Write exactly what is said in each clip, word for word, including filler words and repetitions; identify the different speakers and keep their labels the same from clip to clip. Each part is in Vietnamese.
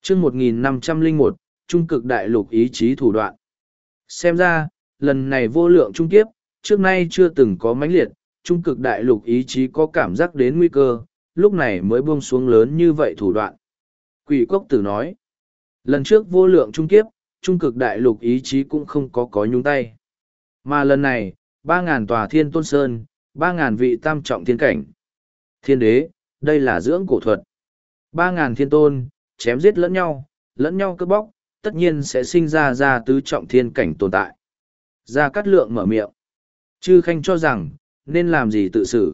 Speaker 1: chương một nghìn năm trăm lẻ một, trung cực đại lục ý chí thủ đoạn. Xem ra, lần này vô lượng trung kiếp, trước nay chưa từng có mãnh liệt, trung cực đại lục ý chí có cảm giác đến nguy cơ, lúc này mới buông xuống lớn như vậy thủ đoạn. Quỷ cốc tử nói, lần trước vô lượng trung kiếp, trung cực đại lục ý chí cũng không có có nhúng tay. Mà lần này, ba ngàn tòa thiên tôn sơn, ba ngàn vị tam trọng thiên cảnh. Thiên đế, đây là dưỡng cổ thuật. Ba ngàn thiên tôn, chém giết lẫn nhau, lẫn nhau cướp bóc, tất nhiên sẽ sinh ra ra tứ trọng thiên cảnh tồn tại. Gia Cát Lượng mở miệng. Chư Khanh cho rằng, nên làm gì tự xử.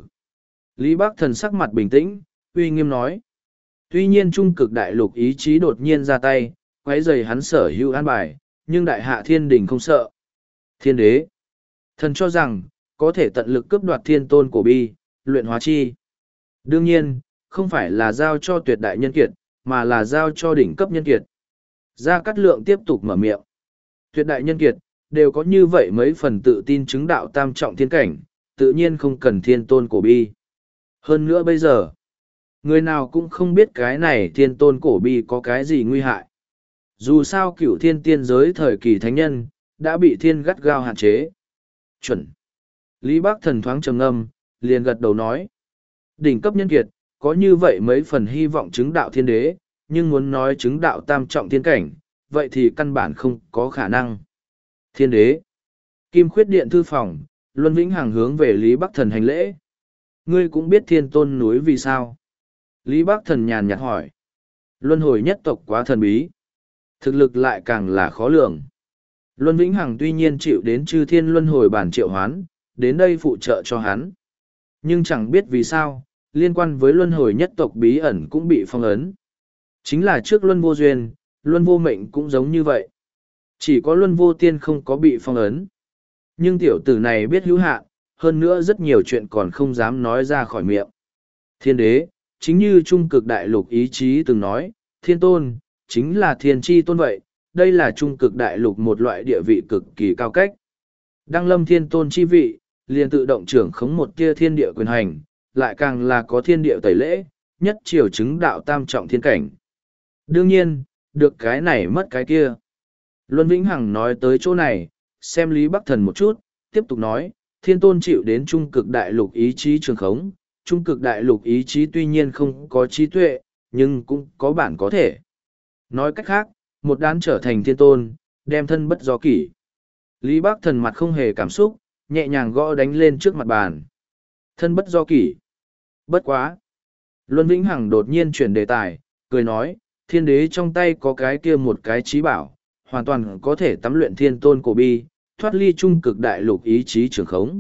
Speaker 1: Lý Bắc Thần sắc mặt bình tĩnh, uy nghiêm nói. Tuy nhiên trung cực đại lục ý chí đột nhiên ra tay, quấy rầy hắn sở hữu an bài, nhưng đại hạ thiên đình không sợ. Thiên đế. Thần cho rằng, có thể tận lực cướp đoạt thiên tôn cổ bi, luyện hóa chi. Đương nhiên, không phải là giao cho tuyệt đại nhân kiệt, mà là giao cho đỉnh cấp nhân kiệt. Gia Cát Lượng tiếp tục mở miệng. Tuyệt đại nhân kiệt, đều có như vậy mấy phần tự tin chứng đạo tam trọng thiên cảnh, tự nhiên không cần thiên tôn cổ bi. Hơn nữa bây giờ, người nào cũng không biết cái này thiên tôn cổ bi có cái gì nguy hại. Dù sao cửu thiên tiên giới thời kỳ thánh nhân, đã bị thiên gắt gao hạn chế. Chuẩn. Lý Bắc Thần thoáng trầm ngâm, liền gật đầu nói. Đỉnh cấp nhân kiệt, có như vậy mấy phần hy vọng chứng đạo thiên đế, nhưng muốn nói chứng đạo tam trọng thiên cảnh, vậy thì căn bản không có khả năng. Thiên đế. Kim Khuyết Điện thư phòng, Luân Vĩnh Hằng hướng về Lý Bắc Thần hành lễ. Ngươi cũng biết thiên tôn núi vì sao? Lý Bắc Thần nhàn nhạt hỏi. Luân hồi nhất tộc quá thần bí. Thực lực lại càng là khó lường. Luân Vĩnh Hằng tuy nhiên chịu đến chư thiên luân hồi bản triệu hoán, đến đây phụ trợ cho hắn. Nhưng chẳng biết vì sao, liên quan với luân hồi nhất tộc bí ẩn cũng bị phong ấn. Chính là trước luân vô duyên, luân vô mệnh cũng giống như vậy. Chỉ có luân vô tiên không có bị phong ấn. Nhưng tiểu tử này biết hữu hạn, hơn nữa rất nhiều chuyện còn không dám nói ra khỏi miệng. Thiên đế, chính như trung cực đại lục ý chí từng nói, thiên tôn, chính là thiên tri tôn vậy, đây là trung cực đại lục một loại địa vị cực kỳ cao cách. Đăng lâm thiên tôn chi vị, liền tự động trưởng khống một tia thiên địa quyền hành, lại càng là có thiên địa tẩy lễ, nhất triều chứng đạo tam trọng thiên cảnh. Đương nhiên, được cái này mất cái kia. Luân Vĩnh Hằng nói tới chỗ này, xem Lý Bắc Thần một chút, tiếp tục nói, thiên tôn chịu đến trung cực đại lục ý chí trường khống, trung cực đại lục ý chí tuy nhiên không có trí tuệ, nhưng cũng có bản có thể. Nói cách khác, một đán trở thành thiên tôn, đem thân bất do kỷ. Lý Bắc Thần mặt không hề cảm xúc, nhẹ nhàng gõ đánh lên trước mặt bàn. Thân bất do kỷ. Bất quá. Luân Vĩnh Hằng đột nhiên chuyển đề tài, cười nói, thiên đế trong tay có cái kia một cái trí bảo, hoàn toàn có thể tắm luyện thiên tôn cổ bi, thoát ly trung cực đại lục ý chí trường khống.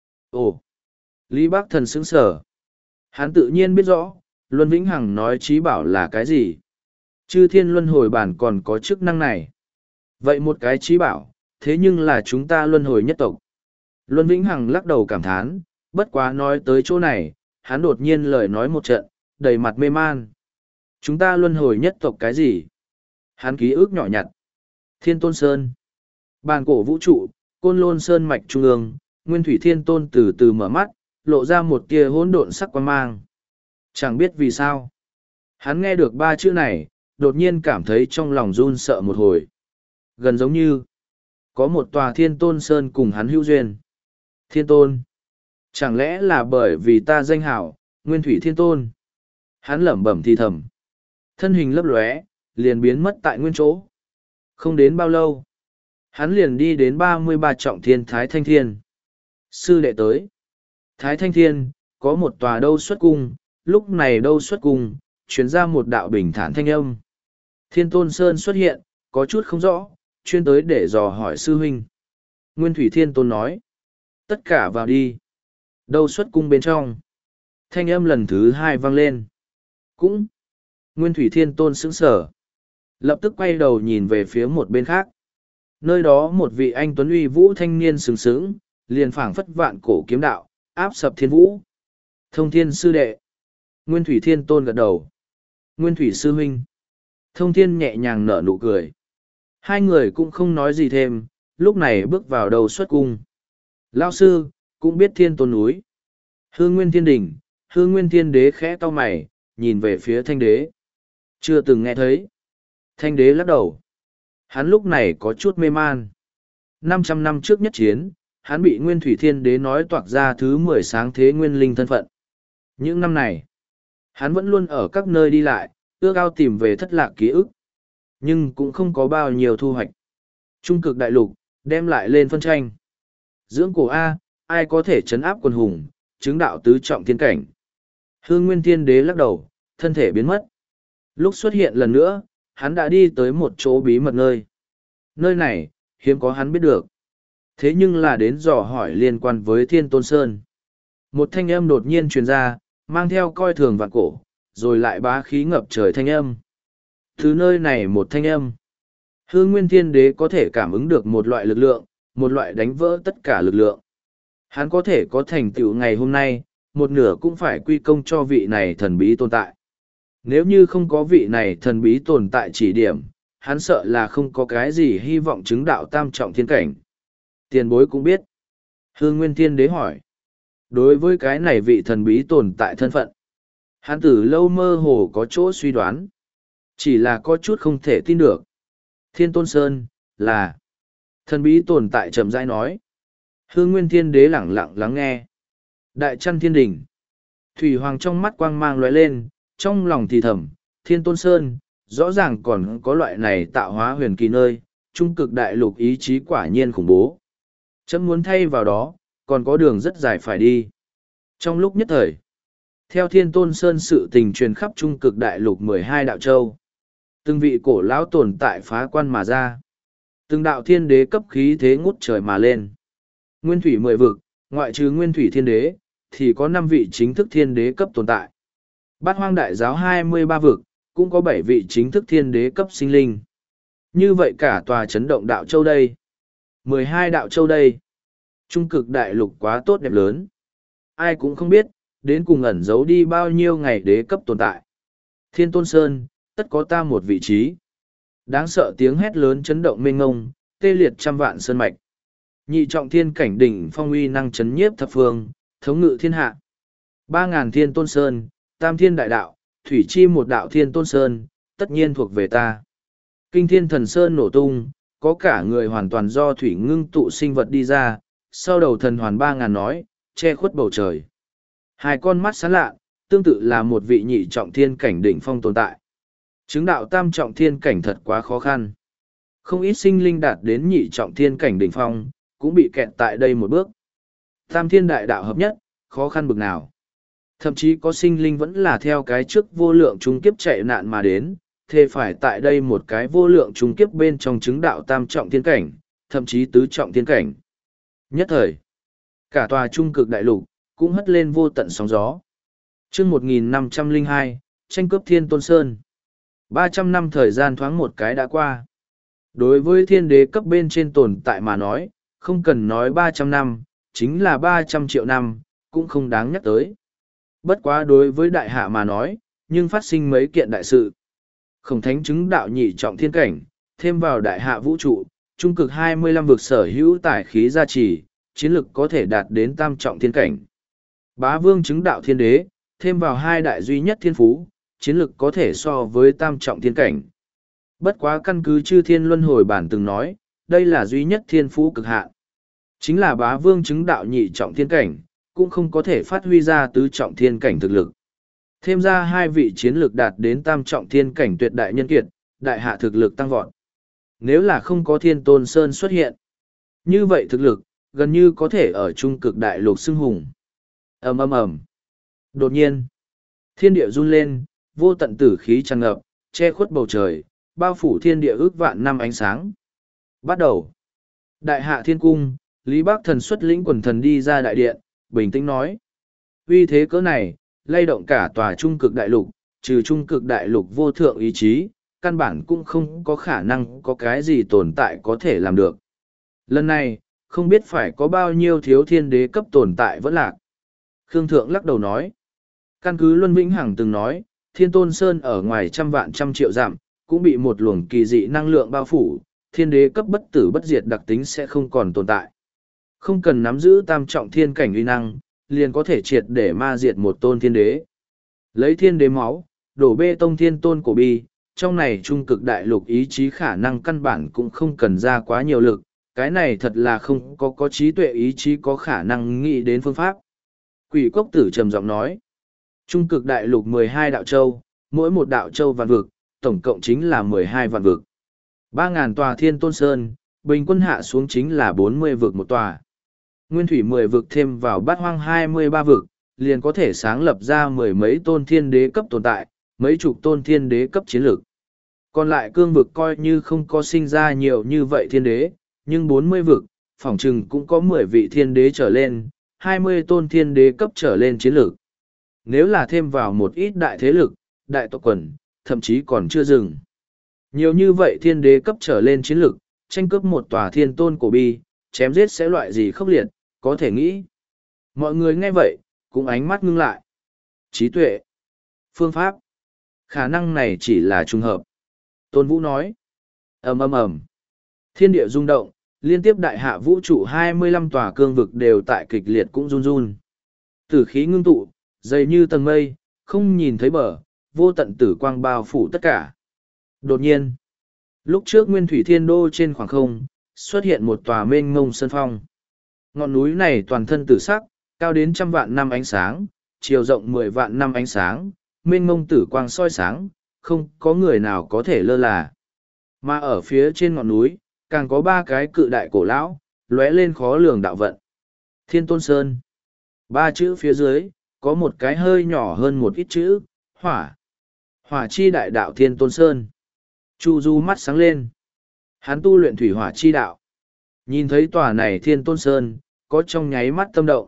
Speaker 1: Ồ! Lý Bắc Thần sững sờ. Hắn tự nhiên biết rõ, Luân Vĩnh Hằng nói trí bảo là cái gì. Chư thiên luân hồi bản còn có chức năng này. Vậy một cái trí bảo, thế nhưng là chúng ta luân hồi nhất tộc. Luân Vĩnh Hằng lắc đầu cảm thán, bất quá nói tới chỗ này, hắn đột nhiên lời nói một trận, đầy mặt mê man. Chúng ta luân hồi nhất tộc cái gì? Hắn ký ức nhỏ nhặt. Thiên Tôn Sơn. Bàn cổ vũ trụ, Côn Lôn Sơn mạch trung ương, Nguyên Thủy Thiên Tôn từ từ mở mắt, lộ ra một tia hỗn độn sắc quang mang. Chẳng biết vì sao. Hắn nghe được ba chữ này, đột nhiên cảm thấy trong lòng run sợ một hồi. Gần giống như có một tòa Thiên Tôn Sơn cùng hắn hữu duyên. Thiên Tôn. Chẳng lẽ là bởi vì ta danh hảo, Nguyên Thủy Thiên Tôn? Hắn lẩm bẩm thì thầm. Thân hình lấp lóe, liền biến mất tại nguyên chỗ. Không đến bao lâu, hắn liền đi đến ba mươi ba trọng thiên Thái Thanh Thiên. Sư đệ tới. Thái Thanh Thiên, có một tòa đâu xuất cung, lúc này đâu xuất cung, chuyển ra một đạo bình thản thanh âm. Thiên Tôn Sơn xuất hiện, có chút không rõ, chuyên tới để dò hỏi sư huynh. Nguyên Thủy Thiên Tôn nói. Tất cả vào đi. Đâu xuất cung bên trong. Thanh âm lần thứ hai vang lên. Cũng. Nguyên Thủy Thiên Tôn sững sở. Lập tức quay đầu nhìn về phía một bên khác. Nơi đó một vị anh tuấn uy vũ thanh niên sừng sững, liền phảng phất vạn cổ kiếm đạo, áp sập thiên vũ. Thông Thiên sư đệ. Nguyên Thủy Thiên Tôn gật đầu. Nguyên Thủy sư huynh. Thông Thiên nhẹ nhàng nở nụ cười. Hai người cũng không nói gì thêm, lúc này bước vào đầu xuất cung. Lao sư, cũng biết Thiên Tôn núi. Hư Nguyên Thiên Đỉnh, Hư Nguyên Thiên Đế khẽ cau mày, nhìn về phía Thanh Đế. Chưa từng nghe thấy. Thanh đế lắc đầu. Hắn lúc này có chút mê man. năm trăm năm trước nhất chiến, hắn bị Nguyên Thủy Thiên Đế nói toạc ra thứ mười sáng thế nguyên linh thân phận. Những năm này, hắn vẫn luôn ở các nơi đi lại, ước ao tìm về thất lạc ký ức. Nhưng cũng không có bao nhiêu thu hoạch. Trung cực đại lục, đem lại lên phân tranh. Dưỡng cổ A, ai có thể chấn áp quần hùng, chứng đạo tứ trọng thiên cảnh. Hương Nguyên Thiên Đế lắc đầu, thân thể biến mất. Lúc xuất hiện lần nữa, hắn đã đi tới một chỗ bí mật nơi. Nơi này, hiếm có hắn biết được. Thế nhưng là đến dò hỏi liên quan với Thiên Tôn Sơn. Một thanh âm đột nhiên truyền ra, mang theo coi thường vạn cổ, rồi lại bá khí ngập trời thanh âm. Từ nơi này một thanh âm. Hương Nguyên Thiên Đế có thể cảm ứng được một loại lực lượng, một loại đánh vỡ tất cả lực lượng. Hắn có thể có thành tựu ngày hôm nay, một nửa cũng phải quy công cho vị này thần bí tồn tại. Nếu như không có vị này thần bí tồn tại chỉ điểm, hắn sợ là không có cái gì hy vọng chứng đạo tam trọng thiên cảnh. Tiền bối cũng biết. Hương Nguyên Thiên Đế hỏi. Đối với cái này vị thần bí tồn tại thân phận, hắn từ lâu mơ hồ có chỗ suy đoán. Chỉ là có chút không thể tin được. Thiên Tôn Sơn, là... Thần bí tồn tại chậm rãi nói. Hương Nguyên Thiên Đế lẳng lặng lắng nghe. Đại Trăn Thiên Đình. Thủy Hoàng trong mắt quang mang lóe lên, trong lòng thì thầm, Thiên Tôn Sơn, rõ ràng còn có loại này tạo hóa huyền kỳ nơi, trung cực đại lục ý chí quả nhiên khủng bố. Chấm muốn thay vào đó, còn có đường rất dài phải đi. Trong lúc nhất thời, theo Thiên Tôn Sơn sự tình truyền khắp trung cực đại lục mười hai đạo châu. Từng vị cổ lão tồn tại phá quan mà ra. Từng đạo thiên đế cấp khí thế ngút trời mà lên. Nguyên thủy mười vực, ngoại trừ nguyên thủy thiên đế, thì có năm vị chính thức thiên đế cấp tồn tại. Bát hoang đại giáo hai mươi ba vực, cũng có bảy vị chính thức thiên đế cấp sinh linh. Như vậy cả tòa chấn động đạo châu đây. mười hai đạo châu đây. Trung cực đại lục quá tốt đẹp lớn. Ai cũng không biết, đến cùng ẩn giấu đi bao nhiêu ngày đế cấp tồn tại. Thiên Tôn Sơn, tất có ta một vị trí. Đáng sợ tiếng hét lớn chấn động mênh ngông, tê liệt trăm vạn sơn mạch. Nhị trọng thiên cảnh đỉnh phong uy năng chấn nhiếp thập phương, thống ngự thiên hạ. Ba ngàn thiên tôn sơn, tam thiên đại đạo, thủy chi một đạo thiên tôn sơn, tất nhiên thuộc về ta. Kinh thiên thần sơn nổ tung, có cả người hoàn toàn do thủy ngưng tụ sinh vật đi ra, sau đầu thần hoàn ba ngàn nói, che khuất bầu trời. Hai con mắt sáng lạ, tương tự là một vị nhị trọng thiên cảnh đỉnh phong tồn tại. Chứng đạo tam trọng thiên cảnh thật quá khó khăn. Không ít sinh linh đạt đến nhị trọng thiên cảnh đỉnh phong, cũng bị kẹt tại đây một bước. Tam thiên đại đạo hợp nhất, khó khăn bực nào. Thậm chí có sinh linh vẫn là theo cái trước vô lượng trung kiếp chạy nạn mà đến, thề phải tại đây một cái vô lượng trung kiếp bên trong chứng đạo tam trọng thiên cảnh, thậm chí tứ trọng thiên cảnh. Nhất thời, cả tòa trung cực đại lục, cũng hất lên vô tận sóng gió. chương một nghìn năm trăm lẻ hai, tranh cướp Thiên Tôn Sơn. ba trăm năm thời gian thoáng một cái đã qua. Đối với thiên đế cấp bên trên tồn tại mà nói, không cần nói ba trăm năm, chính là ba trăm triệu năm, cũng không đáng nhắc tới. Bất quá đối với đại hạ mà nói, nhưng phát sinh mấy kiện đại sự. Khổng thánh chứng đạo nhị trọng thiên cảnh, thêm vào đại hạ vũ trụ, trung cực hai mươi lăm vực sở hữu tài khí gia trì, chiến lực có thể đạt đến tam trọng thiên cảnh. Bá vương chứng đạo thiên đế, thêm vào hai đại duy nhất thiên phú, chiến lực có thể so với tam trọng thiên cảnh. Bất quá căn cứ chư thiên luân hồi bản từng nói, đây là duy nhất thiên phú cực hạn. Chính là bá vương chứng đạo nhị trọng thiên cảnh, cũng không có thể phát huy ra tứ trọng thiên cảnh thực lực. Thêm ra hai vị chiến lực đạt đến tam trọng thiên cảnh tuyệt đại nhân kiệt, đại hạ thực lực tăng vọt. Nếu là không có Thiên Tôn Sơn xuất hiện, như vậy thực lực, gần như có thể ở trung cực đại lục xưng hùng. ầm ầm ầm. Đột nhiên, thiên địa run lên, vô tận tử khí tràn ngập, che khuất bầu trời, bao phủ thiên địa ước vạn năm ánh sáng. Bắt đầu. Đại hạ thiên cung, Lý Bác Thần xuất lĩnh quần thần đi ra đại điện, bình tĩnh nói. Uy thế cỡ này, lay động cả tòa trung cực đại lục, trừ trung cực đại lục vô thượng ý chí, căn bản cũng không có khả năng có cái gì tồn tại có thể làm được. Lần này, không biết phải có bao nhiêu thiếu thiên đế cấp tồn tại vẫn lạc. Khương Thượng lắc đầu nói. Căn cứ Luân Vĩnh Hằng từng nói, Thiên Tôn Sơn ở ngoài trăm vạn trăm triệu dặm, cũng bị một luồng kỳ dị năng lượng bao phủ, thiên đế cấp bất tử bất diệt đặc tính sẽ không còn tồn tại. Không cần nắm giữ tam trọng thiên cảnh uy năng, liền có thể triệt để ma diệt một tôn thiên đế. Lấy thiên đế máu, đổ bê tông thiên tôn cổ bi, trong này trung cực đại lục ý chí khả năng căn bản cũng không cần ra quá nhiều lực, cái này thật là không có có trí tuệ ý chí có khả năng nghĩ đến phương pháp. Quỷ cốc tử trầm giọng nói, trung cực đại lục mười hai đạo châu, mỗi một đạo châu vạn vực, tổng cộng chính là mười hai vạn vực. ba ngàn tòa thiên tôn sơn, bình quân hạ xuống chính là bốn mươi vực một tòa. Nguyên thủy mười vực thêm vào bát hoang hai mươi ba vực, liền có thể sáng lập ra mười mấy tôn thiên đế cấp tồn tại, mấy chục tôn thiên đế cấp chiến lược. Còn lại cương vực coi như không có sinh ra nhiều như vậy thiên đế, nhưng bốn mươi vực, phỏng chừng cũng có mười vị thiên đế trở lên, hai mươi tôn thiên đế cấp trở lên chiến lược. Nếu là thêm vào một ít đại thế lực, đại tộc quần, thậm chí còn chưa dừng. Nhiều như vậy thiên đế cấp trở lên chiến lược, tranh cướp một tòa thiên tôn cổ bi, chém giết sẽ loại gì khốc liệt, có thể nghĩ. Mọi người nghe vậy, cũng ánh mắt ngưng lại. Trí tuệ, phương pháp, khả năng này chỉ là trùng hợp. Tôn Vũ nói, ầm ầm ầm, thiên địa rung động, liên tiếp đại hạ vũ trụ hai mươi lăm tòa cương vực đều tại kịch liệt cũng run run. Tử khí ngưng tụ, dày như tầng mây, không nhìn thấy bờ, vô tận tử quang bao phủ tất cả. Đột nhiên, lúc trước nguyên thủy thiên đô trên khoảng không, xuất hiện một tòa mênh mông sơn phong. Ngọn núi này toàn thân tử sắc, cao đến trăm vạn năm ánh sáng, chiều rộng mười vạn năm ánh sáng, mênh mông tử quang soi sáng, không có người nào có thể lơ là. Mà ở phía trên ngọn núi, càng có ba cái cự đại cổ lão, lóe lên khó lường đạo vận. Thiên Tôn Sơn. Ba chữ phía dưới, có một cái hơi nhỏ hơn một ít chữ, hỏa. Hỏa chi đại đạo Thiên Tôn Sơn. Chu Du mắt sáng lên. Hắn tu luyện thủy hỏa chi đạo. Nhìn thấy tòa này Thiên Tôn Sơn, có trong nháy mắt tâm động.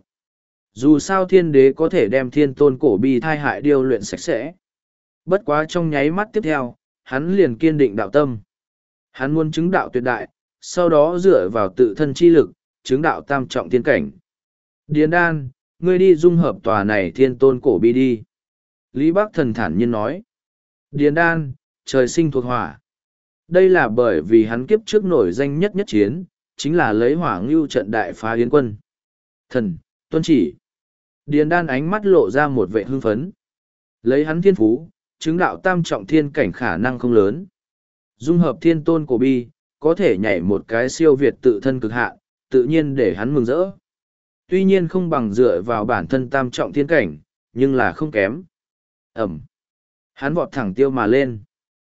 Speaker 1: Dù sao thiên đế có thể đem thiên tôn cổ bi thai hại điêu luyện sạch sẽ. Bất quá trong nháy mắt tiếp theo, hắn liền kiên định đạo tâm. Hắn muốn chứng đạo tuyệt đại, sau đó dựa vào tự thân chi lực, chứng đạo tam trọng thiên cảnh. Điền đan, ngươi đi dung hợp tòa này thiên tôn cổ bi đi. Lý Bắc Thần thản nhiên nói. Điền đan, trời sinh thuộc hỏa. Đây là bởi vì hắn kiếp trước nổi danh nhất nhất chiến, chính là lấy hỏa ngưu trận đại phá yến quân. Thần, tuân chỉ. Điền đan ánh mắt lộ ra một vệ hưng phấn. Lấy hắn thiên phú, chứng đạo tam trọng thiên cảnh khả năng không lớn. Dung hợp thiên tôn cổ bi, có thể nhảy một cái siêu việt tự thân cực hạn, tự nhiên để hắn mừng rỡ. Tuy nhiên không bằng dựa vào bản thân tam trọng thiên cảnh, nhưng là không kém. Ẩm. Hắn vọt thẳng tiêu mà lên.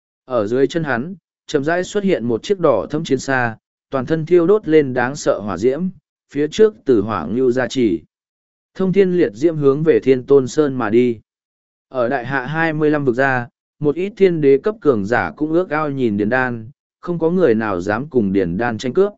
Speaker 1: Ở dưới chân hắn, chậm rãi xuất hiện một chiếc đỏ thâm chiến xa, toàn thân thiêu đốt lên đáng sợ hỏa diễm, phía trước từ hỏa ngưu ra chỉ. Thông thiên liệt diễm hướng về thiên tôn sơn mà đi. Ở đại hạ hai mươi lăm vực ra, một ít thiên đế cấp cường giả cũng ước ao nhìn điền đan, không có người nào dám cùng điền đan tranh cướp.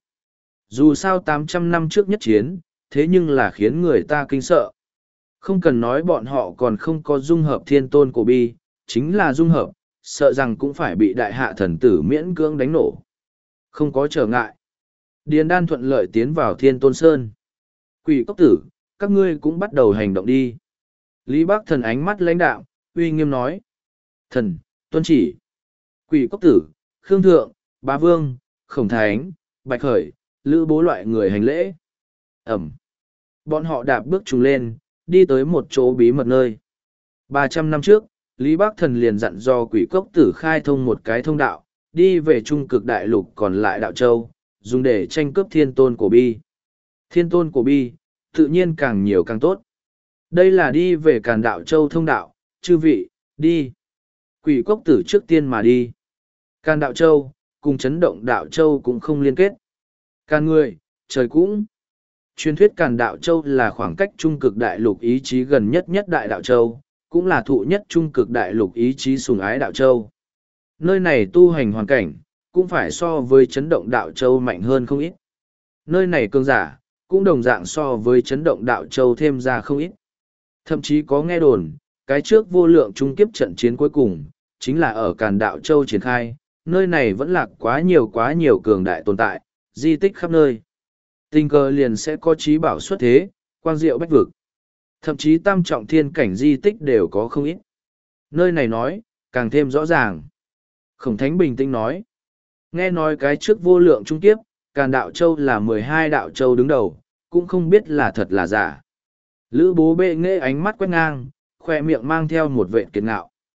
Speaker 1: Dù sao tám trăm năm trước nhất chiến, thế nhưng là khiến người ta kinh sợ. Không cần nói bọn họ còn không có dung hợp thiên tôn cổ bi, chính là dung hợp, sợ rằng cũng phải bị đại hạ thần tử miễn cưỡng đánh nổ. Không có trở ngại. Điền đan thuận lợi tiến vào thiên tôn sơn. Quỷ cốc tử, các ngươi cũng bắt đầu hành động đi. Lý Bắc Thần ánh mắt lãnh đạo, uy nghiêm nói. Thần, tuân chỉ. Quỷ cốc tử, Khương Thượng, Bá Vương, Khổng Thánh, Bạch Khởi, Lữ Bố loại người hành lễ. Ẩm. Bọn họ đạp bước trùng lên, đi tới một chỗ bí mật nơi. Ba trăm năm trước, Lý Bắc Thần liền dặn do quỷ cốc tử khai thông một cái thông đạo, đi về trung cực đại lục còn lại đạo châu, dùng để tranh cướp thiên tôn cổ bi. Thiên tôn cổ bi, tự nhiên càng nhiều càng tốt. Đây là đi về Càn Đạo Châu thông đạo, chư vị, đi. Quỷ cốc tử trước tiên mà đi. Càn Đạo Châu, cùng chấn động Đạo Châu cũng không liên kết. Càn người, trời cũng. Truyền thuyết Càn Đạo Châu là khoảng cách trung cực đại lục ý chí gần nhất nhất đại Đạo Châu, cũng là thụ nhất trung cực đại lục ý chí sùng ái Đạo Châu. Nơi này tu hành hoàn cảnh, cũng phải so với chấn động Đạo Châu mạnh hơn không ít. Nơi này cường giả, cũng đồng dạng so với chấn động Đạo Châu thêm ra không ít. Thậm chí có nghe đồn, cái trước vô lượng trung kiếp trận chiến cuối cùng, chính là ở Càn Đạo Châu triển khai, nơi này vẫn lạc quá nhiều quá nhiều cường đại tồn tại, di tích khắp nơi. Tình cờ liền sẽ có trí bảo xuất thế, quang diệu bách vực. Thậm chí tam trọng thiên cảnh di tích đều có không ít. Nơi này nói, càng thêm rõ ràng. Khổng Thánh bình tĩnh nói, nghe nói cái trước vô lượng trung kiếp, Càn Đạo Châu là mười hai đạo châu đứng đầu, cũng không biết là thật là giả. Lữ Bố bệ nghệ ánh mắt quét ngang, khoe miệng mang theo một vệ kiệt ngạo.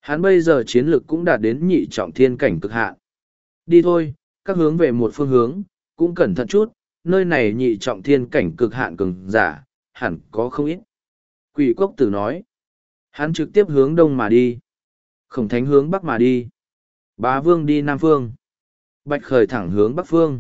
Speaker 1: Hắn bây giờ chiến lực cũng đạt đến nhị trọng thiên cảnh cực hạn. Đi thôi, các hướng về một phương hướng, cũng cẩn thận chút, nơi này nhị trọng thiên cảnh cực hạn cường giả, hẳn có không ít. Quỷ cốc tử nói. Hắn trực tiếp hướng đông mà đi. Khổng thánh hướng bắc mà đi. Bá vương đi nam phương. Bạch khởi thẳng hướng bắc phương.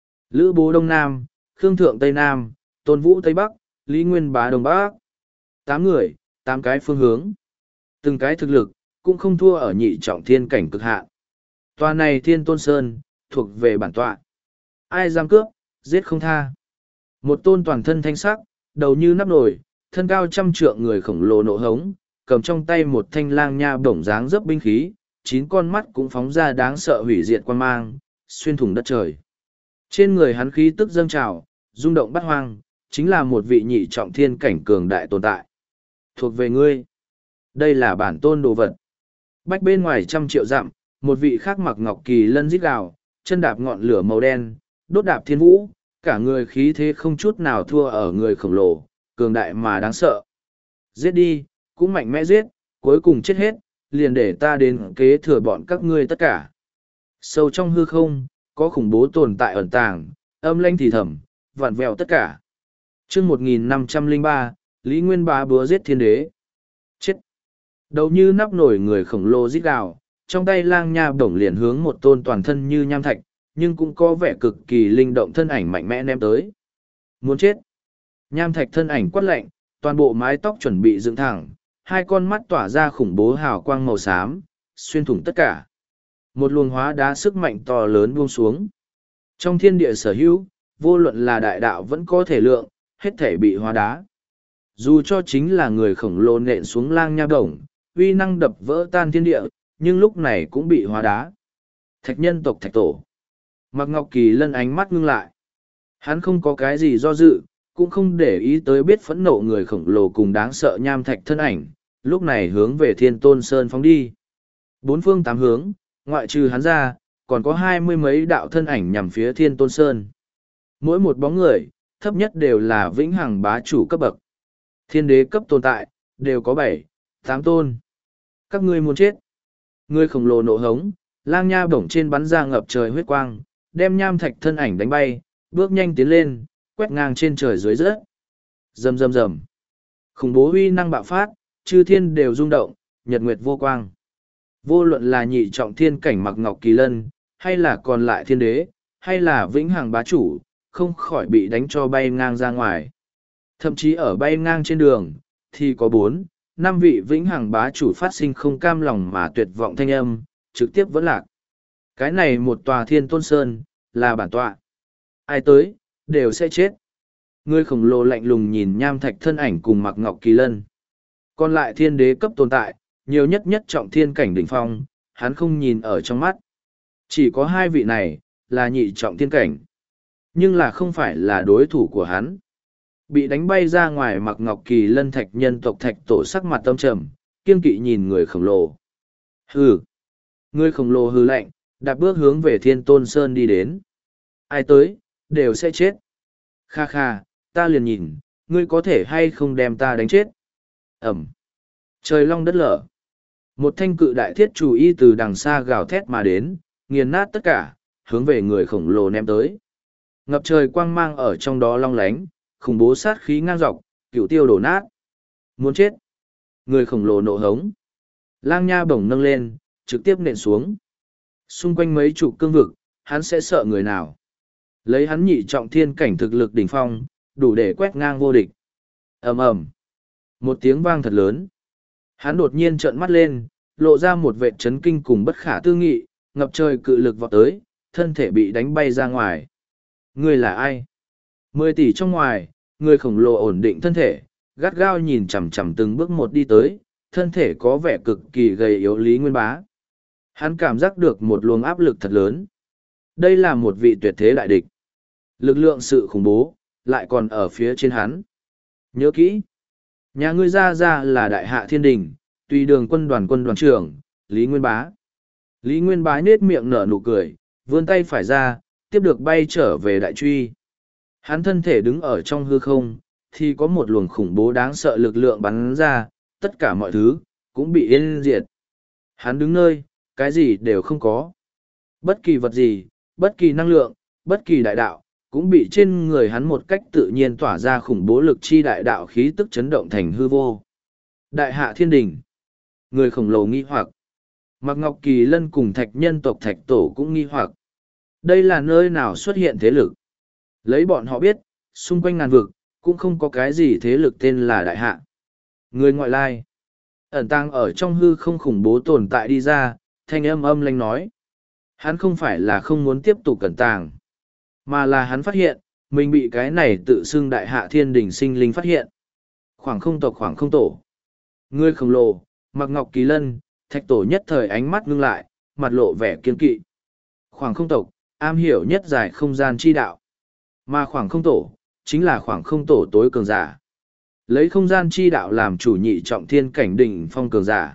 Speaker 1: Lữ bố đông nam, Khương thượng tây nam, Tôn vũ tây bắc, Lý nguyên bá đông bắc. Tám người, tám cái phương hướng. Từng cái thực lực, cũng không thua ở nhị trọng thiên cảnh cực hạn. Tòa này Thiên Tôn Sơn, thuộc về bản tọa. Ai dám cướp, giết không tha. Một tôn toàn thân thanh sắc, đầu như nắp nồi, thân cao trăm trượng người khổng lồ nộ hống, cầm trong tay một thanh lang nha bổng dáng dấp binh khí, chín con mắt cũng phóng ra đáng sợ hủy diệt quan mang, xuyên thủng đất trời. Trên người hắn khí tức dâng trào, rung động bắt hoang, chính là một vị nhị trọng thiên cảnh cường đại tồn tại. Thuộc về ngươi. Đây là bản tôn đồ vật. Bách bên ngoài trăm triệu dặm, một vị khác mặc ngọc kỳ lân rít gào, chân đạp ngọn lửa màu đen, đốt đạp thiên vũ, cả người khí thế không chút nào thua ở người khổng lồ, cường đại mà đáng sợ. Giết đi, cũng mạnh mẽ giết, cuối cùng chết hết, liền để ta đến kế thừa bọn các ngươi tất cả. Sâu trong hư không, có khủng bố tồn tại ẩn tàng, âm lanh thì thầm, vặn vẹo tất cả. chương một nghìn năm trăm lẻ ba, Lý Nguyên Bá búa giết thiên đế. Chết! Đầu như nắp nổi người khổng lồ rít gào, trong tay lang nha bổng liền hướng một tôn toàn thân như nham thạch, nhưng cũng có vẻ cực kỳ linh động thân ảnh mạnh mẽ ném tới. Muốn chết! Nham thạch thân ảnh quát lạnh, toàn bộ mái tóc chuẩn bị dựng thẳng, hai con mắt tỏa ra khủng bố hào quang màu xám, xuyên thủng tất cả. Một luồng hóa đá sức mạnh to lớn buông xuống. Trong thiên địa sở hữu, vô luận là đại đạo vẫn có thể lượng, hết thể bị hóa đá. Dù cho chính là người khổng lồ nện xuống lang nha đồng, uy năng đập vỡ tan thiên địa, nhưng lúc này cũng bị hóa đá. Thạch nhân tộc thạch tổ. Mạc Ngọc Kỳ Lân ánh mắt ngưng lại. Hắn không có cái gì do dự, cũng không để ý tới biết phẫn nộ người khổng lồ cùng đáng sợ nham thạch thân ảnh, lúc này hướng về Thiên Tôn Sơn phóng đi. Bốn phương tám hướng, ngoại trừ hắn ra, còn có hai mươi mấy đạo thân ảnh nhằm phía Thiên Tôn Sơn. Mỗi một bóng người, thấp nhất đều là vĩnh hằng bá chủ cấp bậc. Thiên đế cấp tồn tại, đều có bảy, tám tôn. Các ngươi muốn chết. Người khổng lồ nộ hống, lang nha bổng trên bắn ra ngập trời huyết quang, đem nham thạch thân ảnh đánh bay, bước nhanh tiến lên, quét ngang trên trời dưới rớt. Rầm rầm rầm. Khủng bố uy năng bạo phát, chư thiên đều rung động, nhật nguyệt vô quang. Vô luận là nhị trọng thiên cảnh Mạc Ngọc Kỳ Lân, hay là còn lại thiên đế, hay là vĩnh hằng bá chủ, không khỏi bị đánh cho bay ngang ra ngoài. Thậm chí ở bay ngang trên đường, thì có bốn, năm vị vĩnh hằng bá chủ phát sinh không cam lòng mà tuyệt vọng thanh âm, trực tiếp vẫn lạc. Cái này một tòa Thiên Tôn Sơn, là bản tọa. Ai tới, đều sẽ chết. Người khổng lồ lạnh lùng nhìn nham thạch thân ảnh cùng Mạc Ngọc Kỳ Lân. Còn lại thiên đế cấp tồn tại, nhiều nhất nhất trọng thiên cảnh đỉnh phong, hắn không nhìn ở trong mắt. Chỉ có hai vị này, là nhị trọng thiên cảnh. Nhưng là không phải là đối thủ của hắn. Bị đánh bay ra ngoài Mạc Ngọc Kỳ Lân thạch nhân tộc thạch tổ sắc mặt tâm trầm, kiên kỵ nhìn người khổng lồ. Hừ! Người khổng lồ hừ lạnh, đạp bước hướng về Thiên Tôn Sơn đi đến. Ai tới, đều sẽ chết. Kha kha, ta liền nhìn, ngươi có thể hay không đem ta đánh chết. Ẩm. Trời long đất lở. Một thanh cự đại thiết chủ y từ đằng xa gào thét mà đến, nghiền nát tất cả, hướng về người khổng lồ ném tới. Ngập trời quang mang ở trong đó long lánh, khủng bố sát khí ngang dọc, cửu tiêu đổ nát. Muốn chết. Người khổng lồ nộ hống. Lang nha bổng nâng lên, trực tiếp nện xuống. Xung quanh mấy chục cương vực, hắn sẽ sợ người nào. Lấy hắn nhị trọng thiên cảnh thực lực đỉnh phong, đủ để quét ngang vô địch. Ầm ầm. Một tiếng vang thật lớn. Hắn đột nhiên trợn mắt lên, lộ ra một vệt chấn kinh cùng bất khả tư nghị, ngập trời cự lực vọt tới, thân thể bị đánh bay ra ngoài. Người là ai? Mười tỷ trong ngoài, người khổng lồ ổn định thân thể, gắt gao nhìn chằm chằm từng bước một đi tới, thân thể có vẻ cực kỳ gầy yếu Lý Nguyên Bá. Hắn cảm giác được một luồng áp lực thật lớn. Đây là một vị tuyệt thế đại địch. Lực lượng sự khủng bố, lại còn ở phía trên hắn. Nhớ kỹ, nhà ngươi ra ra là đại hạ thiên đình, tùy đường quân đoàn quân đoàn trưởng, Lý Nguyên Bá. Lý Nguyên Bá nết miệng nở nụ cười, vươn tay phải ra, tiếp được bay trở về đại truy. Hắn thân thể đứng ở trong hư không, thì có một luồng khủng bố đáng sợ lực lượng bắn ra, tất cả mọi thứ, cũng bị yên diệt. Hắn đứng nơi, cái gì đều không có. Bất kỳ vật gì, bất kỳ năng lượng, bất kỳ đại đạo, cũng bị trên người hắn một cách tự nhiên tỏa ra khủng bố lực chi đại đạo khí tức chấn động thành hư vô. Đại hạ thiên đình. Người khổng lồ nghi hoặc. Mạc Ngọc Kỳ Lân cùng thạch nhân tộc thạch tổ cũng nghi hoặc. Đây là nơi nào xuất hiện thế lực? Lấy bọn họ biết, xung quanh ngàn vực, cũng không có cái gì thế lực tên là đại hạ. Người ngoại lai. Ẩn tàng ở trong hư không khủng bố tồn tại đi ra, thanh âm âm lanh nói. Hắn không phải là không muốn tiếp tục cẩn tàng, mà là hắn phát hiện, mình bị cái này tự xưng đại hạ thiên đình sinh linh phát hiện. Khoảng không tộc khoảng không tổ. Người khổng lồ, Mạc Ngọc Kỳ Lân, thạch tổ nhất thời ánh mắt ngưng lại, mặt lộ vẻ kiên kỵ. Khoảng không tộc, am hiểu nhất giải không gian chi đạo. Mà khoảng không tổ, chính là khoảng không tổ tối cường giả. Lấy không gian chi đạo làm chủ nhị trọng thiên cảnh đỉnh phong cường giả.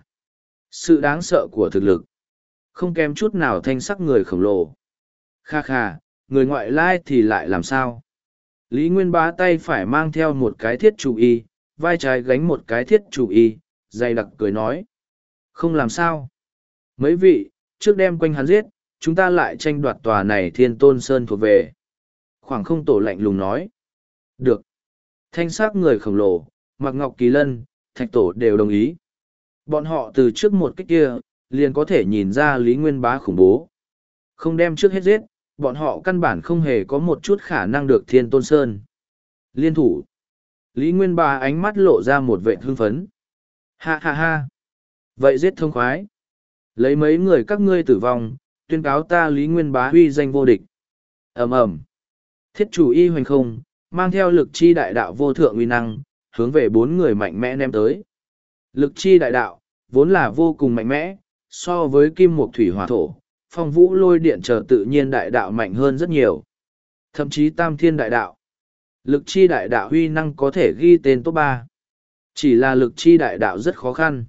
Speaker 1: Sự đáng sợ của thực lực. Không kém chút nào thanh sắc người khổng lồ. Kha kha, người ngoại lai thì lại làm sao? Lý Nguyên Bá tay phải mang theo một cái thiết chủ y, vai trái gánh một cái thiết chủ y, dày đặc cười nói. Không làm sao. Mấy vị, trước đem quanh hắn giết, chúng ta lại tranh đoạt tòa này thiên tôn sơn thuộc về. Khoảng không tổ lạnh lùng nói. Được. Thanh sắc người khổng lồ, Mạc Ngọc Kỳ Lân, thạch tổ đều đồng ý. Bọn họ từ trước một cách kia, liền có thể nhìn ra Lý Nguyên Bá khủng bố. Không đem trước hết giết, bọn họ căn bản không hề có một chút khả năng được thiên tôn sơn. Liên thủ. Lý Nguyên Bá ánh mắt lộ ra một vệ hưng phấn. Ha ha ha. Vậy giết thông khoái. Lấy mấy người các ngươi tử vong, tuyên cáo ta Lý Nguyên Bá huy danh vô địch. Ầm ầm. Thiết chủ y hoành không, mang theo lực chi đại đạo vô thượng uy năng, hướng về bốn người mạnh mẽ ném tới. Lực chi đại đạo, vốn là vô cùng mạnh mẽ, so với kim mộc thủy hỏa thổ, phong vũ lôi điện trở tự nhiên đại đạo mạnh hơn rất nhiều. Thậm chí tam thiên đại đạo. Lực chi đại đạo huy năng có thể ghi tên top ba. Chỉ là lực chi đại đạo rất khó khăn.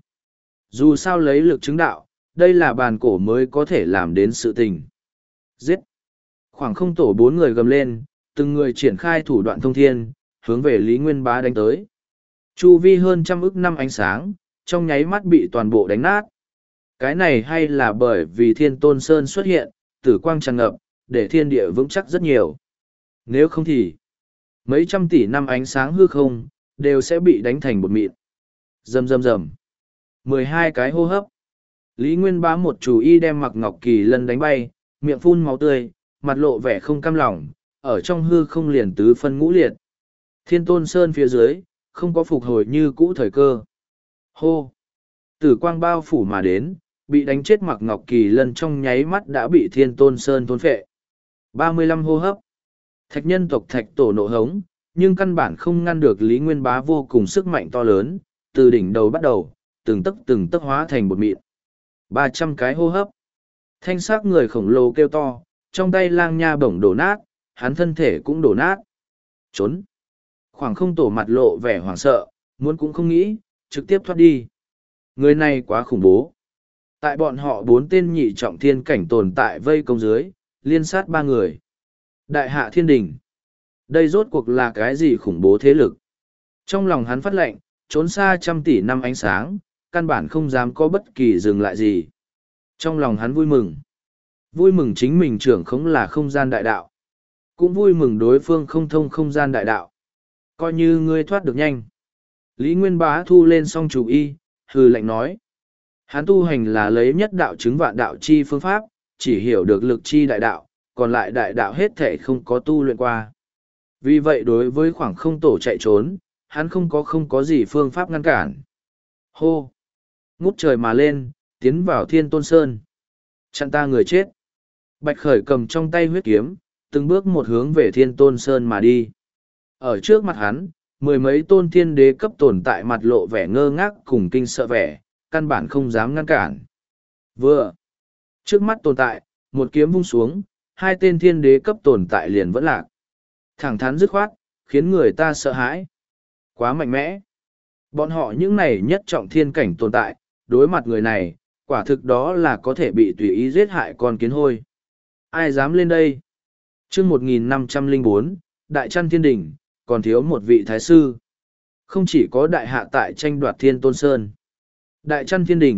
Speaker 1: Dù sao lấy lực chứng đạo, đây là bàn cổ mới có thể làm đến sự tình. Giết! Khoảng không tổ bốn người gầm lên, từng người triển khai thủ đoạn thông thiên, hướng về Lý Nguyên Bá đánh tới. Chu vi hơn trăm ức năm ánh sáng, trong nháy mắt bị toàn bộ đánh nát. Cái này hay là bởi vì thiên tôn sơn xuất hiện, tử quang tràn ngập, để thiên địa vững chắc rất nhiều. Nếu không thì, mấy trăm tỷ năm ánh sáng hư không, đều sẽ bị đánh thành bột mịn. Rầm rầm rầm. mười hai cái hô hấp. Lý Nguyên Bá một chủ y đem Mạc Ngọc Kỳ Lân đánh bay, miệng phun máu tươi, mặt lộ vẻ không cam lòng, ở trong hư không liền tứ phân ngũ liệt. Thiên tôn sơn phía dưới, không có phục hồi như cũ thời cơ. Hô! Tử quang bao phủ mà đến, bị đánh chết Mạc Ngọc Kỳ Lân trong nháy mắt đã bị thiên tôn sơn thôn phệ. ba mươi lăm hô hấp. Thạch nhân tộc thạch tổ nộ hống, nhưng căn bản không ngăn được Lý Nguyên Bá vô cùng sức mạnh to lớn, từ đỉnh đầu bắt đầu, từng tấc từng tấc hóa thành bột mịn. ba trăm cái hô hấp. Thanh sắc người khổng lồ kêu to, trong tay lang nha bổng đổ nát, hắn thân thể cũng đổ nát. Trốn. Khoảng không tổ mặt lộ vẻ hoảng sợ, muốn cũng không nghĩ, trực tiếp thoát đi. Người này quá khủng bố. Tại bọn họ bốn tên nhị trọng thiên cảnh tồn tại vây công dưới, liên sát ba người. Đại hạ thiên đình. Đây rốt cuộc là cái gì khủng bố thế lực? Trong lòng hắn phát lệnh, trốn xa trăm tỷ năm ánh sáng, căn bản không dám có bất kỳ dừng lại gì. Trong lòng hắn vui mừng. Vui mừng chính mình trưởng không là không gian đại đạo. Cũng vui mừng đối phương không thông không gian đại đạo. Coi như ngươi thoát được nhanh. Lý Nguyên Bá thu lên song chủ y, hừ lạnh nói. Hắn tu hành là lấy nhất đạo chứng vạn đạo chi phương pháp, chỉ hiểu được lực chi đại đạo, còn lại đại đạo hết thể không có tu luyện qua. Vì vậy đối với khoảng không tổ chạy trốn, hắn không có không có gì phương pháp ngăn cản. Hô! Ngút trời mà lên, tiến vào thiên tôn sơn. Chặn ta người chết. Bạch Khởi cầm trong tay huyết kiếm, từng bước một hướng về thiên tôn sơn mà đi. Ở trước mặt hắn, mười mấy tôn thiên đế cấp tồn tại mặt lộ vẻ ngơ ngác cùng kinh sợ vẻ, căn bản không dám ngăn cản. Vừa, trước mắt tồn tại, một kiếm vung xuống, hai tên thiên đế cấp tồn tại liền vẫn lạc. Thẳng thắn dứt khoát, khiến người ta sợ hãi. Quá mạnh mẽ. Bọn họ những này nhất trọng thiên cảnh tồn tại, đối mặt người này, quả thực đó là có thể bị tùy ý giết hại con kiến hôi. Ai dám lên đây? chương một nghìn năm trăm lẻ bốn, Đại Trăn Thiên Đình, còn thiếu một vị thái sư. Không chỉ có đại hạ tại tranh đoạt thiên tôn sơn. Đại Trăn Thiên Đình,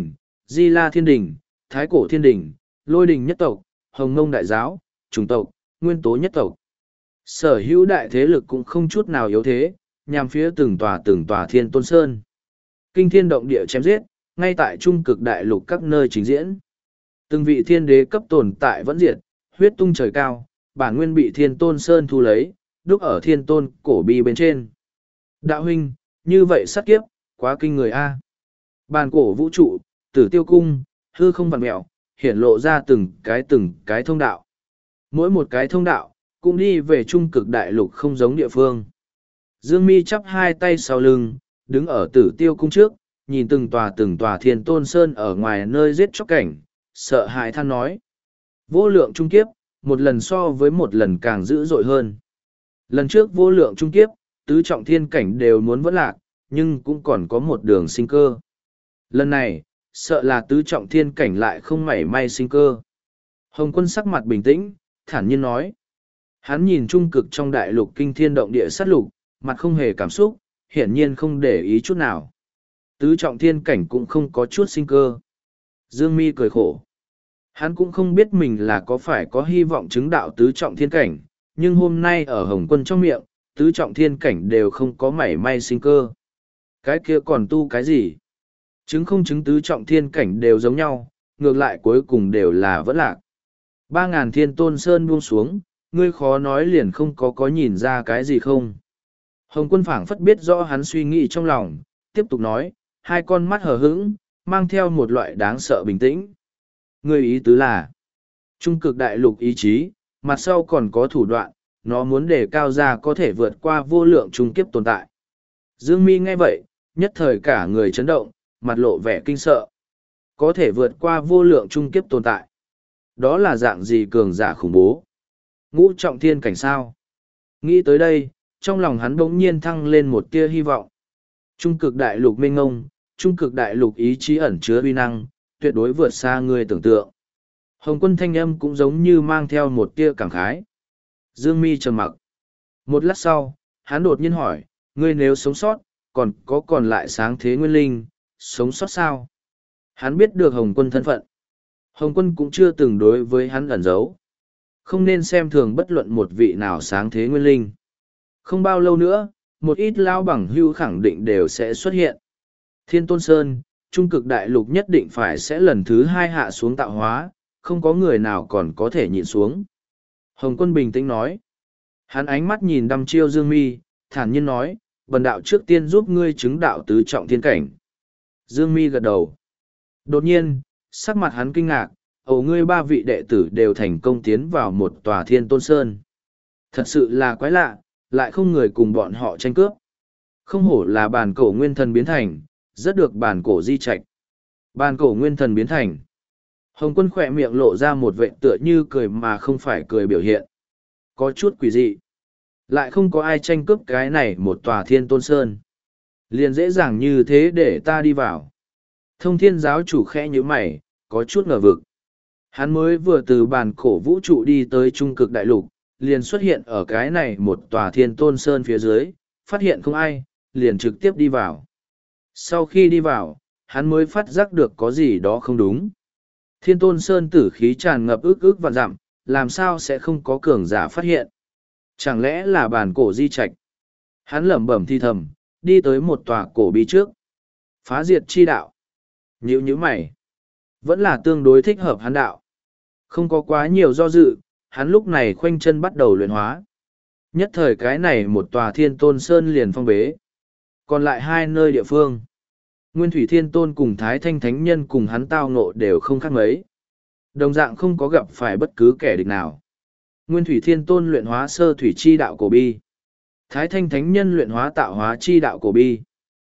Speaker 1: Di La Thiên Đình, Thái Cổ Thiên Đình, Lôi Đình nhất tộc, Hồng Ngông đại giáo, chủng tộc, Nguyên Tố nhất tộc. Sở hữu đại thế lực cũng không chút nào yếu thế, nhằm phía từng tòa từng tòa Thiên Tôn Sơn. Kinh thiên động địa chém giết, ngay tại trung cực đại lục các nơi trình diễn. Từng vị thiên đế cấp tồn tại vẫn diệt, huyết tung trời cao, bản nguyên bị Thiên Tôn Sơn thu lấy, đúc ở Thiên Tôn cổ bi bên trên. Đạo huynh, như vậy sát kiếp, quá kinh người a. Bàn cổ vũ trụ, tử tiêu cung, hư không vặn mẹo, hiển lộ ra từng cái từng cái thông đạo. Mỗi một cái thông đạo, cũng đi về trung cực đại lục không giống địa phương. Dương Mi chắp hai tay sau lưng, đứng ở tử tiêu cung trước, nhìn từng tòa từng tòa Thiên Tôn Sơn ở ngoài nơi giết chóc cảnh, sợ hãi than nói. Vô lượng trung kiếp, một lần so với một lần càng dữ dội hơn. Lần trước vô lượng trung kiếp, tứ trọng thiên cảnh đều muốn vẫn lạc, nhưng cũng còn có một đường sinh cơ. Lần này, sợ là tứ trọng thiên cảnh lại không mảy may sinh cơ. Hồng Quân sắc mặt bình tĩnh, thản nhiên nói. Hắn nhìn trung cực trong đại lục kinh thiên động địa sát lục, mặt không hề cảm xúc, hiển nhiên không để ý chút nào. Tứ trọng thiên cảnh cũng không có chút sinh cơ. Dương Mi cười khổ. Hắn cũng không biết mình là có phải có hy vọng chứng đạo tứ trọng thiên cảnh, nhưng hôm nay ở Hồng Quân trong miệng, tứ trọng thiên cảnh đều không có mảy may sinh cơ. Cái kia còn tu cái gì? Chứng không chứng tứ trọng thiên cảnh đều giống nhau, ngược lại cuối cùng đều là vẫn lạc. Ba ngàn Thiên Tôn Sơn buông xuống, ngươi khó nói liền không có có nhìn ra cái gì không. Hồng Quân phảng phất biết rõ hắn suy nghĩ trong lòng, tiếp tục nói, hai con mắt hờ hững, mang theo một loại đáng sợ bình tĩnh. Ngươi ý tứ là, trung cực đại lục ý chí, mặt sau còn có thủ đoạn, nó muốn đề cao ra có thể vượt qua vô lượng trung kiếp tồn tại. Dương Mi nghe vậy, nhất thời cả người chấn động, mặt lộ vẻ kinh sợ. Có thể vượt qua vô lượng trung kiếp tồn tại. Đó là dạng gì cường giả khủng bố? Ngũ trọng thiên cảnh sao? Nghĩ tới đây, trong lòng hắn bỗng nhiên thăng lên một tia hy vọng. Trung cực đại lục mênh ngông, trung cực đại lục ý chí ẩn chứa uy năng, tuyệt đối vượt xa người tưởng tượng. Hồng Quân thanh âm cũng giống như mang theo một tia cảm khái. Dương Mi trầm mặc. Một lát sau, hắn đột nhiên hỏi, ngươi nếu sống sót, còn có còn lại sáng thế nguyên linh, sống sót sao? Hắn biết được Hồng Quân thân phận. Hồng Quân cũng chưa từng đối với hắn ẩn giấu. Không nên xem thường bất luận một vị nào sáng thế nguyên linh. Không bao lâu nữa, một ít lao bằng hưu khẳng định đều sẽ xuất hiện. Thiên Tôn Sơn, trung cực đại lục nhất định phải sẽ lần thứ hai hạ xuống tạo hóa, không có người nào còn có thể nhịn xuống. Hồng Quân bình tĩnh nói. Hắn ánh mắt nhìn đăm chiêu Dương Mi, thản nhiên nói, bần đạo trước tiên giúp ngươi chứng đạo tứ trọng thiên cảnh. Dương Mi gật đầu. Đột nhiên, sắc mặt hắn kinh ngạc, ồ ngươi ba vị đệ tử đều thành công tiến vào một tòa Thiên Tôn Sơn. Thật sự là quái lạ, lại không người cùng bọn họ tranh cướp. Không hổ là bản cổ nguyên thần biến thành, rất được bản cổ di trạch. Bản cổ nguyên thần biến thành. Hồng Quân khỏe miệng lộ ra một vệ tựa như cười mà không phải cười biểu hiện. Có chút quỷ dị. Lại không có ai tranh cướp cái này một tòa Thiên Tôn Sơn. Liền dễ dàng như thế để ta đi vào. Thông Thiên giáo chủ khẽ như mày, có chút ngờ vực. Hắn mới vừa từ bản cổ vũ trụ đi tới trung cực đại lục, liền xuất hiện ở cái này một tòa Thiên Tôn Sơn phía dưới, phát hiện không ai, liền trực tiếp đi vào. Sau khi đi vào, hắn mới phát giác được có gì đó không đúng. Thiên Tôn Sơn tử khí tràn ngập ức ức vạn dặm, làm sao sẽ không có cường giả phát hiện? Chẳng lẽ là bản cổ di trạch? Hắn lẩm bẩm thi thầm, đi tới một tòa cổ bi trước. Phá diệt chi đạo. Nhíu nhíu mày. Vẫn là tương đối thích hợp hắn đạo. Không có quá nhiều do dự, hắn lúc này khoanh chân bắt đầu luyện hóa. Nhất thời cái này một tòa Thiên Tôn Sơn liền phong bế. Còn lại hai nơi địa phương. Nguyên Thủy Thiên Tôn cùng Thái Thanh Thánh Nhân cùng hắn tao ngộ đều không khác mấy. Đồng dạng không có gặp phải bất cứ kẻ địch nào. Nguyên Thủy Thiên Tôn luyện hóa sơ thủy chi đạo cổ bi. Thái Thanh Thánh Nhân luyện hóa tạo hóa chi đạo cổ bi.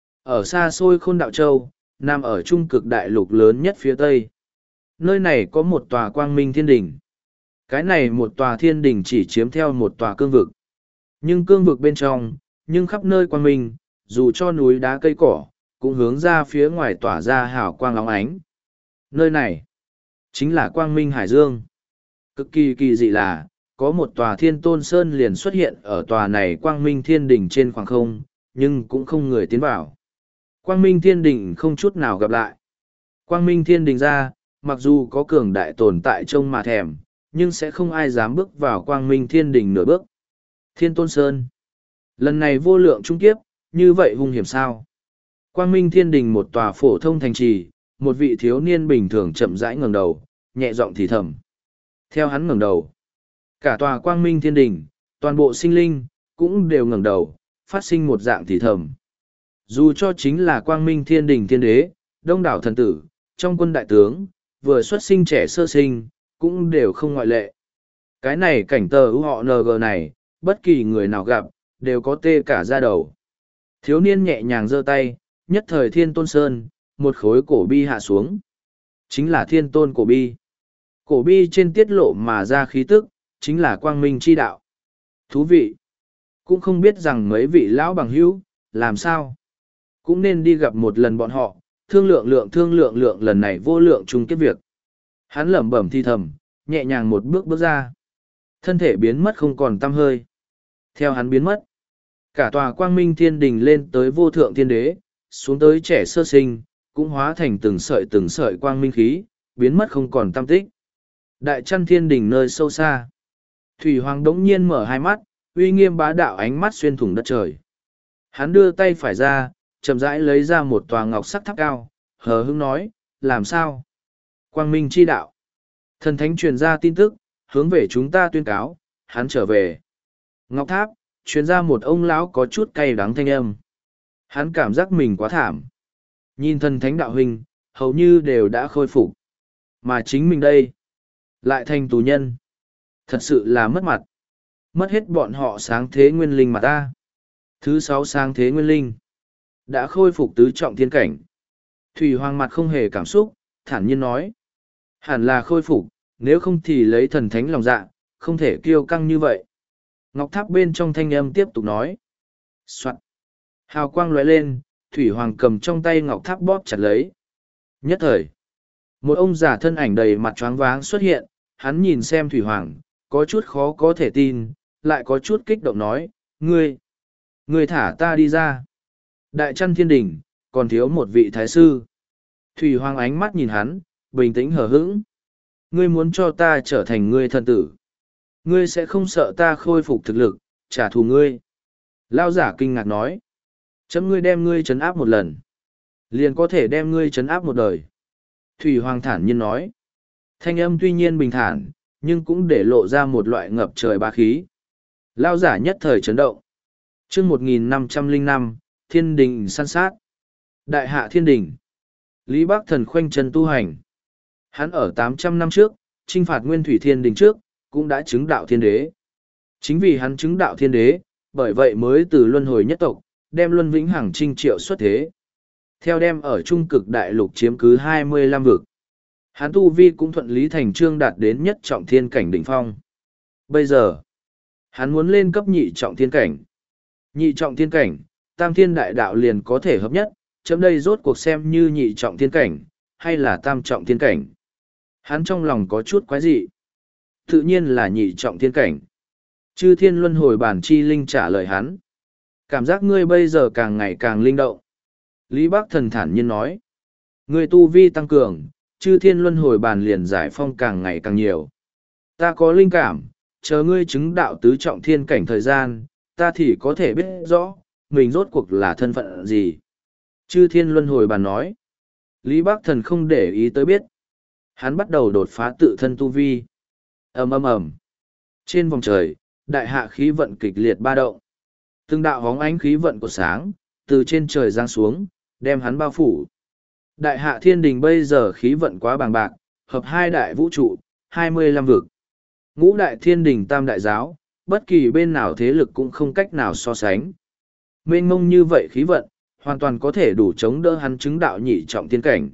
Speaker 1: Ở xa xôi Khôn Đạo Châu, nằm ở trung cực đại lục lớn nhất phía tây. Nơi này có một tòa quang minh thiên đỉnh. Cái này một tòa thiên đỉnh chỉ chiếm theo một tòa cương vực. Nhưng cương vực bên trong, nhưng khắp nơi quang minh, dù cho núi đá cây cỏ, cũng hướng ra phía ngoài tỏa ra hào quang óng ánh. Nơi này, chính là quang minh hải dương. Cực kỳ kỳ dị là, có một tòa Thiên Tôn Sơn liền xuất hiện ở tòa này quang minh thiên đỉnh trên khoảng không, nhưng cũng không người tiến vào. Quang minh thiên đỉnh không chút nào gặp lại. Quang Minh Thiên Đình ra, mặc dù có cường đại tồn tại trông mà thèm, nhưng sẽ không ai dám bước vào Quang Minh Thiên Đình nửa bước. Thiên Tôn Sơn. Lần này vô lượng trung kiếp, như vậy hung hiểm sao? Quang Minh Thiên Đình một tòa phổ thông thành trì, một vị thiếu niên bình thường chậm rãi ngẩng đầu, nhẹ giọng thì thầm. Theo hắn ngẩng đầu, cả tòa Quang Minh Thiên Đình, toàn bộ sinh linh, cũng đều ngẩng đầu, phát sinh một dạng thì thầm. Dù cho chính là Quang Minh Thiên Đình Thiên Đế, đông đảo thần tử, trong quân đại tướng, vừa xuất sinh trẻ sơ sinh, cũng đều không ngoại lệ. Cái này cảnh tờ ưu họ en giê này, bất kỳ người nào gặp, đều có tê cả da đầu. Thiếu niên nhẹ nhàng giơ tay, nhất thời Thiên Tôn Sơn, một khối cổ bi hạ xuống. Chính là Thiên Tôn cổ bi. Cổ bi trên tiết lộ mà ra khí tức, chính là quang minh chi đạo. Thú vị. Cũng không biết rằng mấy vị lão bằng hữu, làm sao. Cũng nên đi gặp một lần bọn họ, thương lượng lượng thương lượng lượng lần này vô lượng chung kết việc. Hắn lẩm bẩm thi thầm, nhẹ nhàng một bước bước ra. Thân thể biến mất không còn tăm hơi. Theo hắn biến mất, cả tòa quang minh thiên đình lên tới vô thượng thiên đế, xuống tới trẻ sơ sinh, cũng hóa thành từng sợi từng sợi quang minh khí, biến mất không còn tăm tích. Đại chăn thiên đình nơi sâu xa. Thủy Hoàng đống nhiên mở hai mắt, uy nghiêm bá đạo ánh mắt xuyên thủng đất trời. Hắn đưa tay phải ra, chậm rãi lấy ra một tòa ngọc sắc tháp cao, hờ hững nói, làm sao? Quang minh chi đạo. Thần thánh truyền ra tin tức, hướng về chúng ta tuyên cáo, hắn trở về. Ngọc tháp, truyền ra một ông lão có chút cay đắng thanh âm. Hắn cảm giác mình quá thảm. Nhìn thần thánh đạo huynh, hầu như đều đã khôi phục. Mà chính mình đây, lại thành tù nhân. Thật sự là mất mặt. Mất hết bọn họ sáng thế nguyên linh mà ta. Thứ sáu sáng thế nguyên linh. Đã khôi phục tứ trọng thiên cảnh. Thủy Hoàng mặt không hề cảm xúc, thản nhiên nói. Hẳn là khôi phục, nếu không thì lấy thần thánh lòng dạ, không thể kiêu căng như vậy. Ngọc tháp bên trong thanh âm tiếp tục nói. Soạn. Hào quang lóe lên, Thủy Hoàng cầm trong tay ngọc tháp bóp chặt lấy. Nhất thời, một ông già thân ảnh đầy mặt choáng váng xuất hiện, hắn nhìn xem Thủy Hoàng, có chút khó có thể tin, lại có chút kích động nói, ngươi, ngươi thả ta đi ra. Đại chăn thiên đình, còn thiếu một vị thái sư. Thủy Hoàng ánh mắt nhìn hắn, bình tĩnh hờ hững. Ngươi muốn cho ta trở thành ngươi thân tử. Ngươi sẽ không sợ ta khôi phục thực lực, trả thù ngươi. Lao giả kinh ngạc nói. Chấm ngươi đem ngươi trấn áp một lần. Liền có thể đem ngươi trấn áp một đời. Thủy Hoàng thản nhiên nói. Thanh âm tuy nhiên bình thản, nhưng cũng để lộ ra một loại ngập trời bá khí. Lao giả nhất thời chấn động. chương một nghìn năm trăm lẻ năm, Thiên Đình săn sát. Đại hạ Thiên Đình. Lý Bắc Thần khoanh chân tu hành. Hắn ở tám trăm năm trước, chinh phạt Nguyên Thủy Thiên Đình trước, cũng đã chứng đạo thiên đế. Chính vì hắn chứng đạo thiên đế, bởi vậy mới từ luân hồi nhất tộc, đem Luân Vĩnh Hằng trinh triệu xuất thế. Theo đem ở trung cực đại lục chiếm cứ hai mươi lăm vực. Hắn tu vi cũng thuận lý thành trương đạt đến nhất trọng thiên cảnh đỉnh phong. Bây giờ, hắn muốn lên cấp nhị trọng thiên cảnh. Nhị trọng thiên cảnh, tam thiên đại đạo liền có thể hợp nhất, chấm đây rốt cuộc xem như nhị trọng thiên cảnh, hay là tam trọng thiên cảnh. Hắn trong lòng có chút quái dị. Tự nhiên là nhị trọng thiên cảnh. Chư thiên luân hồi bản chi linh trả lời hắn. Cảm giác ngươi bây giờ càng ngày càng linh động. Lý Bắc Thần thản nhiên nói. Ngươi tu vi tăng cường, chư thiên luân hồi bản liền giải phong càng ngày càng nhiều. Ta có linh cảm, chờ ngươi chứng đạo tứ trọng thiên cảnh thời gian, ta thì có thể biết rõ, mình rốt cuộc là thân phận gì. Chư thiên luân hồi bản nói. Lý Bắc Thần không để ý tới biết. Hắn bắt đầu đột phá tự thân tu vi. Ầm ầm ầm. Trên vòng trời, đại hạ khí vận kịch liệt ba động. Từng đạo hóng ánh khí vận của sáng, từ trên trời giáng xuống, đem hắn bao phủ. Đại hạ thiên đình bây giờ khí vận quá bàng bạc, hợp hai đại vũ trụ, hai mươi lăm vực. Ngũ đại thiên đình tam đại giáo, bất kỳ bên nào thế lực cũng không cách nào so sánh. Mênh mông như vậy khí vận, hoàn toàn có thể đủ chống đỡ hắn chứng đạo nhị trọng thiên cảnh.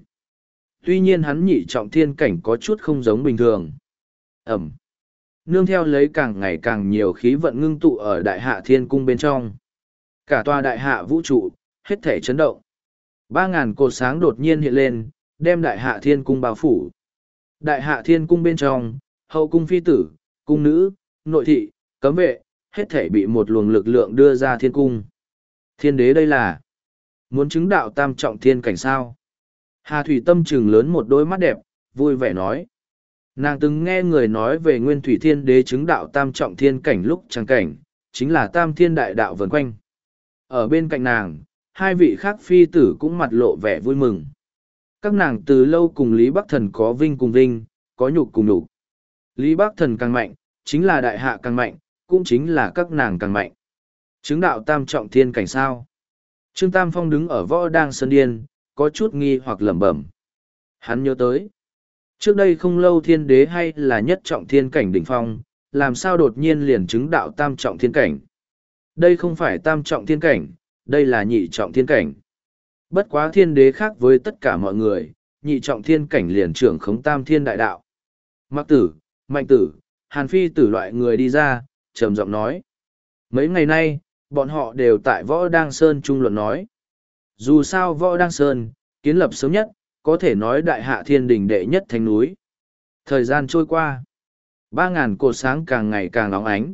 Speaker 1: Tuy nhiên hắn nhị trọng thiên cảnh có chút không giống bình thường. Ẩm. Nương theo lấy càng ngày càng nhiều khí vận ngưng tụ ở đại hạ thiên cung bên trong. Cả tòa đại hạ vũ trụ, hết thể chấn động. Ba ngàn cột sáng đột nhiên hiện lên, đem đại hạ thiên cung bao phủ. Đại hạ thiên cung bên trong, hậu cung phi tử, cung nữ, nội thị, cấm vệ, hết thể bị một luồng lực lượng đưa ra thiên cung. Thiên đế đây là muốn chứng đạo tam trọng thiên cảnh sao. Hà Thủy Tâm trừng lớn một đôi mắt đẹp, vui vẻ nói. Nàng từng nghe người nói về Nguyên Thủy Thiên Đế chứng đạo tam trọng thiên cảnh lúc trắng cảnh, chính là tam thiên đại đạo vần quanh. Ở bên cạnh nàng, hai vị khác phi tử cũng mặt lộ vẻ vui mừng. Các nàng từ lâu cùng Lý Bắc Thần có vinh cùng vinh, có nhục cùng nhục. Lý Bắc Thần càng mạnh, chính là đại hạ càng mạnh, cũng chính là các nàng càng mạnh. Chứng đạo tam trọng thiên cảnh sao? Trương Tam Phong đứng ở võ đang sơn điên, có chút nghi hoặc lẩm bẩm. Hắn nhớ tới. Trước đây không lâu thiên đế hay là nhất trọng thiên cảnh đỉnh phong, làm sao đột nhiên liền chứng đạo tam trọng thiên cảnh. Đây không phải tam trọng thiên cảnh, đây là nhị trọng thiên cảnh. Bất quá thiên đế khác với tất cả mọi người, nhị trọng thiên cảnh liền trưởng khống tam thiên đại đạo. Mặc tử, mạnh tử, hàn phi tử loại người đi ra, trầm giọng nói. Mấy ngày nay, bọn họ đều tại võ đăng sơn trung luận nói. Dù sao võ đăng sơn, kiến lập sớm nhất, có thể nói đại hạ thiên đình đệ nhất thánh núi. Thời gian trôi qua, ba ngàn cột sáng càng ngày càng óng ánh.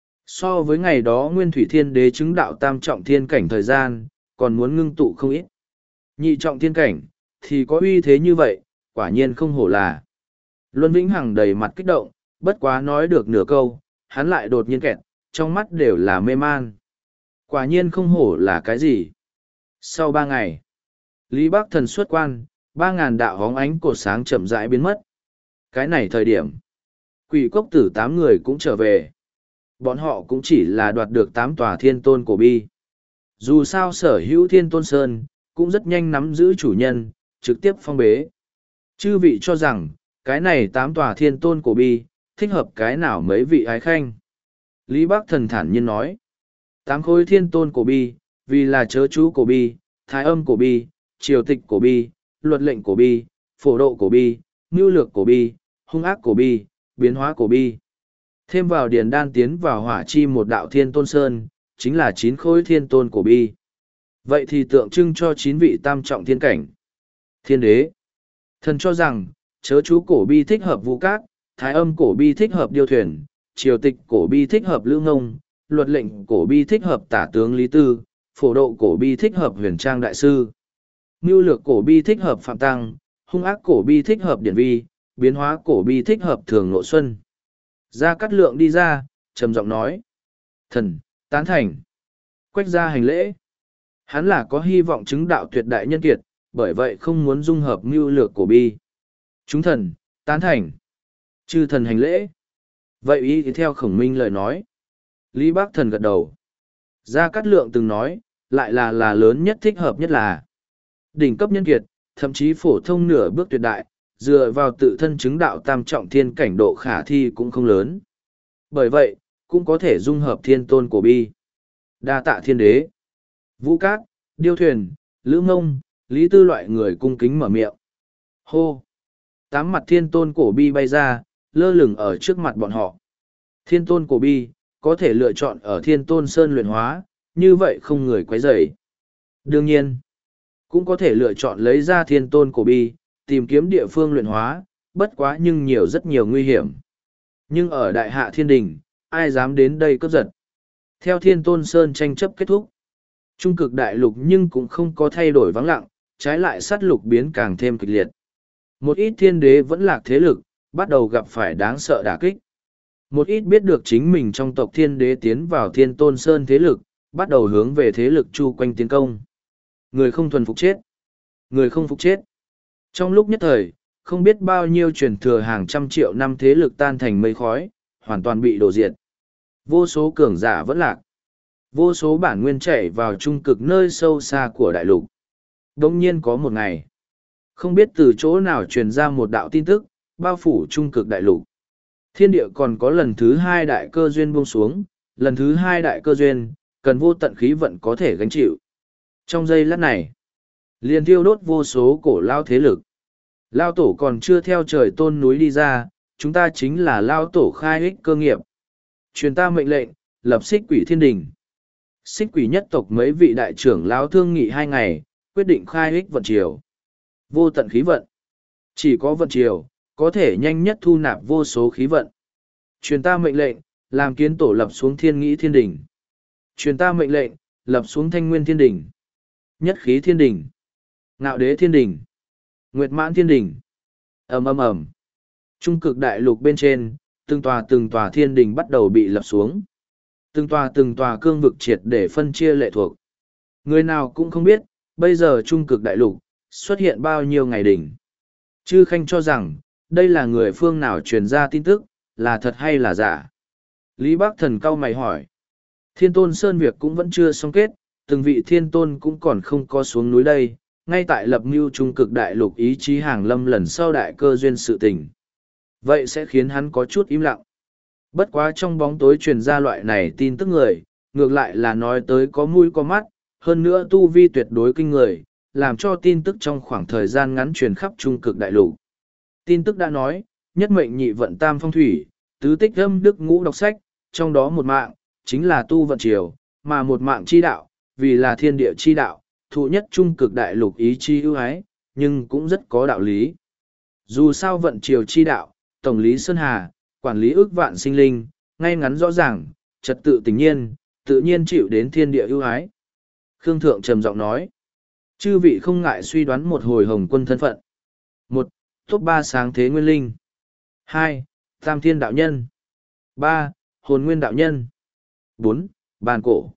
Speaker 1: So với ngày đó Nguyên Thủy Thiên Đế chứng đạo tam trọng thiên cảnh thời gian, còn muốn ngưng tụ không ít. Nhị trọng thiên cảnh, thì có uy thế như vậy, quả nhiên không hổ là. Luân Vĩnh Hằng đầy mặt kích động, bất quá nói được nửa câu, hắn lại đột nhiên kẹt, trong mắt đều là mê man. Quả nhiên không hổ là cái gì. Sau ba ngày, Lý Bắc Thần xuất quan, ba ngàn đạo hóng ánh cột sáng chậm rãi biến mất. Cái này thời điểm, Quỷ Cốc Tử tám người cũng trở về. Bọn họ cũng chỉ là đoạt được tám tòa thiên tôn cổ bi. Dù sao sở hữu thiên tôn sơn, cũng rất nhanh nắm giữ chủ nhân, trực tiếp phong bế. Chư vị cho rằng, cái này tám tòa thiên tôn cổ bi, thích hợp cái nào mấy vị ái khanh. Lý Bắc Thần thản nhiên nói, tám khối thiên tôn cổ bi, vì là chớ chú cổ bi, thái âm cổ bi, triều tịch cổ bi, luật lệnh cổ bi, phổ độ cổ bi, mưu lược cổ bi, hung ác cổ bi, biến hóa cổ bi. Thêm vào điền đan tiến vào hỏa chi một đạo thiên tôn sơn, chính là chín khối thiên tôn cổ bi. Vậy thì tượng trưng cho chín vị tam trọng thiên cảnh. Thiên đế. Thần cho rằng, chớ chú cổ bi thích hợp vũ cát, thái âm cổ bi thích hợp điêu thuyền, triều tịch cổ bi thích hợp lữ ngông, luật lệnh cổ bi thích hợp tả tướng Lý Tư, phổ độ cổ bi thích hợp huyền trang đại sư. Mưu lược cổ bi thích hợp phạm tăng, hung ác cổ bi thích hợp điển vi, biến hóa cổ bi thích hợp thường nội xuân. Gia Cát Lượng đi ra, trầm giọng nói. Thần, tán thành. Quách gia hành lễ. Hắn là có hy vọng chứng đạo tuyệt đại nhân kiệt, bởi vậy không muốn dung hợp mưu lược cổ bi. Chúng thần, tán thành. Chư thần hành lễ. Vậy ý thì theo Khổng Minh lời nói. Lý Bác Thần gật đầu. Gia Cát Lượng từng nói, lại là là lớn nhất thích hợp nhất là đỉnh cấp nhân kiệt, thậm chí phổ thông nửa bước tuyệt đại, dựa vào tự thân chứng đạo tam trọng thiên cảnh độ khả thi cũng không lớn. Bởi vậy, cũng có thể dung hợp thiên tôn cổ bi. Đa tạ thiên đế. Vũ Cát, Điêu Thuyền, Lữ Ngông, Lý Tư loại người cung kính mở miệng. Hô! Tám mặt thiên tôn cổ bi bay ra, lơ lửng ở trước mặt bọn họ. Thiên tôn cổ bi, có thể lựa chọn ở thiên tôn sơn luyện hóa, như vậy không người quấy rầy. Đương nhiên, cũng có thể lựa chọn lấy ra thiên tôn cổ bi, tìm kiếm địa phương luyện hóa, bất quá nhưng nhiều rất nhiều nguy hiểm. Nhưng ở đại hạ thiên đình, ai dám đến đây cướp giật. Theo thiên tôn sơn tranh chấp kết thúc, trung cực đại lục nhưng cũng không có thay đổi vắng lặng, trái lại sát lục biến càng thêm kịch liệt. Một ít thiên đế vẫn lạc thế lực, bắt đầu gặp phải đáng sợ đả kích. Một ít biết được chính mình trong tộc thiên đế tiến vào thiên tôn sơn thế lực, bắt đầu hướng về thế lực chu quanh tiến công. Người không thuần phục chết. Người không phục chết. Trong lúc nhất thời, không biết bao nhiêu truyền thừa hàng trăm triệu năm thế lực tan thành mây khói, hoàn toàn bị đổ diệt. Vô số cường giả vẫn lạc. Vô số bản nguyên chảy vào trung cực nơi sâu xa của đại lục. Đông nhiên có một ngày, không biết từ chỗ nào truyền ra một đạo tin tức, bao phủ trung cực đại lục. Thiên địa còn có lần thứ hai đại cơ duyên buông xuống, lần thứ hai đại cơ duyên, cần vô tận khí vận có thể gánh chịu. Trong giây lát này, liền thiêu đốt vô số cổ lao thế lực. Lao tổ còn chưa theo trời tôn núi đi ra, chúng ta chính là lao tổ khai ích cơ nghiệp. Truyền ta mệnh lệnh, lập xích quỷ thiên đình. Xích quỷ nhất tộc mấy vị đại trưởng lão thương nghị hai ngày, quyết định khai ích vận triều. Vô tận khí vận. Chỉ có vận triều, có thể nhanh nhất thu nạp vô số khí vận. Truyền ta mệnh lệnh, làm kiến tổ lập xuống thiên nghĩ thiên đình. Truyền ta mệnh lệnh, lập xuống thanh nguyên thiên đình. Nhất khí thiên đình. Ngạo đế thiên đình. Nguyệt mãn thiên đỉnh. Ầm ầm ầm. Trung cực đại lục bên trên, từng tòa từng tòa thiên đình bắt đầu bị lập xuống. Từng tòa từng tòa cương vực triệt để phân chia lệ thuộc. Người nào cũng không biết, bây giờ trung cực đại lục, xuất hiện bao nhiêu ngày đỉnh. Chư Khanh cho rằng, đây là người phương nào truyền ra tin tức, là thật hay là giả. Lý Bác Thần cau mày hỏi. Thiên Tôn Sơn việc cũng vẫn chưa xong kết, từng vị thiên tôn cũng còn không có xuống núi đây, ngay tại lập mưu trung cực đại lục ý chí hàng lâm lần sau đại cơ duyên sự tình. Vậy sẽ khiến hắn có chút im lặng. Bất quá trong bóng tối truyền ra loại này tin tức người, ngược lại là nói tới có mũi có mắt, hơn nữa tu vi tuyệt đối kinh người, làm cho tin tức trong khoảng thời gian ngắn truyền khắp trung cực đại lục. Tin tức đã nói, nhất mệnh nhị vận tam phong thủy, tứ tích âm đức ngũ đọc sách, trong đó một mạng, chính là tu vận triều, mà một mạng chi đạo, vì là thiên địa chi đạo, thụ nhất trung cực đại lục ý chi ưu ái, nhưng cũng rất có đạo lý. Dù sao vận triều chi đạo, tổng lý Sơn Hà, quản lý ước vạn sinh linh, ngay ngắn rõ ràng, trật tự tình nhiên, tự nhiên chịu đến thiên địa ưu ái. Khương Thượng trầm giọng nói, chư vị không ngại suy đoán một hồi hồng quân thân phận. Một, top ba sáng thế nguyên linh. Hai, tam thiên đạo nhân. Ba, hồn nguyên đạo nhân. Bốn, bàn cổ.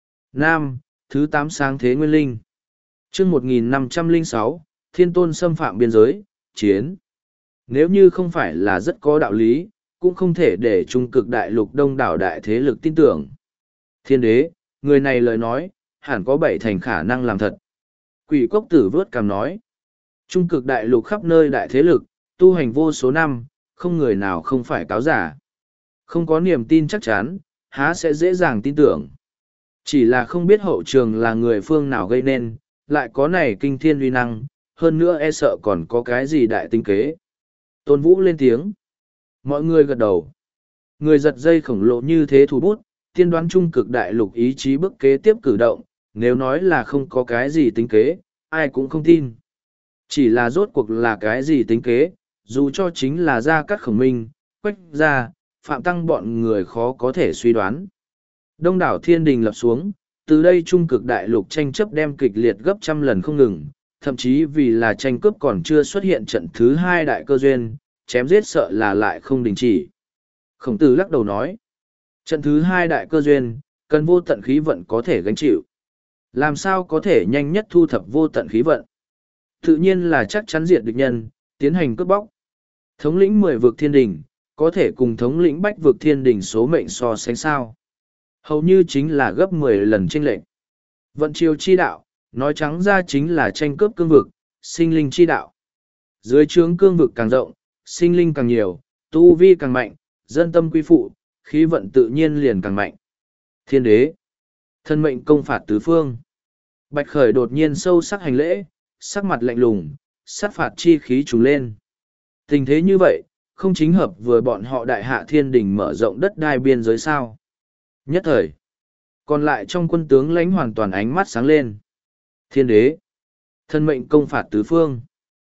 Speaker 1: Năm, thứ tám sáng thế nguyên linh. Chương một nghìn năm trăm lẻ sáu, thiên tôn xâm phạm biên giới, chiến. Nếu như không phải là rất có đạo lý, cũng không thể để trung cực đại lục đông đảo đại thế lực tin tưởng. Thiên đế, người này lời nói, hẳn có bảy thành khả năng làm thật. Quỷ cốc tử vớt cằm nói. Trung cực đại lục khắp nơi đại thế lực, tu hành vô số năm, không người nào không phải cáo giả. Không có niềm tin chắc chắn, há sẽ dễ dàng tin tưởng. Chỉ là không biết hậu trường là người phương nào gây nên, lại có này kinh thiên uy năng, hơn nữa e sợ còn có cái gì đại tinh kế. Tôn Vũ lên tiếng. Mọi người gật đầu. Người giật dây khổng lồ như thế thủ bút, tiên đoán trung cực đại lục ý chí bước kế tiếp cử động, nếu nói là không có cái gì tính kế, ai cũng không tin. Chỉ là rốt cuộc là cái gì tính kế, dù cho chính là Gia Cát Khổng Minh, Quách Gia, Phạm Tăng bọn người khó có thể suy đoán. Đông đảo thiên đình lập xuống, từ đây trung cực đại lục tranh chấp đem kịch liệt gấp trăm lần không ngừng, thậm chí vì là tranh cướp còn chưa xuất hiện trận thứ hai đại cơ duyên, chém giết sợ là lại không đình chỉ. Khổng Tử lắc đầu nói, trận thứ hai đại cơ duyên, cần vô tận khí vận có thể gánh chịu. Làm sao có thể nhanh nhất thu thập vô tận khí vận? Tự nhiên là chắc chắn diệt địch nhân, tiến hành cướp bóc. Thống lĩnh mười vực thiên đình, có thể cùng thống lĩnh bách vực thiên đình số mệnh so sánh sao. Hầu như chính là gấp mười lần chênh lệch. Vận triều chi đạo, nói trắng ra chính là tranh cướp cương vực, sinh linh chi đạo. Dưới trướng cương vực càng rộng, sinh linh càng nhiều, tu vi càng mạnh, dân tâm quy phụ, khí vận tự nhiên liền càng mạnh. Thiên đế, thân mệnh công phạt tứ phương. Bạch Khởi đột nhiên sâu sắc hành lễ, sắc mặt lạnh lùng, sát phạt chi khí trùng lên. Tình thế như vậy, không chính hợp vừa bọn họ đại hạ thiên đình mở rộng đất đai biên giới sao. Nhất thời, còn lại trong quân tướng lãnh hoàn toàn ánh mắt sáng lên. Thiên đế, thân mệnh công phạt tứ phương.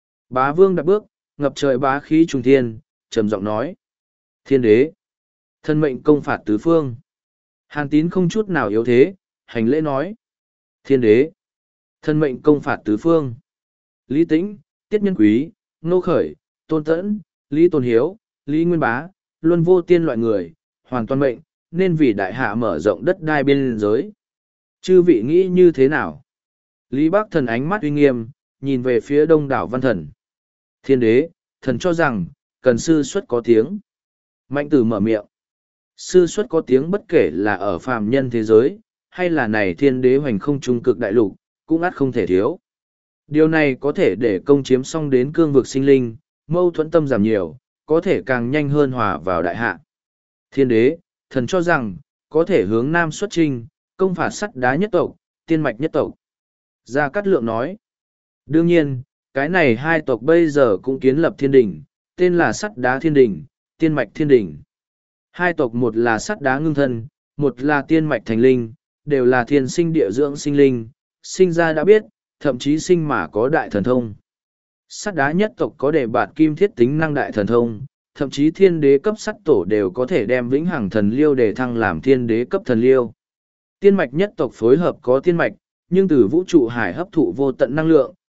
Speaker 1: Bá vương đặt bước, ngập trời bá khí trùng thiên, trầm giọng nói. Thiên đế, thân mệnh công phạt tứ phương. Hàn Tín không chút nào yếu thế, hành lễ nói. Thiên đế, thân mệnh công phạt tứ phương. Lý Tĩnh, Tiết Nhân Quý, Nô Khởi, Tôn Tẫn, Lý Tôn Hiếu, Lý Nguyên Bá, Luân Vô Tiên loại người, hoàn toàn mệnh, nên vì đại hạ mở rộng đất đai biên giới. Chư vị nghĩ như thế nào? Lý Bác Thần ánh mắt uy nghiêm, nhìn về phía đông đảo văn thần. Thiên đế, thần cho rằng, cần sư xuất có tiếng. Mạnh tử mở miệng. Sư xuất có tiếng bất kể là ở phàm nhân thế giới, hay là này thiên đế hoành không trung cực đại lục, cũng ắt không thể thiếu. Điều này có thể để công chiếm xong đến cương vực sinh linh, mâu thuẫn tâm giảm nhiều, có thể càng nhanh hơn hòa vào đại hạ. Thiên đế, thần cho rằng, có thể hướng nam xuất trinh, công phạt sắt đá nhất tộc, tiên mạch nhất tộc. Gia Cát Lượng nói. Đương nhiên, cái này hai tộc bây giờ cũng kiến lập thiên đình, tên là sắt đá thiên đình, tiên mạch thiên đình. Hai tộc một là sắt đá ngưng thân, một là tiên mạch thành linh, đều là thiên sinh địa dưỡng sinh linh, sinh ra đã biết, thậm chí sinh mà có đại thần thông. Sắt đá nhất tộc có đề bạt kim thiết tính năng đại thần thông, thậm chí thiên đế cấp sắt tổ đều có thể đem vĩnh hằng thần liêu để thăng làm thiên đế cấp thần liêu. Tiên mạch nhất tộc phối hợp có tiên mạch, nhưng từ vũ trụ hải hấp thụ vô tận năng lượng,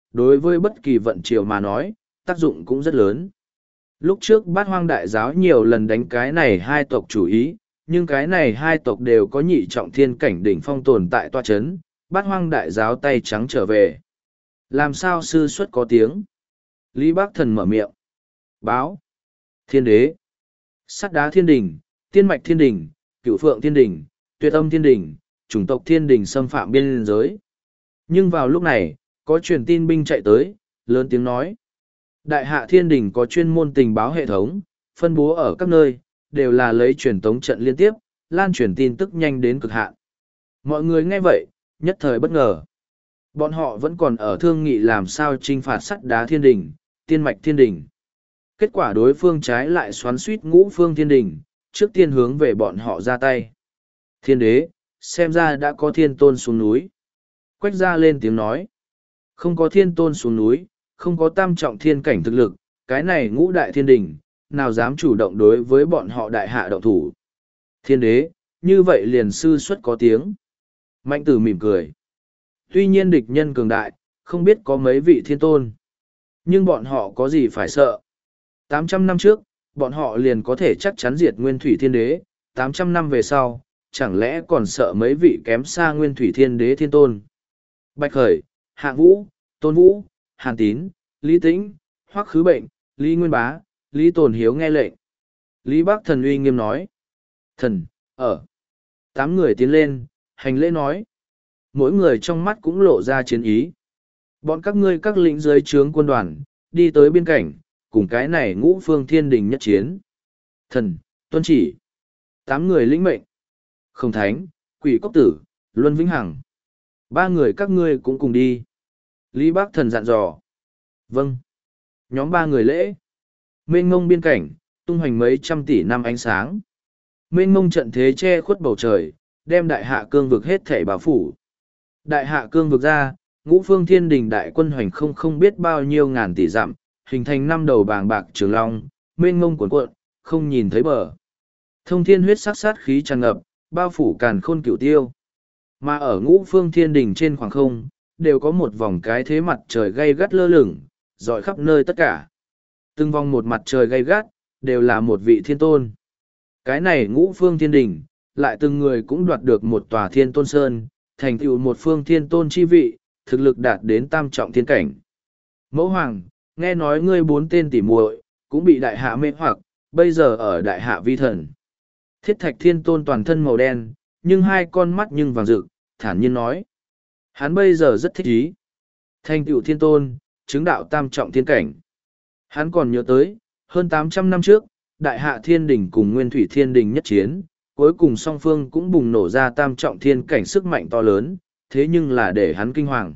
Speaker 1: đối với bất kỳ vận triều mà nói, tác dụng cũng rất lớn. Lúc trước bát hoang đại giáo nhiều lần đánh cái này hai tộc chủ ý, nhưng cái này hai tộc đều có nhị trọng thiên cảnh đỉnh phong tồn tại toa chấn, bát hoang đại giáo tay trắng trở về. Làm sao sư xuất có tiếng? Lý Bác Thần mở miệng. Báo. Thiên đế. Sắt đá thiên đình, tiên mạch thiên đình, cửu phượng thiên đình, tuyệt âm thiên đình, chủng tộc thiên đình xâm phạm biên giới. Nhưng vào lúc này, có truyền tin binh chạy tới, lớn tiếng nói. Đại hạ thiên đình có chuyên môn tình báo hệ thống, phân bố ở các nơi, đều là lấy truyền tống trận liên tiếp, lan truyền tin tức nhanh đến cực hạn. Mọi người nghe vậy, nhất thời bất ngờ. Bọn họ vẫn còn ở thương nghị làm sao trinh phạt sắt đá thiên đình, tiên mạch thiên đình. Kết quả đối phương trái lại xoắn suýt ngũ phương thiên đình, trước tiên hướng về bọn họ ra tay. Thiên đế, xem ra đã có thiên tôn xuống núi. Quách gia lên tiếng nói. Không có thiên tôn xuống núi, không có tam trọng thiên cảnh thực lực, cái này ngũ đại thiên đình, nào dám chủ động đối với bọn họ đại hạ động thủ. Thiên đế, như vậy liền sư xuất có tiếng. Mạnh tử mỉm cười. Tuy nhiên địch nhân cường đại, không biết có mấy vị thiên tôn. Nhưng bọn họ có gì phải sợ. tám trăm năm trước, bọn họ liền có thể chắc chắn diệt nguyên thủy thiên đế. tám trăm năm về sau, chẳng lẽ còn sợ mấy vị kém xa nguyên thủy thiên đế thiên tôn. Bạch Khởi, Hạ Vũ, Tôn Vũ, Hàn Tín, Lý Tĩnh, Hoắc Khứ Bệnh, Lý Nguyên Bá, Lý Tồn Hiếu nghe lệnh. Lý Bác Thần uy nghiêm nói. Thần, ở. Tám người tiến lên, hành lễ nói. Mỗi người trong mắt cũng lộ ra chiến ý. Bọn các ngươi các lĩnh dưới trướng quân đoàn, đi tới biên cảnh, cùng cái này ngũ phương thiên đình nhất chiến. Thần, tuân chỉ. Tám người lĩnh mệnh. Không thánh, quỷ cốc tử, Luân Vĩnh Hằng. Ba người các ngươi cũng cùng đi. Lý Bác Thần dặn dò. Vâng. Nhóm ba người lễ. Mênh ngông biên cảnh, tung hoành mấy trăm tỷ năm ánh sáng. Mênh ngông trận thế che khuất bầu trời, đem đại hạ cương vực hết thảy bao phủ. Đại hạ cương vực ra, ngũ phương thiên đình đại quân hoành không không biết bao nhiêu ngàn tỷ dặm, hình thành năm đầu bàng bạc trường long, mênh ngông cuồn cuộn, không nhìn thấy bờ. Thông thiên huyết sắc sát khí tràn ngập, bao phủ càn khôn cửu tiêu. Mà ở ngũ phương thiên đình trên khoảng không, đều có một vòng cái thế mặt trời gay gắt lơ lửng, rọi khắp nơi tất cả. Từng vòng một mặt trời gay gắt, đều là một vị thiên tôn. Cái này ngũ phương thiên đình, lại từng người cũng đoạt được một tòa thiên tôn sơn, thành tựu một phương thiên tôn chi vị, thực lực đạt đến tam trọng thiên cảnh. Mẫu hoàng, nghe nói ngươi bốn tên tỉ muội cũng bị đại hạ mê hoặc, bây giờ ở đại hạ vi thần. Thiết thạch thiên tôn toàn thân màu đen, nhưng hai con mắt nhưng vàng rực, thản nhiên nói. Hắn bây giờ rất thích ý. Thành tựu thiên tôn, chứng đạo tam trọng thiên cảnh. Hắn còn nhớ tới, hơn tám trăm năm trước, đại hạ thiên đình cùng nguyên thủy thiên đình nhất chiến, cuối cùng song phương cũng bùng nổ ra tam trọng thiên cảnh sức mạnh to lớn, thế nhưng là để hắn kinh hoàng.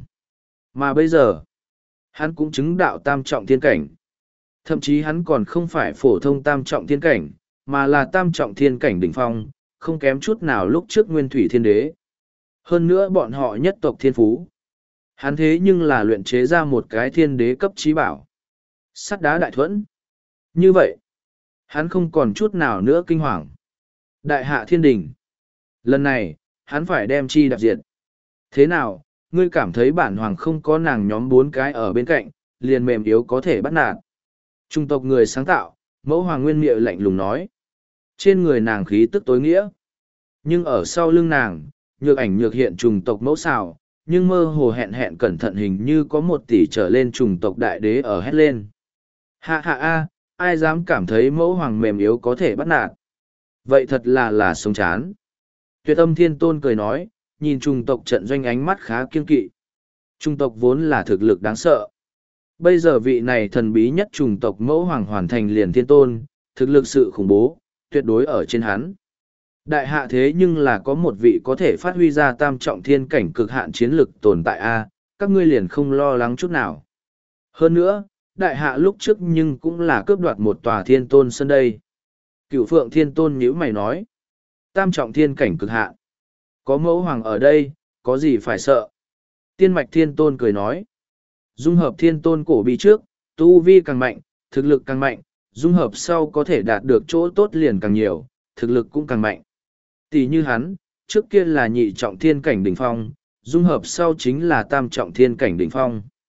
Speaker 1: Mà bây giờ, hắn cũng chứng đạo tam trọng thiên cảnh. Thậm chí hắn còn không phải phổ thông tam trọng thiên cảnh, mà là tam trọng thiên cảnh đỉnh phong, không kém chút nào lúc trước nguyên thủy thiên đế. Hơn nữa bọn họ nhất tộc thiên phú. Hắn thế nhưng là luyện chế ra một cái thiên đế cấp trí bảo. Sắt đá đại thuẫn. Như vậy, hắn không còn chút nào nữa kinh hoàng. Đại hạ thiên đình. Lần này, hắn phải đem chi đạp diệt. Thế nào, ngươi cảm thấy bản hoàng không có nàng nhóm bốn cái ở bên cạnh, liền mềm yếu có thể bắt nạt. Trung tộc người sáng tạo, mẫu hoàng nguyên miệng lạnh lùng nói. Trên người nàng khí tức tối nghĩa. Nhưng ở sau lưng nàng, nhược ảnh nhược hiện trùng tộc mẫu xào, nhưng mơ hồ hẹn hẹn cẩn thận hình như có một tỷ trở lên trùng tộc đại đế ở hét lên. Hạ hạ a, ai dám cảm thấy mẫu hoàng mềm yếu có thể bắt nạt. Vậy thật là là sống chán. Tuyệt âm thiên tôn cười nói, nhìn trùng tộc trận doanh ánh mắt khá kiên kỵ. Trùng tộc vốn là thực lực đáng sợ. Bây giờ vị này thần bí nhất trùng tộc mẫu hoàng hoàn thành liền thiên tôn, thực lực sự khủng bố, tuyệt đối ở trên hắn. Đại hạ thế nhưng là có một vị có thể phát huy ra tam trọng thiên cảnh cực hạn chiến lực tồn tại a, các ngươi liền không lo lắng chút nào. Hơn nữa, đại hạ lúc trước nhưng cũng là cướp đoạt một tòa thiên tôn sân đây. Cửu phượng thiên tôn nhíu mày nói. Tam trọng thiên cảnh cực hạn. Có mẫu hoàng ở đây, có gì phải sợ. Tiên mạch thiên tôn cười nói. Dung hợp thiên tôn cổ bi trước, tu vi càng mạnh, thực lực càng mạnh, dung hợp sau có thể đạt được chỗ tốt liền càng nhiều, thực lực cũng càng mạnh. Tỷ như hắn, trước kia là nhị trọng thiên cảnh đỉnh phong, dung hợp sau chính là tam trọng thiên cảnh đỉnh phong.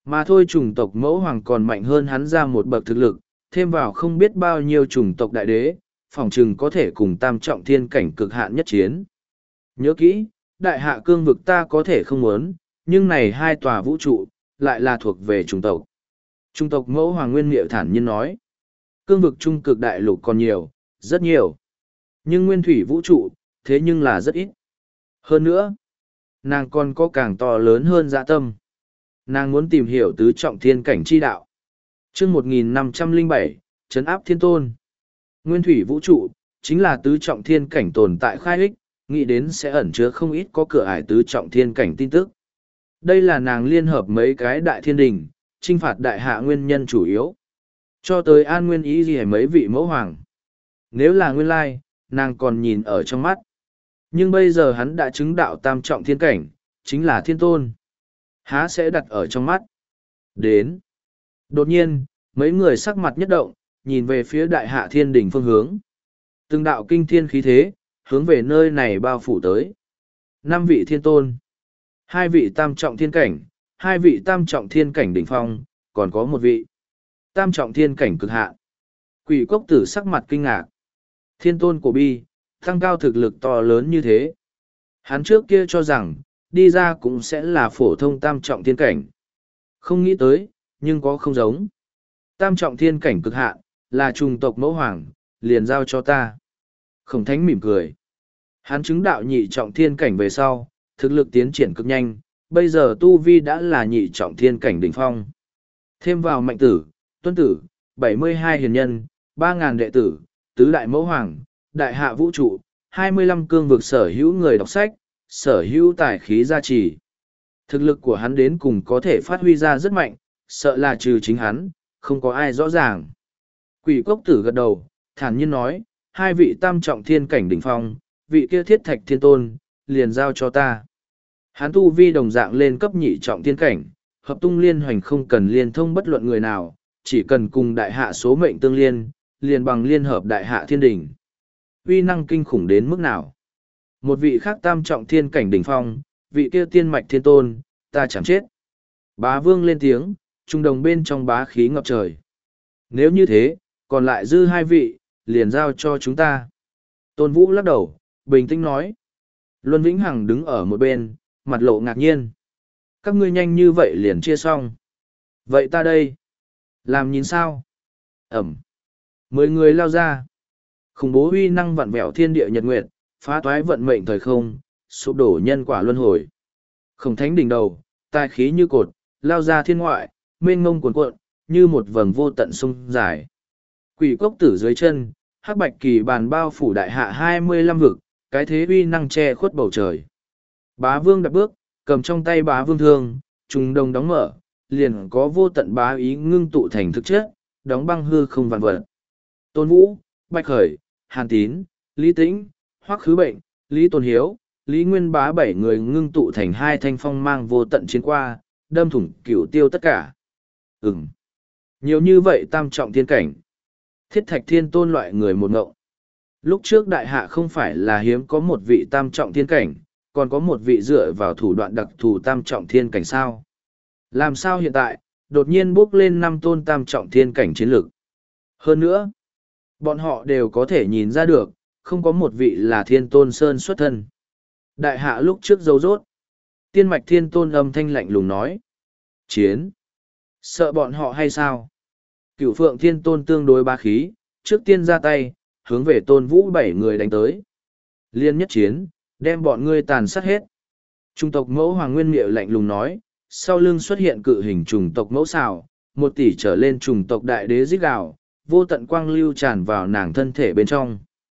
Speaker 1: Mà thôi chủng tộc mẫu hoàng còn mạnh hơn hắn ra một bậc thực lực, thêm vào không biết bao nhiêu chủng tộc đại đế, phỏng chừng có thể cùng tam trọng thiên cảnh cực hạn nhất chiến. Nhớ kỹ, đại hạ cương vực ta có thể không muốn, nhưng này hai tòa vũ trụ, lại là thuộc về chủng tộc. Chủng tộc mẫu hoàng nguyên miệu thản nhiên nói, cương vực trung cực đại lục còn nhiều, rất nhiều. Nhưng nguyên thủy vũ trụ, thế nhưng là rất ít. Hơn nữa, nàng còn có càng to lớn hơn dạ tâm. Nàng muốn tìm hiểu tứ trọng thiên cảnh chi đạo. chương một nghìn năm trăm lẻ bảy, trấn áp thiên tôn. Nguyên thủy vũ trụ, chính là tứ trọng thiên cảnh tồn tại khai ích, nghĩ đến sẽ ẩn chứa không ít có cửa ải tứ trọng thiên cảnh tin tức. Đây là nàng liên hợp mấy cái đại thiên đình, trinh phạt đại hạ nguyên nhân chủ yếu. Cho tới an nguyên ý gì hay mấy vị mẫu hoàng. Nếu là nguyên lai, nàng còn nhìn ở trong mắt. Nhưng bây giờ hắn đã chứng đạo tam trọng thiên cảnh, chính là thiên tôn. Há sẽ đặt ở trong mắt. Đến. Đột nhiên, mấy người sắc mặt nhất động, nhìn về phía đại hạ thiên đỉnh phương hướng. Từng đạo kinh thiên khí thế, hướng về nơi này bao phủ tới. Năm vị thiên tôn. Hai vị tam trọng thiên cảnh, hai vị tam trọng thiên cảnh đỉnh phong, còn có một vị. Tam trọng thiên cảnh cực hạ. Quỷ cốc tử sắc mặt kinh ngạc. Thiên tôn của bi, tăng cao thực lực to lớn như thế. Hắn trước kia cho rằng, đi ra cũng sẽ là phổ thông tam trọng thiên cảnh. Không nghĩ tới, nhưng có không giống. Tam trọng thiên cảnh cực hạn, là trùng tộc mẫu hoàng, liền giao cho ta. Khổng thánh mỉm cười. Hắn chứng đạo nhị trọng thiên cảnh về sau, thực lực tiến triển cực nhanh, bây giờ tu vi đã là nhị trọng thiên cảnh đỉnh phong. Thêm vào mạnh tử, tuân tử, bảy mươi hai hiền nhân, ba ngàn đệ tử, tứ đại mẫu hoàng, đại hạ vũ trụ, hai mươi lăm cương vực sở hữu người đọc sách, sở hữu tài khí gia trì. Thực lực của hắn đến cùng có thể phát huy ra rất mạnh, sợ là trừ chính hắn, không có ai rõ ràng. Quỷ cốc tử gật đầu, thản nhiên nói, hai vị tam trọng thiên cảnh đỉnh phong, vị kia thiết thạch thiên tôn, liền giao cho ta. Hắn tu vi đồng dạng lên cấp nhị trọng thiên cảnh, hợp tung liên hoành không cần liên thông bất luận người nào, chỉ cần cùng đại hạ số mệnh tương liên, liền bằng liên hợp đại hạ thiên đỉnh. Uy năng kinh khủng đến mức nào? Một vị khác tam trọng thiên cảnh đỉnh phong, vị kia tiên mạch thiên tôn, ta chẳng chết. Bá vương lên tiếng, trung đồng bên trong bá khí ngập trời. Nếu như thế, còn lại dư hai vị, liền giao cho chúng ta. Tôn Vũ lắc đầu, bình tĩnh nói. Luân Vĩnh Hằng đứng ở một bên, mặt lộ ngạc nhiên. Các ngươi nhanh như vậy liền chia xong. Vậy ta đây? Làm nhìn sao? Ẩm. Mười người lao ra. Khủng bố uy năng vặn vẹo thiên địa nhật nguyệt, phá toái vận mệnh thời không, sụp đổ nhân quả luân hồi. Khổng thánh đỉnh đầu, tài khí như cột, lao ra thiên ngoại, mênh ngông cuồn cuộn, như một vầng vô tận sông dài. Quỷ cốc tử dưới chân, hắc bạch kỳ bàn bao phủ đại hạ hai mươi lăm vực, cái thế uy năng che khuất bầu trời. Bá vương đạp bước, cầm trong tay bá vương thương, trùng đồng đóng mở, liền có vô tận bá ý ngưng tụ thành thực chất, đóng băng hư không vạn vật. Tôn Vũ, Bạch Khởi, Hàn Tín, Lý Tĩnh, Hoắc Khứ Bệnh, Lý Tôn Hiếu, Lý Nguyên Bá bảy người ngưng tụ thành hai thanh phong mang vô tận chiến qua, đâm thủng cửu tiêu tất cả. Ừm. Nhiều như vậy tam trọng thiên cảnh. Thiết thạch thiên tôn loại người một ngộng. Lúc trước đại hạ không phải là hiếm có một vị tam trọng thiên cảnh, còn có một vị dựa vào thủ đoạn đặc thù tam trọng thiên cảnh sao. Làm sao hiện tại, đột nhiên bước lên năm tôn tam trọng thiên cảnh chiến lược. Hơn nữa, bọn họ đều có thể nhìn ra được, không có một vị là thiên tôn sơn xuất thân. Đại hạ lúc trước dấu rốt. Tiên mạch thiên tôn âm thanh lạnh lùng nói. Chiến. Sợ bọn họ hay sao? Cửu phượng thiên tôn tương đối ba khí, trước tiên ra tay, hướng về tôn vũ bảy người đánh tới. Liên nhất chiến, đem bọn ngươi tàn sát hết. Trung tộc mẫu Hoàng Nguyên Miệu lạnh lùng nói, sau lưng xuất hiện cự hình trùng tộc mẫu xào, một tỷ trở lên trùng tộc đại đế rít gào, vô tận quang lưu tràn vào nàng thân thể bên trong.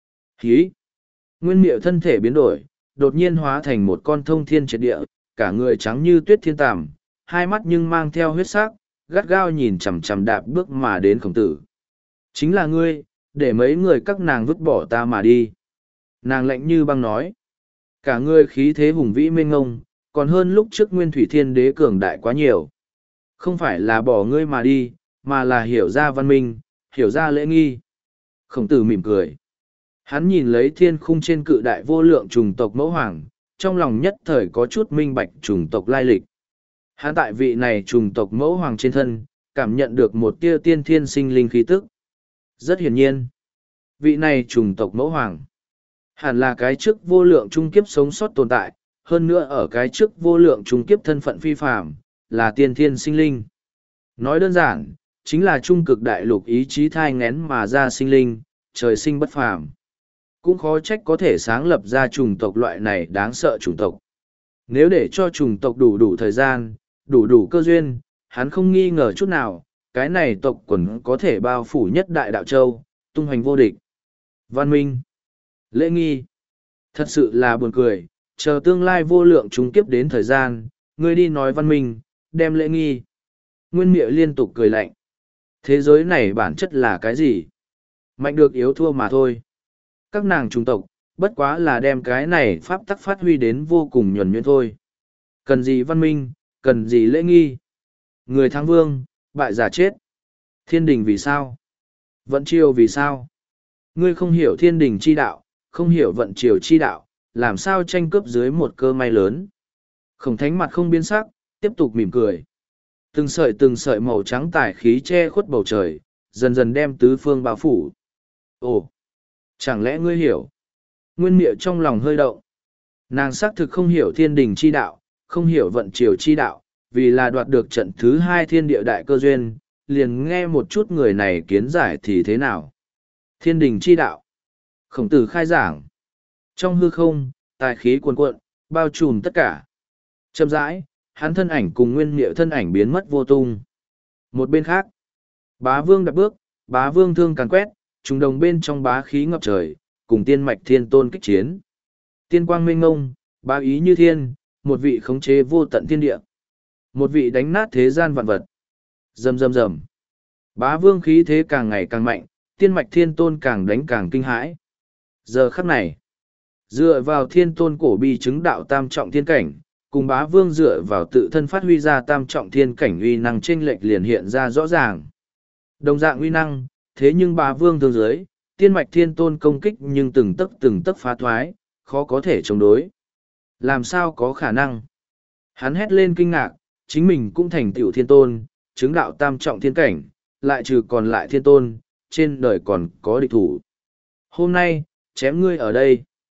Speaker 1: Hí! Nguyên Miệu thân thể biến đổi, đột nhiên hóa thành một con thông thiên triệt địa, cả người trắng như tuyết thiên tàm, hai mắt nhưng mang theo huyết sắc, gắt gao nhìn chằm chằm đạp bước mà đến khổng tử. Chính là ngươi, để mấy người các nàng vứt bỏ ta mà đi. Nàng lạnh như băng nói. Cả ngươi khí thế hùng vĩ mênh ngông, còn hơn lúc trước Nguyên Thủy Thiên Đế cường đại quá nhiều. Không phải là bỏ ngươi mà đi, mà là hiểu ra văn minh, hiểu ra lễ nghi. Khổng tử mỉm cười. Hắn nhìn lấy thiên khung trên cự đại vô lượng trùng tộc mẫu hoàng, trong lòng nhất thời có chút minh bạch trùng tộc lai lịch. Hắn tại vị này trùng tộc mẫu hoàng trên thân, cảm nhận được một tia tiên thiên sinh linh khí tức. Rất hiển nhiên, vị này trùng tộc mẫu hoàng, hẳn là cái trước vô lượng trung kiếp sống sót tồn tại, hơn nữa ở cái trước vô lượng trung kiếp thân phận phi phàm, là tiên thiên sinh linh. Nói đơn giản, chính là trung cực đại lục ý chí thai ngén mà ra sinh linh, trời sinh bất phàm. Cũng khó trách có thể sáng lập ra chủng tộc loại này đáng sợ chủng tộc. Nếu để cho chủng tộc đủ đủ thời gian, đủ đủ cơ duyên, hắn không nghi ngờ chút nào, cái này tộc quần có thể bao phủ nhất đại đạo châu, tung hoành vô địch. Văn minh, lễ nghi, thật sự là buồn cười, chờ tương lai vô lượng chúng kiếp đến thời gian, ngươi đi nói văn minh, đem lễ nghi. Nguyên Miệu liên tục cười lạnh. Thế giới này bản chất là cái gì? Mạnh được yếu thua mà thôi. Các nàng trung tộc, bất quá là đem cái này pháp tắc phát huy đến vô cùng nhuần nhuyễn thôi. Cần gì văn minh, cần gì lễ nghi? Người thắng vương, bại giả chết. Thiên đình vì sao? Vận triều vì sao? Ngươi không hiểu thiên đình chi đạo, không hiểu vận triều chi đạo, làm sao tranh cướp dưới một cơ may lớn? Khổng thánh mặt không biến sắc, tiếp tục mỉm cười. Từng sợi từng sợi màu trắng tải khí che khuất bầu trời, dần dần đem tứ phương bao phủ. Ồ, chẳng lẽ ngươi hiểu? Nguyên Miệu trong lòng hơi động. Nàng xác thực không hiểu thiên đình chi đạo, không hiểu vận triều chi đạo, vì là đoạt được trận thứ hai thiên địa đại cơ duyên, liền nghe một chút người này kiến giải thì thế nào. Thiên đình chi đạo. Khổng tử khai giảng. Trong hư không, tài khí cuồn cuộn, bao trùm tất cả. Chậm rãi, hắn thân ảnh cùng Nguyên Miệu thân ảnh biến mất vô tung. Một bên khác, bá vương đạp bước, bá vương thương càn quét, trùng đồng bên trong bá khí ngập trời, cùng tiên mạch thiên tôn kích chiến. Tiên quang mênh ngông, bá ý như thiên, một vị khống chế vô tận thiên địa. Một vị đánh nát thế gian vạn vật. Rầm rầm rầm. Bá vương khí thế càng ngày càng mạnh, tiên mạch thiên tôn càng đánh càng kinh hãi. Giờ khắc này, dựa vào thiên tôn cổ bi chứng đạo tam trọng thiên cảnh, cùng bá vương dựa vào tự thân phát huy ra tam trọng thiên cảnh uy năng chênh lệch liền hiện ra rõ ràng. Đồng dạng uy năng, thế nhưng bá vương thương giới, tiên mạch thiên tôn công kích nhưng từng tấc từng tấc phá thoái, khó có thể chống đối. Làm sao có khả năng? Hắn hét lên kinh ngạc, chính mình cũng thành tiểu thiên tôn, chứng đạo tam trọng thiên cảnh, lại trừ còn lại thiên tôn, trên đời còn có địch thủ. Hôm nay, chém ngươi ở đây.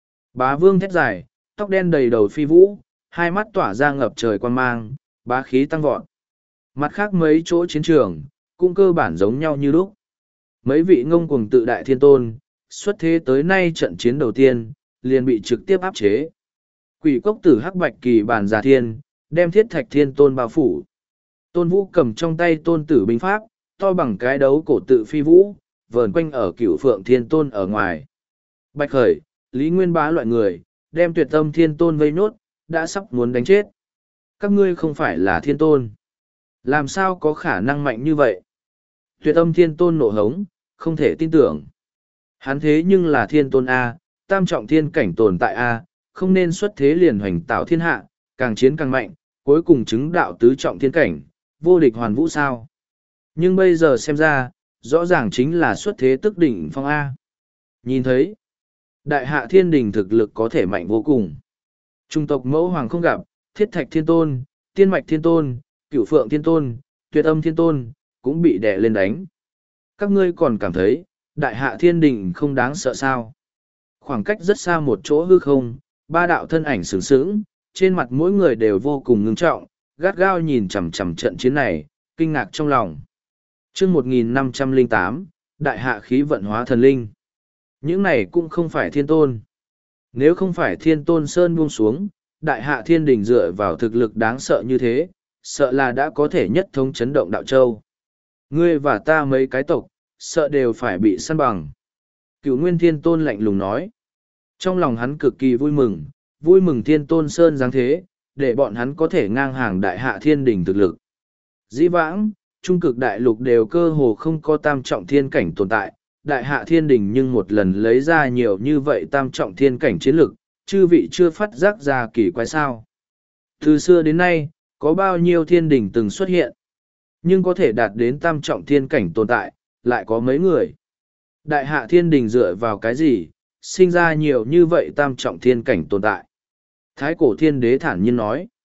Speaker 1: Bá vương thét dài, tóc đen đầy đầu phi vũ, hai mắt tỏa ra ngập trời quan mang, bá khí tăng vọt. Mặt khác mấy chỗ chiến trường, cũng cơ bản giống nhau như lúc. Mấy vị ngông cuồng tự đại thiên tôn, xuất thế tới nay trận chiến đầu tiên, liền bị trực tiếp áp chế. Quỷ cốc tử hắc bạch kỳ bản giả thiên, đem thiết thạch thiên tôn bao phủ. Tôn vũ cầm trong tay tôn tử binh pháp, to bằng cái đấu cổ tự phi vũ, vờn quanh ở cửu phượng thiên tôn ở ngoài. Bạch khởi, Lý Nguyên Bá loại người, đem tuyệt tâm thiên tôn vây nốt, đã sắp muốn đánh chết. Các ngươi không phải là thiên tôn. Làm sao có khả năng mạnh như vậy? Tuyệt âm thiên tôn nộ hống, không thể tin tưởng. Hắn thế nhưng là thiên tôn A, tam trọng thiên cảnh tồn tại A, không nên xuất thế liền hoành tạo thiên hạ, càng chiến càng mạnh, cuối cùng chứng đạo tứ trọng thiên cảnh, vô địch hoàn vũ sao. Nhưng bây giờ xem ra, rõ ràng chính là xuất thế tức đỉnh phong A. Nhìn thấy, đại hạ thiên đình thực lực có thể mạnh vô cùng. Trung tộc mẫu hoàng không gặp, thiết thạch thiên tôn, tiên mạch thiên tôn, cửu phượng thiên tôn, tuyệt âm thiên tôn, cũng bị đè lên đánh. Các ngươi còn cảm thấy, đại hạ thiên đình không đáng sợ sao. Khoảng cách rất xa một chỗ hư không, ba đạo thân ảnh sướng sướng, trên mặt mỗi người đều vô cùng ngưng trọng, gắt gao nhìn chằm chằm trận chiến này, kinh ngạc trong lòng. Chương một nghìn năm trăm lẻ tám, đại hạ khí vận hóa thần linh. Những này cũng không phải thiên tôn. Nếu không phải thiên tôn sơn buông xuống, đại hạ thiên đình dựa vào thực lực đáng sợ như thế, sợ là đã có thể nhất thống chấn động đạo châu. Ngươi và ta mấy cái tộc, sợ đều phải bị săn bằng. Cựu nguyên thiên tôn lạnh lùng nói. Trong lòng hắn cực kỳ vui mừng, vui mừng thiên tôn sơn giáng thế, để bọn hắn có thể ngang hàng đại hạ thiên đình thực lực. Dĩ vãng, trung cực đại lục đều cơ hồ không có tam trọng thiên cảnh tồn tại, đại hạ thiên đình nhưng một lần lấy ra nhiều như vậy tam trọng thiên cảnh chiến lực, chư vị chưa phát giác ra kỳ quái sao. Từ xưa đến nay, có bao nhiêu thiên đình từng xuất hiện, nhưng có thể đạt đến tam trọng thiên cảnh tồn tại, lại có mấy người. Đại hạ thiên đình dựa vào cái gì, sinh ra nhiều như vậy tam trọng thiên cảnh tồn tại. Thái cổ thiên đế thản nhiên nói.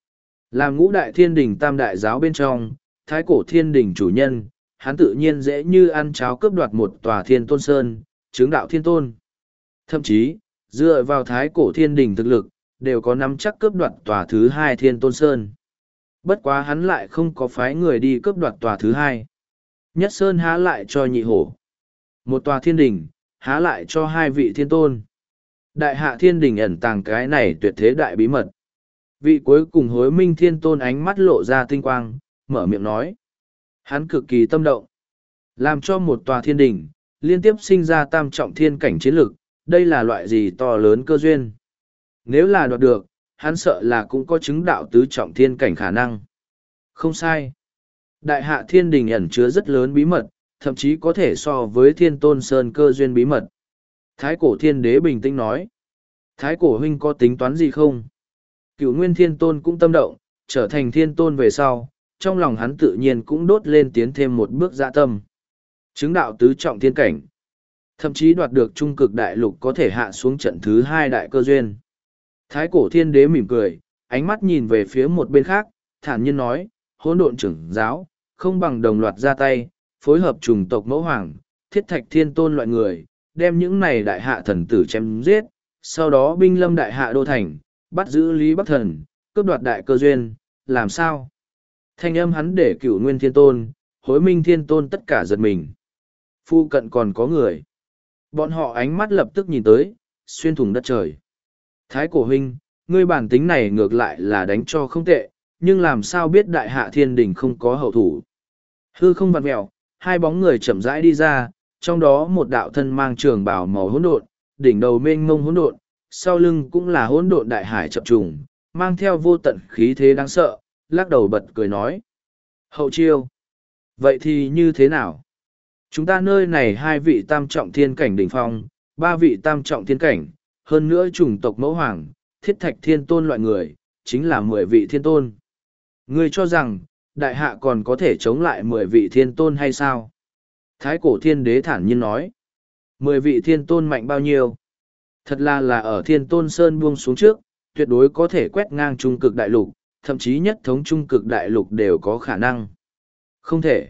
Speaker 1: Làm ngũ đại thiên đình tam đại giáo bên trong, thái cổ thiên đình chủ nhân, hắn tự nhiên dễ như ăn cháo cướp đoạt một tòa thiên tôn sơn, chứng đạo thiên tôn. Thậm chí, dựa vào thái cổ thiên đình thực lực, đều có nắm chắc cướp đoạt tòa thứ hai thiên tôn sơn. Bất quá hắn lại không có phái người đi cướp đoạt tòa thứ hai. Nhất sơn há lại cho nhị hổ. Một tòa thiên đình, há lại cho hai vị thiên tôn. Đại hạ thiên đình ẩn tàng cái này tuyệt thế đại bí mật. Vị cuối cùng hối minh thiên tôn ánh mắt lộ ra tinh quang, mở miệng nói. Hắn cực kỳ tâm động. Làm cho một tòa thiên đình, liên tiếp sinh ra tam trọng thiên cảnh chiến lực, đây là loại gì to lớn cơ duyên. Nếu là đoạt được, hắn sợ là cũng có chứng đạo tứ trọng thiên cảnh khả năng. Không sai. Đại hạ thiên đình ẩn chứa rất lớn bí mật, thậm chí có thể so với thiên tôn sơn cơ duyên bí mật. Thái cổ thiên đế bình tĩnh nói. Thái cổ huynh có tính toán gì không? Cựu nguyên thiên tôn cũng tâm động, trở thành thiên tôn về sau, trong lòng hắn tự nhiên cũng đốt lên tiến thêm một bước dạ tâm. Chứng đạo tứ trọng thiên cảnh. Thậm chí đoạt được trung cực đại lục có thể hạ xuống trận thứ hai đại cơ duyên. Thái cổ thiên đế mỉm cười, ánh mắt nhìn về phía một bên khác, thản nhiên nói, hỗn độn trưởng giáo, không bằng đồng loạt ra tay, phối hợp chủng tộc mẫu hoàng, thiết thạch thiên tôn loại người, đem những này đại hạ thần tử chém giết, sau đó binh lâm đại hạ đô thành, bắt giữ Lý Bắc Thần, cướp đoạt đại cơ duyên, làm sao? Thanh âm hắn để cửu nguyên thiên tôn, hối minh thiên tôn tất cả giật mình. Phu cận còn có người. Bọn họ ánh mắt lập tức nhìn tới, xuyên thủng đất trời. Thái cổ huynh, ngươi bản tính này ngược lại là đánh cho không tệ, nhưng làm sao biết đại hạ thiên đình không có hậu thủ. Hư không vặn mẹo, hai bóng người chậm rãi đi ra, trong đó một đạo thân mang trường bào màu hỗn độn, đỉnh đầu mênh mông hỗn độn, sau lưng cũng là hỗn độn đại hải chập trùng, mang theo vô tận khí thế đáng sợ, lắc đầu bật cười nói. Hậu chiêu. Vậy thì như thế nào? Chúng ta nơi này hai vị tam trọng thiên cảnh đỉnh phong, ba vị tam trọng thiên cảnh, hơn nữa chủng tộc mẫu hoàng, thiết thạch thiên tôn loại người, chính là mười vị thiên tôn. Ngươi cho rằng, đại hạ còn có thể chống lại mười vị thiên tôn hay sao? Thái cổ thiên đế thản nhiên nói. Mười vị thiên tôn mạnh bao nhiêu? Thật là là ở thiên tôn sơn buông xuống trước, tuyệt đối có thể quét ngang trung cực đại lục, thậm chí nhất thống trung cực đại lục đều có khả năng. Không thể.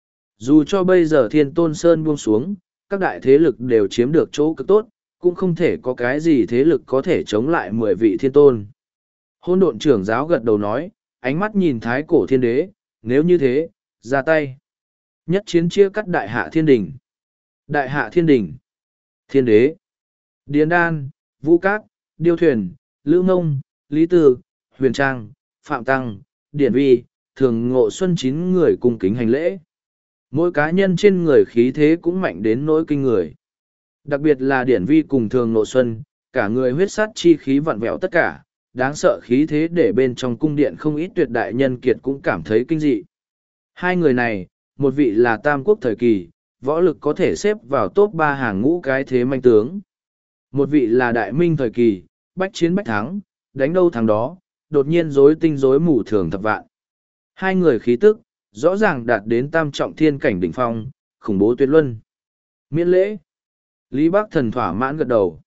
Speaker 1: Dù cho bây giờ thiên tôn sơn buông xuống, các đại thế lực đều chiếm được chỗ cực tốt, cũng không thể có cái gì thế lực có thể chống lại mười vị thiên tôn. Hôn độn trưởng giáo gật đầu nói, ánh mắt nhìn thái cổ thiên đế, nếu như thế, ra tay. Nhất chiến chia cắt đại hạ thiên đình. Đại hạ thiên đình. Thiên đế. Điền đan, vũ cát, điêu thuyền, lữ mông, lý tư, huyền trang, phạm tăng, điển vi, thường ngộ xuân chín người cung kính hành lễ. Mỗi cá nhân trên người khí thế cũng mạnh đến nỗi kinh người. Đặc biệt là điển vi cùng thường ngộ xuân, cả người huyết sát chi khí vặn vẹo tất cả, đáng sợ khí thế để bên trong cung điện không ít tuyệt đại nhân kiệt cũng cảm thấy kinh dị. Hai người này, một vị là tam quốc thời kỳ, võ lực có thể xếp vào top ba hàng ngũ cái thế manh tướng. Một vị là đại minh thời kỳ, bách chiến bách thắng, đánh đâu thắng đó, đột nhiên rối tinh rối mù thường thập vạn. Hai người khí tức, rõ ràng đạt đến tam trọng thiên cảnh đỉnh phong, khủng bố tuyệt luân. Miễn lễ. Lý Bắc Thần thỏa mãn gật đầu.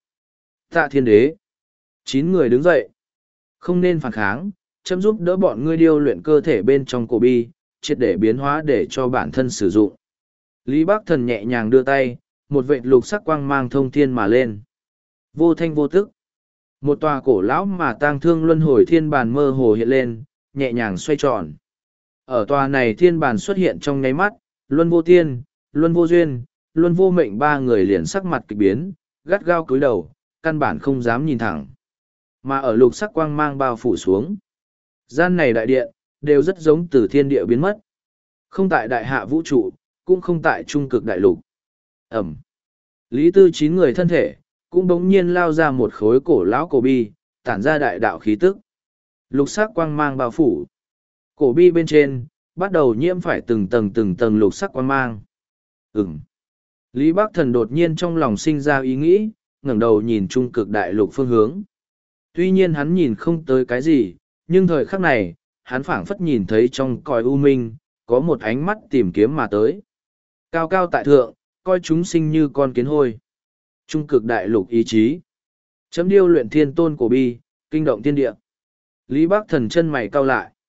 Speaker 1: Tạ thiên đế. Chín người đứng dậy. Không nên phản kháng, chấm giúp đỡ bọn ngươi điêu luyện cơ thể bên trong cổ bi, triệt để biến hóa để cho bản thân sử dụng. Lý Bắc Thần nhẹ nhàng đưa tay, một vệt lục sắc quang mang thông thiên mà lên. Vô thanh vô tức. Một tòa cổ lão mà tang thương luân hồi thiên bàn mơ hồ hiện lên, nhẹ nhàng xoay tròn. Ở tòa này thiên bàn xuất hiện trong nháy mắt, luân vô tiên, luân vô duyên, luân vô mệnh ba người liền sắc mặt kịch biến, gắt gao cúi đầu, căn bản không dám nhìn thẳng. Mà ở lục sắc quang mang bao phủ xuống. Gian này đại điện, đều rất giống từ thiên địa biến mất. Không tại đại hạ vũ trụ, cũng không tại trung cực đại lục. Ẩm. Lý tư chín người thân thể, cũng bỗng nhiên lao ra một khối cổ lão cổ bi, tản ra đại đạo khí tức. Lục sắc quang mang bao phủ. Cổ bi bên trên, bắt đầu nhiễm phải từng tầng từng tầng lục sắc quang mang. Ừm. Lý Bắc Thần đột nhiên trong lòng sinh ra ý nghĩ, ngẩng đầu nhìn trung cực đại lục phương hướng. Tuy nhiên hắn nhìn không tới cái gì, nhưng thời khắc này, hắn phảng phất nhìn thấy trong cõi u minh, có một ánh mắt tìm kiếm mà tới. Cao cao tại thượng, coi chúng sinh như con kiến hôi. Trung cực đại lục ý chí. Chấm điêu luyện thiên tôn cổ bi, kinh động thiên địa. Lý Bắc Thần chân mày cau lại.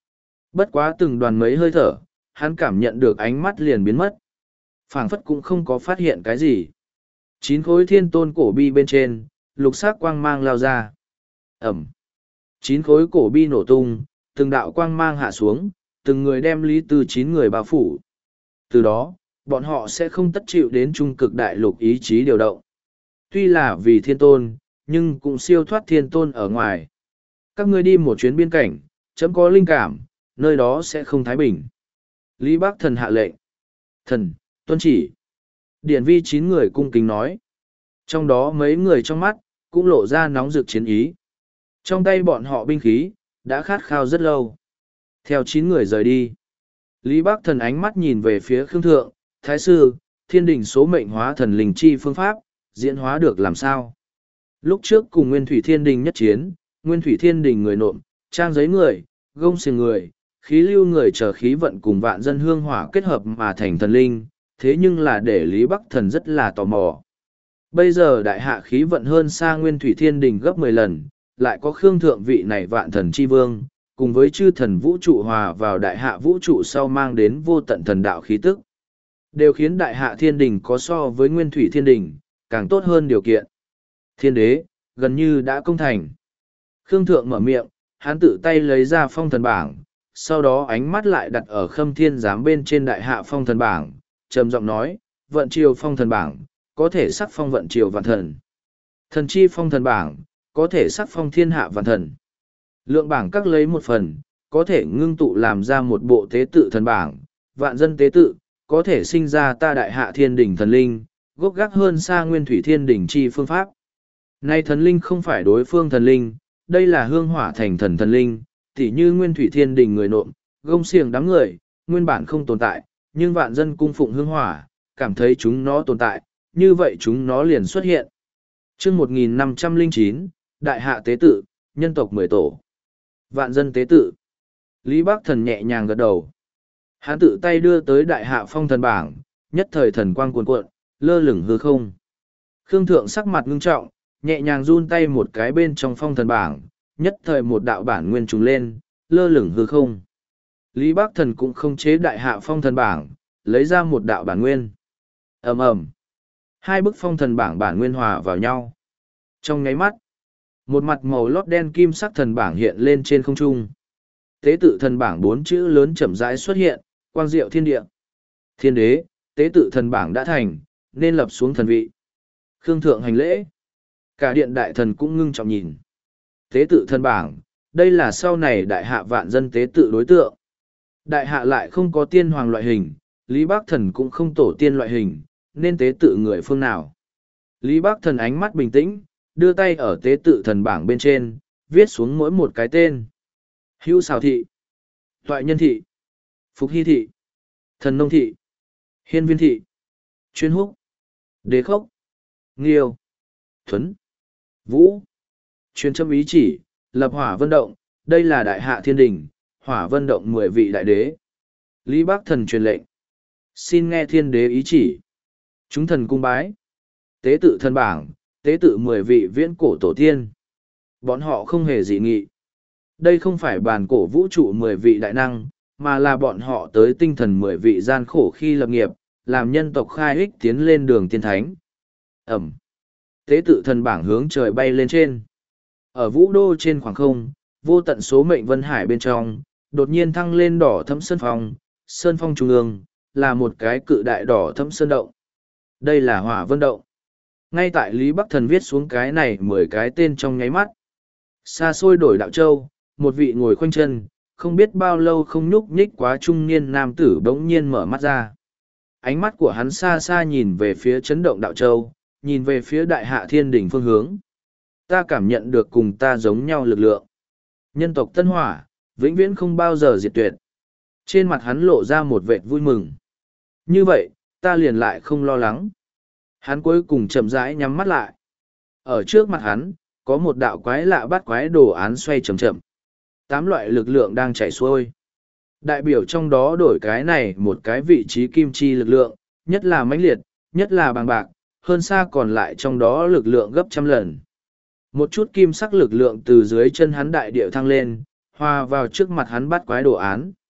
Speaker 1: Bất quá từng đoàn mấy hơi thở, hắn cảm nhận được ánh mắt liền biến mất. Phảng phất cũng không có phát hiện cái gì. Chín khối thiên tôn cổ bi bên trên, lục sắc quang mang lao ra. Ẩm. Chín khối cổ bi nổ tung, từng đạo quang mang hạ xuống, từng người đem Lý Tư chín người bao phủ. Từ đó, bọn họ sẽ không tất chịu đến trung cực đại lục ý chí điều động. Tuy là vì thiên tôn, nhưng cũng siêu thoát thiên tôn ở ngoài. Các ngươi đi một chuyến biên cảnh, chấm có linh cảm, nơi đó sẽ không thái bình. Lý Bác Thần hạ lệnh. Thần, tuân chỉ. Điển vi chín người cung kính nói. Trong đó mấy người trong mắt, cũng lộ ra nóng rực chiến ý. Trong tay bọn họ binh khí, đã khát khao rất lâu. Theo chín người rời đi. Lý Bác Thần ánh mắt nhìn về phía Khương Thượng, Thái Sư, thiên đình số mệnh hóa thần linh chi phương pháp, diễn hóa được làm sao? Lúc trước cùng Nguyên Thủy Thiên Đình nhất chiến, Nguyên Thủy Thiên Đình người nộm, trang giấy người, gông xiềng người, khí lưu người chờ khí vận cùng vạn dân hương hỏa kết hợp mà thành thần linh, thế nhưng là để Lý Bắc Thần rất là tò mò. Bây giờ đại hạ khí vận hơn xa Nguyên Thủy Thiên Đình gấp mười lần, lại có Khương Thượng vị này vạn thần chi vương, cùng với chư thần vũ trụ hòa vào đại hạ vũ trụ sau mang đến vô tận thần đạo khí tức. Đều khiến đại hạ thiên đình có so với Nguyên Thủy Thiên Đình, càng tốt hơn điều kiện. Thiên đế, gần như đã công thành. Khương Thượng mở miệng, hắn tự tay lấy ra phong thần bảng, sau đó ánh mắt lại đặt ở Khâm Thiên Giám bên trên đại hạ phong thần bảng, trầm giọng nói, vận triều phong thần bảng, có thể sắc phong vận triều vạn thần. Thần chi phong thần bảng, có thể sắc phong thiên hạ vạn thần. Lượng bảng các lấy một phần, có thể ngưng tụ làm ra một bộ tế tự thần bảng, vạn dân tế tự, có thể sinh ra ta đại hạ thiên đỉnh thần linh, gốc gác hơn xa Nguyên Thủy Thiên Đỉnh chi phương pháp. Nay thần linh không phải đối phương thần linh, đây là hương hỏa thành thần thần linh, tỉ như Nguyên Thủy Thiên Đình người nộm, gông xiềng đám người, nguyên bản không tồn tại, nhưng vạn dân cung phụng hương hỏa, cảm thấy chúng nó tồn tại, như vậy chúng nó liền xuất hiện. Chương một nghìn năm trăm lẻ chín, Đại hạ tế tự, nhân tộc mười tổ. Vạn dân tế tự. Lý Bác Thần nhẹ nhàng gật đầu. Hắn tự tay đưa tới đại hạ phong thần bảng, nhất thời thần quang cuồn cuộn, lơ lửng hư không. Khương Thượng sắc mặt ngưng trọng, nhẹ nhàng run tay một cái bên trong phong thần bảng, nhất thời một đạo bản nguyên trùng lên, lơ lửng hư không. Lý Bác Thần cũng không chế đại hạ phong thần bảng, lấy ra một đạo bản nguyên. Ầm ầm. Hai bức phong thần bảng bản nguyên hòa vào nhau. Trong nháy mắt, một mặt màu lót đen kim sắc thần bảng hiện lên trên không trung. Tế tự thần bảng bốn chữ lớn chậm rãi xuất hiện, quang diệu thiên địa. Thiên đế, tế tự thần bảng đã thành, nên lập xuống thần vị. Khương Thượng hành lễ. Cả điện đại thần cũng ngưng trọng nhìn. Tế tự thần bảng, đây là sau này đại hạ vạn dân tế tự đối tượng. Đại hạ lại không có tiên hoàng loại hình, Lý Bác Thần cũng không tổ tiên loại hình, nên tế tự người phương nào. Lý Bác Thần ánh mắt bình tĩnh, đưa tay ở tế tự thần bảng bên trên, viết xuống mỗi một cái tên. Hữu Xào Thị, Toại Nhân Thị, Phục Hy Thị, Thần Nông Thị, Hiên Viên Thị, Chuyên Húc, Đế Khốc, Nghiêu, Thuấn, Vũ. Chuyên châm ý chỉ, lập hỏa vân động, đây là đại hạ thiên đình, hỏa vân động mười vị đại đế. Lý Bác Thần truyền lệnh. Xin nghe thiên đế ý chỉ. Chúng thần cung bái. Tế tự thần bảng, tế tự mười vị viễn cổ tổ tiên. Bọn họ không hề dị nghị. Đây không phải bàn cổ vũ trụ mười vị đại năng, mà là bọn họ tới tinh thần mười vị gian khổ khi lập nghiệp, làm nhân tộc khai ích tiến lên đường tiên thánh. Ẩm. Tế tự thần bảng hướng trời bay lên trên. Ở vũ đô trên khoảng không, vô tận số mệnh vân hải bên trong, đột nhiên thăng lên đỏ thẫm sơn phong, sơn phong trung ương, là một cái cự đại đỏ thẫm sơn động. Đây là hỏa vân động. Ngay tại Lý Bắc Thần viết xuống cái này mười cái tên trong nháy mắt. Xa xôi đổi đạo châu, một vị ngồi khoanh chân, không biết bao lâu không nhúc nhích quá trung niên nam tử bỗng nhiên mở mắt ra. Ánh mắt của hắn xa xa nhìn về phía chấn động đạo châu, nhìn về phía đại hạ thiên đỉnh phương hướng. Ta cảm nhận được cùng ta giống nhau lực lượng. Nhân tộc tân hỏa, vĩnh viễn không bao giờ diệt tuyệt. Trên mặt hắn lộ ra một vệt vui mừng. Như vậy, ta liền lại không lo lắng. Hắn cuối cùng chậm rãi nhắm mắt lại. Ở trước mặt hắn, có một đạo quái lạ bắt quái đồ án xoay chậm chậm. Tám loại lực lượng đang chảy xuôi. Đại biểu trong đó đổi cái này một cái vị trí kim chi lực lượng, nhất là mãnh liệt, nhất là bằng bạc, hơn xa còn lại trong đó lực lượng gấp trăm lần. Một chút kim sắc lực lượng từ dưới chân hắn đại điệu thăng lên, hòa vào trước mặt hắn bắt quái đồ án.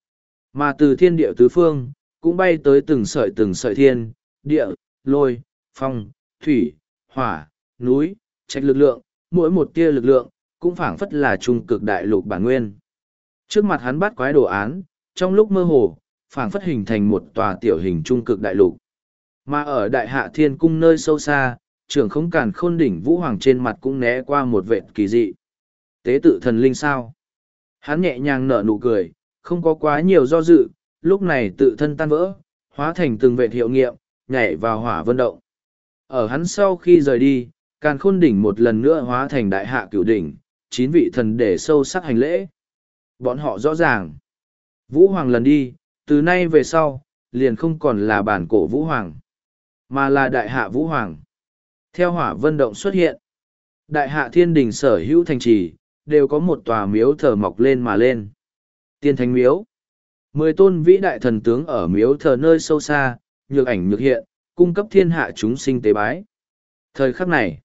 Speaker 1: Mà từ thiên địa tứ phương, cũng bay tới từng sợi từng sợi thiên, địa, lôi, phong, thủy, hỏa, núi, trạch lực lượng, mỗi một tia lực lượng, cũng phảng phất là trung cực đại lục bản nguyên. Trước mặt hắn bắt quái đồ án, trong lúc mơ hồ, phảng phất hình thành một tòa tiểu hình trung cực đại lục. Mà ở đại hạ thiên cung nơi sâu xa, trưởng không càn khôn đỉnh vũ hoàng trên mặt cũng né qua một vệt kỳ dị. Tế tự thần linh sao? Hắn nhẹ nhàng nở nụ cười, không có quá nhiều do dự, lúc này tự thân tan vỡ, hóa thành từng vệt hiệu nghiệm, nhảy vào hỏa vân động. Ở hắn sau khi rời đi, càn khôn đỉnh một lần nữa hóa thành đại hạ cửu đỉnh, chín vị thần để sâu sắc hành lễ. Bọn họ rõ ràng. Vũ hoàng lần đi, từ nay về sau, liền không còn là bản cổ vũ hoàng, mà là đại hạ vũ hoàng. Theo hỏa vân động xuất hiện, đại hạ thiên đình sở hữu thành trì, đều có một tòa miếu thờ mọc lên mà lên. Tiên thánh miếu. Mười tôn vĩ đại thần tướng ở miếu thờ nơi sâu xa, nhược ảnh nhược hiện, cung cấp thiên hạ chúng sinh tế bái. Thời khắc này,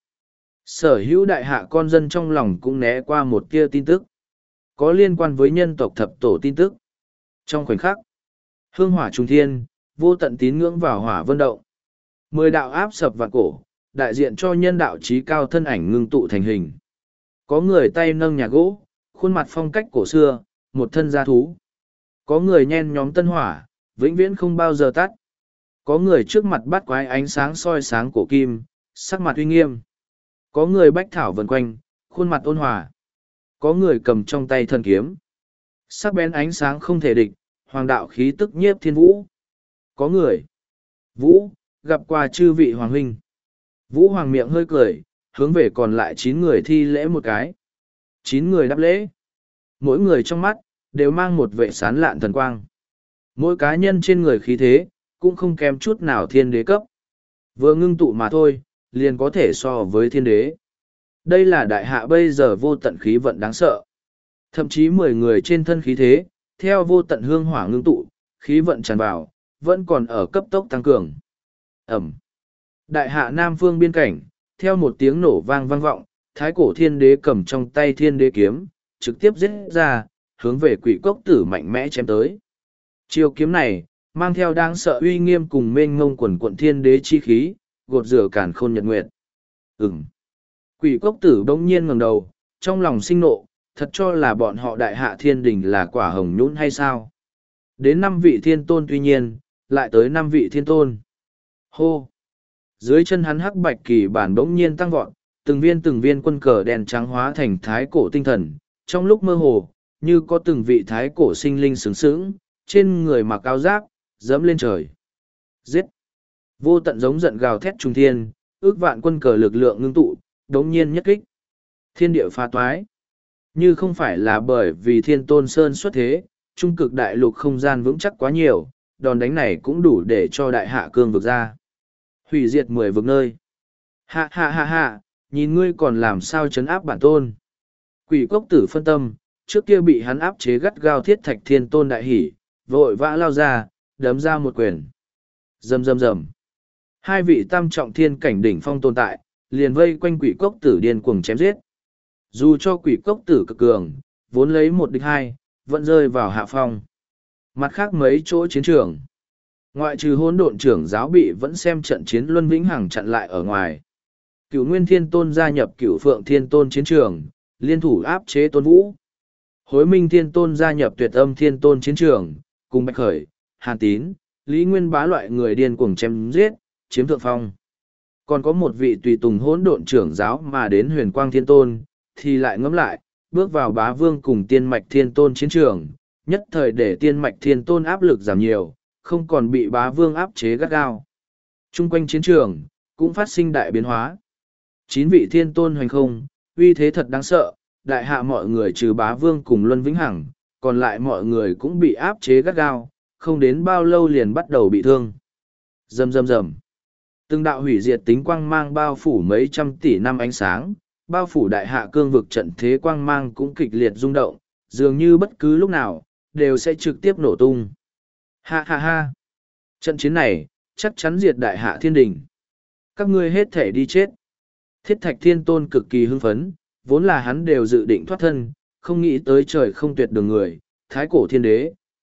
Speaker 1: sở hữu đại hạ con dân trong lòng cũng né qua một tia tin tức, có liên quan với nhân tộc thập tổ tin tức. Trong khoảnh khắc, hương hỏa trung thiên, vô tận tín ngưỡng vào hỏa vân động. Mười đạo áp sập vạn cổ, đại diện cho nhân đạo trí cao thân ảnh ngưng tụ thành hình. Có người tay nâng nhà gỗ, khuôn mặt phong cách cổ xưa, một thân gia thú. Có người nhen nhóm tân hỏa, vĩnh viễn không bao giờ tắt. Có người trước mặt bắt quái ánh sáng soi sáng cổ kim, sắc mặt uy nghiêm. Có người bách thảo vần quanh, khuôn mặt ôn hòa. Có người cầm trong tay thần kiếm. Sắc bén ánh sáng không thể địch, hoàng đạo khí tức nhiếp thiên vũ. Có người. Vũ, gặp qua chư vị hoàng huynh. Vũ hoàng miệng hơi cười, hướng về còn lại chín người thi lễ một cái. Chín người đáp lễ. Mỗi người trong mắt, đều mang một vệ sán lạn thần quang. Mỗi cá nhân trên người khí thế, cũng không kém chút nào thiên đế cấp. Vừa ngưng tụ mà thôi, liền có thể so với thiên đế. Đây là đại hạ bây giờ vô tận khí vận đáng sợ. Thậm chí mười người trên thân khí thế, theo vô tận hương hỏa ngưng tụ, khí vận tràn vào, vẫn còn ở cấp tốc tăng cường. Ẩm. Đại hạ Nam phương biên cảnh, theo một tiếng nổ vang vang vọng, thái cổ thiên đế cầm trong tay thiên đế kiếm, trực tiếp giết ra, hướng về quỷ cốc tử mạnh mẽ chém tới. Chiêu kiếm này, mang theo đáng sợ uy nghiêm cùng mênh ngông quần quận thiên đế chi khí, gột rửa càn khôn nhật nguyệt. Ừm. Quỷ cốc tử bỗng nhiên ngẩng đầu, trong lòng sinh nộ, thật cho là bọn họ đại hạ thiên đình là quả hồng nhũn hay sao? Đến năm vị thiên tôn tuy nhiên, lại tới năm vị thiên tôn. Hô! Dưới chân hắn hắc bạch kỳ bản bỗng nhiên tăng vọt, từng viên từng viên quân cờ đèn trắng hóa thành thái cổ tinh thần, trong lúc mơ hồ, như có từng vị thái cổ sinh linh sướng sướng, trên người mặc áo giáp, dẫm lên trời. Giết! Vô tận giống giận gào thét trung thiên, ước vạn quân cờ lực lượng ngưng tụ, đống nhiên nhất kích. Thiên địa phá toái. Như không phải là bởi vì thiên tôn sơn xuất thế, trung cực đại lục không gian vững chắc quá nhiều, đòn đánh này cũng đủ để cho đại hạ cương vực ra. Hủy diệt mười vực nơi. Hạ hạ hạ hạ, nhìn ngươi còn làm sao chấn áp bản tôn. Quỷ cốc tử phân tâm, trước kia bị hắn áp chế gắt gao thiết thạch thiên tôn đại hỉ, vội vã lao ra, đấm ra một quyền. Rầm rầm rầm. Hai vị tam trọng thiên cảnh đỉnh phong tồn tại, liền vây quanh quỷ cốc tử điên cuồng chém giết. Dù cho quỷ cốc tử cực cường, vốn lấy một địch hai, vẫn rơi vào hạ phong. Mặt khác mấy chỗ chiến trường, ngoại trừ hỗn độn trưởng giáo bị vẫn xem trận chiến luân vĩnh hằng chặn lại ở ngoài. Cửu nguyên thiên tôn gia nhập cửu phượng thiên tôn chiến trường, liên thủ áp chế tôn vũ. Hối minh thiên tôn gia nhập tuyệt âm thiên tôn chiến trường, cùng bạch khởi, hàn tín, lý nguyên bá loại người điên cuồng chém giết, chiếm thượng phong. Còn có một vị tùy tùng hỗn độn trưởng giáo mà đến huyền quang thiên tôn, thì lại ngẫm lại, bước vào bá vương cùng tiên mạch thiên tôn chiến trường, nhất thời để tiên mạch thiên tôn áp lực giảm nhiều, không còn bị bá vương áp chế gắt gao. Trung quanh chiến trường, cũng phát sinh đại biến hóa. Chín vị thiên tôn hoành không, uy thế thật đáng sợ, đại hạ mọi người trừ bá vương cùng Luân Vĩnh Hằng, còn lại mọi người cũng bị áp chế gắt gao, không đến bao lâu liền bắt đầu bị thương. Rầm rầm rầm. Từng đạo hủy diệt tính quang mang bao phủ mấy trăm tỷ năm ánh sáng, bao phủ đại hạ cương vực trận thế quang mang cũng kịch liệt rung động, dường như bất cứ lúc nào, đều sẽ trực tiếp nổ tung. Ha ha ha! Trận chiến này, chắc chắn diệt đại hạ thiên đình. Các ngươi hết thể đi chết. Thiết thạch thiên tôn cực kỳ hưng phấn, vốn là hắn đều dự định thoát thân, không nghĩ tới trời không tuyệt đường người, thái cổ thiên đế,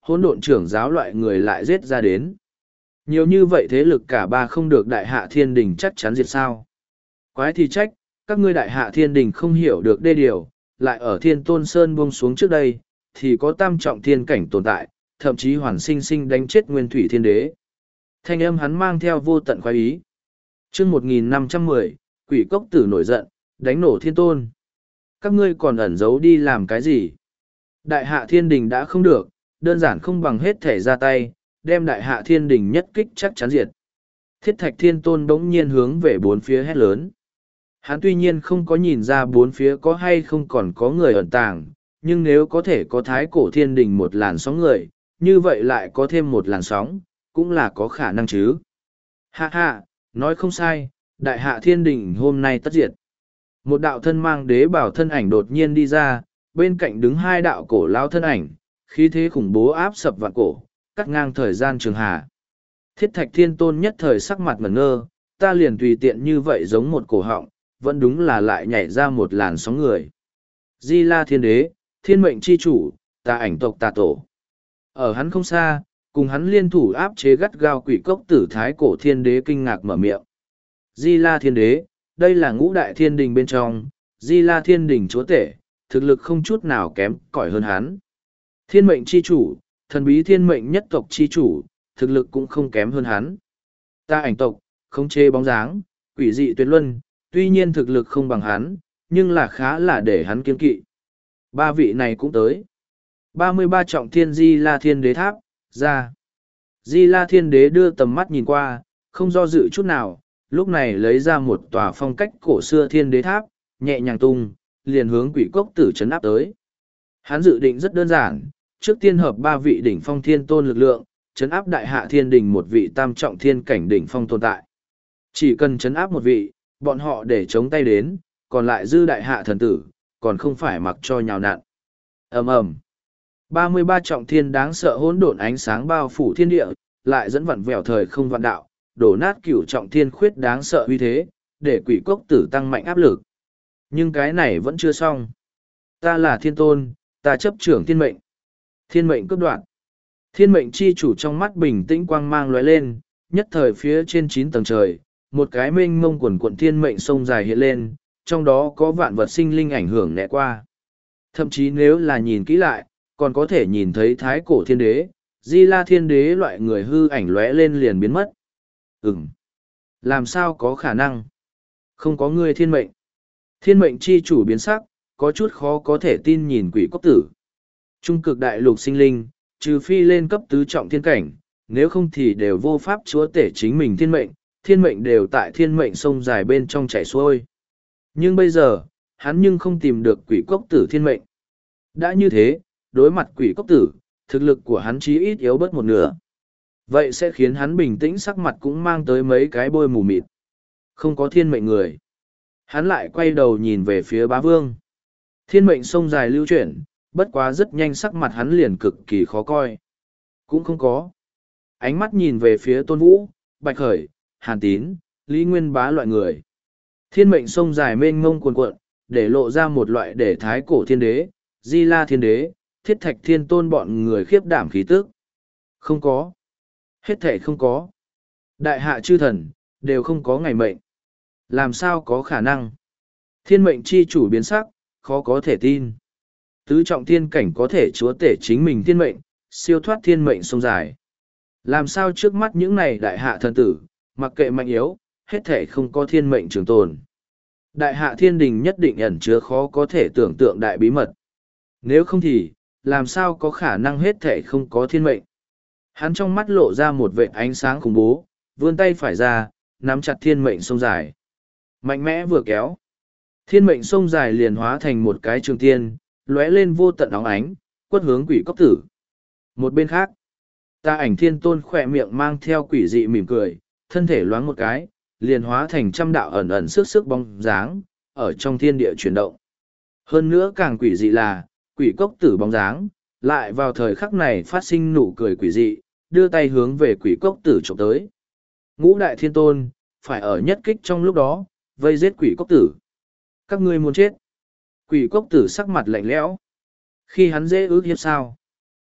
Speaker 1: hỗn độn trưởng giáo loại người lại giết ra đến. Nhiều như vậy thế lực cả ba không được đại hạ thiên đình chắc chắn diệt sao. Quái thì trách, các ngươi đại hạ thiên đình không hiểu được đê điều, lại ở thiên tôn sơn buông xuống trước đây, thì có tam trọng thiên cảnh tồn tại, thậm chí hoàn sinh sinh đánh chết nguyên thủy thiên đế. Thanh âm hắn mang theo vô tận khoái ý. chương một nghìn năm trăm mười, quỷ cốc tử nổi giận, đánh nổ thiên tôn. Các ngươi còn ẩn giấu đi làm cái gì? Đại hạ thiên đình đã không được, đơn giản không bằng hết thể ra tay, đem đại hạ thiên đình nhất kích chắc chắn diệt. Thiết thạch thiên tôn bỗng nhiên hướng về bốn phía hét lớn. Hắn tuy nhiên không có nhìn ra bốn phía có hay không còn có người ẩn tàng, nhưng nếu có thể có thái cổ thiên đình một làn sóng người, như vậy lại có thêm một làn sóng, cũng là có khả năng chứ. Hạ hạ, nói không sai, đại hạ thiên đình hôm nay tất diệt. Một đạo thân mang đế bảo thân ảnh đột nhiên đi ra, bên cạnh đứng hai đạo cổ lao thân ảnh, khí thế khủng bố áp sập vạn cổ, cắt ngang thời gian trường hà. Thiết thạch thiên tôn nhất thời sắc mặt ngẩn ngơ, ta liền tùy tiện như vậy giống một cổ họng, vẫn đúng là lại nhảy ra một làn sóng người. Di La thiên đế, thiên mệnh chi chủ, tà ảnh tộc tà tổ. Ở hắn không xa, cùng hắn liên thủ áp chế gắt gao quỷ cốc tử thái cổ thiên đế kinh ngạc mở miệng. Di La thiên đế, đây là ngũ đại thiên đình bên trong, Di La thiên đình chúa tể, thực lực không chút nào kém cỏi hơn hắn. Thiên mệnh chi chủ, thần bí thiên mệnh nhất tộc chi chủ, thực lực cũng không kém hơn hắn. Ta ảnh tộc, không chê bóng dáng, quỷ dị tuyệt luân, tuy nhiên thực lực không bằng hắn, nhưng là khá là để hắn kiên kỵ. Ba vị này cũng tới. ba mươi ba trọng thiên Di La thiên đế tháp, ra. Di La thiên đế đưa tầm mắt nhìn qua, không do dự chút nào, lúc này lấy ra một tòa phong cách cổ xưa thiên đế tháp, nhẹ nhàng tung, liền hướng quỷ cốc tử trấn áp tới. Hắn dự định rất đơn giản, trước tiên hợp ba vị đỉnh phong thiên tôn lực lượng, trấn áp đại hạ thiên đình một vị tam trọng thiên cảnh đỉnh phong tồn tại. Chỉ cần trấn áp một vị, bọn họ để chống tay đến, còn lại dư đại hạ thần tử, còn không phải mặc cho nhào nặn. ầm ầm ba mươi ba trọng thiên đáng sợ hỗn độn ánh sáng bao phủ thiên địa, lại dẫn vặn vẹo thời không vạn đạo, đổ nát cửu trọng thiên khuyết đáng sợ uy thế, để quỷ cốc tử tăng mạnh áp lực. Nhưng cái này vẫn chưa xong. Ta là thiên tôn, ta chấp trưởng thiên mệnh. Thiên mệnh cướp đoạn. Thiên mệnh chi chủ trong mắt bình tĩnh quang mang lóe lên, nhất thời phía trên chín tầng trời, một cái mênh mông quần quận thiên mệnh sông dài hiện lên, trong đó có vạn vật sinh linh ảnh hưởng nẹ qua. Thậm chí nếu là nhìn kỹ lại, còn có thể nhìn thấy thái cổ thiên đế, Di La thiên đế loại người hư ảnh lóe lên liền biến mất. Ừm. Làm sao có khả năng? Không có người thiên mệnh. Thiên mệnh chi chủ biến sắc, có chút khó có thể tin nhìn quỷ cốc tử. Trung cực đại lục sinh linh, trừ phi lên cấp tứ trọng thiên cảnh, nếu không thì đều vô pháp chúa tể chính mình thiên mệnh, thiên mệnh đều tại thiên mệnh sông dài bên trong chảy xuôi. Nhưng bây giờ, hắn nhưng không tìm được quỷ cốc tử thiên mệnh. Đã như thế, đối mặt quỷ cốc tử, thực lực của hắn chí ít yếu bớt một nửa. Vậy sẽ khiến hắn bình tĩnh sắc mặt cũng mang tới mấy cái bôi mù mịt. Không có thiên mệnh người. Hắn lại quay đầu nhìn về phía bá vương. Thiên mệnh sông dài lưu chuyển, bất quá rất nhanh sắc mặt hắn liền cực kỳ khó coi. Cũng không có. Ánh mắt nhìn về phía Tôn Vũ, Bạch Khởi, Hàn Tín, Lý Nguyên Bá loại người. Thiên mệnh sông dài mênh mông cuồn cuộn, để lộ ra một loại để thái cổ thiên đế, Di La thiên đế, thiết thạch thiên tôn bọn người khiếp đảm khí tức. Không có. Hết thể không có. Đại hạ chư thần, đều không có ngày mệnh. Làm sao có khả năng? Thiên mệnh chi chủ biến sắc, khó có thể tin. Tứ trọng thiên cảnh có thể chúa tể chính mình thiên mệnh, siêu thoát thiên mệnh sông dài. Làm sao trước mắt những này đại hạ thần tử, mặc kệ mạnh yếu, hết thể không có thiên mệnh trường tồn. Đại hạ thiên đình nhất định ẩn chứa khó có thể tưởng tượng đại bí mật. Nếu không thì, làm sao có khả năng hết thể không có thiên mệnh. Hắn trong mắt lộ ra một vệt ánh sáng khủng bố, vươn tay phải ra, nắm chặt thiên mệnh sông dài. Mạnh mẽ vừa kéo. Thiên mệnh sông dài liền hóa thành một cái trường tiên, lóe lên vô tận óng ánh, quất hướng quỷ cốc tử. Một bên khác, ta ảnh thiên tôn khỏe miệng mang theo quỷ dị mỉm cười, thân thể loáng một cái, liền hóa thành trăm đạo ẩn ẩn sức sức bóng dáng, ở trong thiên địa chuyển động. Hơn nữa càng quỷ dị là, quỷ cốc tử bóng dáng, lại vào thời khắc này phát sinh nụ cười quỷ dị, đưa tay hướng về quỷ cốc tử chụp tới. Ngũ đại thiên tôn, phải ở nhất kích trong lúc đó, vây giết quỷ cốc tử. Các ngươi muốn chết. Quỷ cốc tử sắc mặt lạnh lẽo. Khi hắn dễ ước hiếp sao?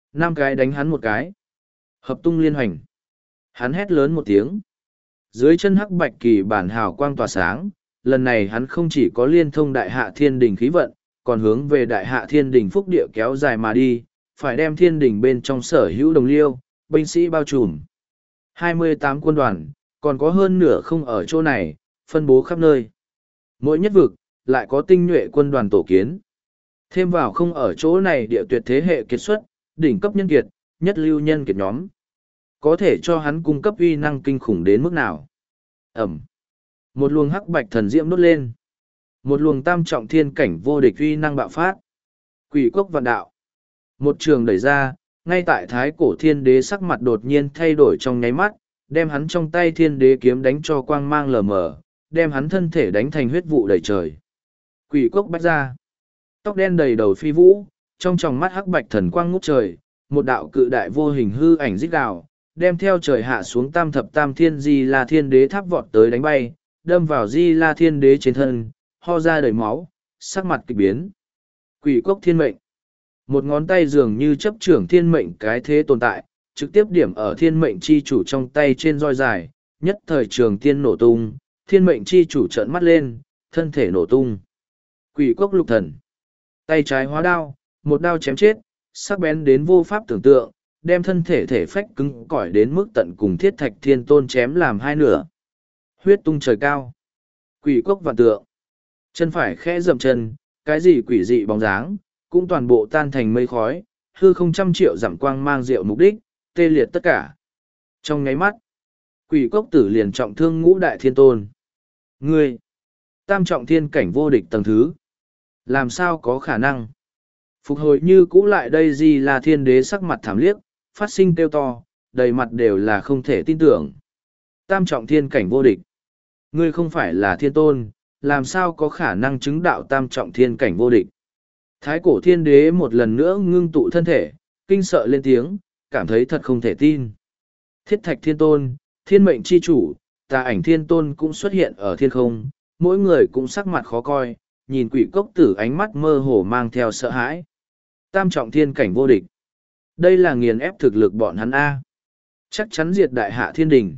Speaker 1: Năm cái đánh hắn một cái. Hợp tung liên hoành. Hắn hét lớn một tiếng. Dưới chân hắc bạch kỳ bản hào quang tỏa sáng, lần này hắn không chỉ có liên thông đại hạ thiên đình khí vận, còn hướng về đại hạ thiên đình phúc địa kéo dài mà đi, phải đem thiên đình bên trong sở hữu đồng liêu, binh sĩ bao trùm. hai mươi tám quân đoàn, còn có hơn nửa không ở chỗ này, phân bố khắp nơi. Mỗi nhất vực, lại có tinh nhuệ quân đoàn tổ kiến. Thêm vào không ở chỗ này địa tuyệt thế hệ kiệt xuất, đỉnh cấp nhân kiệt, nhất lưu nhân kiệt nhóm. Có thể cho hắn cung cấp uy năng kinh khủng đến mức nào. Ẩm. Một luồng hắc bạch thần diễm đốt lên. Một luồng tam trọng thiên cảnh vô địch uy năng bạo phát. Quỷ cốc vạn đạo. Một trường đẩy ra, ngay tại thái cổ thiên đế sắc mặt đột nhiên thay đổi trong nháy mắt, đem hắn trong tay thiên đế kiếm đánh cho quang mang lờ mờ, đem hắn thân thể đánh thành huyết vụ đầy trời. Quỷ cốc bách ra. Tóc đen đầy đầu phi vũ, trong tròng mắt hắc bạch thần quang ngút trời, một đạo cự đại vô hình hư ảnh rít gào, đem theo trời hạ xuống tam thập tam thiên di la thiên đế tháp vọt tới đánh bay, đâm vào di la thiên đế trên thân, ho ra đầy máu, sắc mặt kịch biến. Quỷ cốc thiên mệnh. Một ngón tay dường như chấp trưởng thiên mệnh cái thế tồn tại, trực tiếp điểm ở thiên mệnh chi chủ trong tay trên roi dài, nhất thời trường tiên nổ tung, thiên mệnh chi chủ trợn mắt lên, thân thể nổ tung. Quỷ cốc lục thần. Tay trái hóa đao, một đao chém chết, sắc bén đến vô pháp tưởng tượng, đem thân thể thể phách cứng cỏi đến mức tận cùng thiết thạch thiên tôn chém làm hai nửa. Huyết tung trời cao. Quỷ cốc vạn tượng. Chân phải khẽ dậm chân, cái gì quỷ dị bóng dáng, cũng toàn bộ tan thành mây khói, hư không trăm triệu giảm quang mang diệu mục đích, tê liệt tất cả. Trong nháy mắt, quỷ cốc tử liền trọng thương ngũ đại thiên tôn. Ngươi, tam trọng thiên cảnh vô địch tầng thứ. Làm sao có khả năng? Phục hồi như cũ lại đây gì là thiên đế sắc mặt thảm liếc, phát sinh kêu to, đầy mặt đều là không thể tin tưởng. Tam trọng thiên cảnh vô địch. Ngươi không phải là thiên tôn, làm sao có khả năng chứng đạo tam trọng thiên cảnh vô địch? Thái cổ thiên đế một lần nữa ngưng tụ thân thể, kinh sợ lên tiếng, cảm thấy thật không thể tin. Thiết thạch thiên tôn, thiên mệnh chi chủ, tà ảnh thiên tôn cũng xuất hiện ở thiên không, mỗi người cũng sắc mặt khó coi, nhìn quỷ cốc tử ánh mắt mơ hồ mang theo sợ hãi. Tam trọng thiên cảnh vô địch. Đây là nghiền ép thực lực bọn hắn A. Chắc chắn diệt đại hạ thiên đình.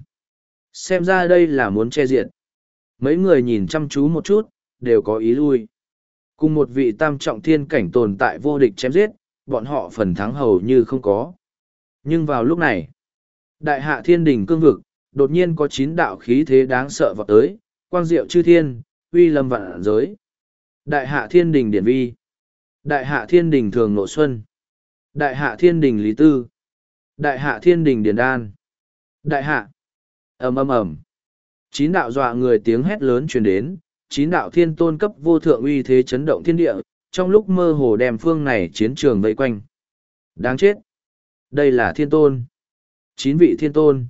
Speaker 1: Xem ra đây là muốn che diệt. Mấy người nhìn chăm chú một chút, đều có ý lui. Cùng một vị tam trọng thiên cảnh tồn tại vô địch chém giết, bọn họ phần thắng hầu như không có. Nhưng vào lúc này, đại hạ thiên đình cương vực, đột nhiên có chín đạo khí thế đáng sợ vọt tới, quang diệu chư thiên, uy lâm vạn giới. Đại hạ thiên đình điển vi. Đại hạ thiên đình thường nội xuân. Đại hạ thiên đình lý tư. Đại hạ thiên đình điển đan. Đại hạ. ầm ầm ầm. Chín đạo dọa người tiếng hét lớn truyền đến, chín đạo thiên tôn cấp vô thượng uy thế chấn động thiên địa, trong lúc mơ hồ đem phương này chiến trường vây quanh. Đáng chết. Đây là thiên tôn. Chín vị thiên tôn.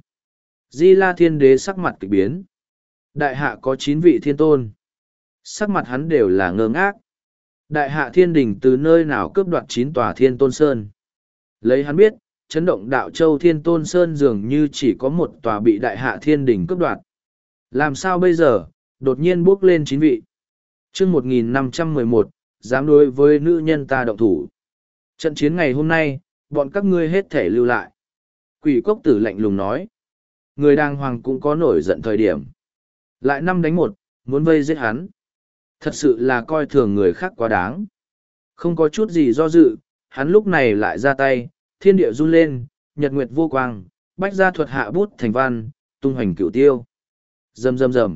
Speaker 1: Di la thiên đế sắc mặt kịch biến. Đại hạ có chín vị thiên tôn. Sắc mặt hắn đều là ngơ ngác. Đại hạ thiên đình từ nơi nào cướp đoạt chín tòa thiên tôn sơn. Lấy hắn biết, chấn động đạo châu thiên tôn sơn dường như chỉ có một tòa bị đại hạ thiên đình cướp đoạt. Làm sao bây giờ, đột nhiên bước lên chín vị. chương một nghìn năm trăm mười một, dám đối với nữ nhân ta động thủ. Trận chiến ngày hôm nay, bọn các ngươi hết thể lưu lại. Quỷ cốc tử lạnh lùng nói. Người đàng hoàng cũng có nổi giận thời điểm. Lại năm đánh một, muốn vây giết hắn. Thật sự là coi thường người khác quá đáng. Không có chút gì do dự, hắn lúc này lại ra tay, thiên địa run lên, nhật nguyệt vô quang, bách gia thuật hạ bút thành văn, tung hoành cửu tiêu. Rầm rầm rầm.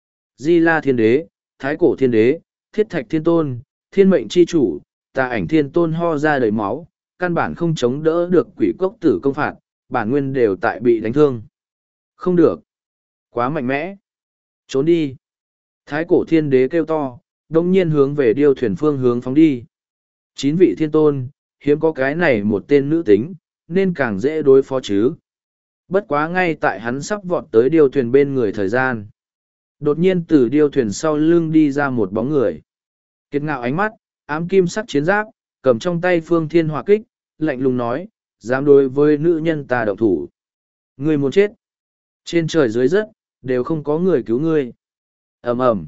Speaker 1: Di la thiên đế, thái cổ thiên đế, thiết thạch thiên tôn, thiên mệnh chi chủ, tà ảnh thiên tôn ho ra đầy máu, căn bản không chống đỡ được quỷ cốc tử công phạt, bản nguyên đều tại bị đánh thương. Không được. Quá mạnh mẽ. Trốn đi. Thái cổ thiên đế kêu to, đông nhiên hướng về điêu thuyền phương hướng phóng đi. Chín vị thiên tôn, hiếm có cái này một tên nữ tính, nên càng dễ đối phó chứ. Bất quá ngay tại hắn sắp vọt tới điêu thuyền bên người thời gian. Đột nhiên từ điêu thuyền sau lưng đi ra một bóng người. Kiệt ngạo ánh mắt, ám kim sắc chiến giáp, cầm trong tay phương thiên hỏa kích, lạnh lùng nói, dám đối với nữ nhân ta động thủ. Ngươi muốn chết. Trên trời dưới đất, đều không có người cứu ngươi. Ầm ầm.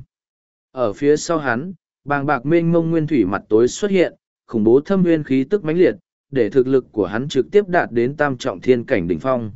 Speaker 1: Ở phía sau hắn, bàng bạc mênh mông nguyên thủy mặt tối xuất hiện, khủng bố thâm nguyên khí tức mãnh liệt, để thực lực của hắn trực tiếp đạt đến tam trọng thiên cảnh đỉnh phong.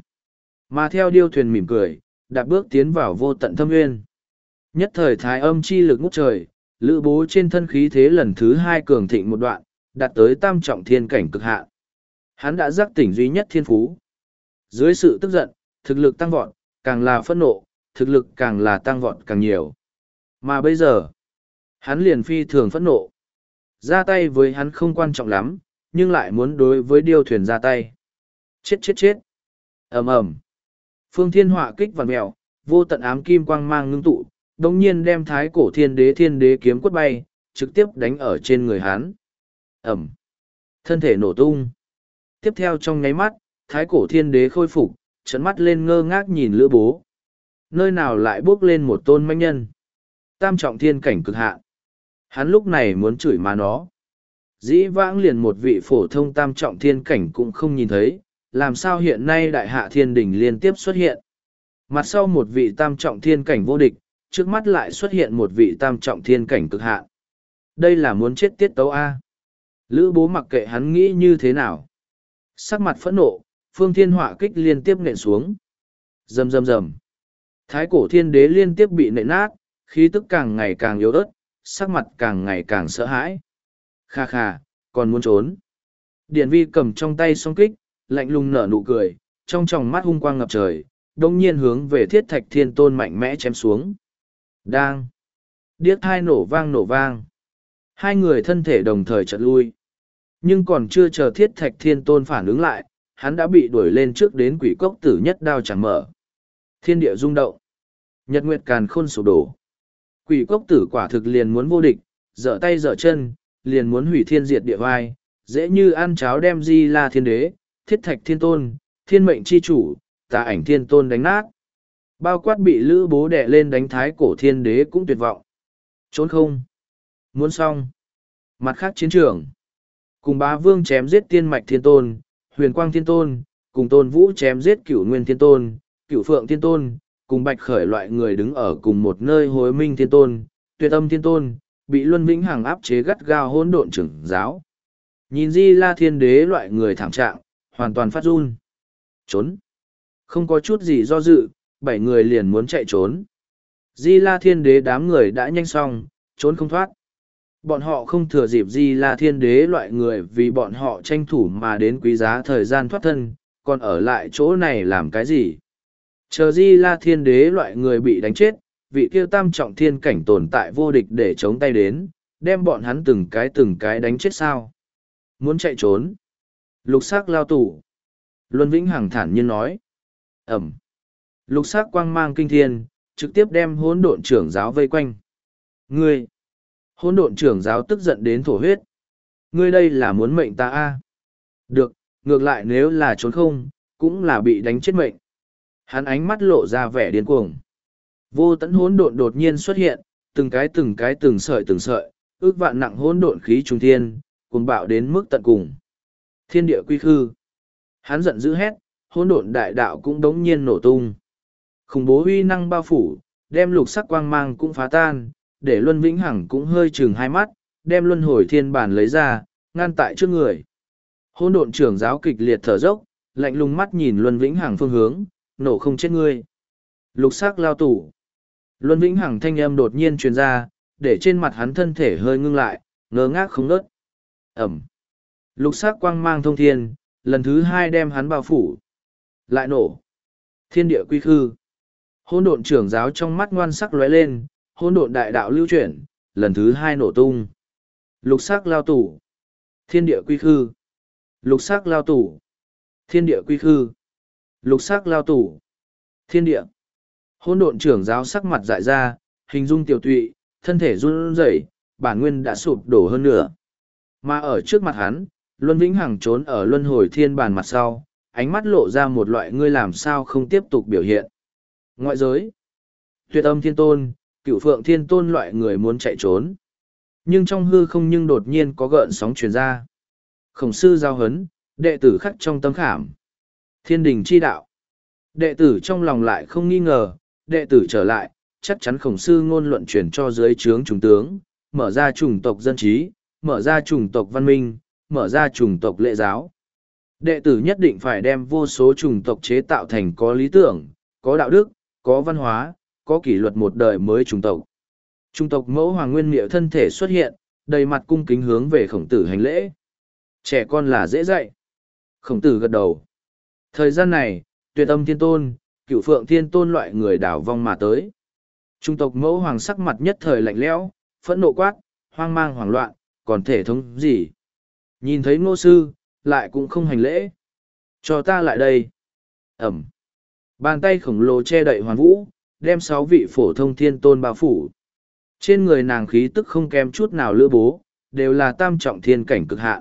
Speaker 1: Mà theo điêu thuyền mỉm cười, đạp bước tiến vào vô tận thâm nguyên. Nhất thời thái âm chi lực ngút trời, lữ bố trên thân khí thế lần thứ hai cường thịnh một đoạn, đạt tới tam trọng thiên cảnh cực hạn. Hắn đã giác tỉnh duy nhất thiên phú. Dưới sự tức giận, thực lực tăng vọt, càng là phẫn nộ, thực lực càng là tăng vọt càng nhiều. Mà bây giờ, hắn liền phi thường phẫn nộ. Ra tay với hắn không quan trọng lắm, nhưng lại muốn đối với điêu thuyền ra tay. Chết chết chết. Ầm ầm. Phương thiên họa kích vằn mèo, vô tận ám kim quang mang ngưng tụ, đồng nhiên đem thái cổ thiên đế thiên đế kiếm quất bay, trực tiếp đánh ở trên người hắn. Ẩm. Thân thể nổ tung. Tiếp theo trong nháy mắt, thái cổ thiên đế khôi phục, trấn mắt lên ngơ ngác nhìn lữ bố. Nơi nào lại bước lên một tôn manh nhân. Tam trọng thiên cảnh cực hạn. Hắn lúc này muốn chửi má nó. Dĩ vãng liền một vị phổ thông tam trọng thiên cảnh cũng không nhìn thấy, làm sao hiện nay đại hạ thiên đình liên tiếp xuất hiện. Mặt sau một vị tam trọng thiên cảnh vô địch, trước mắt lại xuất hiện một vị tam trọng thiên cảnh cực hạn. Đây là muốn chết tiết tấu A. Lữ bố mặc kệ hắn nghĩ như thế nào. Sắc mặt phẫn nộ, phương thiên họa kích liên tiếp nện xuống. Rầm rầm rầm. Thái cổ thiên đế liên tiếp bị nện nát, khí tức càng ngày càng yếu ớt, sắc mặt càng ngày càng sợ hãi. Kha kha, còn muốn trốn. Điển vi cầm trong tay song kích, lạnh lùng nở nụ cười, trong tròng mắt hung quang ngập trời, đông nhiên hướng về thiết thạch thiên tôn mạnh mẽ chém xuống. Đang. Điếc hai nổ vang nổ vang. Hai người thân thể đồng thời chợt lui. Nhưng còn chưa chờ thiết thạch thiên tôn phản ứng lại, hắn đã bị đuổi lên trước đến quỷ cốc tử nhất đao chẳng mở. Thiên địa rung động. Nhật nguyệt càn khôn sụp đổ. Quỷ cốc tử quả thực liền muốn vô địch, dở tay dở chân, liền muốn hủy thiên diệt địa vai, dễ như ăn cháo đem Di La Thiên Đế, Thiết Thạch Thiên Tôn, Thiên Mệnh Chi Chủ, Tà Ảnh Thiên Tôn đánh nát. Bao quát bị Lữ Bố đè lên đánh Thái Cổ Thiên Đế cũng tuyệt vọng. Trốn không? Muốn xong. Mặt khác chiến trường. Cùng Bá Vương chém giết Tiên Mạch Thiên Tôn, Huyền Quang Thiên Tôn, cùng Tôn Vũ chém giết Cửu Nguyên Thiên Tôn, Cửu Phượng Thiên Tôn, cùng Bạch Khởi loại người đứng ở cùng một nơi Hối Minh Thiên Tôn, Tuyệt Âm Thiên Tôn, bị Luân Vĩnh Hằng áp chế gắt gao hỗn độn trưởng giáo. Nhìn Di La Thiên Đế loại người thảm trạng, hoàn toàn phát run. Trốn. Không có chút gì do dự, bảy người liền muốn chạy trốn. Di La Thiên Đế đám người đã nhanh xong, trốn không thoát. Bọn họ không thừa dịp Di La Thiên Đế loại người vì bọn họ tranh thủ mà đến quý giá thời gian thoát thân, còn ở lại chỗ này làm cái gì? Chờ Di La Thiên Đế loại người bị đánh chết, vị kia tam trọng thiên cảnh tồn tại vô địch để chống tay đến, đem bọn hắn từng cái từng cái đánh chết sao. Muốn chạy trốn. Lục sắc lao tủ. Luân Vĩnh Hằng thản nhiên nói. Ẩm. Lục sắc quang mang kinh thiên, trực tiếp đem hỗn độn trưởng giáo vây quanh. Ngươi. Hỗn độn trưởng giáo tức giận đến thổ huyết. Ngươi đây là muốn mệnh ta a? Được, ngược lại nếu là trốn không, cũng là bị đánh chết mệnh. Hắn ánh mắt lộ ra vẻ điên cuồng. Vô tận hỗn độn đột nhiên xuất hiện, từng cái từng cái từng sợi từng sợi, ước vạn nặng hỗn độn khí trung thiên, cuồng bạo đến mức tận cùng. Thiên địa quy khư. Hắn giận dữ hét, hỗn độn đại đạo cũng đống nhiên nổ tung. Khủng bố uy năng bao phủ, đem lục sắc quang mang cũng phá tan, để Luân Vĩnh Hằng cũng hơi chừng hai mắt, đem luân hồi thiên bản lấy ra, ngăn tại trước người. Hỗn độn trưởng giáo kịch liệt thở dốc, lạnh lùng mắt nhìn Luân Vĩnh Hằng phương hướng, nổ không chết ngươi. Lục sắc lao tủ. Luân Vĩnh Hằng thanh âm đột nhiên truyền ra, để trên mặt hắn thân thể hơi ngưng lại, ngơ ngác không ngớt. Ẩm. Lục sắc quang mang thông thiên, lần thứ hai đem hắn bao phủ. Lại nổ. Thiên địa quy khư. Hỗn độn trưởng giáo trong mắt ngoan sắc lóe lên, hỗn độn đại đạo lưu chuyển, lần thứ hai nổ tung. Lục sắc lao tủ. Thiên địa quy khư. Lục sắc lao tủ. Thiên địa quy khư. Lục sắc lao tủ. Thiên địa. Hỗn độn trưởng giáo sắc mặt dại ra, hình dung tiểu tụy, thân thể run rẩy, bản nguyên đã sụp đổ hơn nửa. Mà ở trước mặt hắn, Luân Vĩnh Hằng trốn ở luân hồi thiên bàn mặt sau, ánh mắt lộ ra một loại ngươi làm sao không tiếp tục biểu hiện. Ngoại giới. Tuyệt Âm Thiên Tôn, Cửu Phượng Thiên Tôn loại người muốn chạy trốn. Nhưng trong hư không nhưng đột nhiên có gợn sóng truyền ra. Khổng sư giao hấn, đệ tử khắc trong tâm khảm. Thiên đình chi đạo. Đệ tử trong lòng lại không nghi ngờ, đệ tử trở lại, chắc chắn khổng sư ngôn luận truyền cho dưới trướng trùng tướng, mở ra chủng tộc dân trí, mở ra chủng tộc văn minh, mở ra chủng tộc lệ giáo. Đệ tử nhất định phải đem vô số chủng tộc chế tạo thành có lý tưởng, có đạo đức, có văn hóa, có kỷ luật một đời mới chủng tộc. Chủng tộc mẫu hoàng nguyên miệu thân thể xuất hiện, đầy mặt cung kính hướng về khổng tử hành lễ. Trẻ con là dễ dạy. Khổng tử gật đầu. Thời gian này, tuyệt âm thiên tôn, cửu phượng thiên tôn loại người đảo vong mà tới. Chủng tộc mẫu hoàng sắc mặt nhất thời lạnh lẽo, phẫn nộ quát, hoang mang hoảng loạn, còn thể thống gì. Nhìn thấy ngô sư, lại cũng không hành lễ. Cho ta lại đây. Ẩm. Bàn tay khổng lồ che đậy hoàn vũ, đem sáu vị phổ thông thiên tôn bao phủ. Trên người nàng khí tức không kém chút nào lữ bố, đều là tam trọng thiên cảnh cực hạn.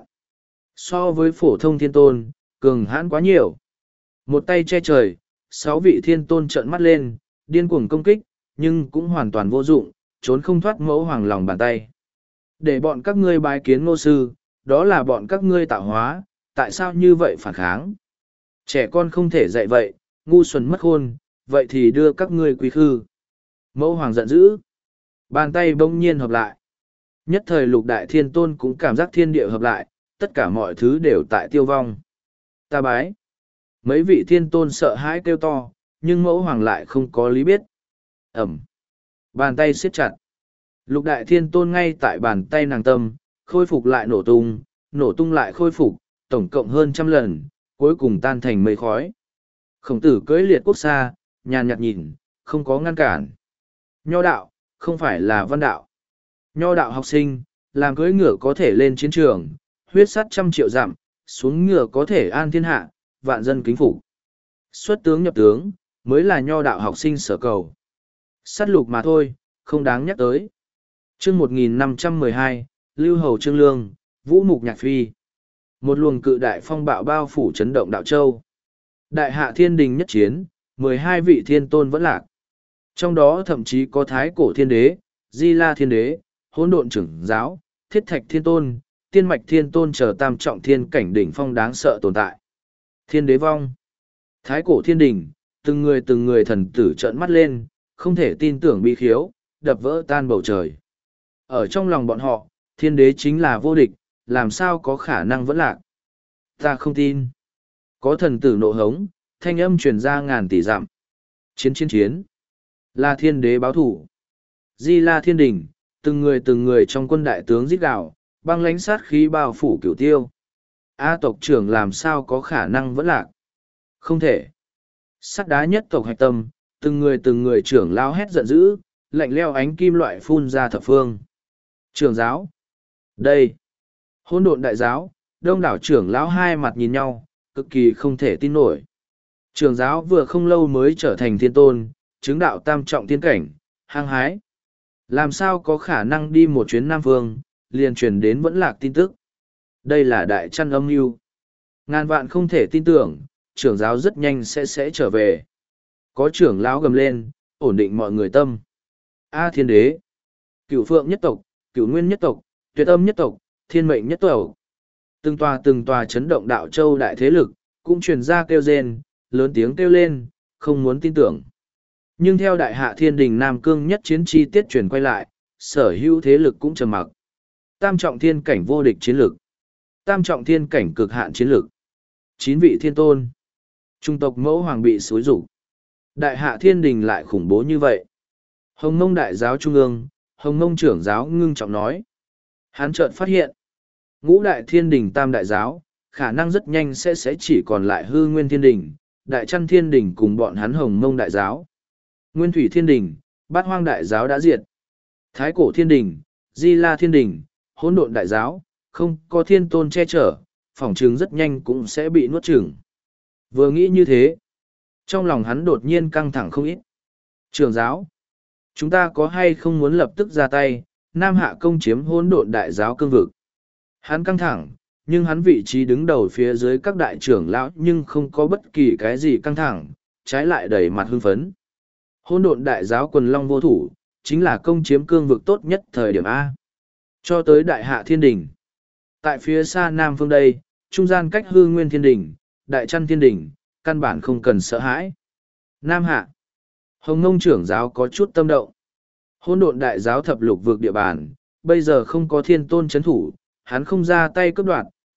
Speaker 1: So với phổ thông thiên tôn, cường hãn quá nhiều. Một tay che trời, sáu vị thiên tôn trợn mắt lên, điên cuồng công kích, nhưng cũng hoàn toàn vô dụng, trốn không thoát mẫu hoàng lòng bàn tay. Để bọn các ngươi bái kiến ngô sư, đó là bọn các ngươi tạo hóa, tại sao như vậy phản kháng? Trẻ con không thể dạy vậy, ngu xuẩn mất khôn, vậy thì đưa các ngươi quý khư. Mẫu hoàng giận dữ. Bàn tay bỗng nhiên hợp lại. Nhất thời lục đại thiên tôn cũng cảm giác thiên địa hợp lại, tất cả mọi thứ đều tại tiêu vong. Ta bái. Mấy vị thiên tôn sợ hãi kêu to, nhưng mẫu hoàng lại không có lý biết. Ẩm. Bàn tay siết chặt. Lục đại thiên tôn ngay tại bàn tay nàng tâm, khôi phục lại nổ tung, nổ tung lại khôi phục, tổng cộng hơn trăm lần, cuối cùng tan thành mây khói. Khổng tử cưỡi liệt quốc xa, nhàn nhạt nhìn, không có ngăn cản. Nho đạo, không phải là văn đạo. Nho đạo học sinh, làm cưỡi ngựa có thể lên chiến trường, huyết sắt trăm triệu dặm, xuống ngựa có thể an thiên hạ, vạn dân kính phục. Xuất tướng nhập tướng, mới là nho đạo học sinh sở cầu. Sát lục mà thôi, không đáng nhắc tới. Chương một nghìn năm trăm mười hai, Lưu Hầu Trương Lương, Vũ Mục Nhạc Phi. Một luồng cự đại phong bạo bao phủ chấn động đạo châu. Đại hạ thiên đình nhất chiến, mười hai vị thiên tôn vẫn lạc. Trong đó thậm chí có Thái Cổ Thiên Đế, Di La Thiên Đế, Hỗn Độn Trưởng Giáo, Thiết Thạch Thiên Tôn, Tiên Mạch Thiên Tôn chờ tam trọng thiên cảnh đỉnh phong đáng sợ tồn tại. Thiên Đế vong. Thái Cổ Thiên Đình, từng người từng người thần tử trợn mắt lên, không thể tin tưởng bị khiếu, đập vỡ tan bầu trời. Ở trong lòng bọn họ, Thiên Đế chính là vô địch, làm sao có khả năng vẫn lạc. Ta không tin. Có thần tử nộ hống, thanh âm truyền ra ngàn tỷ dặm. Chiến chiến chiến. Là Thiên Đế báo thủ. Di La Thiên Đình, từng người từng người trong quân đại tướng giết gào, băng lãnh sát khí bao phủ cửu tiêu. A tộc trưởng làm sao có khả năng vẫn lạc? Không thể. Sắt đá nhất tộc hạch tâm, từng người từng người trưởng lao hét giận dữ, lạnh leo ánh kim loại phun ra thập phương. Trưởng giáo. Đây. Hỗn độn đại giáo, đông đảo trưởng lão hai mặt nhìn nhau, cực kỳ không thể tin nổi. Trưởng giáo vừa không lâu mới trở thành thiên tôn, chứng đạo tam trọng thiên cảnh, hăng hái. Làm sao có khả năng đi một chuyến Nam Phương, liền truyền đến vẫn lạc tin tức. Đây là đại chăn âm mưu. Ngàn vạn không thể tin tưởng, trưởng giáo rất nhanh sẽ sẽ trở về. Có trưởng lão gầm lên, ổn định mọi người tâm. A Thiên Đế, Cửu Phượng nhất tộc, Cửu Nguyên nhất tộc, Tuyệt Âm nhất tộc, Thiên Mệnh nhất tộc. Từng tòa từng tòa chấn động đạo châu đại thế lực, cũng truyền ra kêu rên, lớn tiếng kêu lên, không muốn tin tưởng. Nhưng theo đại hạ thiên đình Nam Cương nhất chiến chi tiết truyền quay lại, sở hữu thế lực cũng trầm mặc. Tam trọng thiên cảnh vô địch chiến lực. Tam trọng thiên cảnh cực hạn chiến lực. Chín vị thiên tôn. Trung tộc mẫu hoàng bị xối rủ. Đại hạ thiên đình lại khủng bố như vậy. Hồng Mông đại giáo trung ương, Hồng Mông trưởng giáo ngưng trọng nói. Hắn chợt phát hiện. Ngũ đại thiên đình tam đại giáo, khả năng rất nhanh sẽ sẽ chỉ còn lại hư nguyên thiên đình, đại chăn thiên đình cùng bọn hắn Hồng Mông đại giáo. Nguyên thủy thiên đình, bát hoang đại giáo đã diệt. Thái cổ thiên đình, Di La thiên đình, hỗn độn đại giáo, không có thiên tôn che chở, phỏng chừng rất nhanh cũng sẽ bị nuốt chửng. Vừa nghĩ như thế, trong lòng hắn đột nhiên căng thẳng không ít. Trưởng giáo, chúng ta có hay không muốn lập tức ra tay, Nam Hạ công chiếm hỗn độn đại giáo cương vực. Hắn căng thẳng, nhưng hắn vị trí đứng đầu phía dưới các đại trưởng lão nhưng không có bất kỳ cái gì căng thẳng, trái lại đầy mặt hưng phấn. Hỗn độn đại giáo quần long vô thủ, chính là công chiếm cương vực tốt nhất thời điểm A. Cho tới đại hạ thiên đình. Tại phía xa nam phương đây, trung gian cách hư nguyên thiên đình, đại chăn thiên đình, căn bản không cần sợ hãi. Nam hạ. Hồng Ngông trưởng giáo có chút tâm động. Hỗn độn đại giáo thập lục vượt địa bàn, bây giờ không có thiên tôn chấn thủ, hắn không ra tay cướp đoạt,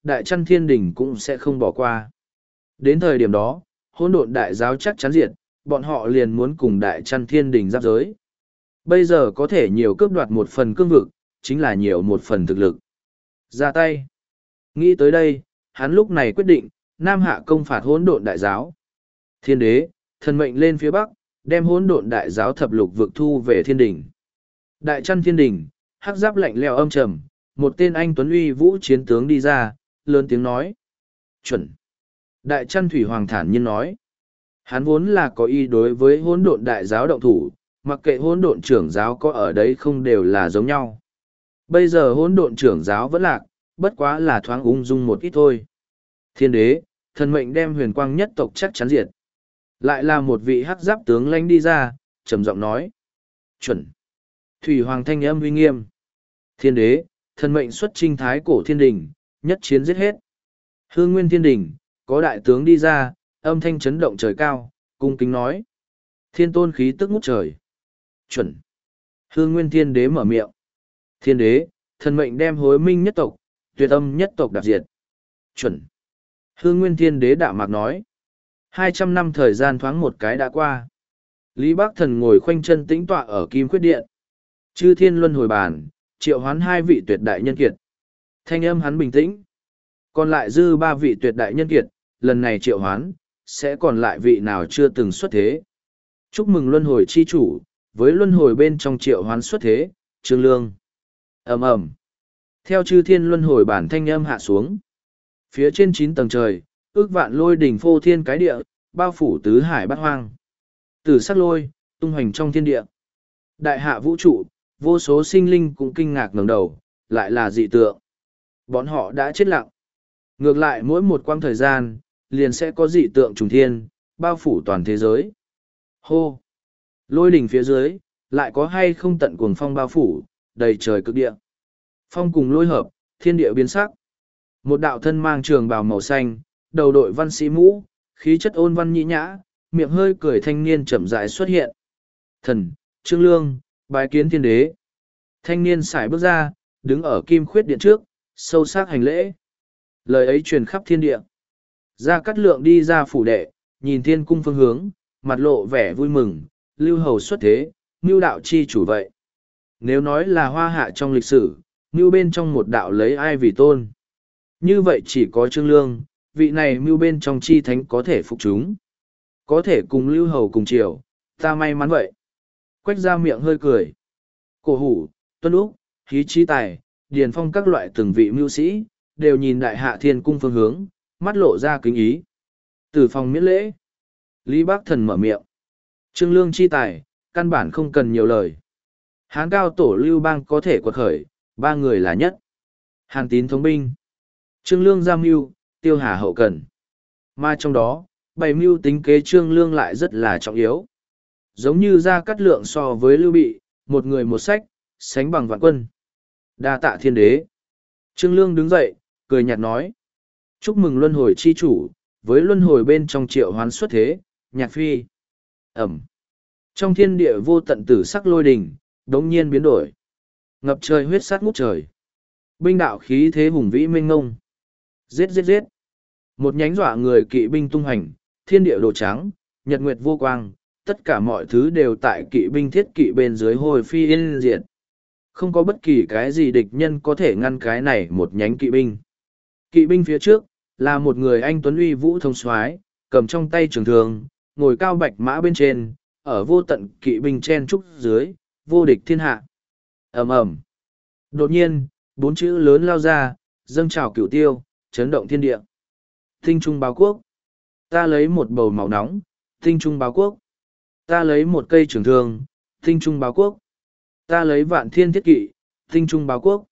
Speaker 1: đại chăn thiên đình cũng sẽ không bỏ qua. Đến thời điểm đó, hỗn độn đại giáo chắc chắn diệt, bọn họ liền muốn cùng đại chăn thiên đình giáp giới. Bây giờ có thể nhiều cướp đoạt một phần cương vực, chính là nhiều một phần thực lực. Ra tay. Nghĩ tới đây, hắn lúc này quyết định, Nam Hạ công phạt hỗn độn đại giáo. Thiên đế, thần mệnh lên phía bắc, đem hỗn độn đại giáo thập lục vực thu về thiên đình. Đại chăn thiên đình, hắc giáp lạnh lẽo âm trầm, một tên anh tuấn uy vũ chiến tướng đi ra, lớn tiếng nói. Chuẩn. Đại chăn thủy hoàng thản nhiên nói. Hắn vốn là có ý đối với hỗn độn đại giáo động thủ, mặc kệ hỗn độn trưởng giáo có ở đấy không đều là giống nhau. Bây giờ hỗn độn trưởng giáo vẫn lạc, bất quá là thoáng ung dung một ít thôi. Thiên đế, thần mệnh đem huyền quang nhất tộc chắc chắn diệt. Lại là một vị hắc giáp tướng lãnh đi ra, trầm giọng nói. Chuẩn. Thủy hoàng thanh âm uy nghiêm. Thiên đế, thần mệnh xuất trinh thái cổ thiên đình, nhất chiến giết hết. Hương nguyên thiên đình, có đại tướng đi ra, âm thanh chấn động trời cao, cung kính nói. Thiên tôn khí tức ngút trời. Chuẩn. Hương nguyên thiên đế mở miệng. Thiên đế, thần mệnh đem hối minh nhất tộc, tuyệt âm nhất tộc đạp diệt. Chuẩn. Hương nguyên thiên đế đạm mạc nói. Hai trăm năm thời gian thoáng một cái đã qua. Lý Bác Thần ngồi khoanh chân tĩnh tọa ở Kim Khuyết Điện. Chư thiên luân hồi bàn, triệu hoán hai vị tuyệt đại nhân kiệt. Thanh âm hắn bình tĩnh. Còn lại dư ba vị tuyệt đại nhân kiệt, lần này triệu hoán, sẽ còn lại vị nào chưa từng xuất thế. Chúc mừng luân hồi chi chủ, với luân hồi bên trong triệu hoán xuất thế, Trương Lương. Ầm ầm. Theo chư thiên luân hồi bản thanh âm hạ xuống. Phía trên chín tầng trời, ước vạn lôi đỉnh phô thiên cái địa, bao phủ tứ hải bát hoang. Tử sắc lôi, tung hoành trong thiên địa. Đại hạ vũ trụ, vô số sinh linh cũng kinh ngạc ngẩng đầu, lại là dị tượng. Bọn họ đã chết lặng. Ngược lại mỗi một quãng thời gian, liền sẽ có dị tượng trùng thiên, bao phủ toàn thế giới. Hô! Lôi đỉnh phía dưới, lại có hay không tận cuồng phong bao phủ, đầy trời cực địa. Phong cùng lôi hợp, thiên địa biến sắc. Một đạo thân mang trường bào màu xanh, đầu đội văn sĩ mũ, khí chất ôn văn nhĩ nhã, miệng hơi cười thanh niên chậm rãi xuất hiện. Thần, Trương Lương, bái kiến thiên đế. Thanh niên sải bước ra, đứng ở Kim Khuyết Điện trước, sâu sắc hành lễ. Lời ấy truyền khắp thiên địa. Gia Cát Lượng đi ra phủ đệ, nhìn thiên cung phương hướng, mặt lộ vẻ vui mừng, lưu hầu xuất thế, mưu đạo chi chủ vậy. Nếu nói là hoa hạ trong lịch sử, mưu bên trong một đạo lấy ai vì tôn. Như vậy chỉ có Trương Lương, vị này mưu bên trong chi thánh có thể phục chúng. Có thể cùng lưu hầu cùng chiều, ta may mắn vậy. Quách ra miệng hơi cười. Cổ hủ, tuân úc, khí trí tài, điền phong các loại từng vị mưu sĩ, đều nhìn đại hạ thiên cung phương hướng, mắt lộ ra kính ý. Từ phòng miễn lễ, Lý Bác Thần mở miệng. Trương Lương chi tài, căn bản không cần nhiều lời. Hán cao tổ lưu bang có thể quật khởi, ba người là nhất. Hàn tín thống binh, Trương Lương giam mưu, tiêu hà hậu cần. Mà trong đó, bày mưu tính kế Trương Lương lại rất là trọng yếu. Giống như Gia Cát Lượng so với Lưu Bị, một người một sách, sánh bằng vạn quân. Đa tạ thiên đế. Trương Lương đứng dậy, cười nhạt nói. Chúc mừng luân hồi chi chủ, với luân hồi bên trong triệu hoán xuất thế, nhạc phi. Ẩm. Trong thiên địa vô tận tử sắc lôi đình, đống nhiên biến đổi. Ngập trời huyết sát ngút trời. Binh đạo khí thế hùng vĩ mênh ngông. Giết giết giết. Một nhánh dọa người kỵ binh tung hành, thiên địa đồ trắng, nhật nguyệt vô quang, tất cả mọi thứ đều tại kỵ binh thiết kỵ bên dưới hồi phi yên diệt. Không có bất kỳ cái gì địch nhân có thể ngăn cái này một nhánh kỵ binh. Kỵ binh phía trước, là một người anh tuấn uy vũ thông soái, cầm trong tay trường thường, ngồi cao bạch mã bên trên, ở vô tận kỵ binh chen trúc dưới, vô địch thiên hạ. Ầm ầm. Đột nhiên, bốn chữ lớn lao ra, dâng trào cửu tiêu, chấn động thiên địa. Tinh trung báo quốc. Ta lấy một bầu máu nóng, tinh trung báo quốc. Ta lấy một cây trường thương, tinh trung báo quốc. Ta lấy vạn thiên thiết kỵ, tinh trung báo quốc.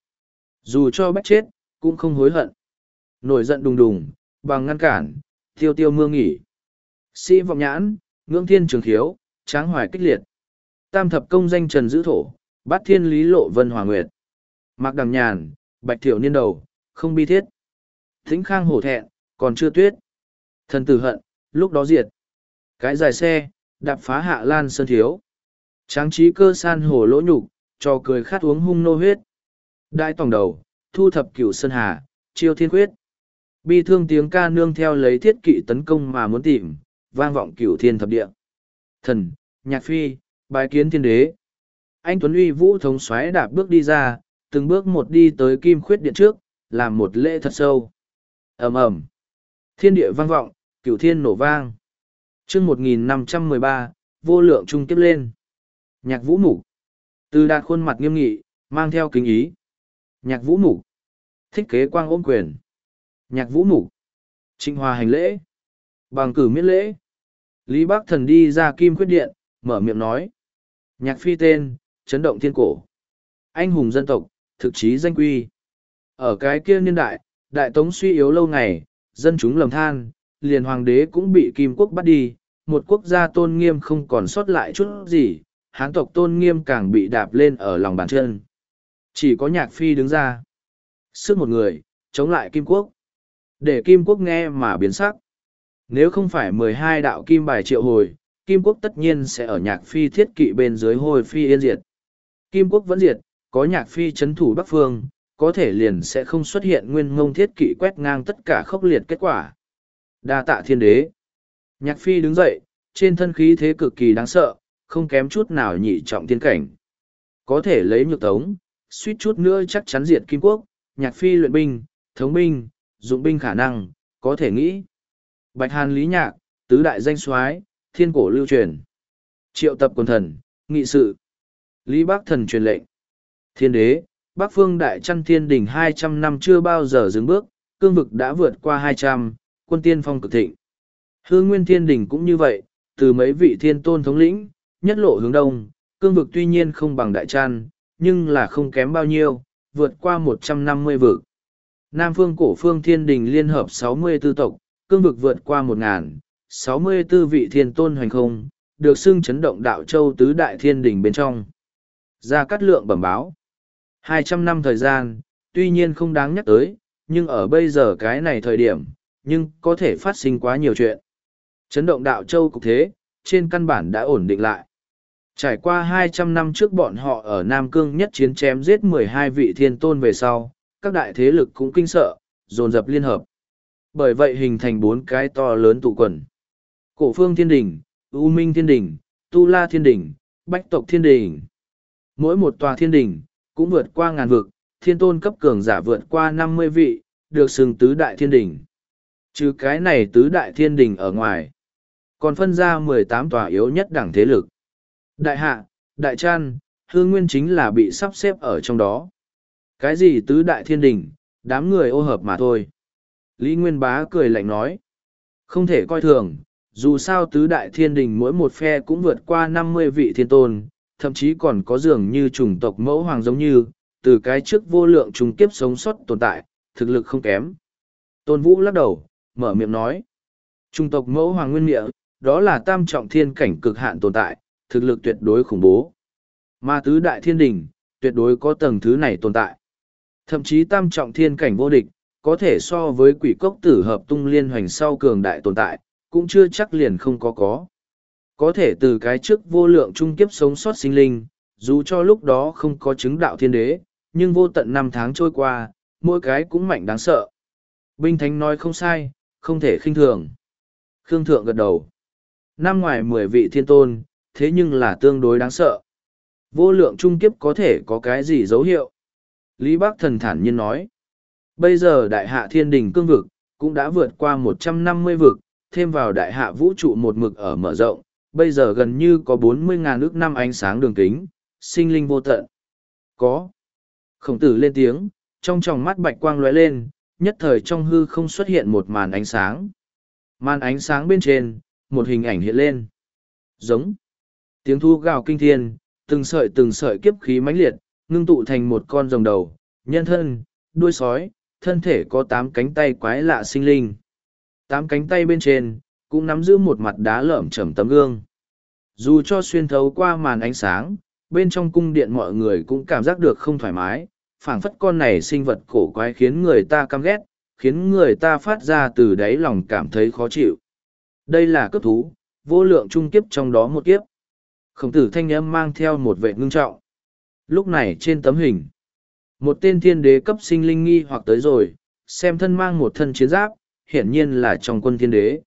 Speaker 1: Dù cho bách chết, cũng không hối hận. Nổi giận đùng đùng, bằng ngăn cản, tiêu tiêu mưa nghỉ. Sĩ vọng nhãn, ngưỡng thiên trường khiếu, tráng hoài kích liệt. Tam thập công danh trần giữ thổ, bát thiên lý lộ vân hòa nguyệt. Mạc đằng nhàn, bạch thiểu niên đầu, không bi thiết. Thính khang hổ thẹn, còn chưa tuyết. Thần tử hận, lúc đó diệt. Cái dài xe, đạp phá hạ lan sơn thiếu. Tráng trí cơ san hổ lỗ nhục, trò cười khát uống hung nô huyết. Đại tòng đầu, thu thập cửu sơn hà, chiêu thiên quyết. Bi thương tiếng ca nương theo lấy thiết kỵ tấn công mà muốn tìm, vang vọng cửu thiên thập địa. Thần, nhạc phi, bái kiến thiên đế. Anh Tuấn uy vũ thống xoáy đạp bước đi ra, từng bước một đi tới kim khuyết điện trước, làm một lễ thật sâu. ầm ầm, thiên địa vang vọng, cửu thiên nổ vang. Chương một nghìn năm trăm mười ba, vô lượng trung kiếp lên. Nhạc vũ mục. Từ đạt khuôn mặt nghiêm nghị, mang theo kính ý. Nhạc vũ mục. Thích kế quang ôm quyền. Nhạc vũ mục. Trịnh hòa hành lễ. Bằng cử miễn lễ. Lý Bắc Thần đi ra kim khuyết điện, mở miệng nói. Nhạc phi tên, chấn động thiên cổ. Anh hùng dân tộc, thực chí danh quy. Ở cái kia niên đại, đại tống suy yếu lâu ngày, dân chúng lầm than, liền hoàng đế cũng bị kim quốc bắt đi, một quốc gia tôn nghiêm không còn sót lại chút gì, hán tộc tôn nghiêm càng bị đạp lên ở lòng bàn chân. Chỉ có nhạc phi đứng ra. Sức một người, chống lại kim quốc. Để kim quốc nghe mà biến sắc. Nếu không phải mười hai đạo kim bài triệu hồi, kim quốc tất nhiên sẽ ở nhạc phi thiết kỵ bên dưới hồi phi yên diệt. Kim quốc vẫn diệt, có nhạc phi chấn thủ Bắc Phương, có thể liền sẽ không xuất hiện nguyên ngông thiết kỵ quét ngang tất cả khốc liệt kết quả. Đa tạ thiên đế. Nhạc phi đứng dậy, trên thân khí thế cực kỳ đáng sợ, không kém chút nào nhị trọng thiên cảnh. Có thể lấy nhược tống, suýt chút nữa chắc chắn diệt kim quốc, nhạc phi luyện binh, thống binh, dụng binh khả năng, có thể nghĩ. Bạch Hàn Lý Nhạc, tứ đại danh soái, thiên cổ lưu truyền. Triệu tập quần thần, nghị sự. Lý Bắc Thần truyền lệnh. Thiên đế, Bắc Phương Đại Trăn Thiên Đình hai trăm năm chưa bao giờ dừng bước, cương vực đã vượt qua hai trăm, quân tiên phong cực thịnh. Hương Nguyên Thiên Đình cũng như vậy, từ mấy vị thiên tôn thống lĩnh, nhất lộ hướng đông, cương vực tuy nhiên không bằng Đại Trăn, nhưng là không kém bao nhiêu, vượt qua một trăm năm mươi vực. Nam Phương Cổ Phương Thiên Đình liên hợp sáu mươi tư tộc, cương vực vượt qua một ngàn, sáu mươi tư vị thiên tôn hoành không, được xưng chấn động đạo châu tứ đại thiên đình bên trong. Gia Cát Lượng bẩm báo. hai trăm năm thời gian, tuy nhiên không đáng nhắc tới, nhưng ở bây giờ cái này thời điểm, nhưng có thể phát sinh quá nhiều chuyện. Chấn động đạo châu cục thế, trên căn bản đã ổn định lại. Trải qua hai trăm năm trước bọn họ ở Nam Cương nhất chiến chém giết mười hai vị thiên tôn về sau, các đại thế lực cũng kinh sợ, dồn dập liên hợp. Bởi vậy hình thành bốn cái to lớn tụ quần. Cổ Phương Thiên Đình, U Minh Thiên Đình, Tu La Thiên Đình, Bách Tộc Thiên Đình. Mỗi một tòa thiên đình, cũng vượt qua ngàn vực, thiên tôn cấp cường giả vượt qua năm mươi vị, được xưng tứ đại thiên đình. Trừ cái này tứ đại thiên đình ở ngoài, còn phân ra mười tám tòa yếu nhất đẳng thế lực. Đại Hạ, Đại Trăn, Hương Nguyên chính là bị sắp xếp ở trong đó. Cái gì tứ đại thiên đình, đám người ô hợp mà thôi. Lý Nguyên Bá cười lạnh nói. Không thể coi thường, dù sao tứ đại thiên đình mỗi một phe cũng vượt qua năm mươi vị thiên tôn, thậm chí còn có dường như chủng tộc mẫu hoàng giống như, từ cái trước vô lượng trùng kiếp sống sót tồn tại, thực lực không kém. Tôn Vũ lắc đầu, mở miệng nói. Chủng tộc mẫu hoàng nguyên địa, đó là tam trọng thiên cảnh cực hạn tồn tại, thực lực tuyệt đối khủng bố. Mà tứ đại thiên đình, tuyệt đối có tầng thứ này tồn tại. Thậm chí tam trọng thiên cảnh vô địch, có thể so với quỷ cốc tử hợp tung liên hoành sau cường đại tồn tại, cũng chưa chắc liền không có có. Có thể từ cái trước vô lượng trung kiếp sống sót sinh linh, dù cho lúc đó không có chứng đạo thiên đế, nhưng vô tận năm tháng trôi qua, mỗi cái cũng mạnh đáng sợ. Binh Thánh nói không sai, không thể khinh thường. Khương Thượng gật đầu. Năm ngoài mười vị thiên tôn, thế nhưng là tương đối đáng sợ. Vô lượng trung kiếp có thể có cái gì dấu hiệu? Lý Bắc Thần thản nhiên nói. Bây giờ đại hạ thiên đình cương vực, cũng đã vượt qua một trăm năm mươi vực, thêm vào đại hạ vũ trụ một mực ở mở rộng, bây giờ gần như có bốn mươi ngàn ước năm ánh sáng đường kính, sinh linh vô tận. Có. Khổng tử lên tiếng, trong tròng mắt bạch quang lóe lên, nhất thời trong hư không xuất hiện một màn ánh sáng. Màn ánh sáng bên trên, một hình ảnh hiện lên. Giống. Tiếng thu gào kinh thiên, từng sợi từng sợi kiếp khí mãnh liệt, ngưng tụ thành một con rồng đầu, nhân thân, đuôi sói, thân thể có tám cánh tay quái lạ sinh linh. Tám cánh tay bên trên, cũng nắm giữ một mặt đá lởm chởm tấm gương. Dù cho xuyên thấu qua màn ánh sáng, bên trong cung điện mọi người cũng cảm giác được không thoải mái, phảng phất con này sinh vật cổ quái khiến người ta căm ghét, khiến người ta phát ra từ đáy lòng cảm thấy khó chịu. Đây là cấp thú, vô lượng trung kiếp trong đó một kiếp. Khổng tử thanh âm mang theo một vệ ngưng trọng. Lúc này trên tấm hình, một tên thiên đế cấp sinh linh nghi hoặc tới rồi, xem thân mang một thân chiến giáp, hiển nhiên là trong quân thiên đế.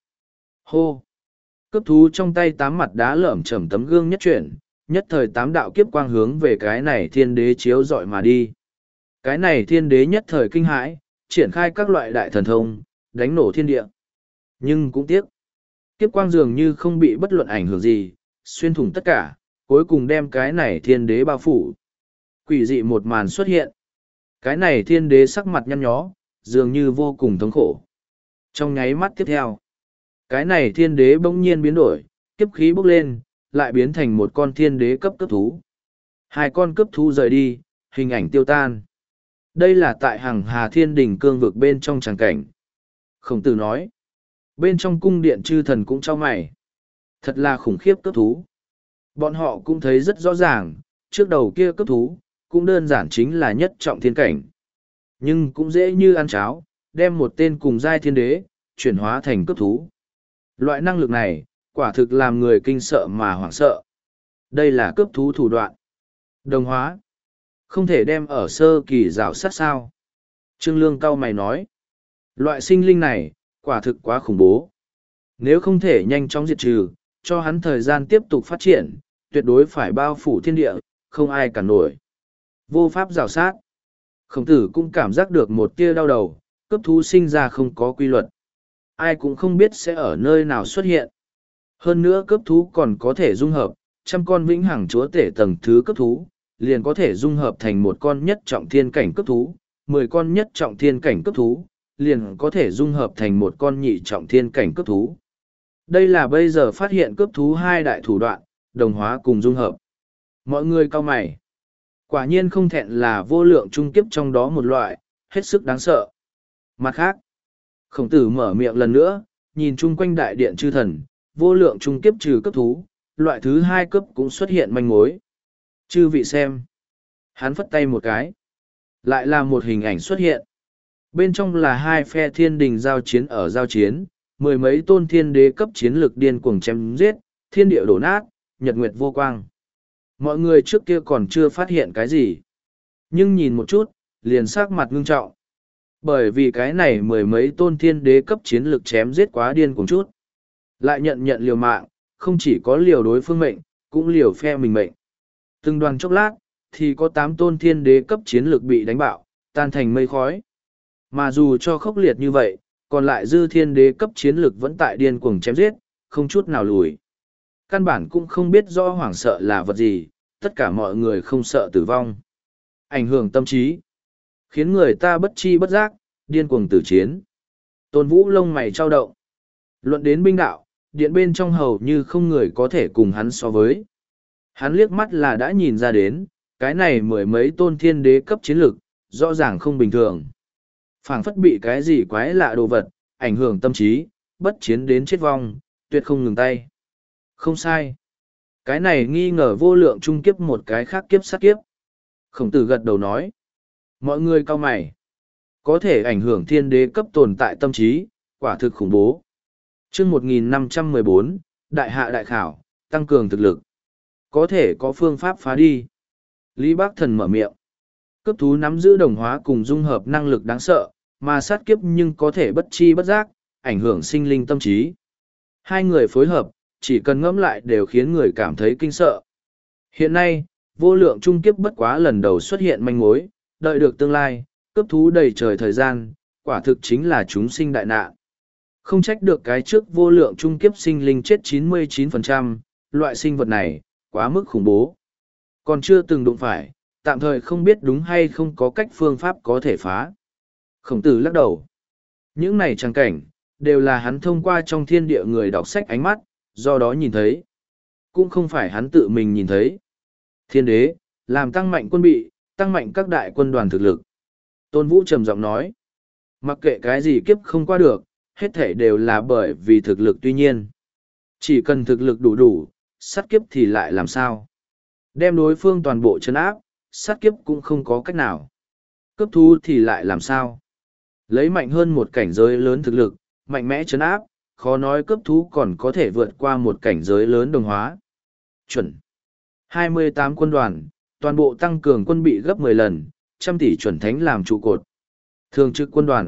Speaker 1: Hô! Cấp thú trong tay tám mặt đá lởm chởm tấm gương nhất chuyển, nhất thời tám đạo kiếp quang hướng về cái này thiên đế chiếu dọi mà đi. Cái này thiên đế nhất thời kinh hãi, triển khai các loại đại thần thông, đánh nổ thiên địa. Nhưng cũng tiếc, kiếp quang dường như không bị bất luận ảnh hưởng gì, xuyên thủng tất cả, cuối cùng đem cái này thiên đế bao phủ. Quỷ dị một màn xuất hiện. Cái này thiên đế sắc mặt nhăn nhó, dường như vô cùng thống khổ. Trong nháy mắt tiếp theo, cái này thiên đế bỗng nhiên biến đổi, kiếp khí bốc lên, lại biến thành một con thiên đế cấp cấp thú. Hai con cấp thú rời đi, hình ảnh tiêu tan. Đây là tại Hằng Hà Thiên Đình cương vực bên trong tràng cảnh. Khổng Tử nói, bên trong cung điện chư thần cũng trao mày. Thật là khủng khiếp cấp thú. Bọn họ cũng thấy rất rõ ràng, trước đầu kia cấp thú, cũng đơn giản chính là nhất trọng thiên cảnh. Nhưng cũng dễ như ăn cháo, đem một tên cùng giai thiên đế, chuyển hóa thành cấp thú. Loại năng lực này, quả thực làm người kinh sợ mà hoảng sợ. Đây là cấp thú thủ đoạn. Đồng hóa. Không thể đem ở sơ kỳ rào sát sao. Trương Lương cau mày nói. Loại sinh linh này, quả thực quá khủng bố. Nếu không thể nhanh chóng diệt trừ, cho hắn thời gian tiếp tục phát triển, tuyệt đối phải bao phủ thiên địa, không ai cản nổi. Vô pháp rào sát. Khổng Tử cũng cảm giác được một tia đau đầu, cấp thú sinh ra không có quy luật. Ai cũng không biết sẽ ở nơi nào xuất hiện. Hơn nữa cấp thú còn có thể dung hợp, trăm con vĩnh hằng chúa tể tầng thứ cấp thú, liền có thể dung hợp thành một con nhất trọng thiên cảnh cấp thú, mười con nhất trọng thiên cảnh cấp thú, liền có thể dung hợp thành một con nhị trọng thiên cảnh cấp thú. Đây là bây giờ phát hiện cấp thú hai đại thủ đoạn, đồng hóa cùng dung hợp. Mọi người cau mày. Quả nhiên không thẹn là vô lượng trung kiếp trong đó một loại, hết sức đáng sợ. Mặt khác, Khổng Tử mở miệng lần nữa, nhìn chung quanh đại điện chư thần, vô lượng trung kiếp trừ cấp thú, loại thứ hai cấp cũng xuất hiện manh mối. Chư vị xem. Hắn phất tay một cái. Lại là một hình ảnh xuất hiện. Bên trong là hai phe thiên đình giao chiến ở giao chiến, mười mấy tôn thiên đế cấp chiến lực điên cuồng chém giết, thiên địa đổ nát, nhật nguyệt vô quang. Mọi người trước kia còn chưa phát hiện cái gì. Nhưng nhìn một chút, liền sắc mặt ngưng trọng. Bởi vì cái này mười mấy tôn thiên đế cấp chiến lực chém giết quá điên cuồng chút. Lại nhận nhận liều mạng, không chỉ có liều đối phương mệnh, cũng liều phe mình mệnh. Từng đoàn chốc lát, thì có tám tôn thiên đế cấp chiến lực bị đánh bạo, tan thành mây khói. Mà dù cho khốc liệt như vậy, còn lại dư thiên đế cấp chiến lực vẫn tại điên cuồng chém giết, không chút nào lùi. Căn bản cũng không biết rõ hoảng sợ là vật gì, tất cả mọi người không sợ tử vong. Ảnh hưởng tâm trí, khiến người ta bất chi bất giác, điên cuồng tử chiến. Tôn Vũ lông mày trao động. Luận đến binh đạo, điện bên trong hầu như không người có thể cùng hắn so với. Hắn liếc mắt là đã nhìn ra đến, cái này mười mấy tôn thiên đế cấp chiến lực, rõ ràng không bình thường. Phảng phất bị cái gì quái lạ đồ vật, ảnh hưởng tâm trí, bất chiến đến chết vong, tuyệt không ngừng tay. Không sai. Cái này nghi ngờ vô lượng trung kiếp một cái khác kiếp sát kiếp. Khổng Tử gật đầu nói. Mọi người cau mày. Có thể ảnh hưởng thiên đế cấp tồn tại tâm trí, quả thực khủng bố. Chương một nghìn năm trăm mười bốn, Đại hạ đại khảo, tăng cường thực lực. Có thể có phương pháp phá đi. Lý Bác Thần mở miệng. Cấp thú nắm giữ đồng hóa cùng dung hợp năng lực đáng sợ, mà sát kiếp nhưng có thể bất chi bất giác, ảnh hưởng sinh linh tâm trí. Hai người phối hợp, chỉ cần ngẫm lại đều khiến người cảm thấy kinh sợ. Hiện nay, vô lượng trung kiếp bất quá lần đầu xuất hiện manh mối, đợi được tương lai, cấp thú đầy trời thời gian, quả thực chính là chúng sinh đại nạn. Không trách được cái trước vô lượng trung kiếp sinh linh chết chín mươi chín phần trăm, loại sinh vật này, quá mức khủng bố. Còn chưa từng đụng phải, tạm thời không biết đúng hay không có cách phương pháp có thể phá. Khổng Tử lắc đầu. Những này trang cảnh, đều là hắn thông qua trong thiên địa người đọc sách ánh mắt, do đó nhìn thấy. Cũng không phải hắn tự mình nhìn thấy. Thiên đế, làm tăng mạnh quân bị, tăng mạnh các đại quân đoàn thực lực. Tôn Vũ trầm giọng nói. Mặc kệ cái gì kiếp không qua được, hết thể đều là bởi vì thực lực tuy nhiên. Chỉ cần thực lực đủ đủ, sát kiếp thì lại làm sao? Đem đối phương toàn bộ chấn áp, sát kiếp cũng không có cách nào. Cấp thú thì lại làm sao? Lấy mạnh hơn một cảnh giới lớn thực lực, mạnh mẽ chấn áp, khó nói cấp thú còn có thể vượt qua một cảnh giới lớn đồng hóa. Chuẩn. hai mươi tám quân đoàn, toàn bộ tăng cường quân bị gấp mười lần, trăm tỷ chuẩn thánh làm trụ cột. Thường trực quân đoàn,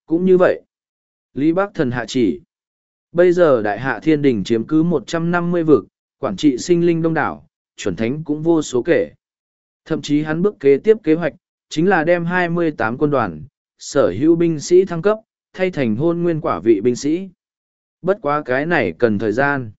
Speaker 1: cũng như vậy. Lý Bắc Thần hạ chỉ. Bây giờ đại hạ thiên đình chiếm cứ một trăm năm mươi vực, quản trị sinh linh đông đảo, chuẩn thánh cũng vô số kể. Thậm chí hắn bước kế tiếp kế hoạch, chính là đem hai mươi tám quân đoàn, sở hữu binh sĩ thăng cấp, thay thành hôn nguyên quả vị binh sĩ. Bất quá cái này cần thời gian.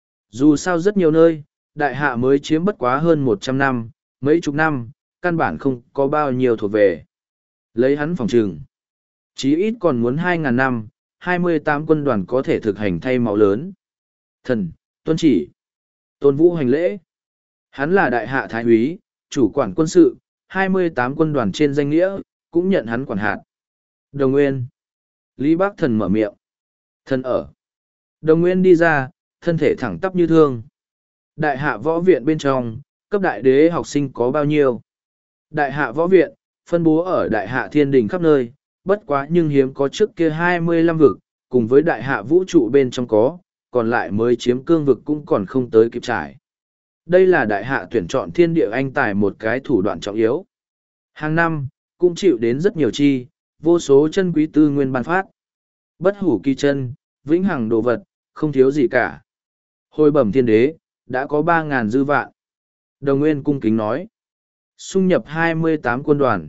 Speaker 1: Dù sao rất nhiều nơi, đại hạ mới chiếm bất quá hơn một trăm năm, mấy chục năm, căn bản không có bao nhiêu thuộc về. Lấy hắn phòng trừng. Chí ít còn muốn hai ngàn năm, hai mươi tám quân đoàn có thể thực hành thay máu lớn. Thần, tuân chỉ. Tôn Vũ hành lễ. Hắn là đại hạ thái úy, chủ quản quân sự, hai mươi tám quân đoàn trên danh nghĩa, cũng nhận hắn quản hạt. Đồng Nguyên. Lý Bác Thần mở miệng. Thần ở. Đồng Nguyên đi ra, thân thể thẳng tắp như thương. Đại hạ võ viện bên trong, cấp đại đế học sinh có bao nhiêu? Đại hạ võ viện, phân bố ở đại hạ thiên đình khắp nơi, bất quá nhưng hiếm có trước kia hai mươi lăm vực, cùng với đại hạ vũ trụ bên trong có, còn lại mới chiếm cương vực cũng còn không tới kịp trải. Đây là đại hạ tuyển chọn thiên địa anh tài một cái thủ đoạn trọng yếu. Hàng năm, cũng chịu đến rất nhiều chi, vô số chân quý tư nguyên ban phát. Bất hủ kỳ chân, vĩnh hằng đồ vật, không thiếu gì cả. Hồi bẩm thiên đế, đã có ba ngàn dư vạn. Đồng Nguyên cung kính nói. Xung nhập hai mươi tám quân đoàn.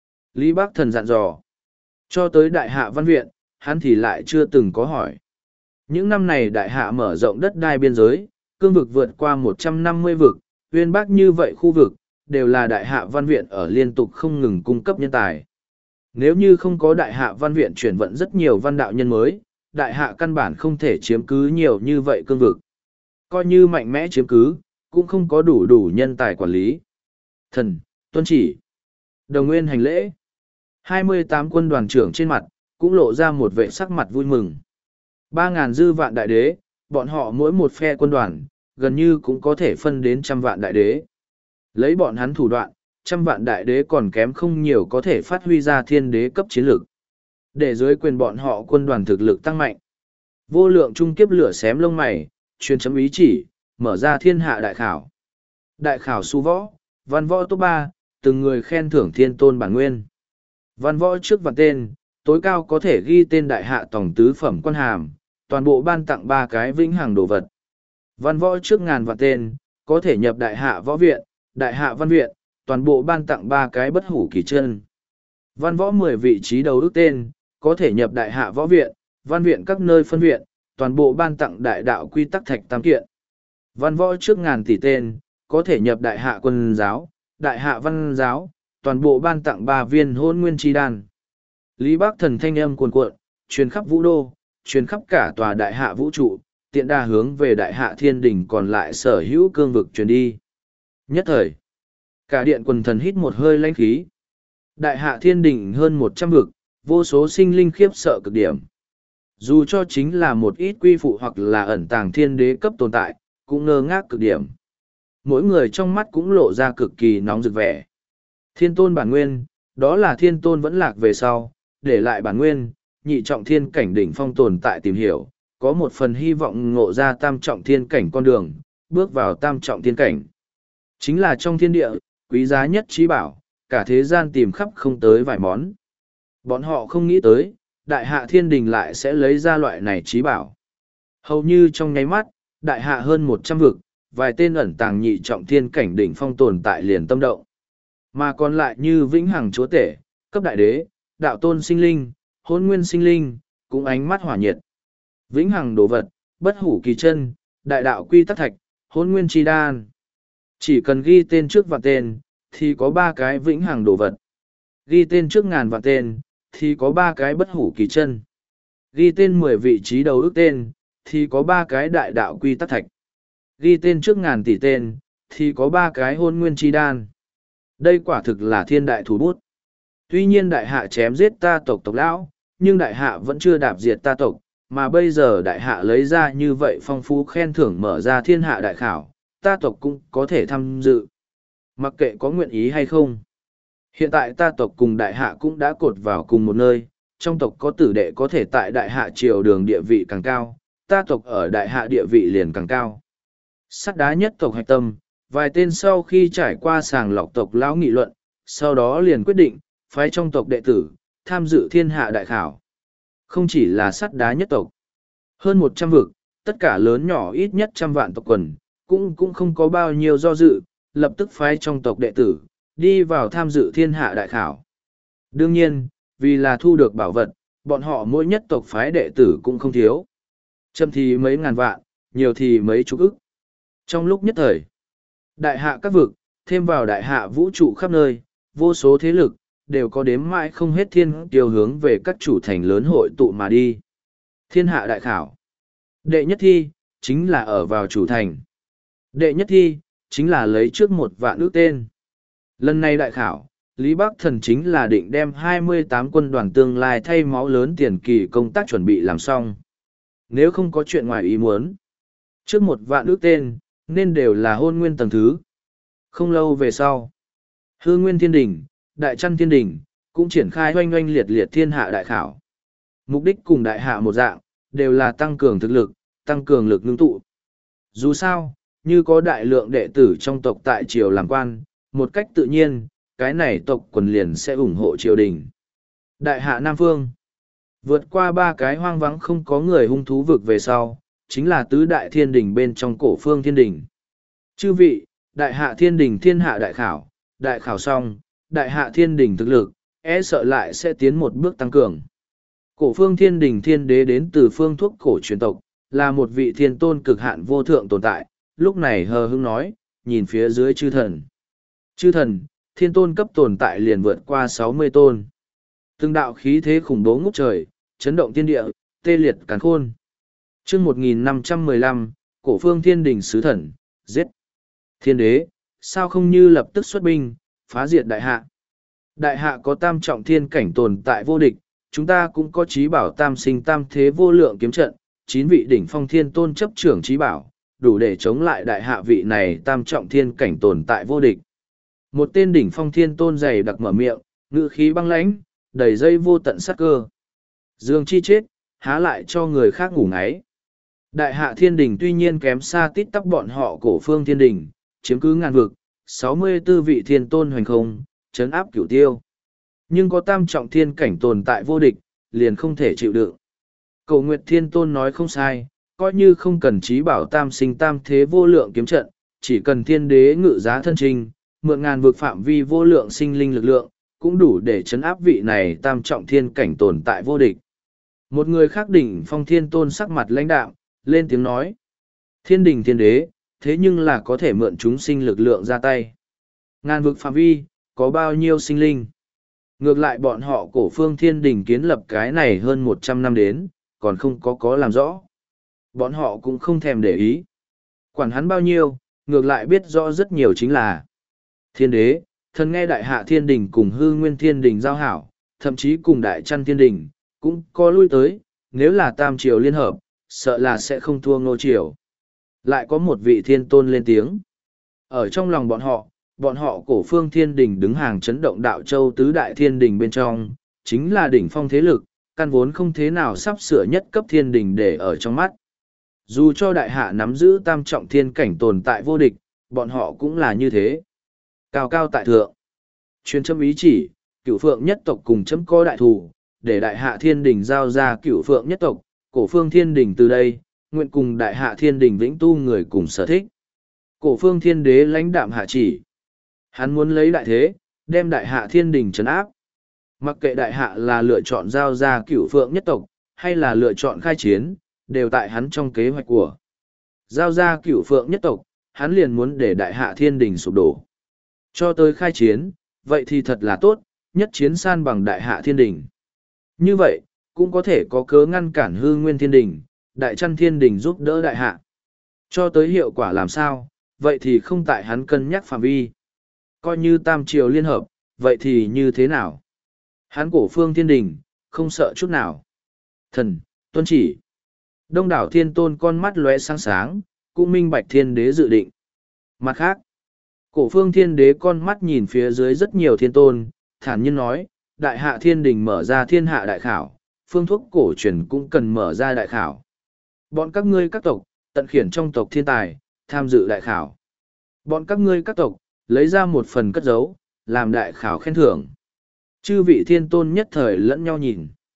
Speaker 1: Lý Bác Thần dặn dò. Cho tới đại hạ văn viện, hắn thì lại chưa từng có hỏi. Những năm này đại hạ mở rộng đất đai biên giới, cương vực vượt qua một trăm năm mươi vực, uyên bác như vậy khu vực, đều là đại hạ văn viện ở liên tục không ngừng cung cấp nhân tài. Nếu như không có đại hạ văn viện chuyển vận rất nhiều văn đạo nhân mới, đại hạ căn bản không thể chiếm cứ nhiều như vậy cương vực. Coi như mạnh mẽ chiếm cứ, cũng không có đủ đủ nhân tài quản lý. Thần, tuân chỉ. Đồng Nguyên hành lễ. hai mươi tám quân đoàn trưởng trên mặt, cũng lộ ra một vẻ sắc mặt vui mừng. ba ngàn dư vạn đại đế, bọn họ mỗi một phe quân đoàn, gần như cũng có thể phân đến trăm vạn đại đế. Lấy bọn hắn thủ đoạn, trăm vạn đại đế còn kém không nhiều có thể phát huy ra thiên đế cấp chiến lược. Để dưới quyền bọn họ quân đoàn thực lực tăng mạnh. Vô lượng trung kiếp lửa xém lông mày, truyền chấm ý chỉ, mở ra thiên hạ đại khảo. Đại khảo su võ, văn võ top ba, từng người khen thưởng thiên tôn bản nguyên. Văn võ trước vạn tên, tối cao có thể ghi tên đại hạ tổng tứ phẩm quan hàm, toàn bộ ban tặng ba cái vĩnh hằng đồ vật. Văn võ trước ngàn vạn tên, có thể nhập đại hạ võ viện, đại hạ văn viện, toàn bộ ban tặng ba cái bất hủ kỳ chân. Văn võ mười vị trí đầu ước tên, có thể nhập đại hạ võ viện, văn viện các nơi phân viện, toàn bộ ban tặng đại đạo quy tắc thạch tam kiện. Văn võ trước ngàn tỷ tên, có thể nhập đại hạ quân giáo, đại hạ văn giáo, toàn bộ ban tặng ba viên hôn nguyên chi đan. Lý Bác Thần thanh âm cuồn cuộn, truyền khắp vũ đô, truyền khắp cả tòa đại hạ vũ trụ, tiện đa hướng về đại hạ thiên đình còn lại sở hữu cương vực truyền đi. Nhất thời, cả điện quần thần hít một hơi lãnh khí. Đại hạ thiên đình hơn một trăm vực, vô số sinh linh khiếp sợ cực điểm. Dù cho chính là một ít quy phụ hoặc là ẩn tàng thiên đế cấp tồn tại, cũng ngơ ngác cực điểm. Mỗi người trong mắt cũng lộ ra cực kỳ nóng rực vẻ. Thiên tôn bản nguyên, đó là thiên tôn vẫn lạc về sau, để lại bản nguyên, nhị trọng thiên cảnh đỉnh phong tồn tại tìm hiểu, có một phần hy vọng ngộ ra tam trọng thiên cảnh con đường, bước vào tam trọng thiên cảnh. Chính là trong thiên địa, quý giá nhất trí bảo, cả thế gian tìm khắp không tới vài món. Bọn họ không nghĩ tới, đại hạ thiên đình lại sẽ lấy ra loại này trí bảo. Hầu như trong nháy mắt, đại hạ hơn một trăm vực, vài tên ẩn tàng nhị trọng thiên cảnh đỉnh phong tồn tại liền tâm động. Mà còn lại như vĩnh hằng chúa tể, cấp đại đế, đạo tôn sinh linh, hôn nguyên sinh linh, cũng ánh mắt hỏa nhiệt. Vĩnh hằng đồ vật, bất hủ kỳ chân, đại đạo quy tắc thạch, hôn nguyên chi đan. Chỉ cần ghi tên trước vạn tên, thì có ba cái vĩnh hằng đồ vật. Ghi tên trước ngàn vạn tên, thì có ba cái bất hủ kỳ chân. Ghi tên mười vị trí đầu ước tên, thì có ba cái đại đạo quy tắc thạch. Ghi tên trước ngàn tỷ tên, thì có ba cái hôn nguyên chi đan. Đây quả thực là thiên đại thủ bút. Tuy nhiên đại hạ chém giết ta tộc tộc lão, nhưng đại hạ vẫn chưa đạp diệt ta tộc, mà bây giờ đại hạ lấy ra như vậy phong phú khen thưởng mở ra thiên hạ đại khảo, ta tộc cũng có thể tham dự. Mặc kệ có nguyện ý hay không. Hiện tại ta tộc cùng đại hạ cũng đã cột vào cùng một nơi, trong tộc có tử đệ có thể tại đại hạ triều đường địa vị càng cao, ta tộc ở đại hạ địa vị liền càng cao. Sắt đá nhất tộc hạch tâm, vài tên sau khi trải qua sàng lọc tộc lão nghị luận, sau đó liền quyết định, phái trong tộc đệ tử, tham dự thiên hạ đại khảo. Không chỉ là sắt đá nhất tộc. Hơn một trăm vực, tất cả lớn nhỏ ít nhất trăm vạn tộc quần, cũng cũng không có bao nhiêu do dự, lập tức phái trong tộc đệ tử, đi vào tham dự thiên hạ đại khảo. Đương nhiên, vì là thu được bảo vật, bọn họ mỗi nhất tộc phái đệ tử cũng không thiếu. Châm thì mấy ngàn vạn, nhiều thì mấy chục ức. Trong lúc nhất thời, đại hạ các vực, thêm vào đại hạ vũ trụ khắp nơi, vô số thế lực, đều có đếm mãi không hết thiên kiều hướng về các chủ thành lớn hội tụ mà đi. Thiên hạ đại khảo. Đệ nhất thi, chính là ở vào chủ thành. Đệ nhất thi, chính là lấy trước một vạn ước tên. Lần này đại khảo, Lý Bắc Thần chính là định đem hai mươi tám quân đoàn tương lai thay máu lớn tiền kỳ công tác chuẩn bị làm xong. Nếu không có chuyện ngoài ý muốn, trước một vạn ước tên, nên đều là hôn nguyên tầng thứ. Không lâu về sau, hư nguyên thiên đỉnh, đại trăn thiên đỉnh, cũng triển khai oanh oanh liệt liệt thiên hạ đại khảo. Mục đích cùng đại hạ một dạng, đều là tăng cường thực lực, tăng cường lực ngưng tụ. Dù sao, như có đại lượng đệ tử trong tộc tại triều làm quan, một cách tự nhiên, cái này tộc quần liền sẽ ủng hộ triều đình. Đại hạ Nam Phương, vượt qua ba cái hoang vắng không có người hung thú vực về sau, chính là tứ đại thiên đình bên trong cổ phương thiên đình. Chư vị, đại hạ thiên đình thiên hạ đại khảo, đại khảo xong, đại hạ thiên đình thực lực, e sợ lại sẽ tiến một bước tăng cường. Cổ phương thiên đình thiên đế đến từ phương thuốc cổ truyền tộc, là một vị thiên tôn cực hạn vô thượng tồn tại, lúc này hờ hững nói, nhìn phía dưới chư thần. Chư thần, thiên tôn cấp tồn tại liền vượt qua sáu mươi tôn. Từng đạo khí thế khủng bố ngút trời, chấn động thiên địa, tê liệt càn khôn. chương một nghìn năm trăm mười lăm, cổ phương thiên đình sứ thần, giết. Thiên đế, sao không như lập tức xuất binh, phá diệt đại hạ. Đại hạ có tam trọng thiên cảnh tồn tại vô địch, chúng ta cũng có trí bảo tam sinh tam thế vô lượng kiếm trận, chín vị đỉnh phong thiên tôn chấp trưởng trí bảo, đủ để chống lại đại hạ vị này tam trọng thiên cảnh tồn tại vô địch. Một tên đỉnh phong thiên tôn dày đặc mở miệng, ngữ khí băng lãnh, đầy dây vô tận sát cơ. Dương chi chết, há lại cho người khác ngủ ngáy. Đại hạ thiên đình tuy nhiên kém xa tít tắp bọn họ cổ phương thiên đình, chiếm cứ ngàn vực, sáu mươi tư vị thiên tôn hoành không, chấn áp cửu tiêu. Nhưng có tam trọng thiên cảnh tồn tại vô địch, liền không thể chịu đựng. Cầu Nguyệt Thiên Tôn nói không sai, coi như không cần trí bảo tam sinh tam thế vô lượng kiếm trận, chỉ cần thiên đế ngự giá thân trình, mượn ngàn vực phạm vi vô lượng sinh linh lực lượng, cũng đủ để chấn áp vị này tam trọng thiên cảnh tồn tại vô địch. Một người khác đỉnh phong thiên tôn sắc mặt lãnh đạm, lên tiếng nói. Thiên đình thiên đế, thế nhưng là có thể mượn chúng sinh lực lượng ra tay. Ngàn vực phạm vi, có bao nhiêu sinh linh? Ngược lại bọn họ cổ phương thiên đình kiến lập cái này hơn một trăm năm đến, còn không có có làm rõ. Bọn họ cũng không thèm để ý. Quản hắn bao nhiêu, ngược lại biết rõ rất nhiều chính là thiên đế, thần nghe đại hạ thiên đình cùng hư nguyên thiên đình giao hảo, thậm chí cùng đại trăn thiên đình, cũng có lui tới, nếu là tam triều liên hợp, sợ là sẽ không thua ngô triều. Lại có một vị thiên tôn lên tiếng. Ở trong lòng bọn họ, bọn họ cổ phương thiên đình đứng hàng chấn động đạo châu tứ đại thiên đình bên trong, chính là đỉnh phong thế lực, căn vốn không thế nào sắp sửa nhất cấp thiên đình để ở trong mắt. Dù cho đại hạ nắm giữ tam trọng thiên cảnh tồn tại vô địch, bọn họ cũng là như thế. Cao cao tại thượng. Chuyên châm ý chỉ, cửu phượng nhất tộc cùng chấm có đại thù, để đại hạ thiên đình giao ra cửu phượng nhất tộc, cổ phương thiên đình từ đây, nguyện cùng đại hạ thiên đình vĩnh tu người cùng sở thích. Cổ phương thiên đế lãnh đạm hạ chỉ. Hắn muốn lấy đại thế, đem đại hạ thiên đình trấn áp. Mặc kệ đại hạ là lựa chọn giao ra cửu phượng nhất tộc, hay là lựa chọn khai chiến, đều tại hắn trong kế hoạch của. Giao ra cửu phượng nhất tộc, hắn liền muốn để đại hạ thiên đình sụp đổ. Cho tới khai chiến, vậy thì thật là tốt, nhất chiến san bằng đại hạ thiên đình. Như vậy, cũng có thể có cớ ngăn cản hư nguyên thiên đình, đại trăn thiên đình giúp đỡ đại hạ. Cho tới hiệu quả làm sao, vậy thì không tại hắn cân nhắc phạm vi. Coi như tam triều liên hợp, vậy thì như thế nào? Hắn cổ phương thiên đình, không sợ chút nào. Thần, tuân chỉ. Đông đảo thiên tôn con mắt lóe sáng sáng, cũng minh bạch thiên đế dự định. Mặt khác, cổ phương thiên đế con mắt nhìn phía dưới rất nhiều thiên tôn, thản nhiên nói, đại hạ thiên đình mở ra thiên hạ đại khảo, phương thuốc cổ truyền cũng cần mở ra đại khảo. Bọn các ngươi các tộc, tận khiển trong tộc thiên tài, tham dự đại khảo. Bọn các ngươi các tộc, lấy ra một phần cất giấu, làm đại khảo khen thưởng. Chư vị thiên tôn nhất thời lẫn nhau nhìn.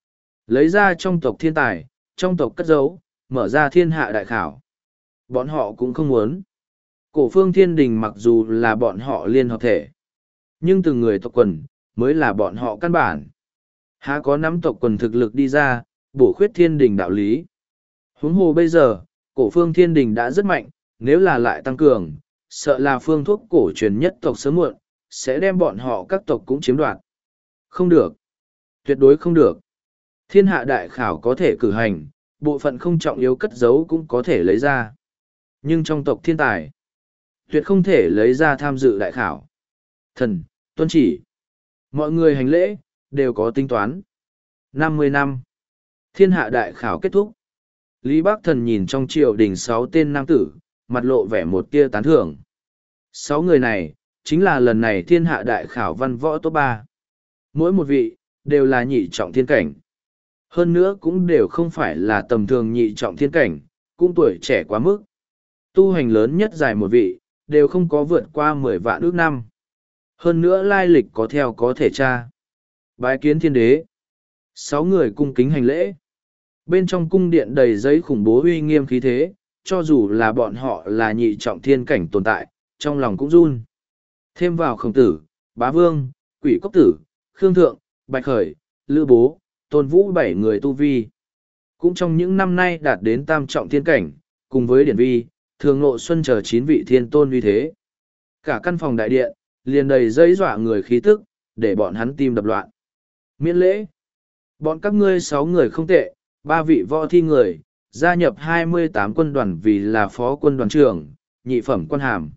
Speaker 1: Lấy ra trong tộc thiên tài, trong tộc cất giấu, mở ra thiên hạ đại khảo. Bọn họ cũng không muốn. Cổ phương thiên đình mặc dù là bọn họ liên hợp thể, nhưng từng người tộc quần, mới là bọn họ căn bản. Há có nắm tộc quần thực lực đi ra, bổ khuyết thiên đình đạo lý. Huống hồ bây giờ, cổ phương thiên đình đã rất mạnh, nếu là lại tăng cường, sợ là phương thuốc cổ truyền nhất tộc sớm muộn, sẽ đem bọn họ các tộc cũng chiếm đoạt. Không được. Tuyệt đối không được. Thiên hạ đại khảo có thể cử hành, bộ phận không trọng yếu cất giấu cũng có thể lấy ra. Nhưng trong tộc thiên tài, tuyệt không thể lấy ra tham dự đại khảo. Thần, tuân chỉ. Mọi người hành lễ, đều có tính toán. năm mươi năm. Thiên hạ đại khảo kết thúc. Lý Bác Thần nhìn trong triều đình sáu tên nam tử, mặt lộ vẻ một tia tán thưởng. Sáu người này, chính là lần này thiên hạ đại khảo văn võ top ba. Mỗi một vị, đều là nhị trọng thiên cảnh. Hơn nữa cũng đều không phải là tầm thường nhị trọng thiên cảnh, cũng tuổi trẻ quá mức. Tu hành lớn nhất dài một vị, đều không có vượt qua mười vạn ước năm. Hơn nữa lai lịch có theo có thể tra. Bái kiến thiên đế. Sáu người cung kính hành lễ. Bên trong cung điện đầy giấy khủng bố uy nghiêm khí thế, cho dù là bọn họ là nhị trọng thiên cảnh tồn tại, trong lòng cũng run. Thêm vào Khổng Tử, Bá Vương, Quỷ Cốc Tử, Khương Thượng, Bạch Khởi, Lữ Bố, Tôn Vũ bảy người tu vi. Cũng trong những năm nay đạt đến tam trọng thiên cảnh, cùng với Điển Vi, Thường Ngộ Xuân chờ chín vị thiên tôn uy thế. Cả căn phòng đại điện, liền đầy dây dọa người khí tức, để bọn hắn tim đập loạn. Miễn lễ. Bọn các ngươi sáu người không tệ, ba vị võ thi người, gia nhập hai mươi tám quân đoàn vì là phó quân đoàn trưởng, nhị phẩm quân hàm.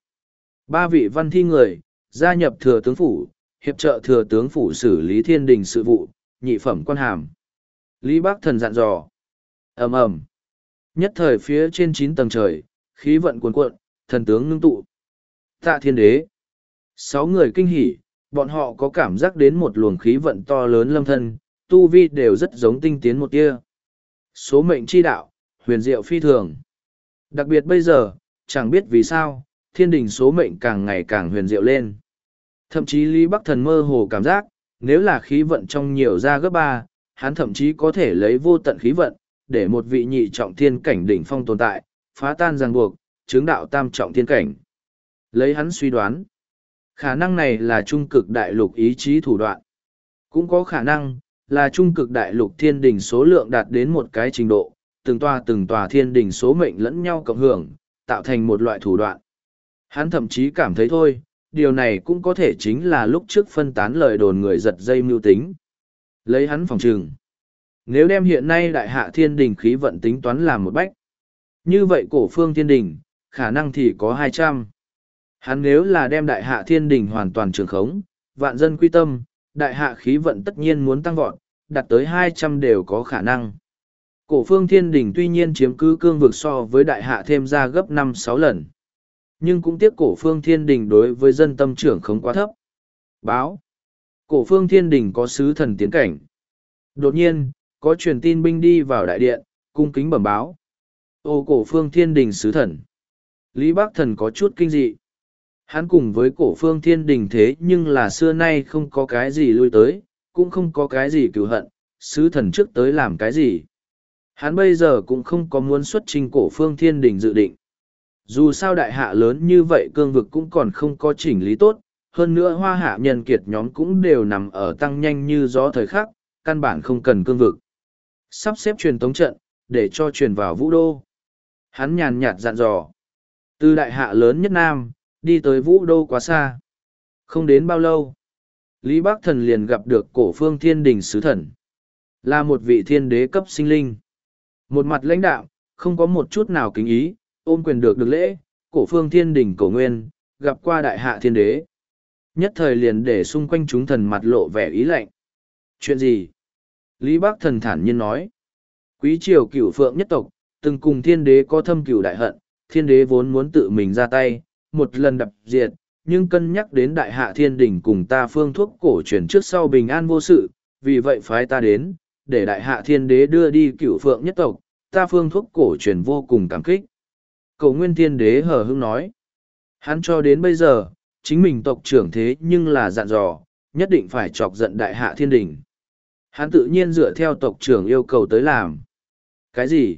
Speaker 1: Ba vị văn thi người, gia nhập thừa tướng phủ, hiệp trợ thừa tướng phủ xử lý thiên đình sự vụ, nhị phẩm quân hàm. Lý Bác Thần dặn dò. Ầm ầm. Nhất thời phía trên chín tầng trời, khí vận cuồn cuộn, thần tướng ngưng tụ. Tạ thiên đế. Sáu người kinh hỉ, bọn họ có cảm giác đến một luồng khí vận to lớn lâm thân, tu vi đều rất giống tinh tiến một tia. Số mệnh chi đạo, huyền diệu phi thường. Đặc biệt bây giờ, chẳng biết vì sao, thiên đình số mệnh càng ngày càng huyền diệu lên. Thậm chí Lý Bắc Thần mơ hồ cảm giác, nếu là khí vận trong nhiều ra gấp ba, hắn thậm chí có thể lấy vô tận khí vận, để một vị nhị trọng thiên cảnh đỉnh phong tồn tại, phá tan ràng buộc, chứng đạo tam trọng thiên cảnh. Lấy hắn suy đoán, khả năng này là trung cực đại lục ý chí thủ đoạn. Cũng có khả năng là trung cực đại lục thiên đình số lượng đạt đến một cái trình độ, từng tòa từng tòa thiên đình số mệnh lẫn nhau cộng hưởng, tạo thành một loại thủ đoạn. Hắn thậm chí cảm thấy thôi, điều này cũng có thể chính là lúc trước phân tán lời đồn người giật dây mưu tính. Lấy hắn phòng trừng. Nếu đem hiện nay đại hạ thiên đình khí vận tính toán làm một bách, như vậy cổ phương thiên đình, khả năng thì có hai trăm. Hắn nếu là đem đại hạ thiên đình hoàn toàn trường khống, vạn dân quy tâm, đại hạ khí vận tất nhiên muốn tăng vọt, đạt tới hai trăm đều có khả năng. Cổ phương thiên đình tuy nhiên chiếm cứ cương vực so với đại hạ thêm ra gấp năm sáu lần. Nhưng cũng tiếc cổ phương thiên đình đối với dân tâm trưởng không quá thấp. Báo. Cổ phương thiên đình có sứ thần tiến cảnh. Đột nhiên, có truyền tin binh đi vào đại điện, cung kính bẩm báo. Ô cổ phương thiên đình sứ thần. Lý Bác Thần có chút kinh dị. Hắn cùng với cổ phương thiên đình thế nhưng là xưa nay không có cái gì lui tới, cũng không có cái gì cựu hận, sứ thần trước tới làm cái gì. Hắn bây giờ cũng không có muốn xuất trình cổ phương thiên đình dự định. Dù sao đại hạ lớn như vậy cương vực cũng còn không có chỉnh lý tốt, hơn nữa hoa hạ nhân kiệt nhóm cũng đều nằm ở tăng nhanh như gió thời khắc, căn bản không cần cương vực. Sắp xếp truyền tống trận, để cho truyền vào vũ đô. Hắn nhàn nhạt dặn dò. Từ đại hạ lớn nhất Nam, đi tới vũ đô quá xa. Không đến bao lâu, Lý Bác Thần liền gặp được cổ phương thiên đình sứ thần. Là một vị thiên đế cấp sinh linh. Một mặt lãnh đạo, không có một chút nào kính ý, ôm quyền được được lễ, cổ phương thiên đình cổ nguyên, gặp qua đại hạ thiên đế. Nhất thời liền để xung quanh chúng thần mặt lộ vẻ ý lạnh. Chuyện gì? Lý Bác Thần thản nhiên nói. Quý triều cửu phượng nhất tộc, từng cùng thiên đế có thâm cửu đại hận, thiên đế vốn muốn tự mình ra tay, một lần đập diệt, nhưng cân nhắc đến đại hạ thiên đình cùng ta phương thuốc cổ truyền trước sau bình an vô sự, vì vậy phái ta đến, để đại hạ thiên đế đưa đi cửu phượng nhất tộc, ta phương thuốc cổ truyền vô cùng cảm kích. Cầu nguyên thiên đế hờ hững nói. Hắn cho đến bây giờ, chính mình tộc trưởng thế nhưng là dặn dò, nhất định phải chọc giận đại hạ thiên đình. Hắn tự nhiên dựa theo tộc trưởng yêu cầu tới làm. Cái gì?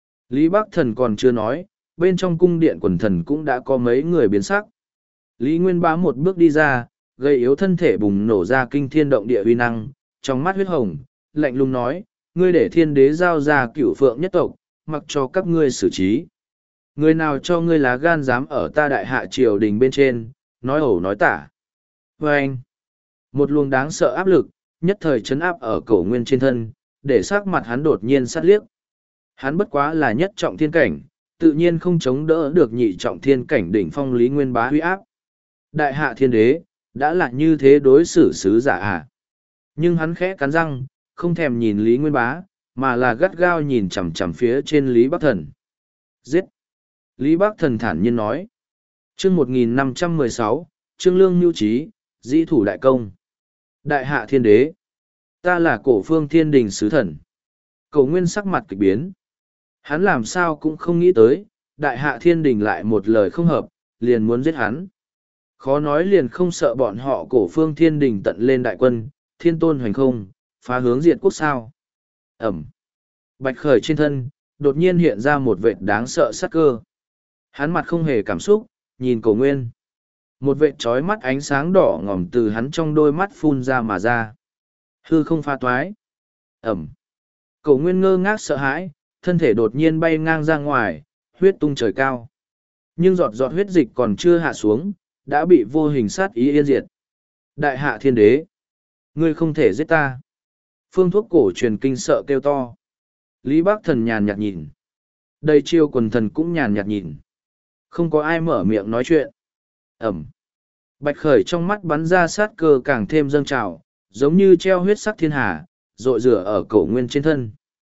Speaker 1: Lý Bắc Thần còn chưa nói, bên trong cung điện quần thần cũng đã có mấy người biến sắc. Lý Nguyên Bá một bước đi ra, gây yếu thân thể bùng nổ ra kinh thiên động địa uy năng, trong mắt huyết hồng, lạnh lùng nói, ngươi để thiên đế giao ra cửu phượng nhất tộc, mặc cho các ngươi xử trí. Người nào cho ngươi lá gan dám ở ta đại hạ triều đình bên trên, nói ẩu nói tả. Và anh, một luồng đáng sợ áp lực, nhất thời chấn áp ở cổ nguyên trên thân, để sắc mặt hắn đột nhiên sát liếc. Hắn bất quá là nhất trọng thiên cảnh, tự nhiên không chống đỡ được nhị trọng thiên cảnh đỉnh phong Lý Nguyên Bá huy áp. Đại hạ thiên đế, đã là như thế đối xử sứ giả à. Nhưng hắn khẽ cắn răng, không thèm nhìn Lý Nguyên Bá, mà là gắt gao nhìn chằm chằm phía trên Lý Bắc Thần. Giết! Lý Bắc Thần thản nhiên nói. Chương một nghìn năm trăm mười sáu, Trương Lương Nhu Trí, Dĩ Thủ Đại Công. Đại hạ thiên đế. Ta là cổ phương thiên đình sứ thần. Cổ nguyên sắc mặt kịch biến. Hắn làm sao cũng không nghĩ tới, đại hạ thiên đình lại một lời không hợp, liền muốn giết hắn. Khó nói liền không sợ bọn họ cổ phương thiên đình tận lên đại quân, thiên tôn hoành không, phá hướng diệt quốc sao. Ẩm. Bạch khởi trên thân, đột nhiên hiện ra một vệt đáng sợ sắc cơ. Hắn mặt không hề cảm xúc, nhìn cổ nguyên. Một vệt trói mắt ánh sáng đỏ ngòm từ hắn trong đôi mắt phun ra mà ra. Hư không pha toái. Ẩm. Cổ nguyên ngơ ngác sợ hãi, thân thể đột nhiên bay ngang ra ngoài, huyết tung trời cao. Nhưng giọt giọt huyết dịch còn chưa hạ xuống, đã bị vô hình sát ý yên diệt. Đại hạ thiên đế. Ngươi không thể giết ta. Phương thuốc cổ truyền kinh sợ kêu to. Lý Bắc Thần nhàn nhạt nhìn. Đầy chiêu quần thần cũng nhàn nhạt nhìn. Không có ai mở miệng nói chuyện. Ẩm. Bạch khởi trong mắt bắn ra sát cơ càng thêm dâng trào, giống như treo huyết sắc thiên hà, rội rửa ở cổ nguyên trên thân.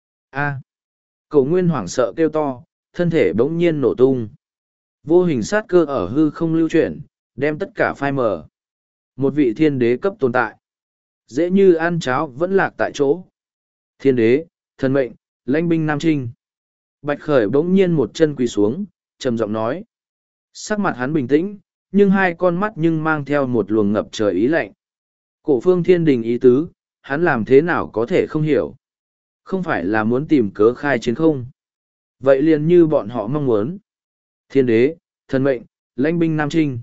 Speaker 1: A. Cổ nguyên hoảng sợ kêu to, thân thể bỗng nhiên nổ tung. Vô hình sát cơ ở hư không lưu chuyển, đem tất cả phai mờ. Một vị thiên đế cấp tồn tại. Dễ như ăn cháo vẫn lạc tại chỗ. Thiên đế, thần mệnh, lãnh binh Nam Trinh. Bạch khởi bỗng nhiên một chân quỳ xuống, trầm giọng nói. Sắc mặt hắn bình tĩnh, nhưng hai con mắt nhưng mang theo một luồng ngập trời ý lạnh. Cổ phương thiên đình ý tứ, hắn làm thế nào có thể không hiểu. Không phải là muốn tìm cớ khai chiến không? Vậy liền như bọn họ mong muốn. Thiên đế, thần mệnh, lãnh binh Nam Trinh.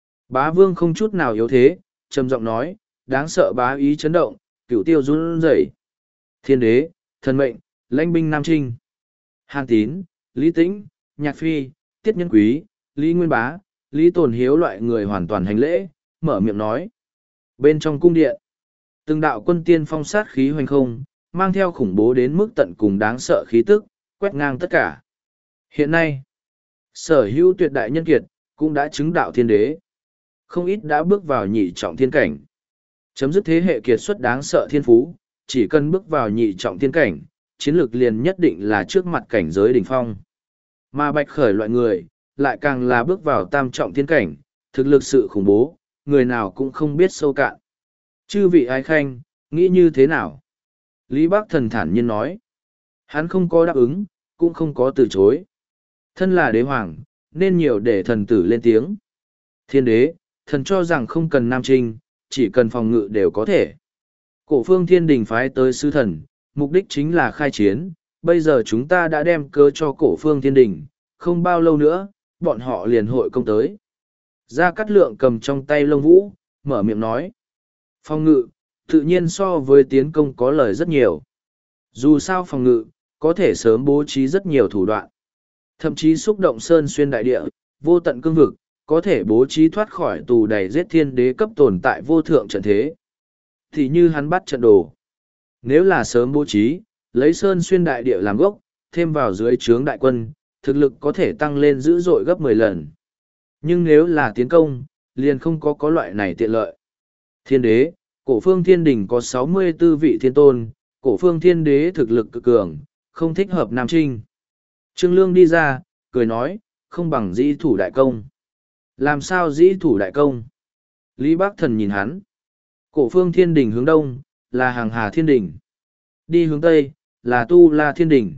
Speaker 1: Bá vương không chút nào yếu thế, trầm giọng nói, đáng sợ bá ý chấn động, cửu tiêu run rẩy. Thiên đế, thần mệnh, lãnh binh Nam Trinh. Hàn Tín, Lý Tĩnh, Nhạc Phi, Tiết Nhân Quý, Lý Nguyên Bá, Lý Tồn Hiếu loại người hoàn toàn hành lễ, mở miệng nói. Bên trong cung điện, từng đạo quân tiên phong sát khí hoành không, mang theo khủng bố đến mức tận cùng đáng sợ khí tức, quét ngang tất cả. Hiện nay, sở hữu tuyệt đại nhân kiệt, cũng đã chứng đạo thiên đế. Không ít đã bước vào nhị trọng thiên cảnh. Chấm dứt thế hệ kiệt xuất đáng sợ thiên phú, chỉ cần bước vào nhị trọng thiên cảnh, chiến lược liền nhất định là trước mặt cảnh giới đỉnh phong. Mà bạch khởi loại người, lại càng là bước vào tam trọng thiên cảnh, thực lực sự khủng bố, người nào cũng không biết sâu cạn. Chư vị ái khanh, nghĩ như thế nào? Lý Bắc Thần thản nhiên nói. Hắn không có đáp ứng, cũng không có từ chối. Thân là đế hoàng, nên nhiều để thần tử lên tiếng. Thiên đế, thần cho rằng không cần Nam Trinh, chỉ cần phòng ngự đều có thể. Cổ phương thiên đình phái tới sư thần, mục đích chính là khai chiến. Bây giờ chúng ta đã đem cớ cho cổ phương thiên đình, không bao lâu nữa, bọn họ liền hội công tới. Gia Cát Lượng cầm trong tay lông vũ, mở miệng nói. Phòng ngự, tự nhiên so với tiến công có lời rất nhiều. Dù sao phòng ngự, có thể sớm bố trí rất nhiều thủ đoạn. Thậm chí xúc động sơn xuyên đại địa, vô tận cương vực, có thể bố trí thoát khỏi tù đầy giết thiên đế cấp tồn tại vô thượng trận thế. Thì như hắn bắt trận đồ. Nếu là sớm bố trí, lấy sơn xuyên đại địa làm gốc, thêm vào dưới trướng đại quân, thực lực có thể tăng lên dữ dội gấp mười lần. Nhưng nếu là tiến công, liền không có có loại này tiện lợi. Thiên đế, cổ phương thiên đình có sáu mươi tư vị thiên tôn, cổ phương thiên đế thực lực cực cường, không thích hợp Nam Trinh. Trương Lương đi ra, cười nói, không bằng dĩ thủ đại công. Làm sao dĩ thủ đại công? Lý Bắc Thần nhìn hắn. Cổ phương thiên đình hướng đông, là hàng hà thiên đình. Đi hướng tây, là tu la thiên đình.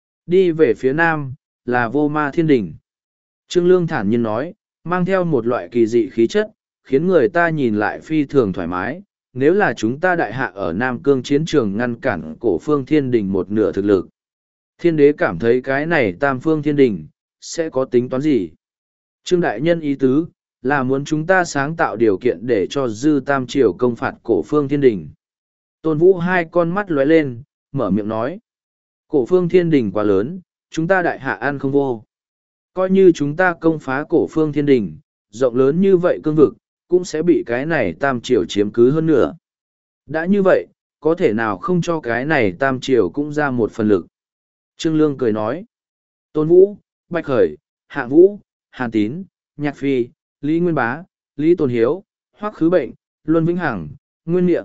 Speaker 1: Đi về phía nam, là vô ma thiên đình. Trương Lương thản nhiên nói, mang theo một loại kỳ dị khí chất, khiến người ta nhìn lại phi thường thoải mái, nếu là chúng ta đại hạ ở Nam Cương chiến trường ngăn cản cổ phương thiên đình một nửa thực lực. Thiên đế cảm thấy cái này tam phương thiên đình, sẽ có tính toán gì? Trương Đại Nhân ý tứ, là muốn chúng ta sáng tạo điều kiện để cho dư tam triều công phạt cổ phương thiên đình. Tôn Vũ hai con mắt lóe lên, mở miệng nói. Cổ phương thiên đình quá lớn, chúng ta đại hạ ăn không vô. Coi như chúng ta công phá cổ phương thiên đình, rộng lớn như vậy cương vực, cũng sẽ bị cái này tam triều chiếm cứ hơn nữa. Đã như vậy, có thể nào không cho cái này tam triều cũng ra một phần lực. Trương Lương cười nói. Tôn Vũ, Bạch Khởi, Hạ Vũ, Hàn Tín, Nhạc Phi, Lý Nguyên Bá, Lý Tôn Hiếu, Hoắc Khứ Bệnh, Luân Vĩnh Hằng, Nguyên Miệng.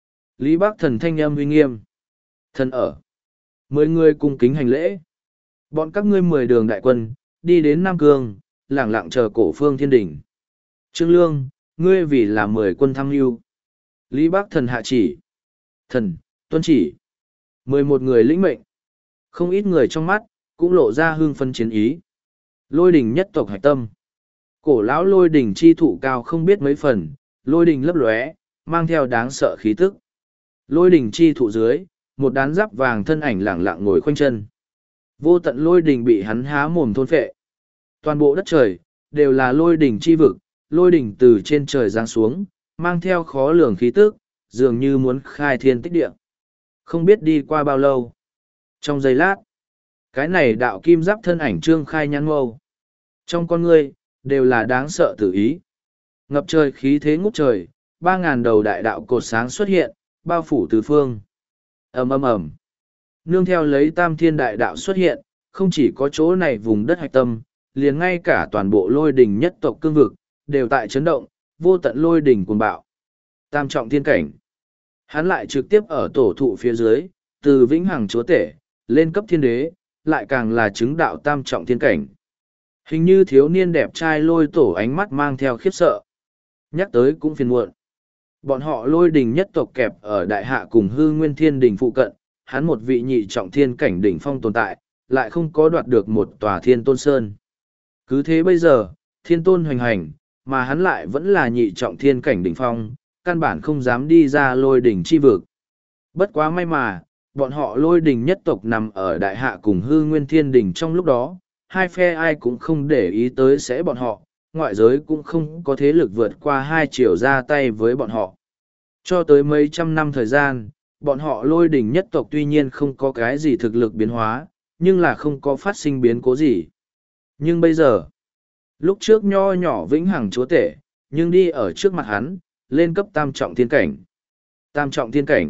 Speaker 1: Lý Bắc Thần thanh âm uy nghiêm. Thần ở. Mười người cung kính hành lễ. Bọn các ngươi mười đường đại quân, đi đến Nam Cương, lẳng lặng chờ cổ phương thiên đỉnh. Trương Lương, ngươi vì là mười quân tham mưu. Lý Bắc Thần hạ chỉ. Thần, tuân chỉ. Mười một người lĩnh mệnh. Không ít người trong mắt, cũng lộ ra hương phân chiến ý. Lôi đình nhất tộc hạch tâm. Cổ lão lôi đình chi thụ cao không biết mấy phần, lôi đình lấp lóe, mang theo đáng sợ khí tức. Lôi đình chi thụ dưới, một đán giáp vàng thân ảnh lẳng lặng ngồi khoanh chân. Vô tận lôi đình bị hắn há mồm thôn phệ. Toàn bộ đất trời, đều là lôi đình chi vực, lôi đình từ trên trời giáng xuống, mang theo khó lường khí tức, dường như muốn khai thiên tích địa. Không biết đi qua bao lâu. Trong giây lát, cái này đạo kim giáp thân ảnh trương khai nhãn mâu. Trong con ngươi, đều là đáng sợ tử ý. Ngập trời khí thế ngút trời, ba ngàn đầu đại đạo cột sáng xuất hiện, bao phủ tứ phương. Ầm ầm ầm. Nương theo lấy tam thiên đại đạo xuất hiện, không chỉ có chỗ này vùng đất hạch tâm, liền ngay cả toàn bộ lôi đỉnh nhất tộc cương vực, đều tại chấn động, vô tận lôi đỉnh cuồng bạo. Tam trọng thiên cảnh. Hắn lại trực tiếp ở tổ thụ phía dưới, từ vĩnh hằng chúa tể, lên cấp thiên đế, lại càng là chứng đạo tam trọng thiên cảnh. Hình như thiếu niên đẹp trai lôi tổ ánh mắt mang theo khiếp sợ. Nhắc tới cũng phiền muộn. Bọn họ lôi đình nhất tộc kẹp ở đại hạ cùng hư nguyên thiên đình phụ cận, hắn một vị nhị trọng thiên cảnh đỉnh phong tồn tại, lại không có đoạt được một tòa thiên tôn sơn. Cứ thế bây giờ, thiên tôn hoành hành, mà hắn lại vẫn là nhị trọng thiên cảnh đỉnh phong, căn bản không dám đi ra lôi đỉnh chi vực. Bất quá may mà, bọn họ lôi đình nhất tộc nằm ở đại hạ cùng hư nguyên thiên đình trong lúc đó, hai phe ai cũng không để ý tới sẽ bọn họ, ngoại giới cũng không có thế lực vượt qua hai chiều ra tay với bọn họ. Cho tới mấy trăm năm thời gian, bọn họ lôi đình nhất tộc tuy nhiên không có cái gì thực lực biến hóa, nhưng là không có phát sinh biến cố gì. Nhưng bây giờ, lúc trước nho nhỏ vĩnh hằng chúa tể, nhưng đi ở trước mặt hắn, lên cấp tam trọng thiên cảnh. Tam trọng thiên cảnh.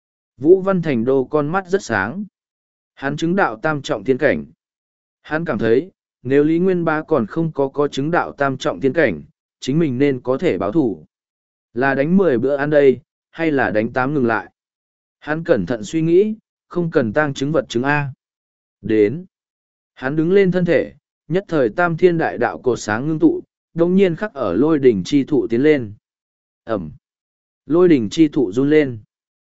Speaker 1: Vũ Văn Thành Đô con mắt rất sáng. Hắn chứng đạo tam trọng thiên cảnh. Hắn cảm thấy, nếu Lý Nguyên Bá còn không có có chứng đạo tam trọng thiên cảnh, chính mình nên có thể báo thủ. Là đánh mười bữa ăn đây, hay là đánh tám ngừng lại? Hắn cẩn thận suy nghĩ, không cần tang chứng vật chứng A. Đến. Hắn đứng lên thân thể, nhất thời tam thiên đại đạo cột sáng ngưng tụ, đồng nhiên khắc ở lôi đỉnh chi thụ tiến lên. Ẩm. Lôi đỉnh chi thụ run lên.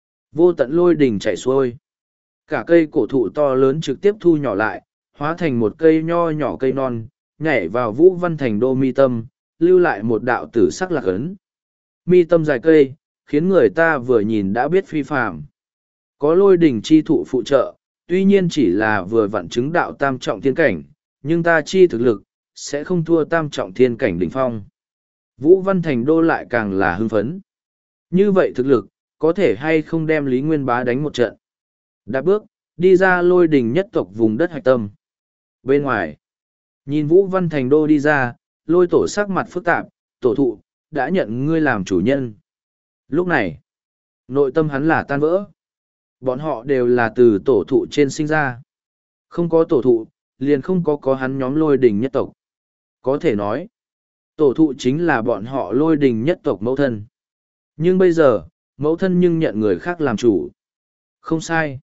Speaker 1: Vô tận lôi đỉnh chảy xuôi. Cả cây cổ thụ to lớn trực tiếp thu nhỏ lại, hóa thành một cây nho nhỏ cây non, nhảy vào Vũ Văn Thành Đô mi tâm, lưu lại một đạo tử sắc lạc ấn. Mi tâm dài cây, khiến người ta vừa nhìn đã biết phi phàm. Có lôi đỉnh chi thụ phụ trợ, tuy nhiên chỉ là vừa vặn chứng đạo tam trọng thiên cảnh, nhưng ta chi thực lực, sẽ không thua tam trọng thiên cảnh đỉnh phong. Vũ Văn Thành Đô lại càng là hưng phấn. Như vậy thực lực, có thể hay không đem Lý Nguyên Bá đánh một trận. Đạp bước, đi ra lôi đỉnh nhất tộc vùng đất hạch tâm. Bên ngoài, nhìn Vũ Văn Thành Đô đi ra, lôi tổ sắc mặt phức tạp, tổ thụ, đã nhận ngươi làm chủ nhân. Lúc này, nội tâm hắn là tan vỡ. Bọn họ đều là từ tổ thụ trên sinh ra. Không có tổ thụ, liền không có có hắn nhóm lôi đình nhất tộc. Có thể nói, tổ thụ chính là bọn họ lôi đình nhất tộc mẫu thân. Nhưng bây giờ, mẫu thân nhưng nhận người khác làm chủ. Không sai.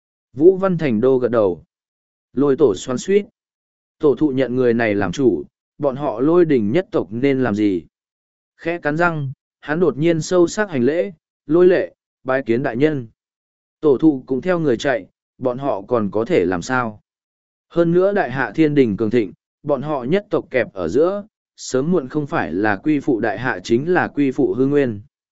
Speaker 1: Vũ Văn Thành Đô gật đầu. Lôi tổ xoắn suýt. Tổ thụ nhận người này làm chủ, bọn họ lôi đình nhất tộc nên làm gì? Khẽ cắn răng, hắn đột nhiên sâu sắc hành lễ, lôi lệ, bái kiến đại nhân. Tổ thụ cũng theo người chạy, bọn họ còn có thể làm sao? Hơn nữa đại hạ thiên đình cường thịnh, bọn họ nhất tộc kẹp ở giữa, sớm muộn không phải là quy phụ đại hạ chính là quy phụ hư nguyên.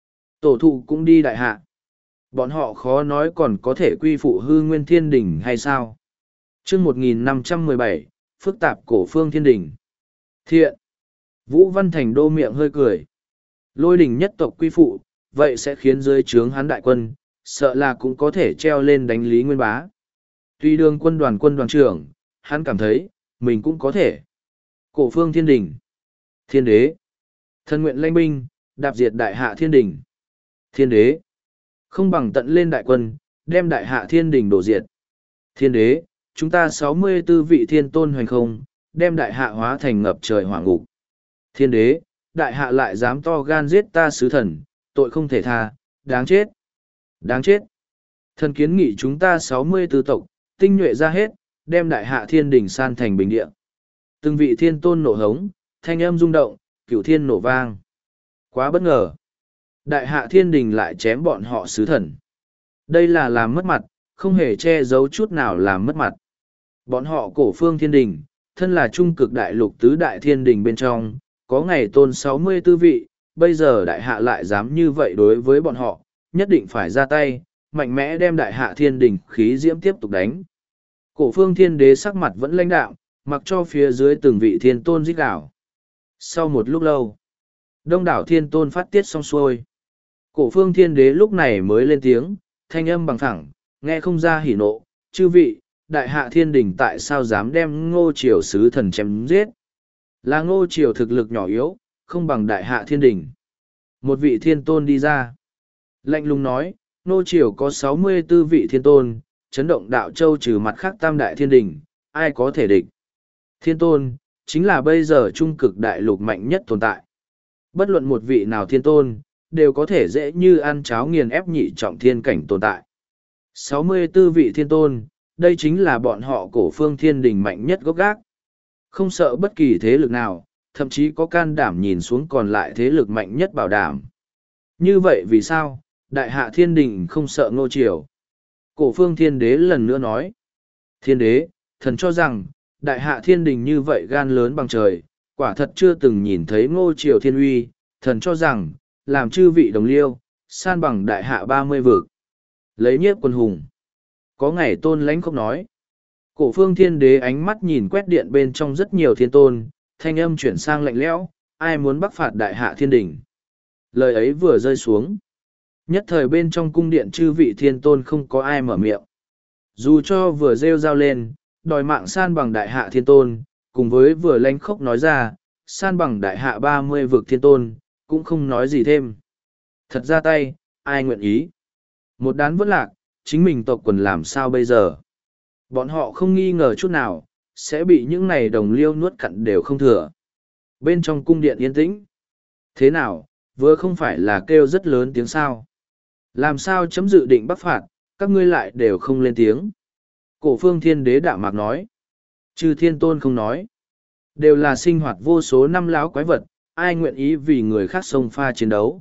Speaker 1: Tổ thụ cũng đi đại hạ. Bọn họ khó nói còn có thể quy phụ hư nguyên thiên đỉnh hay sao? chương một nghìn năm trăm mười bảy, phức tạp cổ phương thiên đỉnh. Thiện. Vũ Văn Thành đô miệng hơi cười. Lôi đỉnh nhất tộc quy phụ, vậy sẽ khiến dưới trướng hắn đại quân, sợ là cũng có thể treo lên đánh Lý Nguyên Bá. Tuy đường quân đoàn quân đoàn trưởng, hắn cảm thấy, mình cũng có thể. Cổ phương thiên đỉnh. Thiên đế. Thần nguyện lãnh binh, đạp diệt đại hạ thiên đỉnh. Thiên đế. Không bằng tận lên đại quân, đem đại hạ thiên đỉnh đổ diệt. Thiên đế, chúng ta sáu mươi tư vị thiên tôn hoành không, đem đại hạ hóa thành ngập trời hỏa ngục. Thiên đế, đại hạ lại dám to gan giết ta sứ thần, tội không thể tha, đáng chết. Đáng chết. Thần kiến nghị chúng ta sáu mươi tư tộc, tinh nhuệ ra hết, đem đại hạ thiên đỉnh san thành bình địa. Từng vị thiên tôn nổ hống, thanh âm rung động, cửu thiên nổ vang. Quá bất ngờ. Đại hạ thiên đình lại chém bọn họ sứ thần. Đây là làm mất mặt, không hề che giấu chút nào làm mất mặt. Bọn họ cổ phương thiên đình, thân là trung cực đại lục tứ đại thiên đình bên trong, có ngày tôn sáu mươi tư vị, bây giờ đại hạ lại dám như vậy đối với bọn họ, nhất định phải ra tay, mạnh mẽ đem đại hạ thiên đình khí diễm tiếp tục đánh. Cổ phương thiên đế sắc mặt vẫn lãnh đạm, mặc cho phía dưới từng vị thiên tôn rít đảo. Sau một lúc lâu, đông đảo thiên tôn phát tiết xong xuôi. Cổ phương thiên đế lúc này mới lên tiếng, thanh âm bằng thẳng, nghe không ra hỉ nộ, chư vị, đại hạ thiên đình tại sao dám đem ngô triều sứ thần chém giết. Là ngô triều thực lực nhỏ yếu, không bằng đại hạ thiên đình. Một vị thiên tôn đi ra. Lạnh lùng nói, ngô triều có sáu mươi tư vị thiên tôn, chấn động đạo châu trừ mặt khác tam đại thiên đình, ai có thể địch. Thiên tôn, chính là bây giờ trung cực đại lục mạnh nhất tồn tại. Bất luận một vị nào thiên tôn, đều có thể dễ như ăn cháo nghiền ép nhị trọng thiên cảnh tồn tại. sáu mươi tư vị thiên tôn, đây chính là bọn họ cổ phương thiên đình mạnh nhất gốc gác. Không sợ bất kỳ thế lực nào, thậm chí có can đảm nhìn xuống còn lại thế lực mạnh nhất bảo đảm. Như vậy vì sao, đại hạ thiên đình không sợ ngô triều? Cổ phương thiên đế lần nữa nói. Thiên đế, thần cho rằng, đại hạ thiên đình như vậy gan lớn bằng trời, quả thật chưa từng nhìn thấy ngô triều thiên uy, thần cho rằng, làm chư vị đồng liêu, san bằng đại hạ ba mươi vực. Lấy nhiếp quân hùng. Có ngày tôn lãnh không nói. Cổ phương thiên đế ánh mắt nhìn quét điện bên trong rất nhiều thiên tôn, thanh âm chuyển sang lạnh lẽo, ai muốn bắc phạt đại hạ thiên đình. Lời ấy vừa rơi xuống. Nhất thời bên trong cung điện chư vị thiên tôn không có ai mở miệng. Dù cho vừa rêu rao lên, đòi mạng san bằng đại hạ thiên tôn, cùng với vừa lãnh khốc nói ra, san bằng đại hạ ba mươi vực thiên tôn, cũng không nói gì thêm. Thật ra tay, ai nguyện ý. Một đán vẫn lạc, chính mình tộc quần làm sao bây giờ. Bọn họ không nghi ngờ chút nào, sẽ bị những này đồng liêu nuốt cặn đều không thừa. Bên trong cung điện yên tĩnh. Thế nào, vừa không phải là kêu rất lớn tiếng sao. Làm sao chấm dự định bắc phạt, các ngươi lại đều không lên tiếng. Cổ phương thiên đế đạm mạc nói. Chư thiên tôn không nói. Đều là sinh hoạt vô số năm láo quái vật, ai nguyện ý vì người khác xông pha chiến đấu.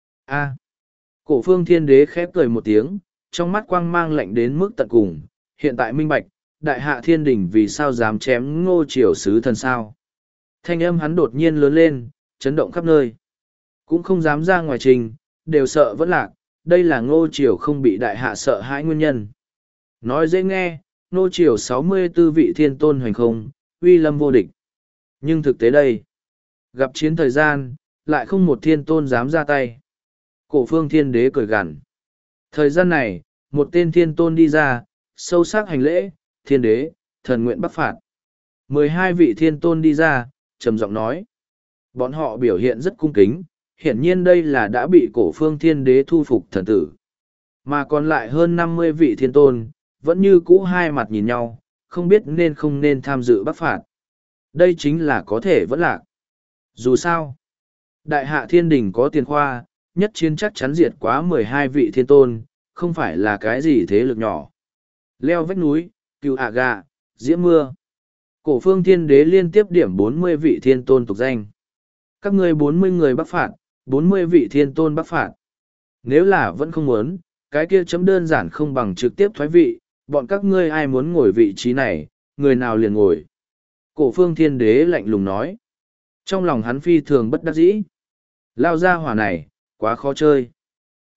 Speaker 1: A. Cổ phương thiên đế khép cười một tiếng, trong mắt quang mang lạnh đến mức tận cùng, hiện tại minh bạch, đại hạ thiên đình vì sao dám chém ngô triều sứ thần sao. Thanh âm hắn đột nhiên lớn lên, chấn động khắp nơi. Cũng không dám ra ngoài trình, đều sợ vẫn lạc, đây là ngô triều không bị đại hạ sợ hãi nguyên nhân. Nói dễ nghe, ngô triều sáu mươi tư vị thiên tôn hoành không, uy lâm vô địch. Nhưng thực tế đây, gặp chiến thời gian, lại không một thiên tôn dám ra tay. Cổ phương thiên đế cười gằn. Thời gian này, một tên thiên tôn đi ra, sâu sắc hành lễ, thiên đế, thần nguyện bắc phạt. Mười hai vị thiên tôn đi ra, trầm giọng nói. Bọn họ biểu hiện rất cung kính, hiển nhiên đây là đã bị cổ phương thiên đế thu phục thần tử. Mà còn lại hơn năm mươi vị thiên tôn, vẫn như cũ hai mặt nhìn nhau, không biết nên không nên tham dự bắc phạt. Đây chính là có thể vẫn lạc. Dù sao, đại hạ thiên đình có tiền khoa, nhất chiến chắc chắn diệt quá mười hai vị thiên tôn, không phải là cái gì thế lực nhỏ. Leo vách núi, cựu hạ gà, diễm mưa. Cổ phương thiên đế liên tiếp điểm bốn mươi vị thiên tôn tục danh. Các ngươi bốn mươi người bắc phạt, bốn mươi vị thiên tôn bắc phạt. Nếu là vẫn không muốn, cái kia chấm đơn giản không bằng trực tiếp thoái vị, bọn các ngươi ai muốn ngồi vị trí này, người nào liền ngồi. Cổ phương thiên đế lạnh lùng nói. Trong lòng hắn phi thường bất đắc dĩ. Lao ra hỏa này, quá khó chơi.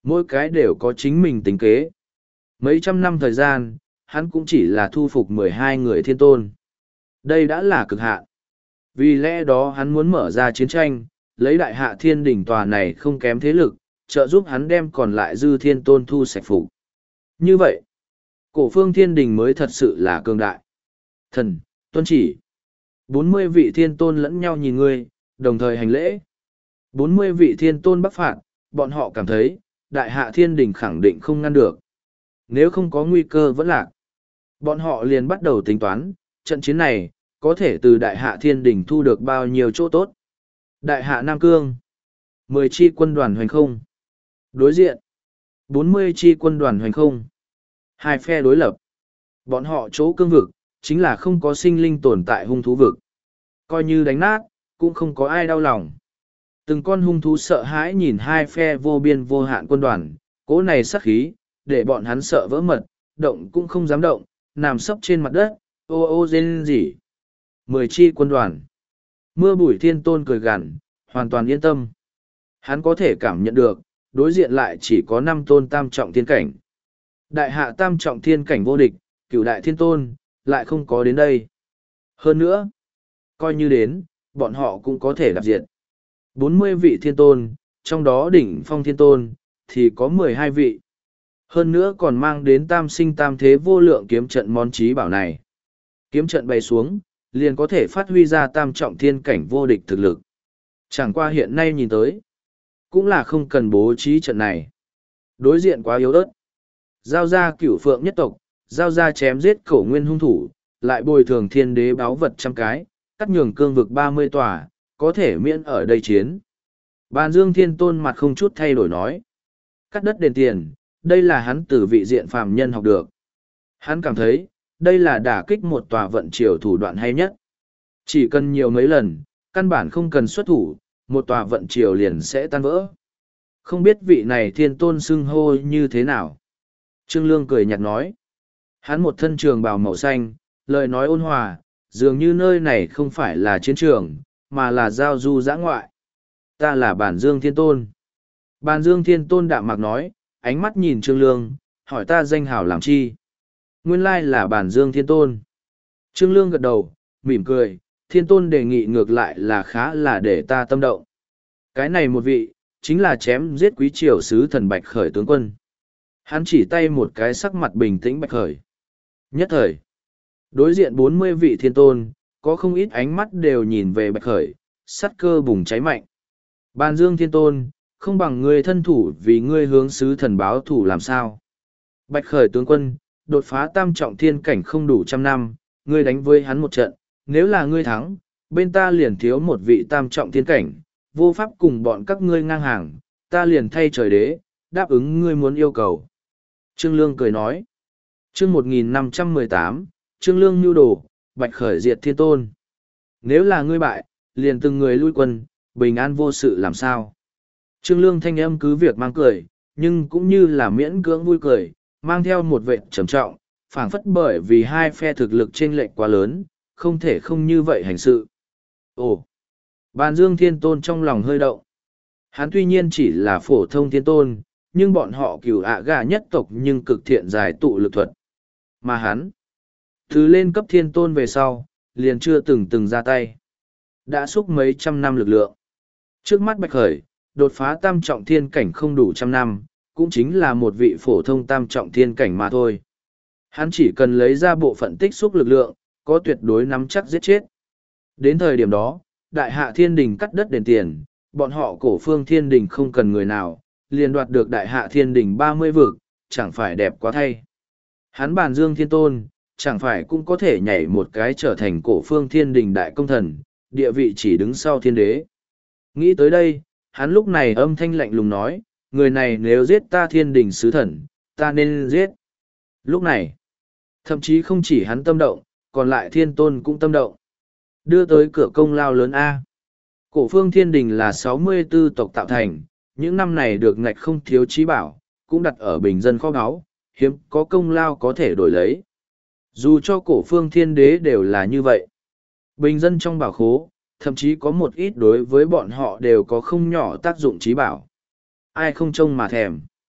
Speaker 1: Mỗi cái đều có chính mình tính kế. Mấy trăm năm thời gian, hắn cũng chỉ là thu phục mười hai người thiên tôn. Đây đã là cực hạn. Vì lẽ đó hắn muốn mở ra chiến tranh, lấy đại hạ thiên đỉnh tòa này không kém thế lực, trợ giúp hắn đem còn lại dư thiên tôn thu sạch phục. Như vậy, cổ phương thiên đình mới thật sự là cường đại. Thần, tuân chỉ. bốn mươi vị thiên tôn lẫn nhau nhìn ngươi, đồng thời hành lễ. bốn mươi vị thiên tôn bắc phạt, bọn họ cảm thấy, đại hạ thiên đình khẳng định không ngăn được. Nếu không có nguy cơ vẫn lạc, bọn họ liền bắt đầu tính toán, trận chiến này, có thể từ đại hạ thiên đình thu được bao nhiêu chỗ tốt. Đại hạ Nam Cương, mười chi quân đoàn hoành không. Đối diện, bốn mươi chi quân đoàn hoành không. Hai phe đối lập. Bọn họ chỗ cương vực, chính là không có sinh linh tồn tại hung thú vực. Coi như đánh nát, cũng không có ai đau lòng. Từng con hung thú sợ hãi nhìn hai phe vô biên vô hạn quân đoàn, cỗ này sát khí, để bọn hắn sợ vỡ mật, động cũng không dám động, nằm sấp trên mặt đất, ô ô rên rỉ. Mười chi quân đoàn. Mưa bụi thiên tôn cười gằn, hoàn toàn yên tâm. Hắn có thể cảm nhận được, đối diện lại chỉ có năm tôn tam trọng thiên cảnh. Đại hạ tam trọng thiên cảnh vô địch, cửu đại thiên tôn, lại không có đến đây. Hơn nữa, coi như đến, bọn họ cũng có thể đạp diệt. bốn mươi vị thiên tôn, trong đó đỉnh phong thiên tôn, thì có mười hai vị. Hơn nữa còn mang đến tam sinh tam thế vô lượng kiếm trận món trí bảo này. Kiếm trận bày xuống, liền có thể phát huy ra tam trọng thiên cảnh vô địch thực lực. Chẳng qua hiện nay nhìn tới, cũng là không cần bố trí trận này. Đối diện quá yếu ớt. Giao ra cửu phượng nhất tộc, giao ra chém giết cổ nguyên hung thủ, lại bồi thường thiên đế báo vật trăm cái, cắt nhường cương vực ba mươi tòa, có thể miễn ở đây chiến. Bàn Dương Thiên Tôn mặt không chút thay đổi nói. Cắt đất đền tiền, đây là hắn từ vị diện phàm nhân học được. Hắn cảm thấy, đây là đả kích một tòa vận triều thủ đoạn hay nhất. Chỉ cần nhiều mấy lần, căn bản không cần xuất thủ, một tòa vận triều liền sẽ tan vỡ. Không biết vị này thiên tôn xưng hô như thế nào. Trương Lương cười nhạt nói. Hắn một thân trường bào màu xanh, lời nói ôn hòa, dường như nơi này không phải là chiến trường, mà là giao du dã ngoại. Ta là Bản Dương Thiên Tôn. Bản Dương Thiên Tôn đạm mạc nói, ánh mắt nhìn Trương Lương, hỏi ta danh hảo làm chi. Nguyên lai là Bản Dương Thiên Tôn. Trương Lương gật đầu, mỉm cười, Thiên Tôn đề nghị ngược lại là khá là để ta tâm động. Cái này một vị, chính là chém giết quý triều sứ thần Bạch Khởi tướng quân. Hắn chỉ tay một cái sắc mặt bình tĩnh Bạch Khởi. Nhất thời, đối diện bốn mươi vị thiên tôn, có không ít ánh mắt đều nhìn về Bạch Khởi, sắt cơ bùng cháy mạnh. Bàn Dương Thiên Tôn, không bằng ngươi thân thủ vì ngươi hướng sứ thần báo thủ làm sao. Bạch Khởi tướng quân, đột phá tam trọng thiên cảnh không đủ trăm năm, ngươi đánh với hắn một trận, nếu là ngươi thắng, bên ta liền thiếu một vị tam trọng thiên cảnh, vô pháp cùng bọn các ngươi ngang hàng, ta liền thay trời đế, đáp ứng ngươi muốn yêu cầu. Trương Lương cười nói. Chương một nghìn năm trăm mười tám, Trương Lương nưu đồ, Bạch Khởi diệt thiên tôn. Nếu là ngươi bại, liền từng người lui quân, bình an vô sự làm sao. Trương Lương thanh âm cứ việc mang cười, nhưng cũng như là miễn cưỡng vui cười, mang theo một vệ trầm trọng, phảng phất bởi vì hai phe thực lực chênh lệch quá lớn, không thể không như vậy hành sự. Ồ! Bàn Dương Thiên Tôn trong lòng hơi động. Hắn tuy nhiên chỉ là phổ thông thiên tôn, nhưng bọn họ cửu ạ gà nhất tộc nhưng cực thiện giải tụ lực thuật. Mà hắn, từ lên cấp thiên tôn về sau, liền chưa từng từng ra tay. Đã xúc mấy trăm năm lực lượng. Trước mắt Bạch Khởi, đột phá tam trọng thiên cảnh không đủ trăm năm, cũng chính là một vị phổ thông tam trọng thiên cảnh mà thôi. Hắn chỉ cần lấy ra bộ phận tích xúc lực lượng, có tuyệt đối nắm chắc giết chết. Đến thời điểm đó, đại hạ thiên đình cắt đất đền tiền, bọn họ cổ phương thiên đình không cần người nào, liền đoạt được đại hạ thiên đình ba mươi vực, chẳng phải đẹp quá thay. Hắn Bàn Dương Thiên Tôn, chẳng phải cũng có thể nhảy một cái trở thành cổ phương thiên đình đại công thần, địa vị chỉ đứng sau thiên đế. Nghĩ tới đây, hắn lúc này âm thanh lạnh lùng nói, người này nếu giết ta thiên đình sứ thần, ta nên giết. Lúc này, thậm chí không chỉ hắn tâm động, còn lại thiên tôn cũng tâm động. Đưa tới cửa công lao lớn A. Cổ phương thiên đình là sáu mươi tư tộc tạo thành, những năm này được ngạch không thiếu trí bảo, cũng đặt ở bình dân kho báu, hiếm có công lao có thể đổi lấy. Dù cho cổ phương thiên đế đều là như vậy. Bình dân trong bảo khố, thậm chí có một ít đối với bọn họ đều có không nhỏ tác dụng trí bảo. Ai không trông mà thèm.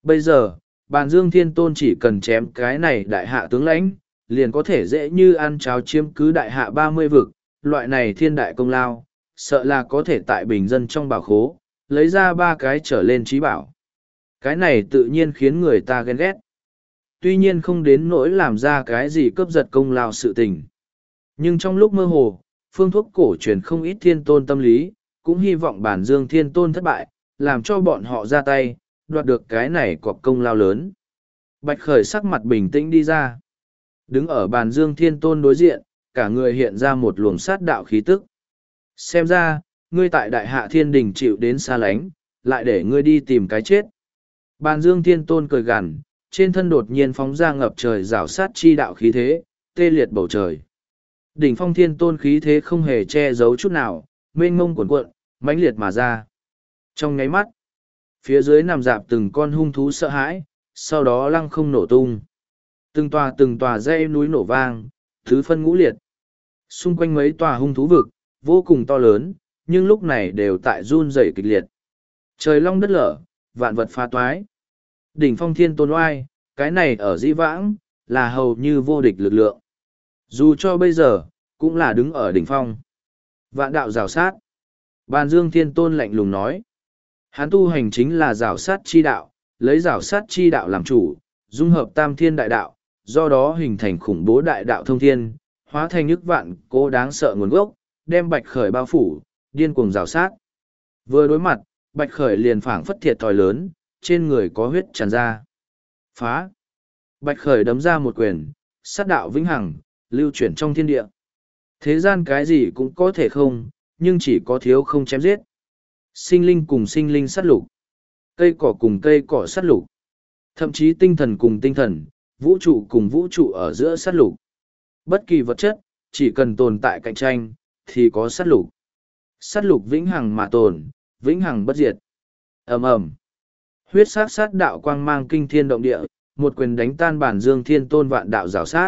Speaker 1: Bây giờ, bàn dương thiên tôn chỉ cần chém cái này đại hạ tướng lãnh, liền có thể dễ như ăn cháo chiếm cứ đại hạ ba mươi vực, loại này thiên đại công lao, sợ là có thể tại bình dân trong bảo khố, lấy ra ba cái trở lên trí bảo. Cái này tự nhiên khiến người ta ghen ghét. Tuy nhiên không đến nỗi làm ra cái gì cướp giật công lao sự tình. Nhưng trong lúc mơ hồ, phương thuốc cổ truyền không ít thiên tôn tâm lý, cũng hy vọng bản dương thiên tôn thất bại, làm cho bọn họ ra tay, đoạt được cái này cọp công lao lớn. Bạch Khởi sắc mặt bình tĩnh đi ra. Đứng ở bàn dương thiên tôn đối diện, cả người hiện ra một luồng sát đạo khí tức. Xem ra, ngươi tại đại hạ thiên đình chịu đến xa lánh, lại để ngươi đi tìm cái chết. Bàn dương thiên tôn cười gằn, trên thân đột nhiên phóng ra ngập trời rào sát chi đạo khí thế, tê liệt bầu trời. Đỉnh phong thiên tôn khí thế không hề che giấu chút nào, mênh mông cuồn cuộn, mãnh liệt mà ra. Trong nháy mắt, phía dưới nằm dạp từng con hung thú sợ hãi, sau đó lăng không nổ tung. Từng tòa từng tòa dãy núi nổ vang, thứ phân ngũ liệt. Xung quanh mấy tòa hung thú vực, vô cùng to lớn, nhưng lúc này đều tại run rẩy kịch liệt. Trời long đất lở, vạn vật phá toái. Đỉnh phong thiên tôn oai, cái này ở dĩ vãng, là hầu như vô địch lực lượng. Dù cho bây giờ, cũng là đứng ở đỉnh phong. Vạn đạo rào sát. Bàn dương thiên tôn lạnh lùng nói. Hắn tu hành chính là rào sát chi đạo, lấy rào sát chi đạo làm chủ, dung hợp tam thiên đại đạo, do đó hình thành khủng bố đại đạo thông thiên, hóa thành nhức vạn cố đáng sợ nguồn gốc, đem Bạch Khởi bao phủ, điên cuồng rào sát. Vừa đối mặt, Bạch Khởi liền phảng phất thiệt thòi lớn, trên người có huyết tràn ra. Phá! Bạch Khởi đấm ra một quyền, sát đạo vĩnh hằng, lưu chuyển trong thiên địa. Thế gian cái gì cũng có thể không, nhưng chỉ có thiếu không chém giết. Sinh linh cùng sinh linh sát lục. Cây cỏ cùng cây cỏ sát lục. Thậm chí tinh thần cùng tinh thần, vũ trụ cùng vũ trụ ở giữa sát lục. Bất kỳ vật chất, chỉ cần tồn tại cạnh tranh, thì có sát lục. Sát lục vĩnh hằng mà tồn, vĩnh hằng bất diệt. Ầm ầm. Huyết sát sát đạo quang mang kinh thiên động địa, một quyền đánh tan bản dương thiên tôn vạn đạo rào sát.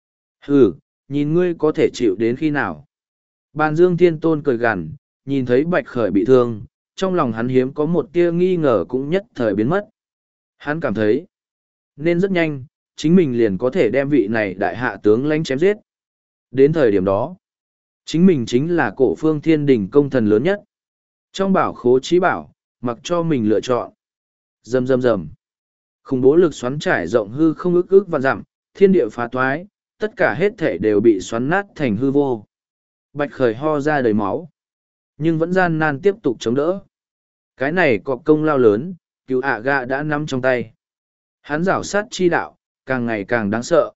Speaker 1: Hừ, nhìn ngươi có thể chịu đến khi nào. Bàn dương thiên tôn cười gằn, nhìn thấy Bạch Khởi bị thương, trong lòng hắn hiếm có một tia nghi ngờ cũng nhất thời biến mất. Hắn cảm thấy, nên rất nhanh, chính mình liền có thể đem vị này đại hạ tướng lãnh chém giết. Đến thời điểm đó, chính mình chính là cổ phương thiên đình công thần lớn nhất. Trong bảo khố trí bảo, mặc cho mình lựa chọn. Rầm rầm rầm. Khủng bố lực xoắn trải rộng hư không ức ức và dặm, thiên địa phá toái, tất cả hết thể đều bị xoắn nát thành hư vô. Bạch Khởi ho ra đầy máu, nhưng vẫn gian nan tiếp tục chống đỡ. Cái này cọp công lao lớn, cứu ạ gạ đã nắm trong tay. Hắn rảo sát chi đạo, càng ngày càng đáng sợ.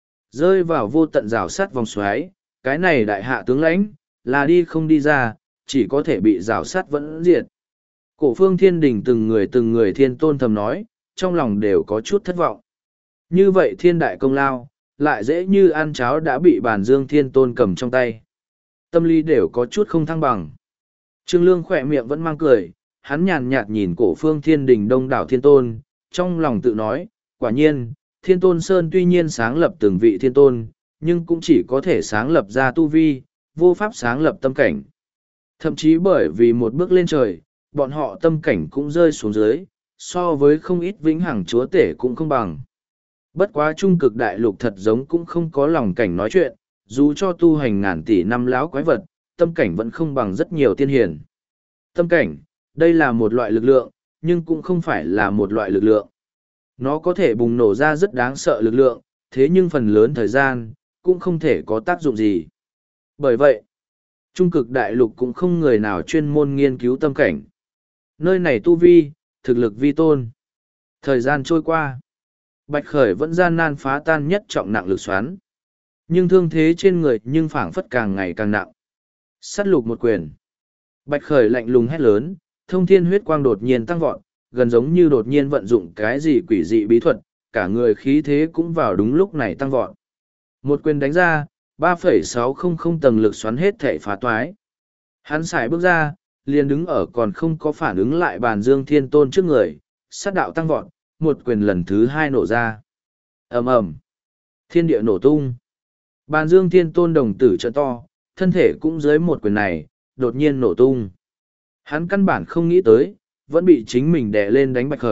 Speaker 1: Rơi vào vô tận rảo sát vòng xoáy, cái này đại hạ tướng lãnh, là đi không đi ra, chỉ có thể bị rảo sát vẫn diệt. Cổ phương thiên đình từng người từng người thiên tôn thầm nói, trong lòng đều có chút thất vọng. Như vậy thiên đại công lao, lại dễ như ăn cháo đã bị bản dương thiên tôn cầm trong tay. Tâm lý đều có chút không thăng bằng. Trương Lương khỏe miệng vẫn mang cười, hắn nhàn nhạt nhìn cổ phương thiên đình đông đảo thiên tôn, trong lòng tự nói, quả nhiên, thiên tôn Sơn tuy nhiên sáng lập từng vị thiên tôn, nhưng cũng chỉ có thể sáng lập ra tu vi, vô pháp sáng lập tâm cảnh. Thậm chí bởi vì một bước lên trời, bọn họ tâm cảnh cũng rơi xuống dưới, so với không ít vĩnh hằng chúa tể cũng không bằng. Bất quá trung cực đại lục thật giống cũng không có lòng cảnh nói chuyện, dù cho tu hành ngàn tỷ năm láo quái vật, tâm cảnh vẫn không bằng rất nhiều tiên hiền. Tâm cảnh, đây là một loại lực lượng, nhưng cũng không phải là một loại lực lượng. Nó có thể bùng nổ ra rất đáng sợ lực lượng, thế nhưng phần lớn thời gian, cũng không thể có tác dụng gì. Bởi vậy, trung cực đại lục cũng không người nào chuyên môn nghiên cứu tâm cảnh. Nơi này tu vi, thực lực vi tôn. Thời gian trôi qua, Bạch Khởi vẫn gian nan phá tan nhất trọng nặng lực xoắn. Nhưng thương thế trên người nhưng phảng phất càng ngày càng nặng. Sát lục một quyền. Bạch Khởi lạnh lùng hét lớn, thông thiên huyết quang đột nhiên tăng vọt, gần giống như đột nhiên vận dụng cái gì quỷ dị bí thuật, cả người khí thế cũng vào đúng lúc này tăng vọt. Một quyền đánh ra, ba phẩy sáu không không tầng lực xoắn hết thể phá toái. Hắn xài bước ra, liền đứng ở còn không có phản ứng lại bàn dương thiên tôn trước người, sát đạo tăng vọt, một quyền lần thứ hai nổ ra. Ầm ầm, thiên địa nổ tung. Bàn dương thiên tôn đồng tử trợ to, thân thể cũng dưới một quyền này, đột nhiên nổ tung. Hắn căn bản không nghĩ tới, vẫn bị chính mình đè lên đánh Bạch Khởi,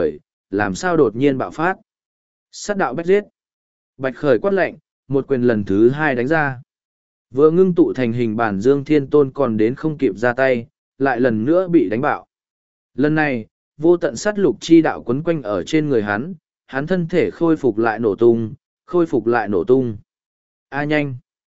Speaker 1: làm sao đột nhiên bạo phát. Sát đạo bách giết. Bạch khởi quát lệnh, một quyền lần thứ hai đánh ra. Vừa ngưng tụ thành hình bản Dương Thiên Tôn còn đến không kịp ra tay, lại lần nữa bị đánh bạo. Lần này, vô tận sát lục chi đạo quấn quanh ở trên người hắn, hắn thân thể khôi phục lại nổ tung, khôi phục lại nổ tung. A nhanh!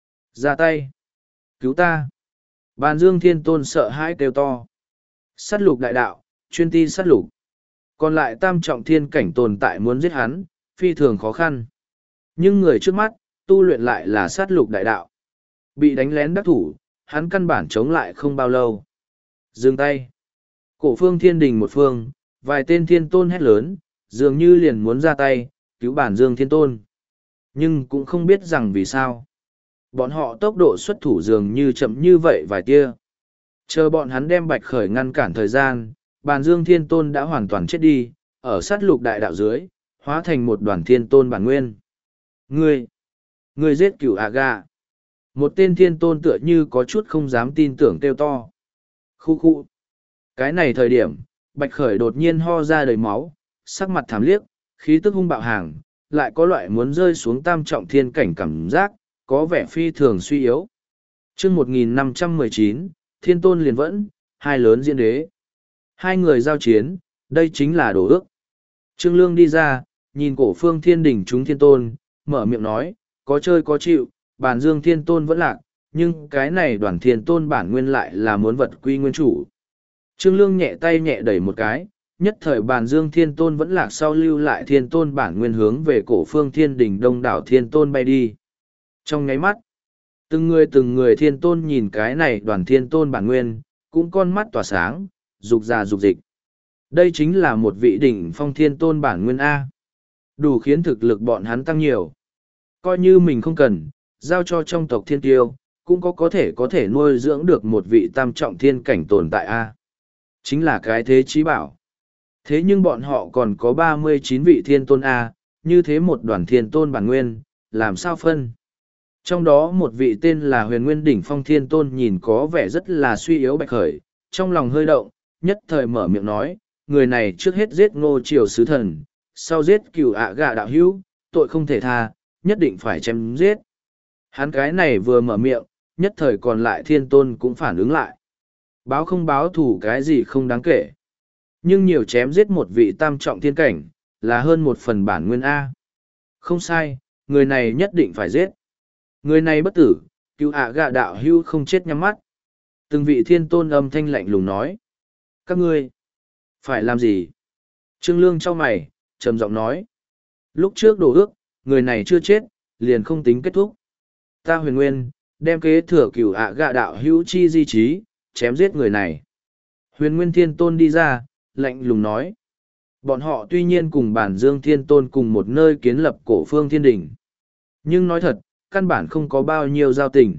Speaker 1: Ra tay! Cứu ta! Bàn Dương Thiên Tôn sợ hãi kêu to. Sát lục đại đạo, chuyên ti sát lục. Còn lại tam trọng thiên cảnh tồn tại muốn giết hắn, phi thường khó khăn. Nhưng người trước mắt, tu luyện lại là sát lục đại đạo. Bị đánh lén đắc thủ, hắn căn bản chống lại không bao lâu. Dừng tay! Cổ phương thiên đình một phương, vài tên thiên tôn hét lớn, dường như liền muốn ra tay, cứu bản Dương Thiên Tôn. Nhưng cũng không biết rằng vì sao. Bọn họ tốc độ xuất thủ dường như chậm như vậy vài tia. Chờ bọn hắn đem Bạch Khởi ngăn cản thời gian, bản Dương Thiên Tôn đã hoàn toàn chết đi, ở sát lục đại đạo dưới, hóa thành một đoàn thiên tôn bản nguyên. Ngươi! Ngươi giết cửu ạ gà! Một tên thiên tôn tựa như có chút không dám tin tưởng kêu to. Khu khu! Cái này thời điểm, Bạch Khởi đột nhiên ho ra đầy máu, sắc mặt thảm liếc, khí tức hung bạo hàng, lại có loại muốn rơi xuống tam trọng thiên cảnh cảm giác, có vẻ phi thường suy yếu. chương một nghìn năm trăm mười chín, Thiên Tôn liền vẫn, hai lớn diễn đế. Hai người giao chiến, đây chính là đồ ước. Trương Lương đi ra, nhìn cổ phương thiên đỉnh chúng Thiên Tôn, mở miệng nói, có chơi có chịu, bản Dương Thiên Tôn vẫn lạc, nhưng cái này đoàn Thiên Tôn bản nguyên lại là muốn vật quy nguyên chủ. Trương Lương nhẹ tay nhẹ đẩy một cái, nhất thời bàn Dương Thiên Tôn vẫn lạc sau lưu lại Thiên Tôn bản nguyên hướng về cổ phương thiên đỉnh đông đảo Thiên Tôn bay đi. Trong nháy mắt, từng người từng người Thiên Tôn nhìn cái này đoàn Thiên Tôn bản nguyên, cũng con mắt tỏa sáng, dục ra dục dịch. Đây chính là một vị đỉnh phong Thiên Tôn bản nguyên A. Đủ khiến thực lực bọn hắn tăng nhiều. Coi như mình không cần, giao cho trong tộc Thiên Tiêu, cũng có có thể có thể nuôi dưỡng được một vị tam trọng thiên cảnh tồn tại A. Chính là cái thế chí bảo. Thế nhưng bọn họ còn có ba mươi chín vị thiên tôn A, như thế một đoàn thiên tôn bản nguyên, làm sao phân? Trong đó một vị tên là huyền nguyên đỉnh phong thiên tôn nhìn có vẻ rất là suy yếu Bạch Khởi, trong lòng hơi động, nhất thời mở miệng nói, người này trước hết giết ngô triều sứ thần, sau giết cửu ạ gà đạo hữu, tội không thể tha, nhất định phải chém giết. Hắn cái này vừa mở miệng, nhất thời còn lại thiên tôn cũng phản ứng lại. Báo không báo thủ cái gì không đáng kể. Nhưng nhiều chém giết một vị tam trọng thiên cảnh, là hơn một phần bản nguyên A. Không sai, người này nhất định phải giết. Người này bất tử, cứu ạ gạ đạo hưu không chết nhắm mắt. Từng vị thiên tôn âm thanh lạnh lùng nói. Các ngươi, phải làm gì? Trương Lương cho mày, trầm giọng nói. Lúc trước đổ ước, người này chưa chết, liền không tính kết thúc. Ta huyền nguyên, đem kế thừa cửu ạ gạ đạo hữu chi di trí, chém giết người này. Huyền Nguyên Thiên Tôn đi ra, lạnh lùng nói. Bọn họ tuy nhiên cùng bản Dương Thiên Tôn cùng một nơi kiến lập cổ phương thiên đỉnh. Nhưng nói thật, căn bản không có bao nhiêu giao tình.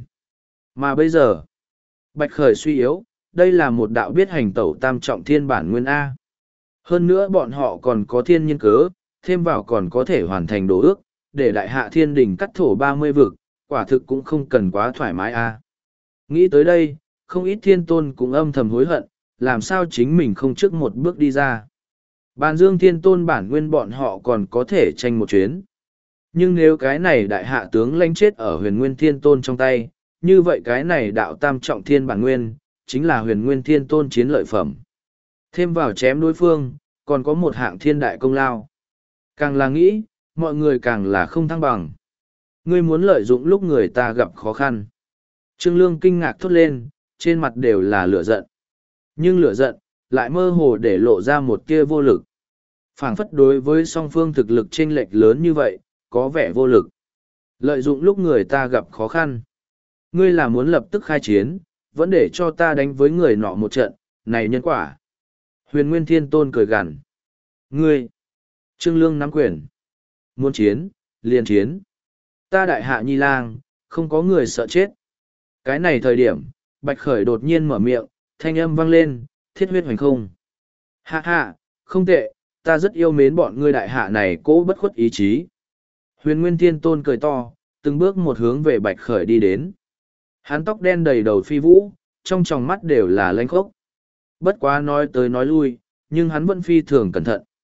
Speaker 1: Mà bây giờ, Bạch Khởi suy yếu, đây là một đạo biết hành tẩu tam trọng thiên bản nguyên A. Hơn nữa bọn họ còn có thiên nhân cớ, thêm vào còn có thể hoàn thành đồ ước, để đại hạ thiên đỉnh cắt thổ ba mươi vực, quả thực cũng không cần quá thoải mái A. Nghĩ tới đây, không ít thiên tôn cũng âm thầm hối hận, làm sao chính mình không trước một bước đi ra. Bàn Dương Thiên Tôn bản nguyên bọn họ còn có thể tranh một chuyến. Nhưng nếu cái này đại hạ tướng lãnh chết ở huyền nguyên thiên tôn trong tay, như vậy cái này đạo tam trọng thiên bản nguyên, chính là huyền nguyên thiên tôn chiến lợi phẩm. Thêm vào chém đối phương, còn có một hạng thiên đại công lao. Càng là nghĩ, mọi người càng là không thăng bằng. Ngươi muốn lợi dụng lúc người ta gặp khó khăn. Trương Lương kinh ngạc thốt lên, trên mặt đều là lửa giận. Nhưng lửa giận, lại mơ hồ để lộ ra một tia vô lực. Phảng phất đối với song phương thực lực chênh lệch lớn như vậy, có vẻ vô lực. Lợi dụng lúc người ta gặp khó khăn. Ngươi là muốn lập tức khai chiến, vẫn để cho ta đánh với người nọ một trận, này nhân quả. Huyền Nguyên Thiên Tôn cười gằn. Ngươi! Trương Lương nắm quyền. Muốn chiến, liền chiến. Ta đại hạ nhi lang, không có người sợ chết. Cái này thời điểm, Bạch Khởi đột nhiên mở miệng, thanh âm vang lên, thiết huyết hoành không. Hạ hạ, không tệ, ta rất yêu mến bọn ngươi đại hạ này cố bất khuất ý chí. Huyền Nguyên Thiên Tôn cười to, từng bước một hướng về Bạch Khởi đi đến. Hắn tóc đen đầy đầu phi vũ, trong tròng mắt đều là lanh khốc. Bất quá nói tới nói lui, nhưng hắn vẫn phi thường cẩn thận.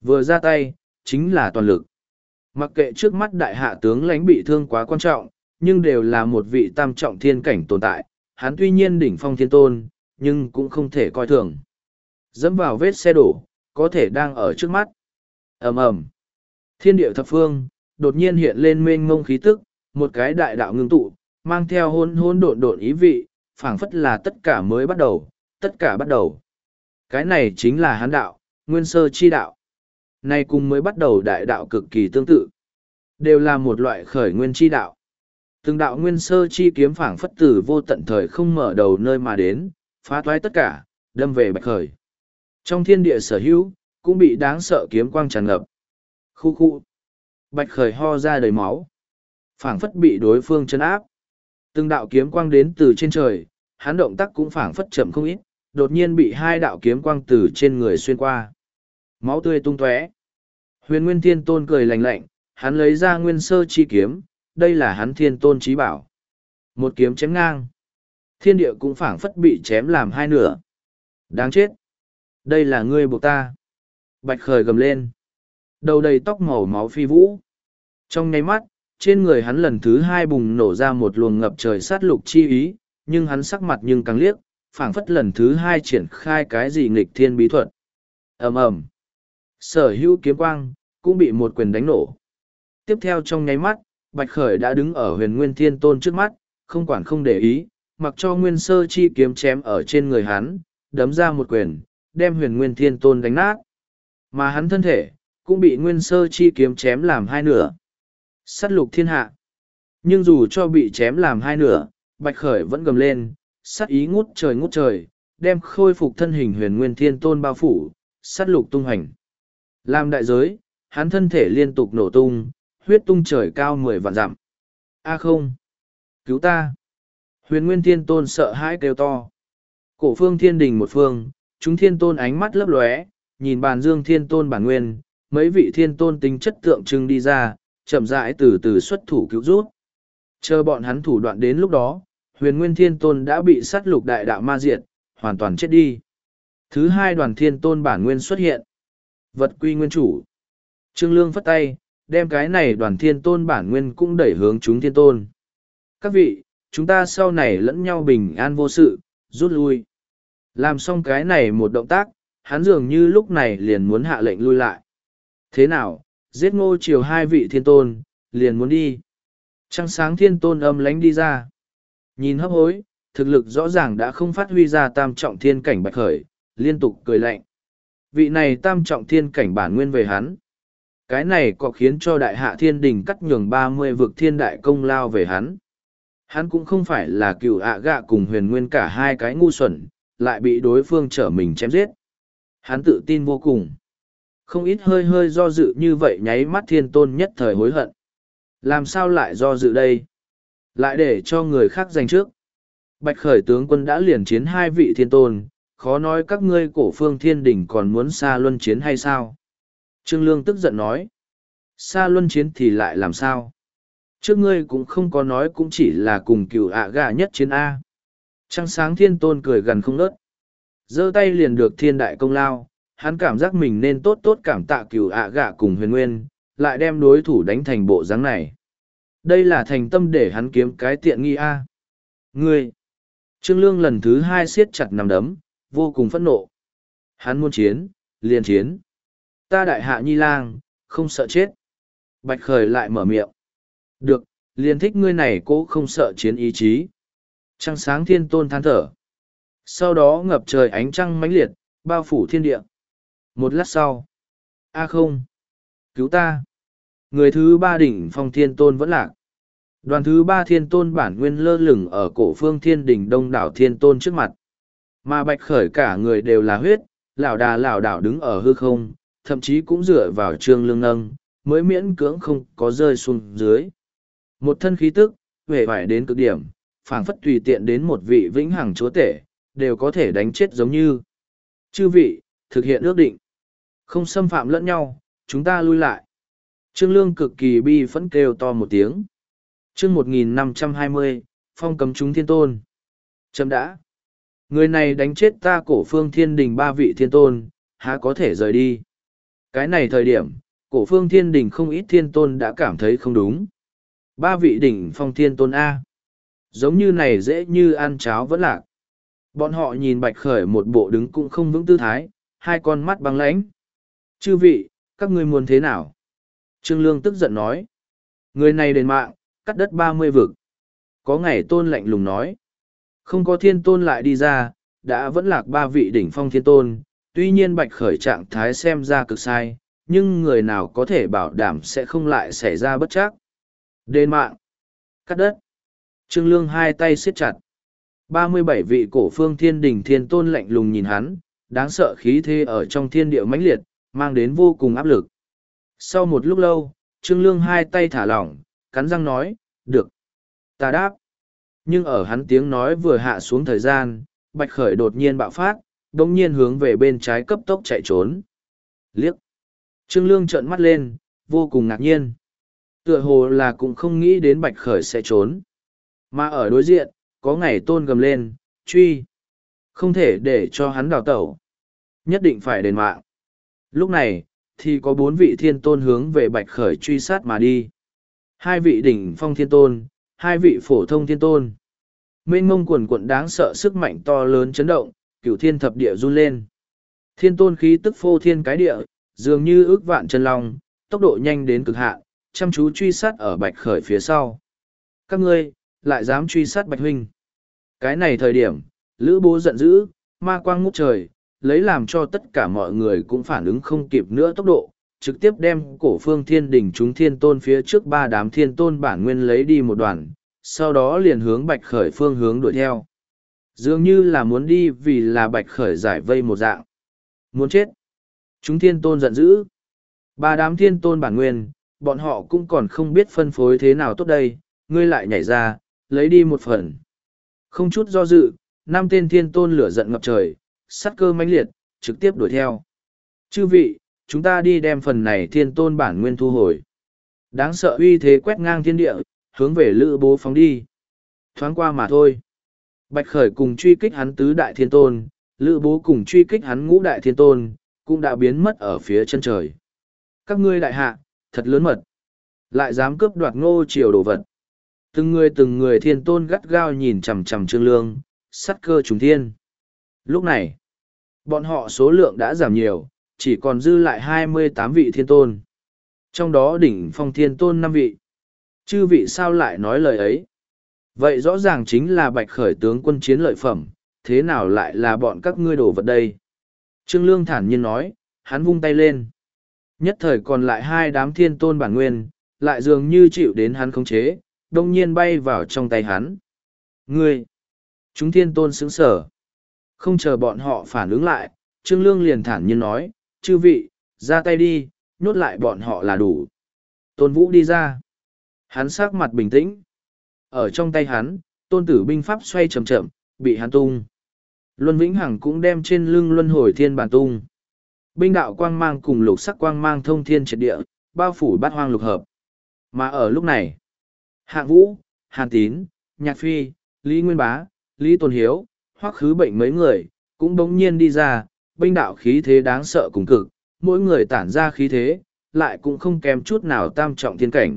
Speaker 1: Vừa ra tay, chính là toàn lực. Mặc kệ trước mắt đại hạ tướng lãnh bị thương quá quan trọng, nhưng đều là một vị tam trọng thiên cảnh tồn tại, hắn tuy nhiên đỉnh phong thiên tôn, nhưng cũng không thể coi thường. Dẫm vào vết xe đổ, có thể đang ở trước mắt. Ầm ầm. Thiên địa thập phương, đột nhiên hiện lên mênh mông khí tức, một cái đại đạo ngưng tụ, mang theo hôn hôn độn độn ý vị, phảng phất là tất cả mới bắt đầu, tất cả bắt đầu. Cái này chính là hán đạo, nguyên sơ chi đạo. Này cùng mới bắt đầu đại đạo cực kỳ tương tự. Đều là một loại khởi nguyên chi đạo. Từng đạo nguyên sơ chi kiếm phảng phất từ vô tận thời không mở đầu nơi mà đến, phá toái tất cả, đâm về bạch khởi. Trong thiên địa sở hữu, cũng bị đáng sợ kiếm quang tràn ngập. Khu khu. Bạch khởi ho ra đầy máu. Phảng phất bị đối phương chân áp. Từng đạo kiếm quang đến từ trên trời, hắn động tác cũng phảng phất chậm không ít, đột nhiên bị hai đạo kiếm quang từ trên người xuyên qua. Máu tươi tung tóe. Huyền Nguyên Thiên Tôn cười lạnh lạnh, hắn lấy ra nguyên sơ chi kiếm, đây là hắn Thiên Tôn chí bảo. Một kiếm chém ngang. Thiên địa cũng phảng phất bị chém làm hai nửa. Đáng chết. Đây là ngươi buộc ta. Bạch khởi gầm lên. Đầu đầy tóc màu máu phi vũ. Trong nháy mắt, trên người hắn lần thứ hai bùng nổ ra một luồng ngập trời sát lục chi ý, nhưng hắn sắc mặt nhưng càng liếc, phảng phất lần thứ hai triển khai cái gì nghịch thiên bí thuật. Ầm ầm. Sở hữu kiếm quang, cũng bị một quyền đánh nổ. Tiếp theo trong nháy mắt, Bạch Khởi đã đứng ở huyền nguyên thiên tôn trước mắt, không quản không để ý, mặc cho nguyên sơ chi kiếm chém ở trên người hắn, đấm ra một quyền, đem huyền nguyên thiên tôn đánh nát. Mà hắn thân thể, cũng bị nguyên sơ chi kiếm chém làm hai nửa. Sát lục thiên hạ. Nhưng dù cho bị chém làm hai nửa, Bạch Khởi vẫn gầm lên, sát ý ngút trời ngút trời, đem khôi phục thân hình huyền nguyên thiên tôn bao phủ, sát lục tung hành. Làm đại giới, hắn thân thể liên tục nổ tung, huyết tung trời cao mười vạn dặm. A không! Cứu ta! Huyền Nguyên Thiên Tôn sợ hãi kêu to. Cổ phương thiên đình một phương, chúng thiên tôn ánh mắt lấp lóe, nhìn bàn dương thiên tôn bản nguyên, mấy vị thiên tôn tính chất tượng trưng đi ra, chậm rãi từ từ xuất thủ cứu rút. Chờ bọn hắn thủ đoạn đến lúc đó, huyền nguyên thiên tôn đã bị sát lục đại đạo ma diệt, hoàn toàn chết đi. Thứ hai đoàn thiên tôn bản nguyên xuất hiện. Vật quy nguyên chủ. Trương Lương phất tay, đem cái này đoàn thiên tôn bản nguyên cũng đẩy hướng chúng thiên tôn. Các vị, chúng ta sau này lẫn nhau bình an vô sự, rút lui. Làm xong cái này một động tác, hắn dường như lúc này liền muốn hạ lệnh lui lại. Thế nào, giết ngô triều hai vị thiên tôn, liền muốn đi. Trăng sáng thiên tôn âm lánh đi ra. Nhìn hấp hối, thực lực rõ ràng đã không phát huy ra tam trọng thiên cảnh Bạch Khởi, liên tục cười lạnh. Vị này tam trọng thiên cảnh bản nguyên về hắn. Cái này có khiến cho đại hạ thiên đình cắt nhường ba mươi vực thiên đại công lao về hắn. Hắn cũng không phải là cựu ạ gạ cùng huyền nguyên cả hai cái ngu xuẩn, lại bị đối phương trở mình chém giết. Hắn tự tin vô cùng. Không ít hơi hơi do dự như vậy nháy mắt thiên tôn nhất thời hối hận. Làm sao lại do dự đây? Lại để cho người khác giành trước. Bạch Khởi tướng quân đã liền chiến hai vị thiên tôn, khó nói các ngươi cổ phương thiên đỉnh còn muốn xa luân chiến hay sao? Trương Lương tức giận nói. Xa luân chiến thì lại làm sao? Trước ngươi cũng không có nói cũng chỉ là cùng cựu ạ gà nhất chiến A. Trăng sáng thiên tôn cười gần không nớt. Giơ tay liền được thiên đại công lao, hắn cảm giác mình nên tốt tốt cảm tạ cựu ạ gà cùng huyền nguyên, lại đem đối thủ đánh thành bộ dáng này. Đây là thành tâm để hắn kiếm cái tiện nghi A. Ngươi! Trương Lương lần thứ hai siết chặt nằm đấm, vô cùng phẫn nộ. Hắn muốn chiến, liền chiến. Ta đại hạ nhi lang, không sợ chết. Bạch Khởi lại mở miệng. Được, liền thích ngươi này cố không sợ chiến ý chí. Trăng sáng thiên tôn than thở. Sau đó ngập trời ánh trăng mãnh liệt, bao phủ thiên địa. Một lát sau. A không. Cứu ta. Người thứ ba đỉnh phong thiên tôn vẫn lạc. Đoàn thứ ba thiên tôn bản nguyên lơ lửng ở cổ phương thiên đỉnh đông đảo thiên tôn trước mặt. Mà Bạch Khởi cả người đều là huyết, lảo đà lảo đảo đứng ở hư không, thậm chí cũng dựa vào Trương Lương nâng, mới miễn cưỡng không có rơi xuống dưới. Một thân khí tức, vẻ vải đến cực điểm, phảng phất tùy tiện đến một vị vĩnh hằng chúa tể, đều có thể đánh chết giống như. Chư vị, thực hiện ước định. Không xâm phạm lẫn nhau, chúng ta lui lại. Trương Lương cực kỳ bi phẫn kêu to một tiếng. Chương một nghìn năm trăm hai mươi, phong cấm chúng thiên tôn. Chấm đã. Người này đánh chết ta cổ phương thiên đình ba vị thiên tôn, há có thể rời đi. Cái này thời điểm, cổ phương thiên đình không ít thiên tôn đã cảm thấy không đúng. Ba vị đỉnh phong thiên tôn A. Giống như này dễ như ăn cháo vẫn lạc. Bọn họ nhìn Bạch Khởi một bộ đứng cũng không vững tư thái, hai con mắt băng lãnh. Chư vị, các ngươi muốn thế nào? Trương Lương tức giận nói. Người này đền mạng, cắt đất ba mươi vực. Có ngày tôn lạnh lùng nói. Không có thiên tôn lại đi ra, đã vẫn lạc ba vị đỉnh phong thiên tôn. Tuy nhiên Bạch Khởi trạng thái xem ra cực sai, nhưng người nào có thể bảo đảm sẽ không lại xảy ra bất trắc. Đền mạng, cắt đất. Trương Lương hai tay siết chặt. ba mươi bảy vị cổ phương thiên đình thiên tôn lạnh lùng nhìn hắn, đáng sợ khí thế ở trong thiên địa mãnh liệt, mang đến vô cùng áp lực. Sau một lúc lâu, Trương Lương hai tay thả lỏng, cắn răng nói, được. Ta đáp. Nhưng ở hắn tiếng nói vừa hạ xuống thời gian, Bạch Khởi đột nhiên bạo phát, đồng nhiên hướng về bên trái cấp tốc chạy trốn. Liếc. Trương Lương trợn mắt lên, vô cùng ngạc nhiên. Tựa hồ là cũng không nghĩ đến Bạch Khởi sẽ trốn. Mà ở đối diện, có ngày tôn gầm lên, truy. Không thể để cho hắn đào tẩu. Nhất định phải đền mạng. Lúc này, thì có bốn vị thiên tôn hướng về Bạch Khởi truy sát mà đi. Hai vị đỉnh phong thiên tôn, hai vị phổ thông thiên tôn. Mênh mông quần quận đáng sợ sức mạnh to lớn chấn động, cửu thiên thập địa run lên. Thiên tôn khí tức phô thiên cái địa, dường như ước vạn chân long, tốc độ nhanh đến cực hạn, chăm chú truy sát ở Bạch Khởi phía sau. Các ngươi, lại dám truy sát Bạch Huynh. Cái này thời điểm, Lữ Bố giận dữ, ma quang ngút trời, lấy làm cho tất cả mọi người cũng phản ứng không kịp nữa tốc độ, trực tiếp đem cổ phương thiên đỉnh chúng thiên tôn phía trước ba đám thiên tôn bản nguyên lấy đi một đoàn, sau đó liền hướng Bạch Khởi phương hướng đuổi theo. Dường như là muốn đi vì là Bạch Khởi giải vây một dạng. Muốn chết. Chúng thiên tôn giận dữ. Ba đám thiên tôn bản nguyên, bọn họ cũng còn không biết phân phối thế nào tốt đây, ngươi lại nhảy ra, lấy đi một phần. Không chút do dự, năm tên thiên tôn lửa giận ngập trời, sát cơ mãnh liệt, trực tiếp đuổi theo. Chư vị, chúng ta đi đem phần này thiên tôn bản nguyên thu hồi. Đáng sợ uy thế quét ngang thiên địa, hướng về Lữ Bố phóng đi. Thoáng qua mà thôi. Bạch Khởi cùng truy kích hắn tứ đại thiên tôn, Lữ Bố cùng truy kích hắn ngũ đại thiên tôn, cũng đã biến mất ở phía chân trời. Các ngươi đại hạ, thật lớn mật. Lại dám cướp đoạt Ngô Triều đồ vật. Từng người từng người thiên tôn gắt gao nhìn chằm chằm Trương Lương, sắt cơ trùng thiên. Lúc này, bọn họ số lượng đã giảm nhiều, chỉ còn dư lại hai mươi tám vị thiên tôn. Trong đó đỉnh phong thiên tôn năm vị. Chư vị sao lại nói lời ấy? Vậy rõ ràng chính là Bạch Khởi tướng quân chiến lợi phẩm, thế nào lại là bọn các ngươi đổ vật đây? Trương Lương thản nhiên nói, hắn vung tay lên. Nhất thời còn lại hai đám thiên tôn bản nguyên, lại dường như chịu đến hắn khống chế, đông nhiên bay vào trong tay hắn. Ngươi! Chúng thiên tôn sững sở. Không chờ bọn họ phản ứng lại, Trương Lương liền thản nhiên nói, chư vị, ra tay đi, nhốt lại bọn họ là đủ. Tôn Vũ đi ra. Hắn sắc mặt bình tĩnh. Ở trong tay hắn, tôn tử binh pháp xoay chậm chậm, bị hắn tung. Luân Vĩnh Hằng cũng đem trên lưng luân hồi thiên bản tung. Binh đạo quang mang cùng lục sắc quang mang thông thiên triệt địa, bao phủ bát hoang lục hợp. Mà ở lúc này, Hạng Vũ, Hàn Tín, Nhạc Phi, Lý Nguyên Bá, Lý Tôn Hiếu, Hoắc Khứ Bệnh mấy người, cũng bỗng nhiên đi ra, binh đạo khí thế đáng sợ cùng cực, mỗi người tản ra khí thế, lại cũng không kém chút nào tam trọng thiên cảnh.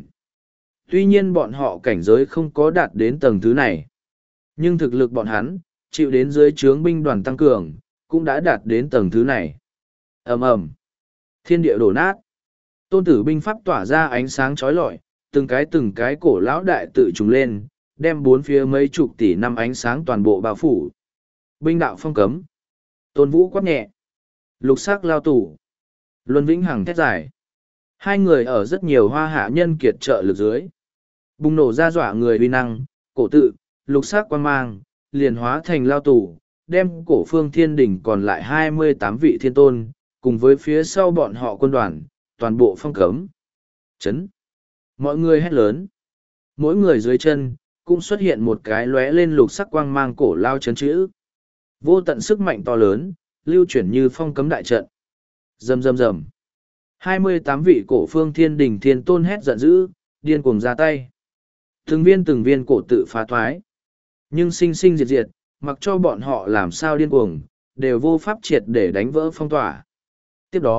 Speaker 1: Tuy nhiên bọn họ cảnh giới không có đạt đến tầng thứ này, nhưng thực lực bọn hắn, chịu đến dưới trướng binh đoàn tăng cường, cũng đã đạt đến tầng thứ này. Ầm ầm, thiên địa đổ nát, tôn tử binh pháp tỏa ra ánh sáng chói lọi, từng cái từng cái cổ lão đại tự trùng lên, đem bốn phía mấy chục tỷ năm ánh sáng toàn bộ bao phủ. Binh đạo phong cấm, Tôn Vũ quát nhẹ, lục sắc lao tủ, Luân Vĩnh Hằng thét dài. Hai người ở rất nhiều hoa hạ nhân kiệt trợ lực dưới, bùng nổ ra dọa người uy năng, cổ tự, lục sắc quang mang, liền hóa thành lao tủ, đem cổ phương thiên đỉnh còn lại hai mươi tám vị thiên tôn, cùng với phía sau bọn họ quân đoàn, toàn bộ phong cấm. Chấn. Mọi người hét lớn. Mỗi người dưới chân, cũng xuất hiện một cái lóe lên lục sắc quang mang cổ lao chấn chữ. Vô tận sức mạnh to lớn, lưu chuyển như phong cấm đại trận. Rầm rầm rầm. hai mươi tám vị cổ phương thiên đỉnh thiên tôn hét giận dữ, điên cuồng ra tay. Từng viên từng viên cổ tự phá thoái. Nhưng sinh sinh diệt diệt, mặc cho bọn họ làm sao điên cuồng, đều vô pháp triệt để đánh vỡ phong tỏa. Tiếp đó,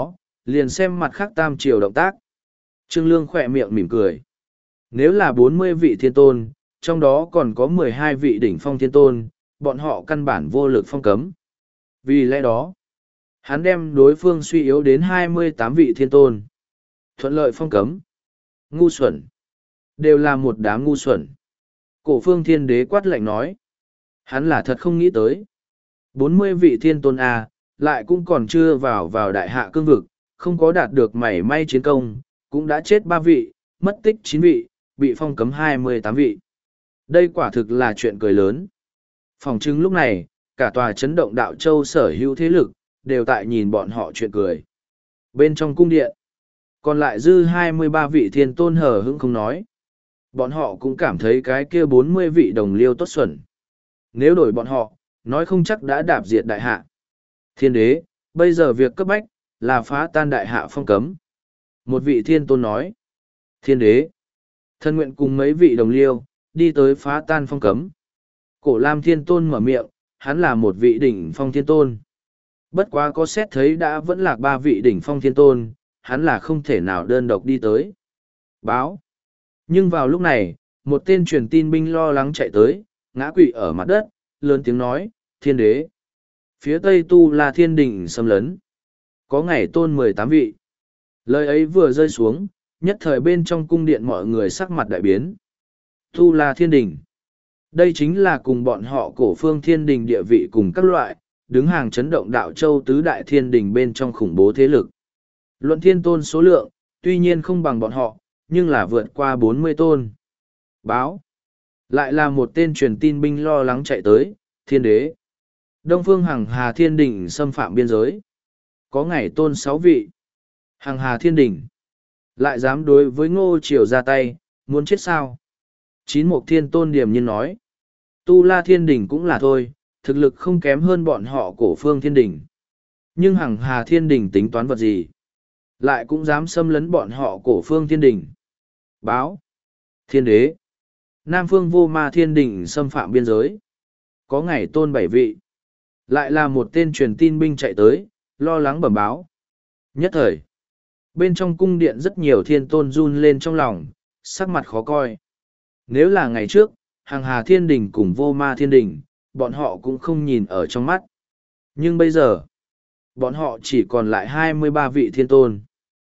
Speaker 1: liền xem mặt khác tam triều động tác. Trương Lương khỏe miệng mỉm cười. Nếu là bốn mươi vị thiên tôn, trong đó còn có mười hai vị đỉnh phong thiên tôn, bọn họ căn bản vô lực phong cấm. Vì lẽ đó, hắn đem đối phương suy yếu đến hai mươi tám vị thiên tôn. Thuận lợi phong cấm. Ngu xuẩn. Đều là một đám ngu xuẩn. Cổ phương thiên đế quát lạnh nói. Hắn là thật không nghĩ tới. bốn mươi vị thiên tôn A, lại cũng còn chưa vào vào đại hạ cương vực, không có đạt được mảy may chiến công, cũng đã chết ba vị, mất tích chín vị, bị phong cấm hai mươi tám vị. Đây quả thực là chuyện cười lớn. Phòng trưng lúc này, cả tòa chấn động đạo châu sở hữu thế lực, đều tại nhìn bọn họ chuyện cười. Bên trong cung điện, còn lại dư hai mươi ba vị thiên tôn hờ hững không nói. Bọn họ cũng cảm thấy cái kia bốn mươi vị đồng liêu tốt xuẩn. Nếu đổi bọn họ, nói không chắc đã đạp diệt đại hạ. Thiên đế, bây giờ việc cấp bách, là phá tan đại hạ phong cấm. Một vị thiên tôn nói. Thiên đế, thân nguyện cùng mấy vị đồng liêu, đi tới phá tan phong cấm. Cổ Lam thiên tôn mở miệng, hắn là một vị đỉnh phong thiên tôn. Bất quá có xét thấy đã vẫn là ba vị đỉnh phong thiên tôn, hắn là không thể nào đơn độc đi tới. Báo. Nhưng vào lúc này, một tên truyền tin binh lo lắng chạy tới, ngã quỵ ở mặt đất, lớn tiếng nói, thiên đế. Phía tây tu là thiên đình xâm lấn. Có ngày tôn mười tám vị. Lời ấy vừa rơi xuống, nhất thời bên trong cung điện mọi người sắc mặt đại biến. Tu là thiên đình. Đây chính là cùng bọn họ cổ phương thiên đình địa vị cùng các loại, đứng hàng chấn động đạo châu tứ đại thiên đình bên trong khủng bố thế lực. Luận thiên tôn số lượng, tuy nhiên không bằng bọn họ, nhưng là vượt qua bốn mươi tôn. Báo. Lại là một tên truyền tin binh lo lắng chạy tới, thiên đế. Đông phương hằng hà thiên đình xâm phạm biên giới. Có ngày tôn sáu vị. Hằng hà thiên đình. Lại dám đối với ngô triều ra tay, muốn chết sao? Chín mục thiên tôn điềm nhiên nói. Tu la thiên đình cũng là thôi, thực lực không kém hơn bọn họ cổ phương thiên đình. Nhưng hằng hà thiên đình tính toán vật gì? Lại cũng dám xâm lấn bọn họ cổ phương thiên đình. Báo. Thiên đế. Nam phương vô ma thiên đình xâm phạm biên giới. Có ngày tôn bảy vị. Lại là một tên truyền tin binh chạy tới, lo lắng bẩm báo. Nhất thời. Bên trong cung điện rất nhiều thiên tôn run lên trong lòng, sắc mặt khó coi. Nếu là ngày trước, hằng hà thiên đình cùng vô ma thiên đình, bọn họ cũng không nhìn ở trong mắt. Nhưng bây giờ, bọn họ chỉ còn lại hai mươi ba vị thiên tôn.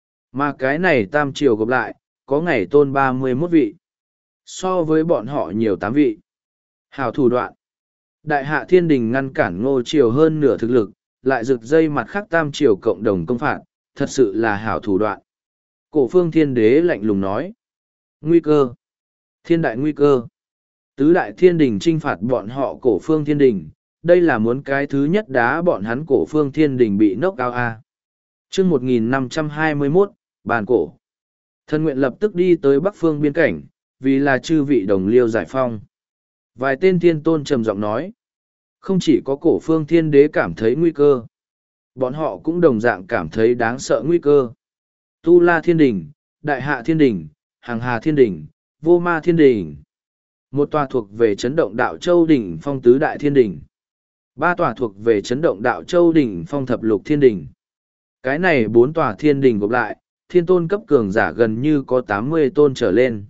Speaker 1: Mà cái này tam triều gộp lại, có ngày tôn ba mươi mốt vị. So với bọn họ nhiều tám vị. Hào thủ đoạn. Đại hạ thiên đình ngăn cản ngô triều hơn nửa thực lực, lại rực dây mặt khác tam triều cộng đồng công phạt, thật sự là hảo thủ đoạn. Cổ phương thiên đế lạnh lùng nói. Nguy cơ. Thiên đại nguy cơ. Tứ đại thiên đình trinh phạt bọn họ cổ phương thiên đình, đây là muốn cái thứ nhất đá bọn hắn cổ phương thiên đình bị nốc cao a. Chương một nghìn năm trăm hai mươi mốt, bàn cổ. Thần nguyện lập tức đi tới bắc phương biên cảnh, vì là chư vị đồng liêu giải phong. Vài tên thiên tôn trầm giọng nói. Không chỉ có cổ phương thiên đế cảm thấy nguy cơ. Bọn họ cũng đồng dạng cảm thấy đáng sợ nguy cơ. Tu La Thiên Đình, Đại Hạ Thiên Đình, Hằng Hà Thiên Đình, Vô Ma Thiên Đình. Một tòa thuộc về chấn động đạo châu đỉnh phong tứ đại thiên đình. Ba tòa thuộc về chấn động đạo châu đỉnh phong thập lục thiên đình. Cái này bốn tòa thiên đình gộp lại, thiên tôn cấp cường giả gần như có tám mươi tôn trở lên.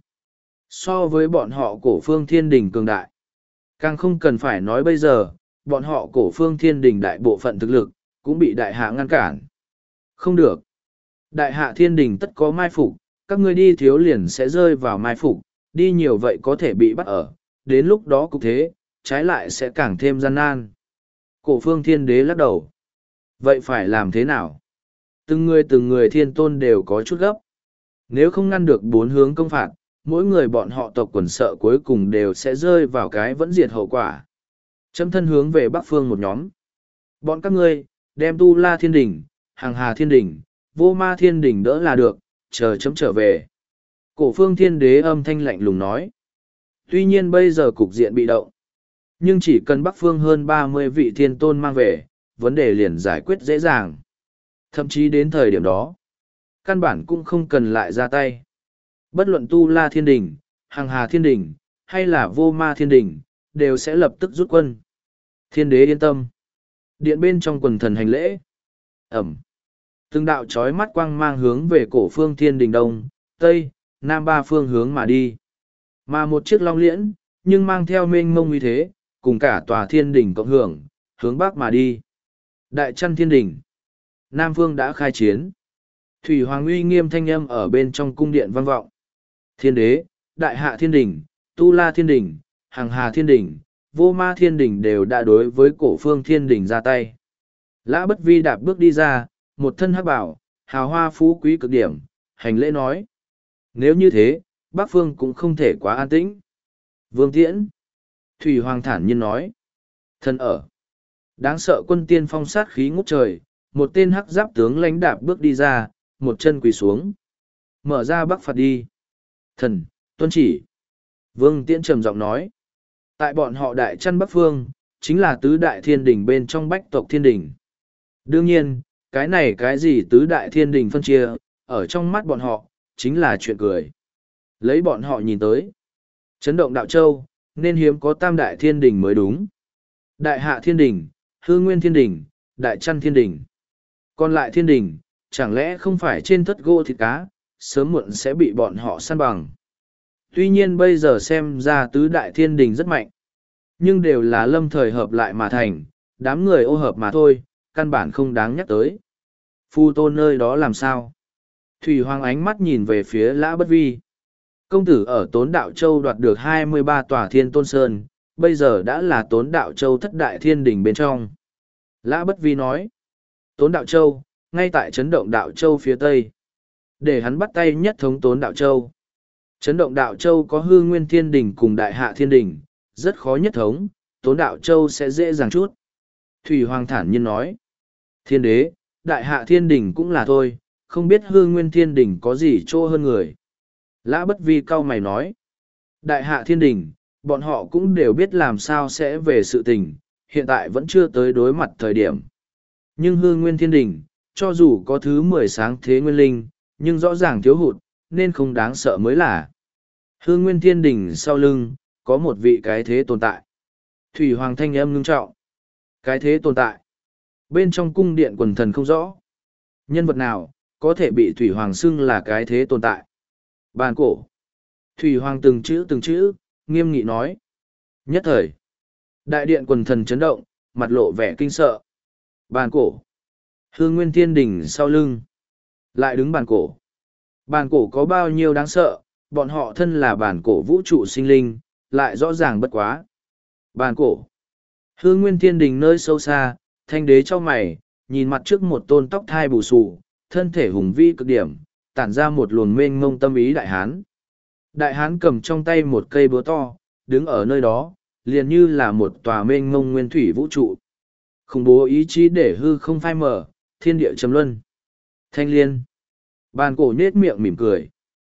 Speaker 1: So với bọn họ cổ phương thiên đình cường đại. Càng không cần phải nói bây giờ, bọn họ cổ phương thiên đình đại bộ phận thực lực, cũng bị đại hạ ngăn cản. Không được. Đại hạ thiên đình tất có mai phục, các ngươi đi thiếu liền sẽ rơi vào mai phục, đi nhiều vậy có thể bị bắt ở, đến lúc đó cục thế, trái lại sẽ càng thêm gian nan. Cổ phương thiên đế lắc đầu. Vậy phải làm thế nào? Từng người từng người thiên tôn đều có chút gấp. Nếu không ngăn được bốn hướng công phạt, mỗi người bọn họ tộc quần sợ cuối cùng đều sẽ rơi vào cái vẫn diệt hậu quả. Chấm thân hướng về bắc phương một nhóm. Bọn các ngươi, đem tu la thiên đỉnh, hằng hà thiên đỉnh, vô ma thiên đỉnh đỡ là được, chờ chấm trở về. Cổ phương thiên đế âm thanh lạnh lùng nói. Tuy nhiên bây giờ cục diện bị động. Nhưng chỉ cần bắc phương hơn ba mươi vị thiên tôn mang về, vấn đề liền giải quyết dễ dàng. Thậm chí đến thời điểm đó, căn bản cũng không cần lại ra tay. Bất luận tu la thiên đình, hằng hà thiên đình, hay là vô ma thiên đình, đều sẽ lập tức rút quân. Thiên đế yên tâm. Điện bên trong quần thần hành lễ. Ẩm. Từng đạo chói mắt quang mang hướng về cổ phương thiên đình đông, tây, nam ba phương hướng mà đi. Mà một chiếc long liễn, nhưng mang theo mênh mông uy thế, cùng cả tòa thiên đình cộng hưởng, hướng bắc mà đi. Đại Trăn thiên đình. Nam phương đã khai chiến. Thủy Hoàng uy nghiêm thanh âm ở bên trong cung điện vang vọng. Thiên đế, Đại Hạ thiên đình, Tu La thiên đình, Hằng Hà thiên đình, Vô Ma thiên đình đều đã đối với cổ phương thiên đình ra tay. Lã Bất Vi đạp bước đi ra, một thân hắc bảo, hào hoa phú quý cực điểm, hành lễ nói. Nếu như thế, Bắc phương cũng không thể quá an tĩnh. Vương Tiễn. Thủy Hoàng thản nhiên nói. Thân ở. Đáng sợ quân tiên phong sát khí ngút trời, một tên hắc giáp tướng lãnh đạp bước đi ra, một chân quỳ xuống. Mở ra Bắc phạt đi. Thần, tuân chỉ. Vương Tiễn trầm giọng nói. Tại bọn họ Đại Trăn Bắc phương, chính là tứ đại thiên đình bên trong bách tộc thiên đình. Đương nhiên, cái này cái gì tứ đại thiên đình phân chia, ở trong mắt bọn họ, chính là chuyện cười. Lấy bọn họ nhìn tới. Chấn động đạo châu, nên hiếm có tam đại thiên đình mới đúng. Đại Hạ thiên đình, Hư Nguyên thiên đình, Đại Trăn thiên đình. Còn lại thiên đình, chẳng lẽ không phải trên thất gỗ thịt cá, sớm muộn sẽ bị bọn họ săn bằng. Tuy nhiên bây giờ xem ra tứ đại thiên đình rất mạnh, nhưng đều là lâm thời hợp lại mà thành, đám người ô hợp mà thôi, căn bản không đáng nhắc tới. Phu tôn nơi đó làm sao? Thủy Hoàng ánh mắt nhìn về phía Lã Bất Vi. Công tử ở Tốn Đạo Châu đoạt được hai mươi ba tòa thiên tôn sơn, bây giờ đã là Tốn Đạo Châu thất đại thiên đình bên trong. Lã Bất Vi nói, Tốn Đạo Châu, ngay tại chấn động Đạo Châu phía tây. Để hắn bắt tay nhất thống Tốn Đạo Châu. Chấn động Đạo Châu có Hư Nguyên thiên đình cùng Đại Hạ thiên đình, rất khó nhất thống, Tốn Đạo Châu sẽ dễ dàng chút. Thủy Hoàng thản nhiên nói, thiên đế, Đại Hạ thiên đình cũng là thôi, không biết Hư Nguyên thiên đình có gì chỗ hơn người. Lã Bất Vi cau mày nói, Đại Hạ thiên đình, bọn họ cũng đều biết làm sao sẽ về sự tình, hiện tại vẫn chưa tới đối mặt thời điểm. Nhưng Hư Nguyên thiên đình, cho dù có thứ mười sáng thế nguyên linh, nhưng rõ ràng thiếu hụt, nên không đáng sợ mới là. Hư Nguyên thiên đình sau lưng, có một vị cái thế tồn tại. Thủy Hoàng thanh âm ngưng trọng. Cái thế tồn tại. Bên trong cung điện quần thần không rõ. Nhân vật nào, có thể bị Thủy Hoàng xưng là cái thế tồn tại. Bàn cổ. Thủy Hoàng từng chữ từng chữ, nghiêm nghị nói. Nhất thời. Đại điện quần thần chấn động, mặt lộ vẻ kinh sợ. Bàn cổ. Hư Nguyên thiên đình sau lưng. Lại đứng bàn cổ. Bàn cổ có bao nhiêu đáng sợ, bọn họ thân là bàn cổ vũ trụ sinh linh, lại rõ ràng bất quá. Bàn cổ. Hư Nguyên thiên đình nơi sâu xa, thanh đế cho mày, nhìn mặt trước một tôn tóc thai bù xù, thân thể hùng vĩ cực điểm, tản ra một luồng mênh mông tâm ý đại hán. Đại hán cầm trong tay một cây búa to, đứng ở nơi đó, liền như là một tòa mênh mông nguyên thủy vũ trụ. Khủng bố ý chí để hư không phai mở, thiên địa trầm luân. Thanh liên. Bàn cổ nết miệng mỉm cười.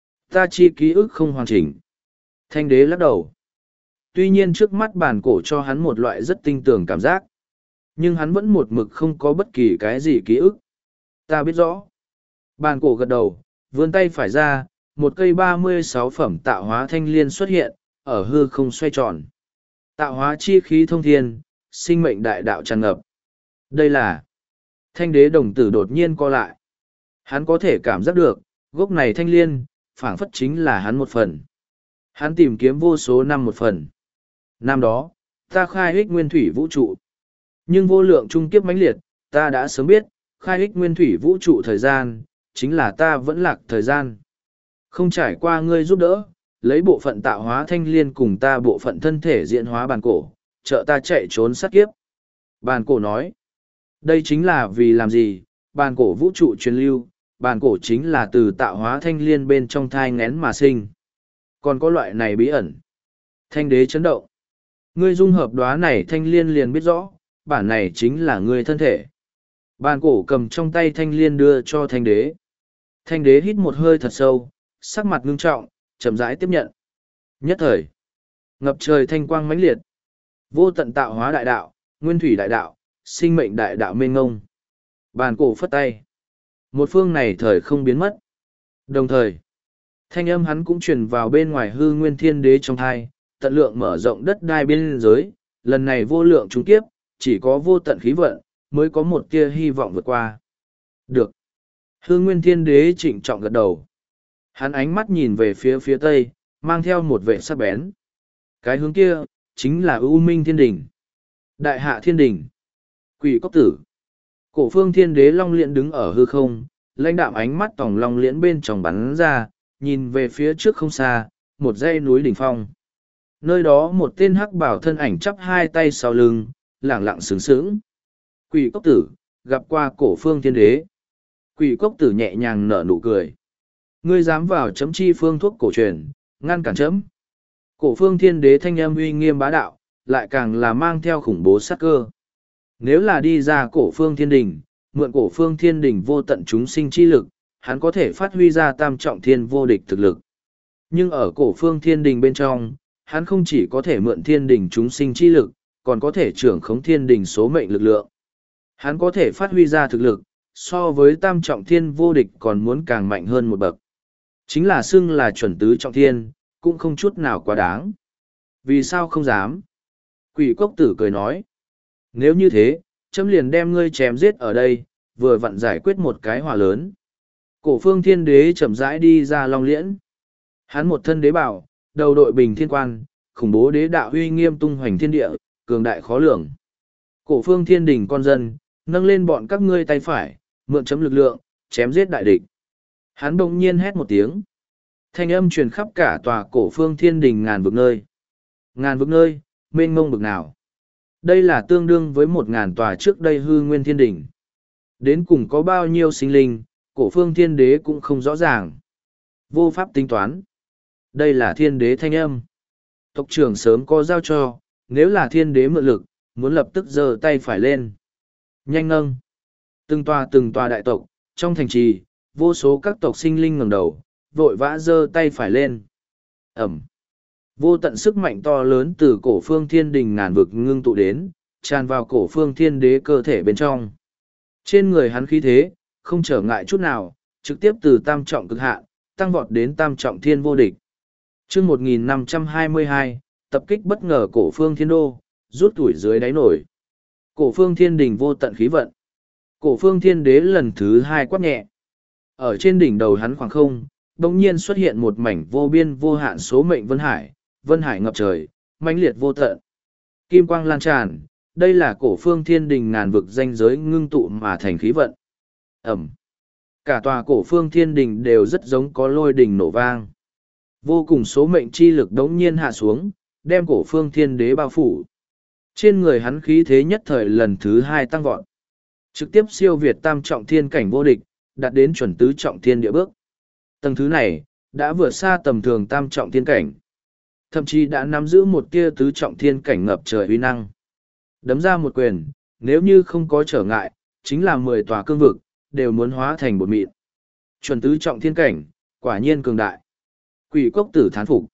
Speaker 1: Ta chi ký ức không hoàn chỉnh. Thanh đế lắc đầu. Tuy nhiên trước mắt bàn cổ cho hắn một loại rất tinh tường cảm giác. Nhưng hắn vẫn một mực không có bất kỳ cái gì ký ức. Ta biết rõ. Bàn cổ gật đầu, vươn tay phải ra, một cây ba mươi sáu phẩm tạo hóa thanh liên xuất hiện, ở hư không xoay tròn. Tạo hóa chi khí thông thiên, sinh mệnh đại đạo tràn ngập. Đây là thanh đế đồng tử đột nhiên co lại. Hắn có thể cảm giác được, gốc này thanh liên, phảng phất chính là hắn một phần. Hắn tìm kiếm vô số năm một phần. Năm đó, ta khai ích nguyên thủy vũ trụ. Nhưng vô lượng trung kiếp mãnh liệt, ta đã sớm biết, khai ích nguyên thủy vũ trụ thời gian, chính là ta vẫn lạc thời gian. Không trải qua ngươi giúp đỡ, lấy bộ phận tạo hóa thanh liên cùng ta bộ phận thân thể diễn hóa bàn cổ, trợ ta chạy trốn sát kiếp. Bàn cổ nói, đây chính là vì làm gì, bàn cổ vũ trụ truyền lưu, bàn cổ chính là từ tạo hóa thanh liên bên trong thai ngén mà sinh. Còn có loại này bí ẩn. Thanh đế chấn động. Ngươi dung hợp đóa này thanh liên liền biết rõ, bản này chính là ngươi thân thể. Bàn cổ cầm trong tay thanh liên đưa cho thanh đế. Thanh đế hít một hơi thật sâu, sắc mặt ngưng trọng, chậm rãi tiếp nhận. Nhất thời, ngập trời thanh quang mãnh liệt. Vô tận tạo hóa đại đạo, nguyên thủy đại đạo, sinh mệnh đại đạo mênh ngông. Bàn cổ phất tay. Một phương này thời không biến mất. Đồng thời, thanh âm hắn cũng truyền vào bên ngoài hư nguyên thiên đế trong thai, tận lượng mở rộng đất đai biên giới, lần này vô lượng trung kiếp, chỉ có vô tận khí vận, mới có một tia hy vọng vượt qua. Được. Hư Nguyên Thiên Đế trịnh trọng gật đầu. Hắn ánh mắt nhìn về phía phía tây, mang theo một vệ sắc bén. Cái hướng kia, chính là U Minh Thiên Đình. Đại Hạ Thiên Đình. Quỷ Cốc Tử. Cổ Phương Thiên Đế Long Liễn đứng ở hư không, lãnh đạm ánh mắt tòng Long Liễn bên trong bắn ra, nhìn về phía trước không xa, một dãy núi đỉnh phong. Nơi đó một tên hắc bảo thân ảnh chắp hai tay sau lưng, lẳng lặng sướng sướng. Quỷ Cốc Tử, gặp qua Cổ Phương Thiên Đế. Quỷ Cốc Tử nhẹ nhàng nở nụ cười. Ngươi dám vào chấm chi phương thuốc cổ truyền, ngăn cản chấm. Cổ Phương Thiên Đế thanh âm uy nghiêm bá đạo, lại càng là mang theo khủng bố sát cơ. Nếu là đi ra Cổ Phương Thiên Đình, mượn Cổ Phương Thiên Đình vô tận chúng sinh chi lực, hắn có thể phát huy ra tam trọng thiên vô địch thực lực. Nhưng ở Cổ Phương Thiên Đình bên trong, hắn không chỉ có thể mượn thiên đình chúng sinh chi lực, còn có thể trưởng khống thiên đình số mệnh lực lượng. Hắn có thể phát huy ra thực lực, so với tam trọng thiên vô địch còn muốn càng mạnh hơn một bậc. Chính là xưng là chuẩn tứ trọng thiên, cũng không chút nào quá đáng. Vì sao không dám? Quỷ Cốc Tử cười nói. Nếu như thế, chấm liền đem ngươi chém giết ở đây, vừa vặn giải quyết một cái hỏa lớn. Cổ Phương Thiên Đế chậm rãi đi ra Long Liễn. Hắn một thân đế bảo, đầu đội bình thiên quan, khủng bố đế đạo uy nghiêm tung hoành thiên địa, cường đại khó lường. Cổ Phương Thiên Đình con dân, nâng lên bọn các ngươi tay phải, mượn chấm lực lượng, chém giết đại địch. Hắn bỗng nhiên hét một tiếng. Thanh âm truyền khắp cả tòa Cổ Phương Thiên Đình ngàn vực nơi. Ngàn vực nơi, mênh mông bực nào. Đây là tương đương với một ngàn tòa trước đây Hư Nguyên Thiên Đình. Đến cùng có bao nhiêu sinh linh, Cổ Phương Thiên Đế cũng không rõ ràng. Vô pháp tính toán. Đây là thiên đế thanh âm. Tộc trưởng sớm có giao cho, nếu là thiên đế mượn lực, muốn lập tức giơ tay phải lên. Nhanh nâng. Từng tòa từng tòa đại tộc, trong thành trì, vô số các tộc sinh linh ngẩng đầu, vội vã giơ tay phải lên. Ẩm. Vô tận sức mạnh to lớn từ Cổ Phương Thiên Đình ngàn vực ngưng tụ đến, tràn vào Cổ Phương Thiên Đế cơ thể bên trong. Trên người hắn khí thế, không trở ngại chút nào, trực tiếp từ tam trọng cực hạn, tăng vọt đến tam trọng thiên vô địch. Chương một nghìn năm trăm hai mươi hai, tập kích bất ngờ Cổ Phương Thiên Đô, rút tuổi dưới đáy nổi. Cổ Phương Thiên Đình vô tận khí vận. Cổ Phương Thiên Đế lần thứ hai quát nhẹ. Ở trên đỉnh đầu hắn khoảng không, bỗng nhiên xuất hiện một mảnh vô biên vô hạn số mệnh vân hải, vân hải ngập trời, mãnh liệt vô tận. Kim quang lan tràn, đây là Cổ Phương Thiên Đình ngàn vực danh giới ngưng tụ mà thành khí vận. Ẩm. Cả tòa Cổ Phương Thiên Đình đều rất giống có lôi đình nổ vang. Vô cùng số mệnh chi lực đống nhiên hạ xuống, đem Cổ Phương Thiên Đế bao phủ. Trên người hắn khí thế nhất thời lần thứ hai tăng vọt. Trực tiếp siêu việt tam trọng thiên cảnh vô địch, đạt đến chuẩn tứ trọng thiên địa bước. Tầng thứ này, đã vượt xa tầm thường tam trọng thiên cảnh. Thậm chí đã nắm giữ một tia tứ trọng thiên cảnh ngập trời uy năng. Đấm ra một quyền, nếu như không có trở ngại, chính là mười tòa cương vực, đều muốn hóa thành bột mịn. Chuẩn tứ trọng thiên cảnh, quả nhiên cường đại. Quỷ Cốc Tử thán phục.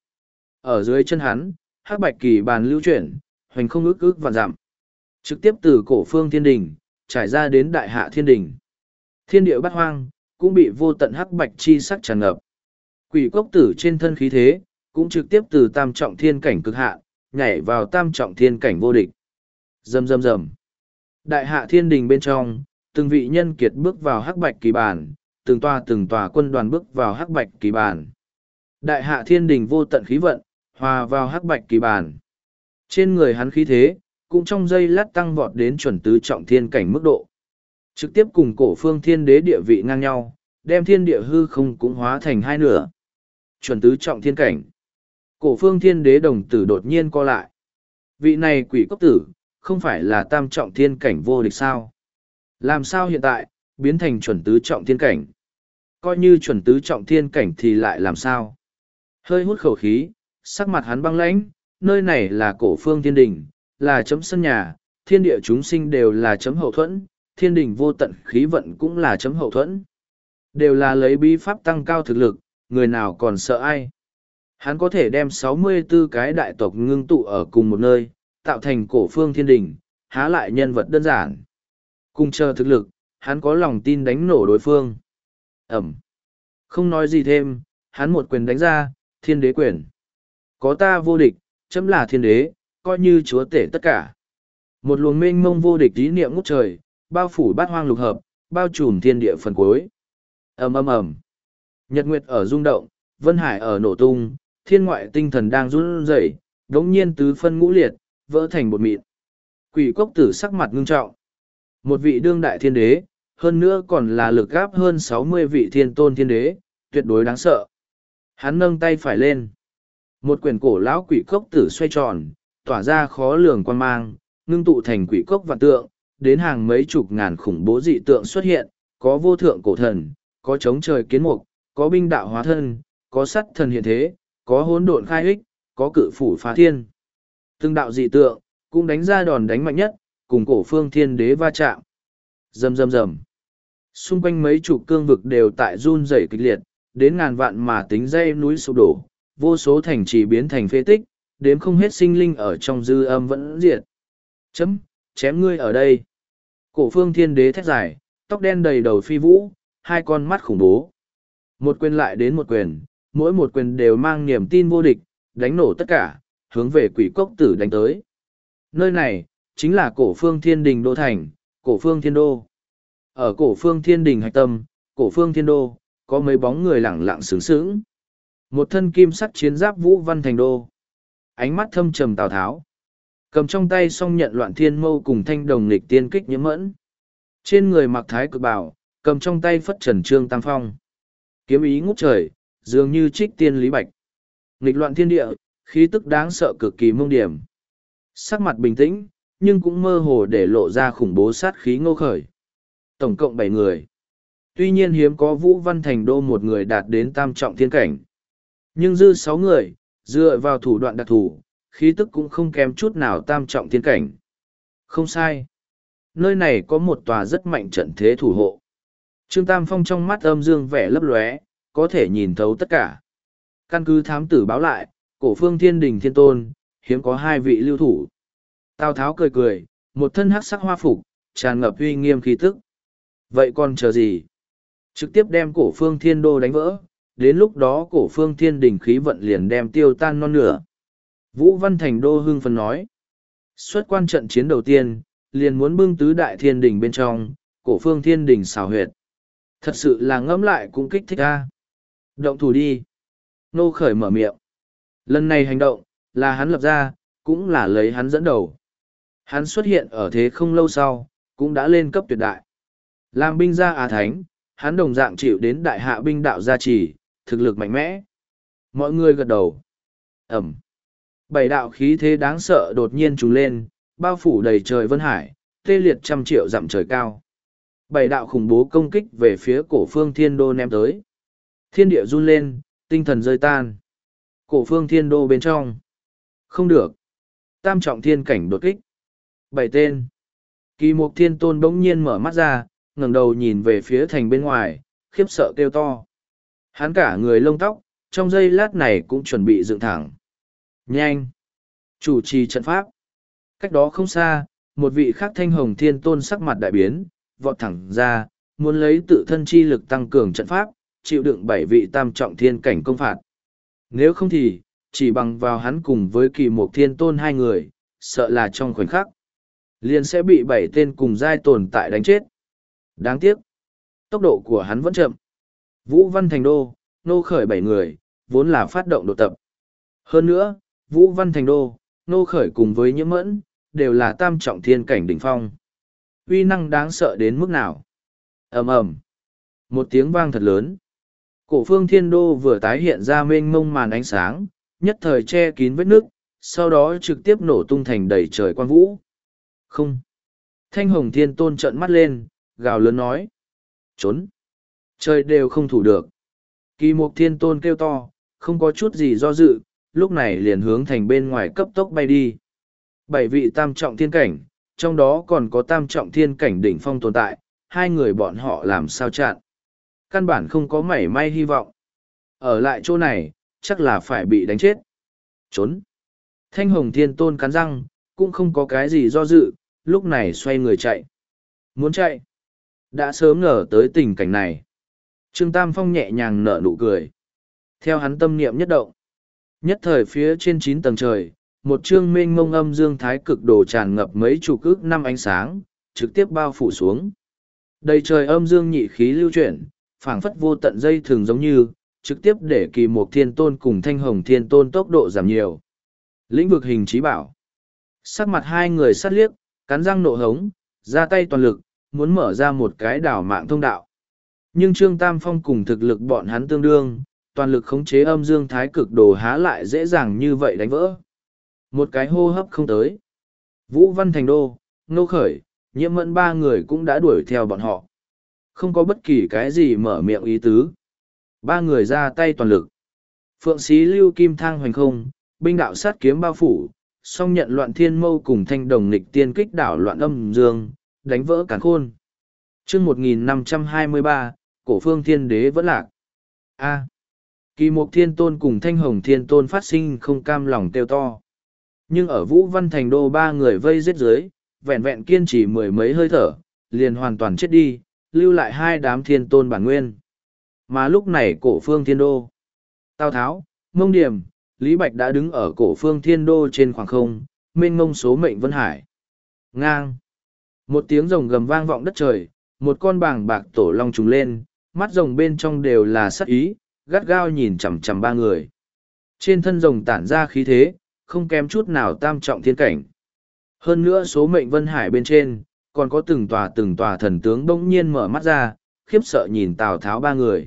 Speaker 1: Ở dưới chân hắn, hắc bạch kỳ bàn lưu chuyển, hoành không ước ước vạn dặm. Trực tiếp từ Cổ Phương Thiên Đình, trải ra đến Đại Hạ Thiên Đình. Thiên địa bát hoang, cũng bị vô tận hắc bạch chi sắc tràn ngập. Quỷ Cốc Tử trên thân khí thế, cũng trực tiếp từ tam trọng thiên cảnh cực hạ, nhảy vào tam trọng thiên cảnh vô địch. Rầm rầm rầm. Đại Hạ Thiên Đình bên trong, từng vị nhân kiệt bước vào hắc bạch kỳ bàn, từng tòa từng tòa quân đoàn bước vào hắc bạch kỳ bàn. Đại Hạ Thiên Đình vô tận khí vận, hòa vào hắc bạch kỳ bàn. Trên người hắn khí thế, cũng trong giây lát tăng vọt đến chuẩn tứ trọng thiên cảnh mức độ. Trực tiếp cùng Cổ Phương Thiên Đế địa vị ngang nhau, đem thiên địa hư không cũng hóa thành hai nửa. Chuẩn tứ trọng thiên cảnh. Cổ Phương Thiên Đế đồng tử đột nhiên co lại. Vị này Quỷ Cốc Tử, không phải là tam trọng thiên cảnh vô địch sao? Làm sao hiện tại, biến thành chuẩn tứ trọng thiên cảnh? Coi như chuẩn tứ trọng thiên cảnh thì lại làm sao? Hơi hút khẩu khí, sắc mặt hắn băng lãnh, nơi này là Cổ Phương Thiên Đình, là chấm sân nhà, thiên địa chúng sinh đều là chấm hậu thuẫn, thiên đình vô tận khí vận cũng là chấm hậu thuẫn. Đều là lấy bí pháp tăng cao thực lực, người nào còn sợ ai. Hắn có thể đem sáu mươi tư cái đại tộc ngưng tụ ở cùng một nơi, tạo thành Cổ Phương Thiên Đình, há lại nhân vật đơn giản. Cùng chờ thực lực, hắn có lòng tin đánh nổ đối phương. Ẩm. Không nói gì thêm, hắn một quyền đánh ra, thiên đế quyền. Có ta vô địch, chấm là thiên đế, coi như chúa tể tất cả. Một luồng mênh mông vô địch ý niệm ngút trời, bao phủ bát hoang lục hợp, bao trùm thiên địa phần cuối. ầm ầm ầm. Nhật nguyệt ở rung động, vân hải ở nổ tung, thiên ngoại tinh thần đang run rẩy, đống nhiên tứ phân ngũ liệt, vỡ thành bột mịn. Quỷ cốc tử sắc mặt ngưng trọng. Một vị đương đại thiên đế, hơn nữa còn là lực gáp hơn sáu mươi vị thiên tôn thiên đế, tuyệt đối đáng sợ. Hắn nâng tay phải lên. Một quyển cổ lão quỷ cốc tử xoay tròn, tỏa ra khó lường quan mang, ngưng tụ thành quỷ cốc vạn tượng, đến hàng mấy chục ngàn khủng bố dị tượng xuất hiện, có vô thượng cổ thần, có chống trời kiến mục, có binh đạo hóa thân, có sắt thần hiện thế, có hỗn độn khai ích, có cự phủ phá thiên. Từng đạo dị tượng, cũng đánh ra đòn đánh mạnh nhất, cùng cổ phương thiên đế va chạm. Rầm rầm rầm. Xung quanh mấy chục cương vực đều tại run rẩy kịch liệt, đến ngàn vạn mà tính dây núi sụp đổ, vô số thành trì biến thành phế tích, đếm không hết sinh linh ở trong dư âm vẫn diệt. Chấm, chém ngươi ở đây. Cổ phương thiên đế thét dài, tóc đen đầy đầu phi vũ, hai con mắt khủng bố. Một quyền lại đến một quyền, mỗi một quyền đều mang niềm tin vô địch, đánh nổ tất cả, hướng về quỷ cốc tử đánh tới. Nơi này, chính là cổ phương thiên đình đô thành, cổ phương thiên đô. Ở cổ phương thiên đình hạch tâm, cổ phương thiên đô, có mấy bóng người lẳng lặng sướng sướng. Một thân kim sắc chiến giáp Vũ Văn Thành Đô. Ánh mắt thâm trầm Tào Tháo. Cầm trong tay song nhận loạn thiên mâu cùng thanh đồng nghịch tiên kích nhiễm mẫn. Trên người mặc thái cực bảo, cầm trong tay phất trần trương tam phong. Kiếm ý ngút trời, dường như trích tiên lý bạch. Nghịch loạn thiên địa, khí tức đáng sợ cực kỳ mông điểm. Sắc mặt bình tĩnh, nhưng cũng mơ hồ để lộ ra khủng bố sát khí ngô khởi. Tổng cộng bảy người. Tuy nhiên hiếm có Vũ Văn Thành Đô một người đạt đến tam trọng thiên cảnh. Nhưng dư sáu người, dựa vào thủ đoạn đặc thù, khí tức cũng không kém chút nào tam trọng thiên cảnh. Không sai. Nơi này có một tòa rất mạnh trận thế thủ hộ. Trương Tam Phong trong mắt âm dương vẻ lấp lóe, có thể nhìn thấu tất cả. Căn cứ thám tử báo lại, cổ phương thiên đình thiên tôn, hiếm có hai vị lưu thủ. Tào Tháo cười cười, một thân hắc sắc hoa phục, tràn ngập uy nghiêm khí tức. Vậy còn chờ gì? Trực tiếp đem cổ phương thiên đô đánh vỡ, đến lúc đó cổ phương thiên đình khí vận liền đem tiêu tan non nửa. Vũ Văn Thành Đô hưng phấn nói. Xuất quan trận chiến đầu tiên, liền muốn bưng tứ đại thiên đình bên trong, cổ phương thiên đình xào huyệt. Thật sự là ngẫm lại cũng kích thích a. Động thủ đi. Nô khởi mở miệng. Lần này hành động, là hắn lập ra, cũng là lấy hắn dẫn đầu. Hắn xuất hiện ở thế không lâu sau, cũng đã lên cấp tuyệt đại. Làm binh gia Á Thánh, hắn đồng dạng chịu đến đại hạ binh đạo gia trì, thực lực mạnh mẽ. Mọi người gật đầu. Ẩm. Bảy đạo khí thế đáng sợ đột nhiên trùng lên, bao phủ đầy trời vân hải, tê liệt trăm triệu dặm trời cao. Bảy đạo khủng bố công kích về phía cổ phương thiên đô ném tới. Thiên địa run lên, tinh thần rơi tan. Cổ phương thiên đô bên trong. Không được. Tam trọng thiên cảnh đột kích. Bảy tên. Kỳ mục thiên tôn bỗng nhiên mở mắt ra, ngẩng đầu nhìn về phía thành bên ngoài, khiếp sợ kêu to. Hắn cả người lông tóc, trong giây lát này cũng chuẩn bị dựng thẳng. Nhanh! Chủ trì trận pháp. Cách đó không xa, một vị khác thanh hồng thiên tôn sắc mặt đại biến, vọt thẳng ra, muốn lấy tự thân chi lực tăng cường trận pháp, chịu đựng bảy vị tam trọng thiên cảnh công phạt. Nếu không thì, chỉ bằng vào hắn cùng với kỳ mục thiên tôn hai người, sợ là trong khoảnh khắc, liền sẽ bị bảy tên cùng giai tồn tại đánh chết. Đáng tiếc, tốc độ của hắn vẫn chậm. Vũ Văn Thành Đô, nô khởi bảy người, vốn là phát động đột tập. Hơn nữa, Vũ Văn Thành Đô, nô khởi cùng với nhiễm mẫn, đều là tam trọng thiên cảnh đỉnh phong. Uy năng đáng sợ đến mức nào? Ầm ầm. Một tiếng vang thật lớn. Cổ phương thiên đô vừa tái hiện ra mênh mông màn ánh sáng, nhất thời che kín vết nước, sau đó trực tiếp nổ tung thành đầy trời quang vũ. Không. Thanh hồng thiên tôn trợn mắt lên, gào lớn nói. Trốn. Trời đều không thủ được. Kỳ mục thiên tôn kêu to, không có chút gì do dự, lúc này liền hướng thành bên ngoài cấp tốc bay đi. Bảy vị tam trọng thiên cảnh, trong đó còn có tam trọng thiên cảnh đỉnh phong tồn tại, hai người bọn họ làm sao chặn. Căn bản không có mảy may hy vọng. Ở lại chỗ này, chắc là phải bị đánh chết. Trốn. Thanh hồng thiên tôn cắn răng, cũng không có cái gì do dự, lúc này xoay người chạy. Muốn chạy. Đã sớm ngờ tới tình cảnh này. Trương Tam Phong nhẹ nhàng nở nụ cười. Theo hắn tâm niệm nhất động. Nhất thời phía trên chín tầng trời, một chương mênh mông âm dương thái cực đồ tràn ngập mấy chục ức năm ánh sáng, trực tiếp bao phủ xuống. Đầy trời âm dương nhị khí lưu chuyển, phảng phất vô tận dây thường giống như, trực tiếp để kỳ mục thiên tôn cùng thanh hồng thiên tôn tốc độ giảm nhiều. Lĩnh vực hình trí bảo. Sắc mặt hai người sát liếc, cắn răng nộ hống, ra tay toàn lực, muốn mở ra một cái đảo mạng thông đạo. Nhưng Trương Tam Phong cùng thực lực bọn hắn tương đương, toàn lực khống chế âm dương thái cực đồ há lại dễ dàng như vậy đánh vỡ. Một cái hô hấp không tới. Vũ Văn Thành Đô, Nô Khởi, Nhiễm Mẫn ba người cũng đã đuổi theo bọn họ. Không có bất kỳ cái gì mở miệng ý tứ. Ba người ra tay toàn lực. Phượng Xí Lưu Kim Thang hoành không, binh đạo sát kiếm bao phủ, song nhận loạn thiên mâu cùng thanh đồng nghịch tiên kích đảo loạn âm dương, đánh vỡ càn khôn. chương một nghìn năm trăm hai mươi ba, cổ phương thiên đế vẫn lạc. A. Kỳ mục thiên tôn cùng thanh hồng thiên tôn phát sinh không cam lòng kêu to. Nhưng ở Vũ Văn Thành Đô ba người vây giết dưới, vẹn vẹn kiên trì mười mấy hơi thở, liền hoàn toàn chết đi, lưu lại hai đám thiên tôn bản nguyên. Mà lúc này cổ phương thiên đô, Tào Tháo, Mông Điểm, Lý Bạch đã đứng ở cổ phương thiên đô trên khoảng không, mênh mông số mệnh vân hải. Ngang. Một tiếng rồng gầm vang vọng đất trời, một con bàng bạc tổ long trùng lên, mắt rồng bên trong đều là sắc ý, gắt gao nhìn chằm chằm ba người. Trên thân rồng tản ra khí thế, không kém chút nào tam trọng thiên cảnh. Hơn nữa số mệnh vân hải bên trên, còn có từng tòa từng tòa thần tướng bỗng nhiên mở mắt ra, khiếp sợ nhìn Tào Tháo ba người.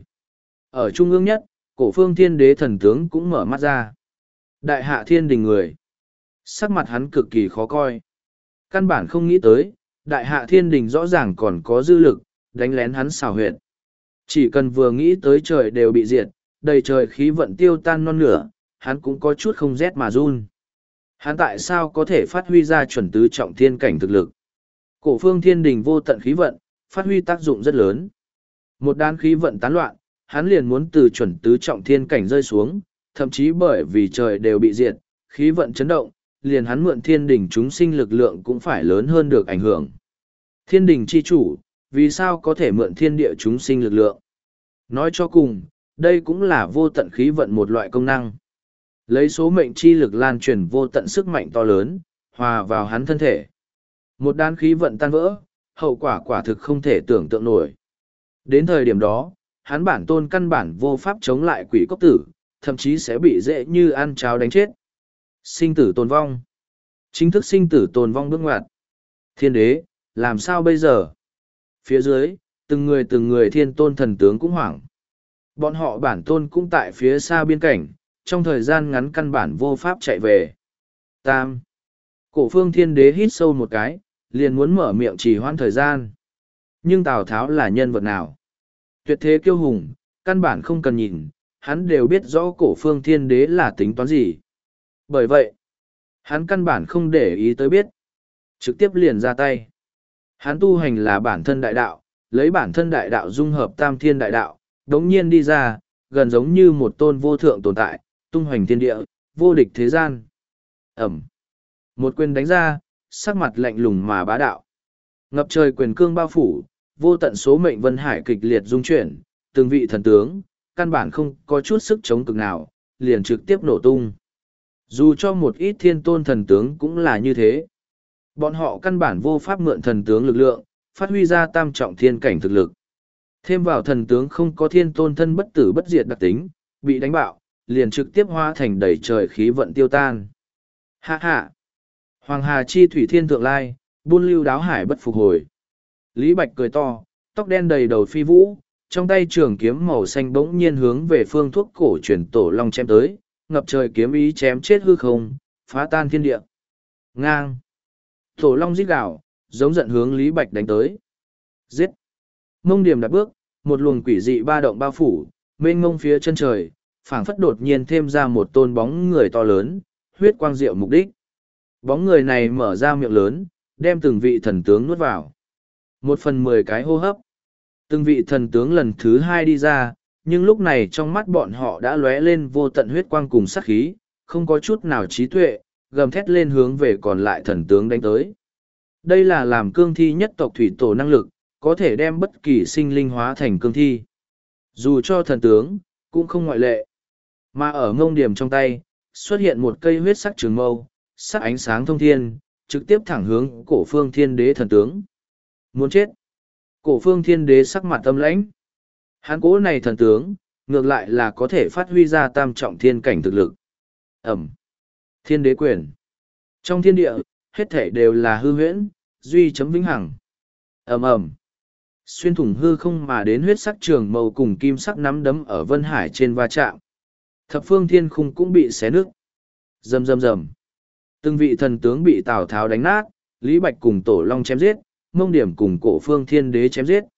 Speaker 1: Ở trung ương nhất, cổ phương thiên đế thần tướng cũng mở mắt ra. Đại hạ thiên đình người. Sắc mặt hắn cực kỳ khó coi. Căn bản không nghĩ tới, đại hạ thiên đình rõ ràng còn có dư lực, đánh lén hắn xào huyệt. Chỉ cần vừa nghĩ tới trời đều bị diệt, đầy trời khí vận tiêu tan non nửa, hắn cũng có chút không rét mà run. Hắn tại sao có thể phát huy ra chuẩn tứ trọng thiên cảnh thực lực? Cổ phương thiên đình vô tận khí vận, phát huy tác dụng rất lớn. Một đám khí vận tán loạn, hắn liền muốn từ chuẩn tứ trọng thiên cảnh rơi xuống, thậm chí bởi vì trời đều bị diệt, khí vận chấn động, liền hắn mượn thiên đình chúng sinh lực lượng cũng phải lớn hơn được ảnh hưởng. Thiên đình chi chủ, vì sao có thể mượn thiên địa chúng sinh lực lượng? Nói cho cùng, đây cũng là vô tận khí vận một loại công năng. Lấy số mệnh chi lực lan truyền vô tận sức mạnh to lớn, hòa vào hắn thân thể. Một đám khí vận tan vỡ, hậu quả quả thực không thể tưởng tượng nổi. Đến thời điểm đó, hắn bản tôn căn bản vô pháp chống lại quỷ cốc tử, thậm chí sẽ bị dễ như ăn cháo đánh chết. Sinh tử tồn vong. Chính thức sinh tử tồn vong bước ngoặt. Thiên đế, làm sao bây giờ? Phía dưới, từng người từng người thiên tôn thần tướng cũng hoảng. Bọn họ bản tôn cũng tại phía xa biên cảnh, trong thời gian ngắn căn bản vô pháp chạy về. Tam. Cổ phương thiên đế hít sâu một cái, liền muốn mở miệng trì hoãn thời gian. Nhưng Tào Tháo là nhân vật nào? Tuyệt thế kiêu hùng, căn bản không cần nhìn, hắn đều biết rõ cổ phương thiên đế là tính toán gì. Bởi vậy, hắn căn bản không để ý tới biết. Trực tiếp liền ra tay. Hắn tu hành là bản thân đại đạo, lấy bản thân đại đạo dung hợp tam thiên đại đạo, đống nhiên đi ra, gần giống như một tôn vô thượng tồn tại, tung hoành thiên địa, vô địch thế gian. Ẩm. Một quyền đánh ra, sắc mặt lạnh lùng mà bá đạo. Ngập trời quyền cương bao phủ, vô tận số mệnh vân hải kịch liệt dung chuyển, từng vị thần tướng, căn bản không có chút sức chống cực nào, liền trực tiếp nổ tung. Dù cho một ít thiên tôn thần tướng cũng là như thế. Bọn họ căn bản vô pháp mượn thần tướng lực lượng, phát huy ra tam trọng thiên cảnh thực lực. Thêm vào thần tướng không có thiên tôn thân bất tử bất diệt đặc tính, bị đánh bạo, liền trực tiếp hóa thành đầy trời khí vận tiêu tan. Hạ hạ! Hoàng Hà chi thủy thiên thượng lai, buôn lưu đáo hải bất phục hồi. Lý Bạch cười to, tóc đen đầy đầu phi vũ, trong tay trường kiếm màu xanh bỗng nhiên hướng về phương thuốc cổ truyền tổ long chém tới, ngập trời kiếm ý chém chết hư không, phá tan thiên địa. Ngang! Tổ long rít gào, giống giận hướng Lý Bạch đánh tới. Giết! Mông Điểm đạp bước, một luồng quỷ dị ba động bao phủ, mênh mông phía chân trời, phảng phất đột nhiên thêm ra một tôn bóng người to lớn, huyết quang diệu mục đích. Bóng người này mở ra miệng lớn, đem từng vị thần tướng nuốt vào. Một phần mười cái hô hấp. Từng vị thần tướng lần thứ hai đi ra, nhưng lúc này trong mắt bọn họ đã lóe lên vô tận huyết quang cùng sát khí, không có chút nào trí tuệ, gầm thét lên hướng về còn lại thần tướng đánh tới. Đây là làm cương thi nhất tộc thủy tổ năng lực, có thể đem bất kỳ sinh linh hóa thành cương thi. Dù cho thần tướng, cũng không ngoại lệ. Mà ở Mông Điểm trong tay, xuất hiện một cây huyết sắc trường mâu, sắc ánh sáng thông thiên, trực tiếp thẳng hướng cổ phương thiên đế thần tướng. Muốn chết. Cổ phương thiên đế sắc mặt tâm lãnh. Hắn cố này thần tướng, ngược lại là có thể phát huy ra tam trọng thiên cảnh thực lực. Ẩm. Thiên đế quyền. Trong thiên địa, hết thể đều là hư huyễn, duy chấm vĩnh hằng. Ầm ầm. Xuyên thủng hư không mà đến huyết sắc trường màu cùng kim sắc nắm đấm ở Vân Hải trên va chạm. Thập phương thiên khung cũng bị xé nứt. Rầm rầm rầm. Từng vị thần tướng bị Tào Tháo đánh nát, Lý Bạch cùng Tổ Long chém giết, Mông Điểm cùng Cổ Phương Thiên Đế chém giết.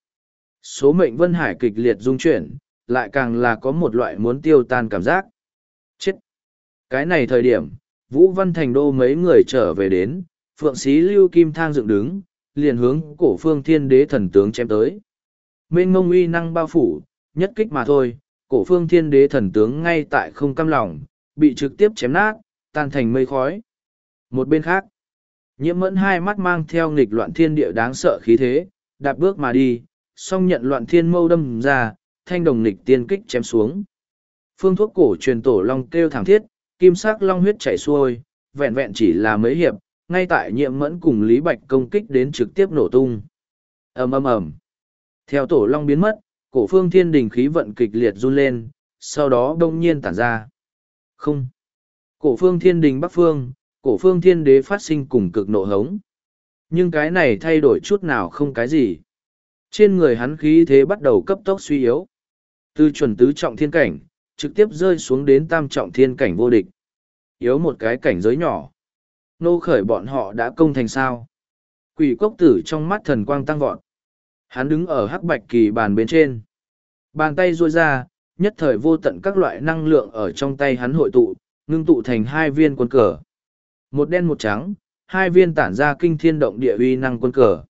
Speaker 1: Số mệnh Vân Hải kịch liệt rung chuyển, lại càng là có một loại muốn tiêu tan cảm giác. Chết! Cái này thời điểm, Vũ Văn Thành Đô mấy người trở về đến, Phượng Xí Lưu Kim Thang dựng đứng, liền hướng Cổ Phương Thiên Đế thần tướng chém tới. Mênh mông uy năng bao phủ, nhất kích mà thôi, Cổ Phương Thiên Đế thần tướng ngay tại không cam lòng, bị trực tiếp chém nát, tan thành mây khói. Một bên khác, Nhiễm Mẫn hai mắt mang theo nghịch loạn thiên địa đáng sợ khí thế, đạp bước mà đi, song nhận loạn thiên mâu đâm ra, thanh đồng nghịch tiên kích chém xuống. Phương thuốc cổ truyền Tổ Long kêu thảm thiết, kim sắc long huyết chảy xuôi, vẹn vẹn chỉ là mấy hiệp, ngay tại Nhiễm Mẫn cùng Lý Bạch công kích đến trực tiếp nổ tung. Ầm ầm ầm. Theo Tổ Long biến mất, Cổ Phương Thiên Đình khí vận kịch liệt run lên, sau đó đông nhiên tản ra. Không. Cổ Phương Thiên Đình Bắc Phương, Cổ Phương Thiên Đế phát sinh cùng cực nộ hống. Nhưng cái này thay đổi chút nào không cái gì. Trên người hắn khí thế bắt đầu cấp tốc suy yếu. Từ chuẩn tứ trọng thiên cảnh, trực tiếp rơi xuống đến tam trọng thiên cảnh vô địch. Yếu một cái cảnh giới nhỏ. Nô khởi bọn họ đã công thành sao. Quỷ cốc tử trong mắt thần quang tăng vọt. Hắn đứng ở hắc bạch kỳ bàn bên trên. Bàn tay ruôi ra, nhất thời vô tận các loại năng lượng ở trong tay hắn hội tụ, ngưng tụ thành hai viên quân cờ. Một đen một trắng, hai viên tản ra kinh thiên động địa uy năng quân cờ.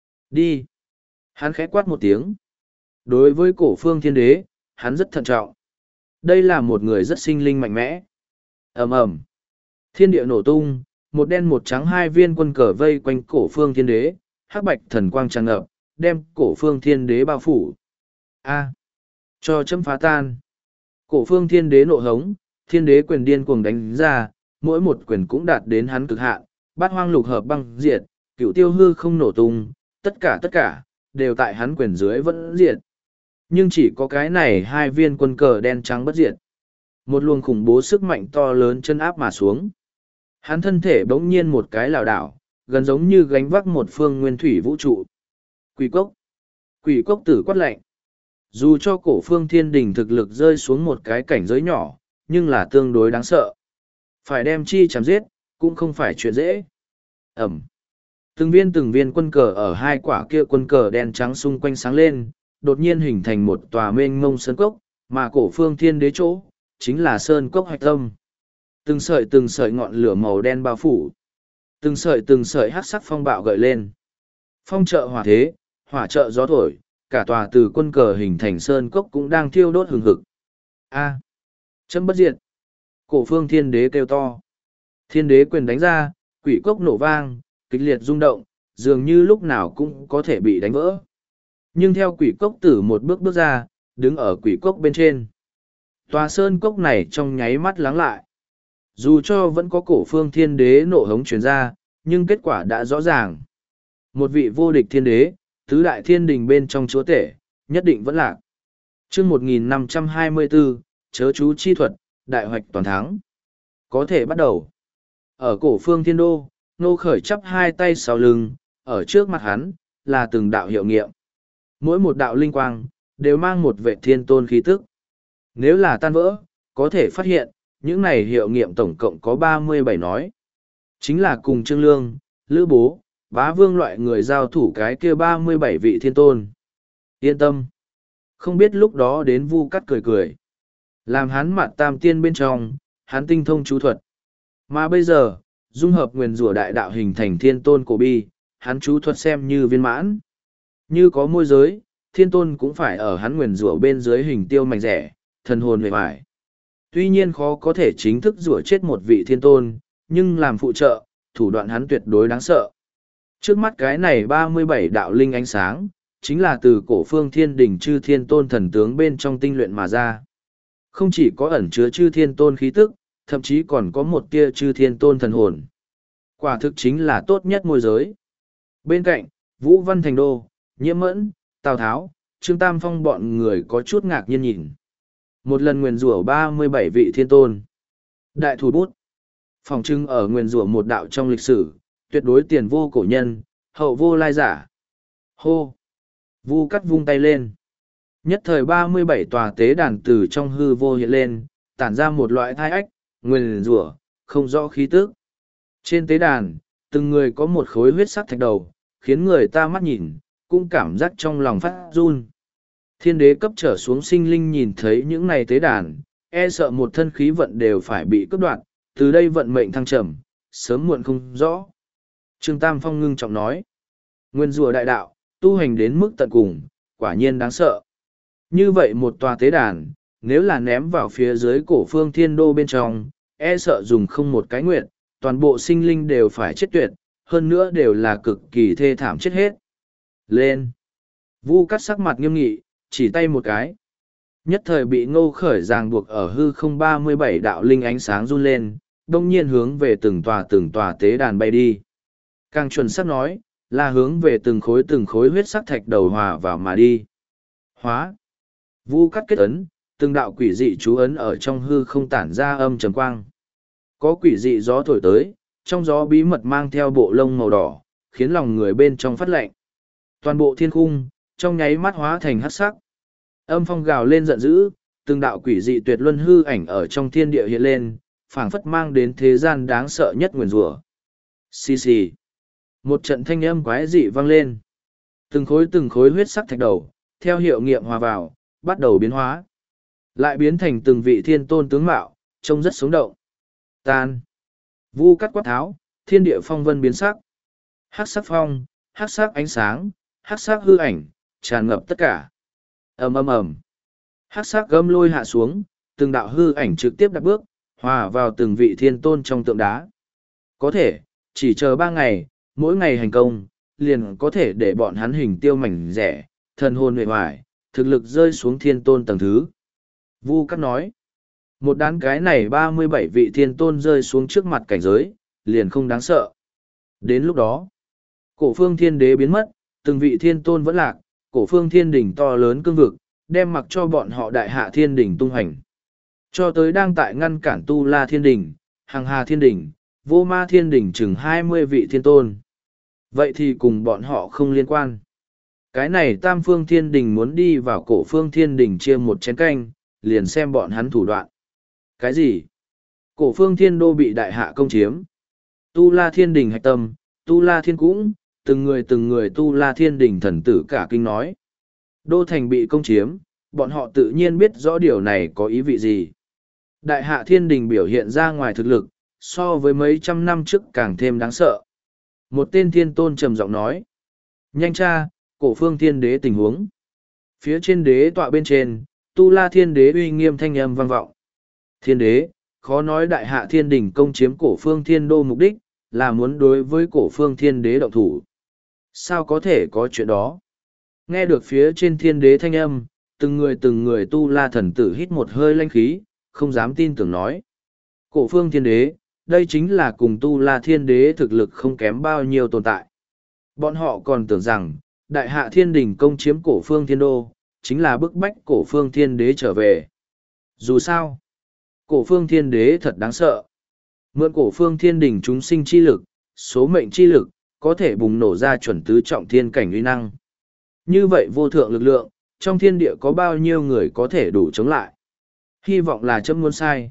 Speaker 1: Đi! Hắn khẽ quát một tiếng. Đối với Cổ Phương Thiên Đế, hắn rất thận trọng. Đây là một người rất sinh linh mạnh mẽ. Ầm ầm. Thiên địa nổ tung, một đen một trắng hai viên quân cờ vây quanh Cổ Phương Thiên Đế, hắc bạch thần quang tràn ngập, đem Cổ Phương Thiên Đế bao phủ. A! Cho chấm phá tan. Cổ Phương Thiên Đế nộ hống, Thiên Đế quyền điên cuồng đánh ra, mỗi một quyền cũng đạt đến hắn cực hạn, bát hoang lục hợp băng diệt, cửu tiêu hư không nổ tung, tất cả tất cả, đều tại hắn quyền dưới vẫn diệt. Nhưng chỉ có cái này hai viên quân cờ đen trắng bất diệt. Một luồng khủng bố sức mạnh to lớn chân áp mà xuống. Hắn thân thể bỗng nhiên một cái lảo đảo, gần giống như gánh vác một phương nguyên thủy vũ trụ. Quỷ cốc. Quỷ cốc tử quát lạnh. Dù cho Cổ Phương Thiên Đình thực lực rơi xuống một cái cảnh giới nhỏ, nhưng là tương đối đáng sợ. Phải đem chi chém giết, cũng không phải chuyện dễ. Ẩm. Từng viên từng viên quân cờ ở hai quả kia quân cờ đen trắng xung quanh sáng lên, đột nhiên hình thành một tòa mênh mông sơn cốc, mà Cổ Phương Thiên Đế chỗ, chính là sơn cốc hạch tâm. Từng sợi từng sợi ngọn lửa màu đen bao phủ. Từng sợi từng sợi hắc sắc phong bạo gợi lên. Phong trợ hỏa thế, hỏa trợ gió thổi, cả tòa từ quân cờ hình thành sơn cốc cũng đang thiêu đốt hừng hực. A. Chấm bất diệt. Cổ Phương Thiên Đế kêu to. Thiên Đế quyền đánh ra, quỷ cốc nổ vang, kịch liệt rung động, dường như lúc nào cũng có thể bị đánh vỡ. Nhưng theo quỷ cốc tử một bước bước ra, đứng ở quỷ cốc bên trên. Tòa sơn cốc này trong nháy mắt lắng lại. Dù cho vẫn có Cổ Phương Thiên Đế nộ hống truyền ra, nhưng kết quả đã rõ ràng. Một vị vô địch thiên đế, tứ đại thiên đình bên trong chúa tể, nhất định vẫn lạc. chương một nghìn năm trăm hai mươi bốn, chớ chú chi thuật, đại hoạch toàn thắng. Có thể bắt đầu. Ở Cổ Phương Thiên Đô, Nô Khởi chắp hai tay sau lưng, ở trước mặt hắn, là từng đạo hiệu nghiệm. Mỗi một đạo linh quang, đều mang một vệ thiên tôn khí tức. Nếu là tan vỡ, có thể phát hiện, những này hiệu nghiệm tổng cộng có ba mươi bảy nói. Chính là cùng Trương Lương, Lữ Bố, Bá Vương loại người giao thủ cái kia ba mươi bảy vị thiên tôn. Yên tâm. Không biết lúc đó đến Vu Cắt cười cười. Làm hắn mặt tam tiên bên trong, hắn tinh thông chú thuật. Mà bây giờ, dung hợp nguyền rủa đại đạo hình thành thiên tôn cổ bi, hắn chú thuật xem như viên mãn. Như có môi giới, thiên tôn cũng phải ở hắn nguyền rủa bên dưới hình tiêu mảnh rẻ, thần hồn về vải. Tuy nhiên khó có thể chính thức rủa chết một vị thiên tôn, nhưng làm phụ trợ, thủ đoạn hắn tuyệt đối đáng sợ. Trước mắt cái này ba mươi bảy đạo linh ánh sáng, chính là từ Cổ Phương Thiên Đình chư thiên tôn thần tướng bên trong tinh luyện mà ra. Không chỉ có ẩn chứa chư thiên tôn khí tức, thậm chí còn có một tia chư thiên tôn thần hồn. Quả thực chính là tốt nhất môi giới. Bên cạnh, Vũ Văn Thành Đô, Nhiễm Mẫn, Tào Tháo, Trương Tam Phong bọn người có chút ngạc nhiên nhìn. Một lần nguyền rủa ba mươi bảy vị thiên tôn. Đại thủ bút. Phòng trưng ở nguyền rủa một đạo trong lịch sử, tuyệt đối tiền vô cổ nhân, hậu vô lai giả. Hô. Vu cắt vung tay lên. Nhất thời ba mươi bảy tòa tế đàn từ trong hư vô hiện lên, tản ra một loại thai ách, nguyền rủa, không rõ khí tức. Trên tế đàn, từng người có một khối huyết sắc thạch đầu, khiến người ta mắt nhìn, cũng cảm giác trong lòng phát run. Thiên đế cấp trở xuống sinh linh nhìn thấy những này tế đàn, e sợ một thân khí vận đều phải bị cướp đoạt, từ đây vận mệnh thăng trầm, sớm muộn không rõ. Trương Tam Phong ngưng trọng nói, nguyên rùa đại đạo, tu hành đến mức tận cùng, quả nhiên đáng sợ. Như vậy một tòa tế đàn, nếu là ném vào phía dưới cổ phương thiên đô bên trong, e sợ dùng không một cái nguyện, toàn bộ sinh linh đều phải chết tuyệt, hơn nữa đều là cực kỳ thê thảm chết hết. Lên! Vu cắt sắc mặt nghiêm nghị, chỉ tay một cái. Nhất thời bị ngô khởi ràng buộc ở hư không ba mươi bảy đạo linh ánh sáng run lên, đông nhiên hướng về từng tòa từng tòa tế đàn bay đi. Càng chuẩn xác nói, là hướng về từng khối từng khối huyết sắc thạch đầu hòa vào mà đi. Hóa! Vu cắt kết ấn, từng đạo quỷ dị chú ấn ở trong hư không tản ra âm trầm quang. Có quỷ dị gió thổi tới, trong gió bí mật mang theo bộ lông màu đỏ, khiến lòng người bên trong phát lạnh. Toàn bộ thiên khung, trong nháy mắt hóa thành hắc sắc. Âm phong gào lên giận dữ, từng đạo quỷ dị tuyệt luân hư ảnh ở trong thiên địa hiện lên, phảng phất mang đến thế gian đáng sợ nhất nguyền rủa. Xì xì. Một trận thanh âm quái dị vang lên. Từng khối từng khối huyết sắc thạch đầu, theo hiệu nghiệm hòa vào, bắt đầu biến hóa. Lại biến thành từng vị thiên tôn tướng mạo, trông rất sống động. Tan. Vu cắt quát tháo, thiên địa phong vân biến sắc. Hắc sắc phong, hắc sắc ánh sáng, hắc sắc hư ảnh, tràn ngập tất cả. Ầm ầm ầm. Hắc sắc gầm lôi hạ xuống, từng đạo hư ảnh trực tiếp đặt bước, hòa vào từng vị thiên tôn trong tượng đá. Có thể, chỉ chờ ba ngày, mỗi ngày hành công, liền có thể để bọn hắn hình tiêu mảnh rẻ, thần hồn huệ hoài, thực lực rơi xuống thiên tôn tầng thứ. Vu Cát nói, một đám cái này ba mươi bảy vị thiên tôn rơi xuống trước mặt cảnh giới, liền không đáng sợ. Đến lúc đó, cổ phương thiên đế biến mất, từng vị thiên tôn vẫn lạc, cổ phương thiên đỉnh to lớn cương vực, đem mặc cho bọn họ đại hạ thiên đỉnh tung hành. Cho tới đang tại ngăn cản tu la thiên đỉnh, hằng hà thiên đỉnh, vô ma thiên đỉnh chừng hai mươi vị thiên tôn. Vậy thì cùng bọn họ không liên quan. Cái này tam phương thiên đình muốn đi vào cổ phương thiên đình chia một chén canh, liền xem bọn hắn thủ đoạn. Cái gì? Cổ phương thiên đô bị đại hạ công chiếm. Tu la thiên đình hạch tâm, tu la thiên cũng, từng người từng người tu la thiên đình thần tử cả kinh nói. Đô thành bị công chiếm, bọn họ tự nhiên biết rõ điều này có ý vị gì. Đại hạ thiên đình biểu hiện ra ngoài thực lực, so với mấy trăm năm trước càng thêm đáng sợ. Một tên thiên tôn trầm giọng nói. Nhanh cha, cổ phương thiên đế tình huống. Phía trên đế tọa bên trên, tu la thiên đế uy nghiêm thanh âm vang vọng. Thiên đế, khó nói đại hạ thiên đình công chiếm cổ phương thiên đô mục đích, là muốn đối với cổ phương thiên đế động thủ. Sao có thể có chuyện đó? Nghe được phía trên thiên đế thanh âm, từng người từng người tu la thần tử hít một hơi lanh khí, không dám tin tưởng nói. Cổ phương thiên đế, đây chính là cùng tu la thiên đế thực lực không kém bao nhiêu tồn tại. Bọn họ còn tưởng rằng, đại hạ thiên đình công chiếm cổ phương thiên đô, chính là bức bách cổ phương thiên đế trở về. Dù sao, cổ phương thiên đế thật đáng sợ. Mượn cổ phương thiên đình chúng sinh chi lực, số mệnh chi lực, có thể bùng nổ ra chuẩn tứ trọng thiên cảnh uy năng. Như vậy vô thượng lực lượng, trong thiên địa có bao nhiêu người có thể đủ chống lại. Hy vọng là chấm muốn sai.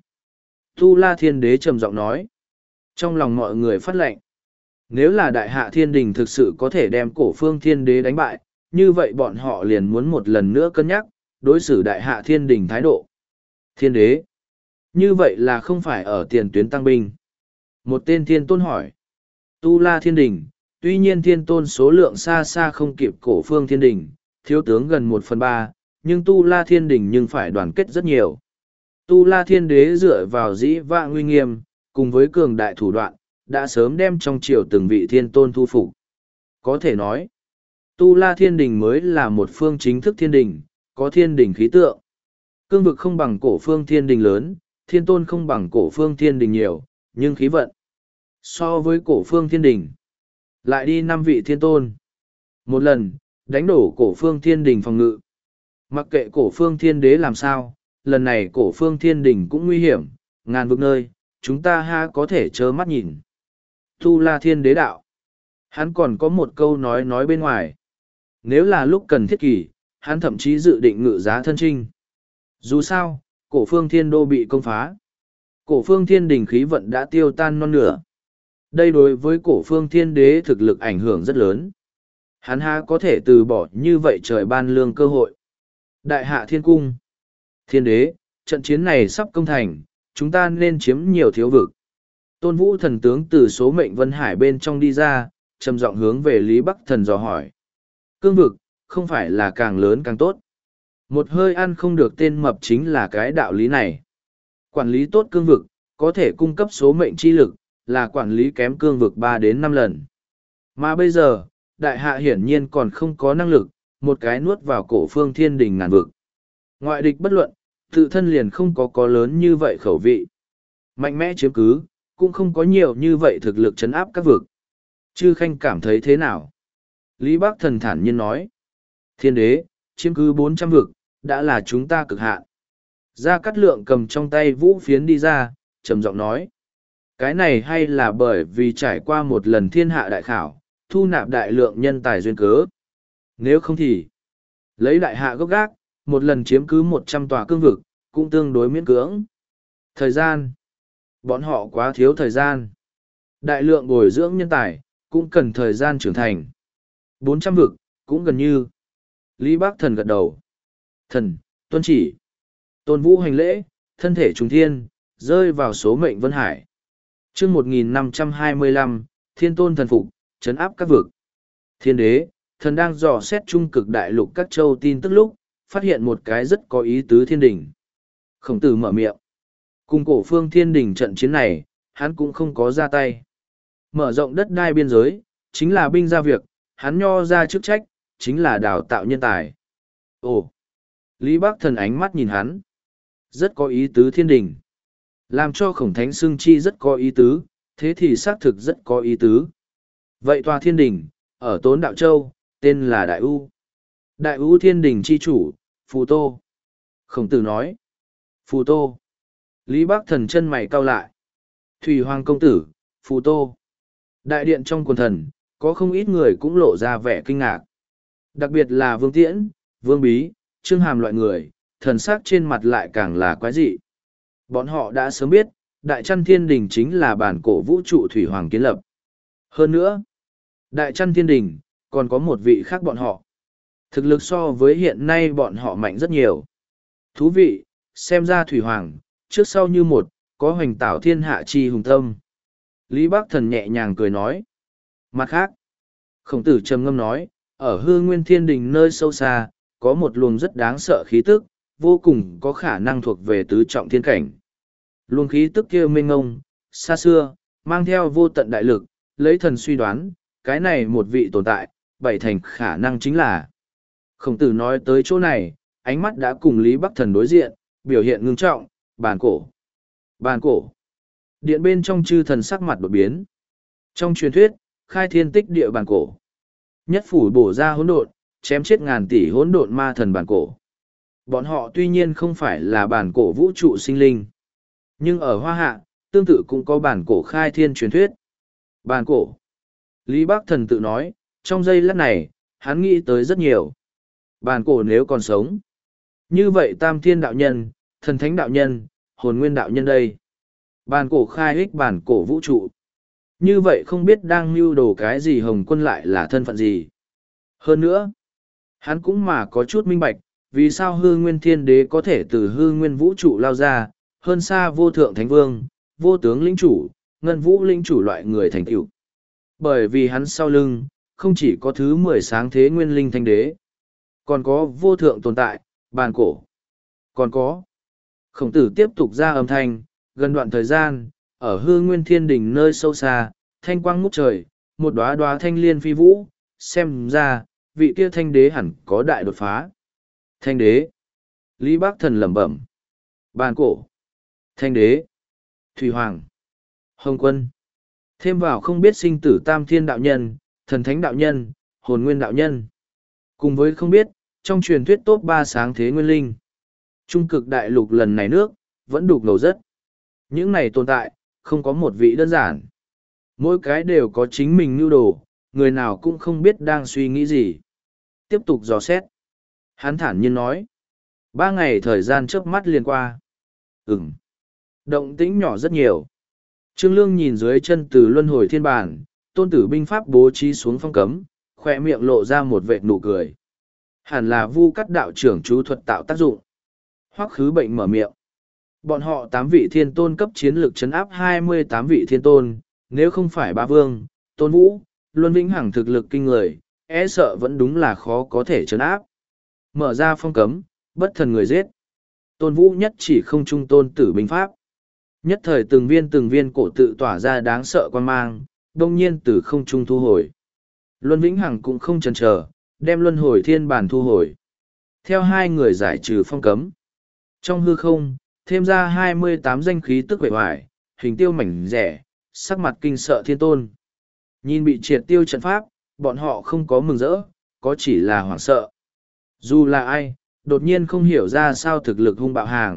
Speaker 1: Tu La Thiên Đế trầm giọng nói. Trong lòng mọi người phát lệnh. Nếu là đại hạ thiên đình thực sự có thể đem cổ phương thiên đế đánh bại, như vậy bọn họ liền muốn một lần nữa cân nhắc, đối xử đại hạ thiên đình thái độ. Thiên đế. Như vậy là không phải ở tiền tuyến tăng binh. Một tên thiên tôn hỏi. Tu La Thiên Đình, tuy nhiên thiên tôn số lượng xa xa không kịp cổ phương thiên đình, thiếu tướng gần một phần ba, nhưng Tu La Thiên Đình nhưng phải đoàn kết rất nhiều. Tu La Thiên Đế dựa vào dĩ vãng uy nghiêm, cùng với cường đại thủ đoạn, đã sớm đem trong triều từng vị thiên tôn thu phục. Có thể nói, Tu La Thiên Đình mới là một phương chính thức thiên đình, có thiên đình khí tượng. Cương vực không bằng cổ phương thiên đình lớn, thiên tôn không bằng cổ phương thiên đình nhiều, nhưng khí vận. So với cổ phương thiên đình, lại đi năm vị thiên tôn. Một lần, đánh đổ cổ phương thiên đình phòng ngự. Mặc kệ cổ phương thiên đế làm sao, lần này cổ phương thiên đình cũng nguy hiểm, ngàn vực nơi, chúng ta ha có thể trơ mắt nhìn. Tu La Thiên Đế đạo. Hắn còn có một câu nói nói bên ngoài. Nếu là lúc cần thiết kỳ, hắn thậm chí dự định ngự giá thân trinh. Dù sao, cổ phương thiên đô bị công phá. Cổ phương thiên đình khí vận đã tiêu tan non nửa. Đây đối với cổ phương thiên đế thực lực ảnh hưởng rất lớn. Hắn ha có thể từ bỏ như vậy trời ban lương cơ hội. Đại hạ thiên cung. Thiên đế, trận chiến này sắp công thành, chúng ta nên chiếm nhiều thiếu vực. Tôn Vũ thần tướng từ số mệnh Vân Hải bên trong đi ra, trầm giọng hướng về Lý Bắc thần dò hỏi. Cương vực, không phải là càng lớn càng tốt. Một hơi ăn không được tên mập chính là cái đạo lý này. Quản lý tốt cương vực, có thể cung cấp số mệnh chi lực, là quản lý kém cương vực ba đến năm lần. Mà bây giờ, đại hạ hiển nhiên còn không có năng lực, một cái nuốt vào cổ phương thiên đình ngàn vực. Ngoại địch bất luận, tự thân liền không có có lớn như vậy khẩu vị. Mạnh mẽ chiếm cứ, cũng không có nhiều như vậy thực lực chấn áp các vực. Chư Khanh cảm thấy thế nào? Lý Bắc thần thản nhiên nói. Thiên đế, chiếm cứ bốn trăm vực, đã là chúng ta cực hạn. Gia Cát Lượng cầm trong tay vũ phiến đi ra, trầm giọng nói. Cái này hay là bởi vì trải qua một lần thiên hạ đại khảo, thu nạp đại lượng nhân tài duyên cớ. Nếu không thì, lấy đại hạ gốc gác, một lần chiếm cứ một trăm tòa cương vực, cũng tương đối miễn cưỡng. Thời gian. Bọn họ quá thiếu thời gian. Đại lượng bồi dưỡng nhân tài, cũng cần thời gian trưởng thành. bốn trăm vực, cũng gần như. Lý Bác Thần gật đầu. Thần, tuân chỉ. Tôn Vũ hành lễ, thân thể trùng thiên, rơi vào số mệnh Vân Hải. chương một nghìn năm trăm hai mươi lăm, Thiên Tôn thần phục, trấn áp các vực. Thiên đế, thần đang dò xét trung cực đại lục các châu tin tức lúc, phát hiện một cái rất có ý tứ thiên đình. Khổng Tử mở miệng. Cùng cổ phương thiên đình trận chiến này, hắn cũng không có ra tay. Mở rộng đất đai biên giới, chính là binh ra việc, hắn nho ra chức trách, chính là đào tạo nhân tài. Ồ! Lý Bác Thần ánh mắt nhìn hắn. Rất có ý tứ thiên đình. Làm cho khổng thánh xưng chi rất có ý tứ, thế thì xác thực rất có ý tứ. Vậy tòa thiên đình, ở Tốn Đạo Châu, tên là Đại U. Đại U thiên đình chi chủ, Phù Tô. Khổng Tử nói. Phù Tô. Lý Bác Thần chân mày cau lại. Thủy Hoàng công tử, Phù Tô. Đại điện trong quần thần, có không ít người cũng lộ ra vẻ kinh ngạc. Đặc biệt là Vương Tiễn, Vương Bí, Trương Hàm loại người, thần sắc trên mặt lại càng là quái dị. Bọn họ đã sớm biết, Đại Trăn Thiên Đình chính là bản cổ vũ trụ Thủy Hoàng kiến lập. Hơn nữa, Đại Trăn Thiên Đình, còn có một vị khác bọn họ. Thực lực so với hiện nay bọn họ mạnh rất nhiều. Thú vị, xem ra Thủy Hoàng, trước sau như một, có hoành tảo thiên hạ chi hùng tâm. Lý Bác Thần nhẹ nhàng cười nói. Mặt khác, Khổng Tử trầm ngâm nói, ở hư nguyên thiên đình nơi sâu xa, có một luồng rất đáng sợ khí tức, vô cùng có khả năng thuộc về tứ trọng thiên cảnh. Luồng khí tức kia mênh ngông, xa xưa, mang theo vô tận đại lực, lấy thần suy đoán, cái này một vị tồn tại, bảy thành khả năng chính là. Khổng Tử nói tới chỗ này, ánh mắt đã cùng Lý Bắc Thần đối diện, biểu hiện ngưng trọng, bàn cổ. Bàn cổ. Điện bên trong chư thần sắc mặt đột biến. Trong truyền thuyết, khai thiên tích địa bàn cổ. Nhất phủ bổ ra hỗn độn, chém chết ngàn tỷ hỗn độn ma thần bàn cổ. Bọn họ tuy nhiên không phải là bản cổ vũ trụ sinh linh. Nhưng ở Hoa Hạ, tương tự cũng có bản cổ khai thiên truyền thuyết. Bản cổ. Lý Bác Thần tự nói, trong giây lát này, hắn nghĩ tới rất nhiều. Bản cổ nếu còn sống. Như vậy Tam Thiên đạo nhân, Thần Thánh đạo nhân, Hồn Nguyên đạo nhân đây. Bản cổ khai ích bản cổ vũ trụ. Như vậy không biết đang mưu đồ cái gì Hồng Quân lại là thân phận gì. Hơn nữa, hắn cũng mà có chút minh bạch, vì sao hư nguyên thiên đế có thể từ hư nguyên vũ trụ lao ra, hơn xa vô thượng thánh vương, vô tướng lĩnh chủ, ngân vũ lĩnh chủ loại người thành tựu. Bởi vì hắn sau lưng, không chỉ có thứ mười sáng thế nguyên linh thanh đế, còn có vô thượng tồn tại, bàn cổ. Còn có, Khổng Tử tiếp tục ra âm thanh, gần đoạn thời gian, ở hư nguyên thiên đình nơi sâu xa, thanh quang ngút trời, một đóa đóa thanh liên phi vũ, xem ra, vị kia thanh đế hẳn có đại đột phá. Thanh đế. Lý Bác Thần lẩm bẩm. Bàn cổ. Thanh đế. Thủy Hoàng. Hồng Quân. Thêm vào không biết sinh tử Tam Thiên đạo nhân, Thần Thánh đạo nhân, Hồn Nguyên đạo nhân. Cùng với không biết, trong truyền thuyết top ba sáng thế nguyên linh. Trung cực đại lục lần này nước, vẫn đục ngầu rất. Những này tồn tại, không có một vị đơn giản. Mỗi cái đều có chính mình nhu đồ, người nào cũng không biết đang suy nghĩ gì. Tiếp tục dò xét. Hắn thản nhiên nói. Ba ngày thời gian trước mắt liền qua. Ừm. Động tĩnh nhỏ rất nhiều. Trương Lương nhìn dưới chân từ luân hồi thiên bản, tôn tử binh pháp bố trí xuống phong cấm, khoe miệng lộ ra một vệt nụ cười. Hẳn là vu cắt đạo trưởng chú thuật tạo tác dụng. Hoắc khứ bệnh mở miệng. Bọn họ tám vị thiên tôn cấp chiến lược chấn áp hai mươi tám vị thiên tôn, nếu không phải ba vương, tôn vũ, luân vĩnh hằng thực lực kinh người, e sợ vẫn đúng là khó có thể chấn áp. Mở ra phong cấm, bất thần người giết. Tôn vũ nhất chỉ không trung tôn tử binh pháp. Nhất thời từng viên từng viên cổ tự tỏa ra đáng sợ quan mang, đông nhiên từ không trung thu hồi. Luân vĩnh hằng cũng không chần chờ, đem luân hồi thiên bản thu hồi. Theo hai người giải trừ phong cấm. Trong hư không, thêm ra hai mươi tám danh khí tức vẻ hoài, hình tiêu mảnh rẻ, sắc mặt kinh sợ thiên tôn. Nhìn bị triệt tiêu trận pháp, bọn họ không có mừng rỡ, có chỉ là hoảng sợ. Dù là ai, đột nhiên không hiểu ra sao thực lực hung bạo hàng.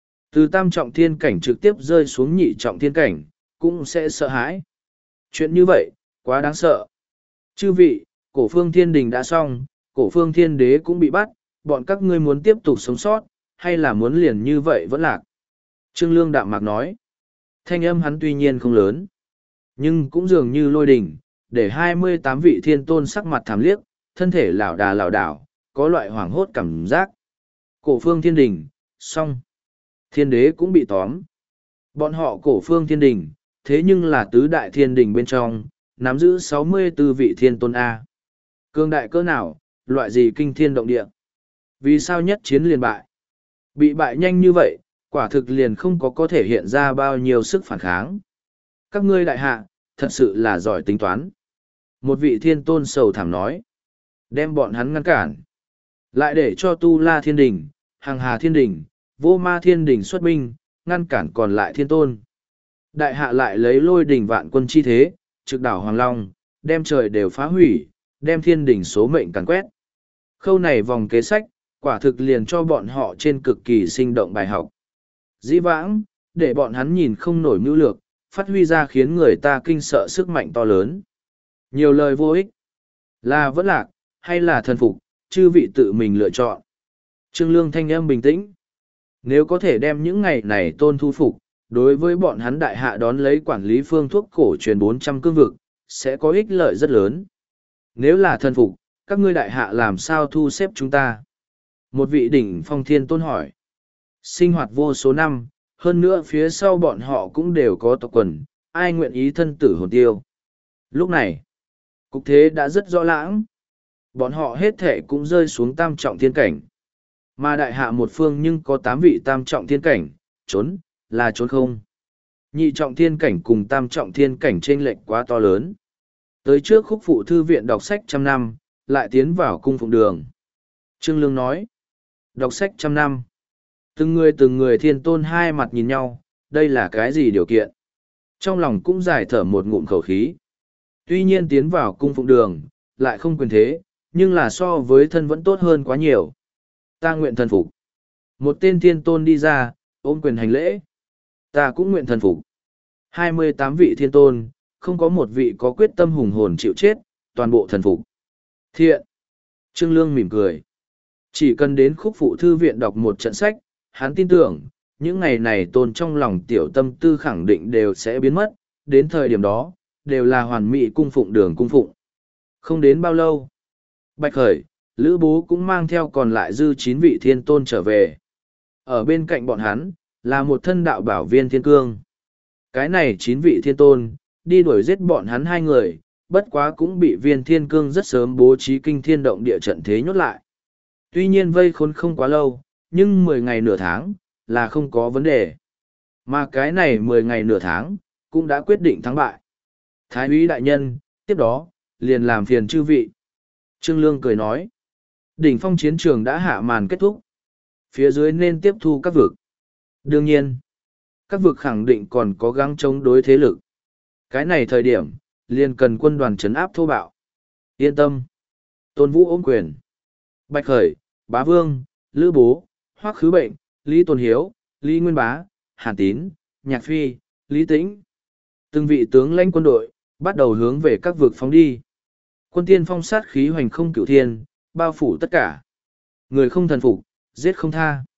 Speaker 1: Từ tam trọng thiên cảnh trực tiếp rơi xuống nhị trọng thiên cảnh, cũng sẽ sợ hãi. Chuyện như vậy, quá đáng sợ. Chư vị, cổ phương thiên đình đã xong, cổ phương thiên đế cũng bị bắt, bọn các ngươi muốn tiếp tục sống sót, hay là muốn liền như vậy vẫn lạc. Trương Lương đạm mạc nói. Thanh âm hắn tuy nhiên không lớn, nhưng cũng dường như lôi đình, để hai mươi tám vị thiên tôn sắc mặt thảm liếc, thân thể lảo đà lảo đảo, có loại hoảng hốt cảm giác. Cổ phương thiên đình, xong. Thiên đế cũng bị tóm. Bọn họ cổ phương thiên đình, thế nhưng là tứ đại thiên đình bên trong, nắm giữ sáu mươi tư vị thiên tôn A. Cương đại cỡ nào, loại gì kinh thiên động địa. Vì sao nhất chiến liền bại? Bị bại nhanh như vậy, quả thực liền không có có thể hiện ra bao nhiêu sức phản kháng. Các ngươi đại hạ, thật sự là giỏi tính toán. Một vị thiên tôn sầu thảm nói. Đem bọn hắn ngăn cản. Lại để cho Tu La Thiên Đình, Hằng Hà Thiên Đình, Vô Ma Thiên Đình xuất binh, ngăn cản còn lại thiên tôn. Đại hạ lại lấy lôi đình vạn quân chi thế, trực đảo Hoàng Long, đem trời đều phá hủy, đem thiên đình số mệnh càn quét. Khâu này vòng kế sách, quả thực liền cho bọn họ trên cực kỳ sinh động bài học. Dĩ vãng, để bọn hắn nhìn không nổi mưu lược, phát huy ra khiến người ta kinh sợ sức mạnh to lớn. Nhiều lời vô ích. Là vẫn lạc, hay là thần phục, chư vị tự mình lựa chọn. Trương Lương thanh âm bình tĩnh. Nếu có thể đem những ngày này tôn thu phục, đối với bọn hắn đại hạ đón lấy quản lý phương thuốc cổ truyền bốn trăm cương vực, sẽ có ích lợi rất lớn. Nếu là thần phục, các ngươi đại hạ làm sao thu xếp chúng ta? Một vị đỉnh phong thiên tôn hỏi. Sinh hoạt vô số năm, hơn nữa phía sau bọn họ cũng đều có tộc quần, ai nguyện ý thân tử hồn tiêu. Lúc này, cục thế đã rất rõ lãng. Bọn họ hết thể cũng rơi xuống tam trọng thiên cảnh. Mà đại hạ một phương nhưng có tám vị tam trọng thiên cảnh, trốn, là trốn không. Nhị trọng thiên cảnh cùng tam trọng thiên cảnh chênh lệch quá to lớn. Tới trước khúc phụ thư viện đọc sách trăm năm, lại tiến vào cung phụng đường. Trương Lương nói, đọc sách trăm năm. Từng người từng người thiên tôn hai mặt nhìn nhau, đây là cái gì điều kiện? Trong lòng cũng giải thở một ngụm khẩu khí. Tuy nhiên tiến vào cung phụng đường, lại không quyền thế, nhưng là so với thân vẫn tốt hơn quá nhiều. Ta nguyện thần phục. Một tên thiên tôn đi ra, ôm quyền hành lễ. Ta cũng nguyện thần phục. hai mươi tám vị thiên tôn, không có một vị có quyết tâm hùng hồn chịu chết, toàn bộ thần phục. Thiện. Trương Lương mỉm cười. Chỉ cần đến khúc phụ thư viện đọc một trận sách, hắn tin tưởng, những ngày này tôn trong lòng tiểu tâm tư khẳng định đều sẽ biến mất, đến thời điểm đó, đều là hoàn mỹ cung phụng đường cung phụng. Không đến bao lâu, Bạch Khởi, Lữ Bố cũng mang theo còn lại dư chín vị thiên tôn trở về. Ở bên cạnh bọn hắn, là một thân đạo bảo viên thiên cương. Cái này chín vị thiên tôn, đi đuổi giết bọn hắn hai người, bất quá cũng bị viên thiên cương rất sớm bố trí kinh thiên động địa trận thế nhốt lại. Tuy nhiên vây khốn không quá lâu, nhưng mười ngày nửa tháng, là không có vấn đề. Mà cái này mười ngày nửa tháng, cũng đã quyết định thắng bại. Thái úy đại nhân, tiếp đó, liền làm phiền chư vị. Trương Lương cười nói, đỉnh phong chiến trường đã hạ màn kết thúc. Phía dưới nên tiếp thu các vực. Đương nhiên, các vực khẳng định còn có gắng chống đối thế lực. Cái này thời điểm, liền cần quân đoàn trấn áp thô bạo. Yên tâm. Tôn Vũ ôm quyền. Bạch Khởi, Bá Vương, Lữ Bố, Hoắc Khứ Bệnh, Lý Tôn Hiếu, Lý Nguyên Bá, Hàn Tín, Nhạc Phi, Lý Tĩnh. Từng vị tướng lãnh quân đội, bắt đầu hướng về các vực phóng đi. Quân tiên phong sát khí hoành không cửu thiên, bao phủ tất cả. Người không thần phục, giết không tha.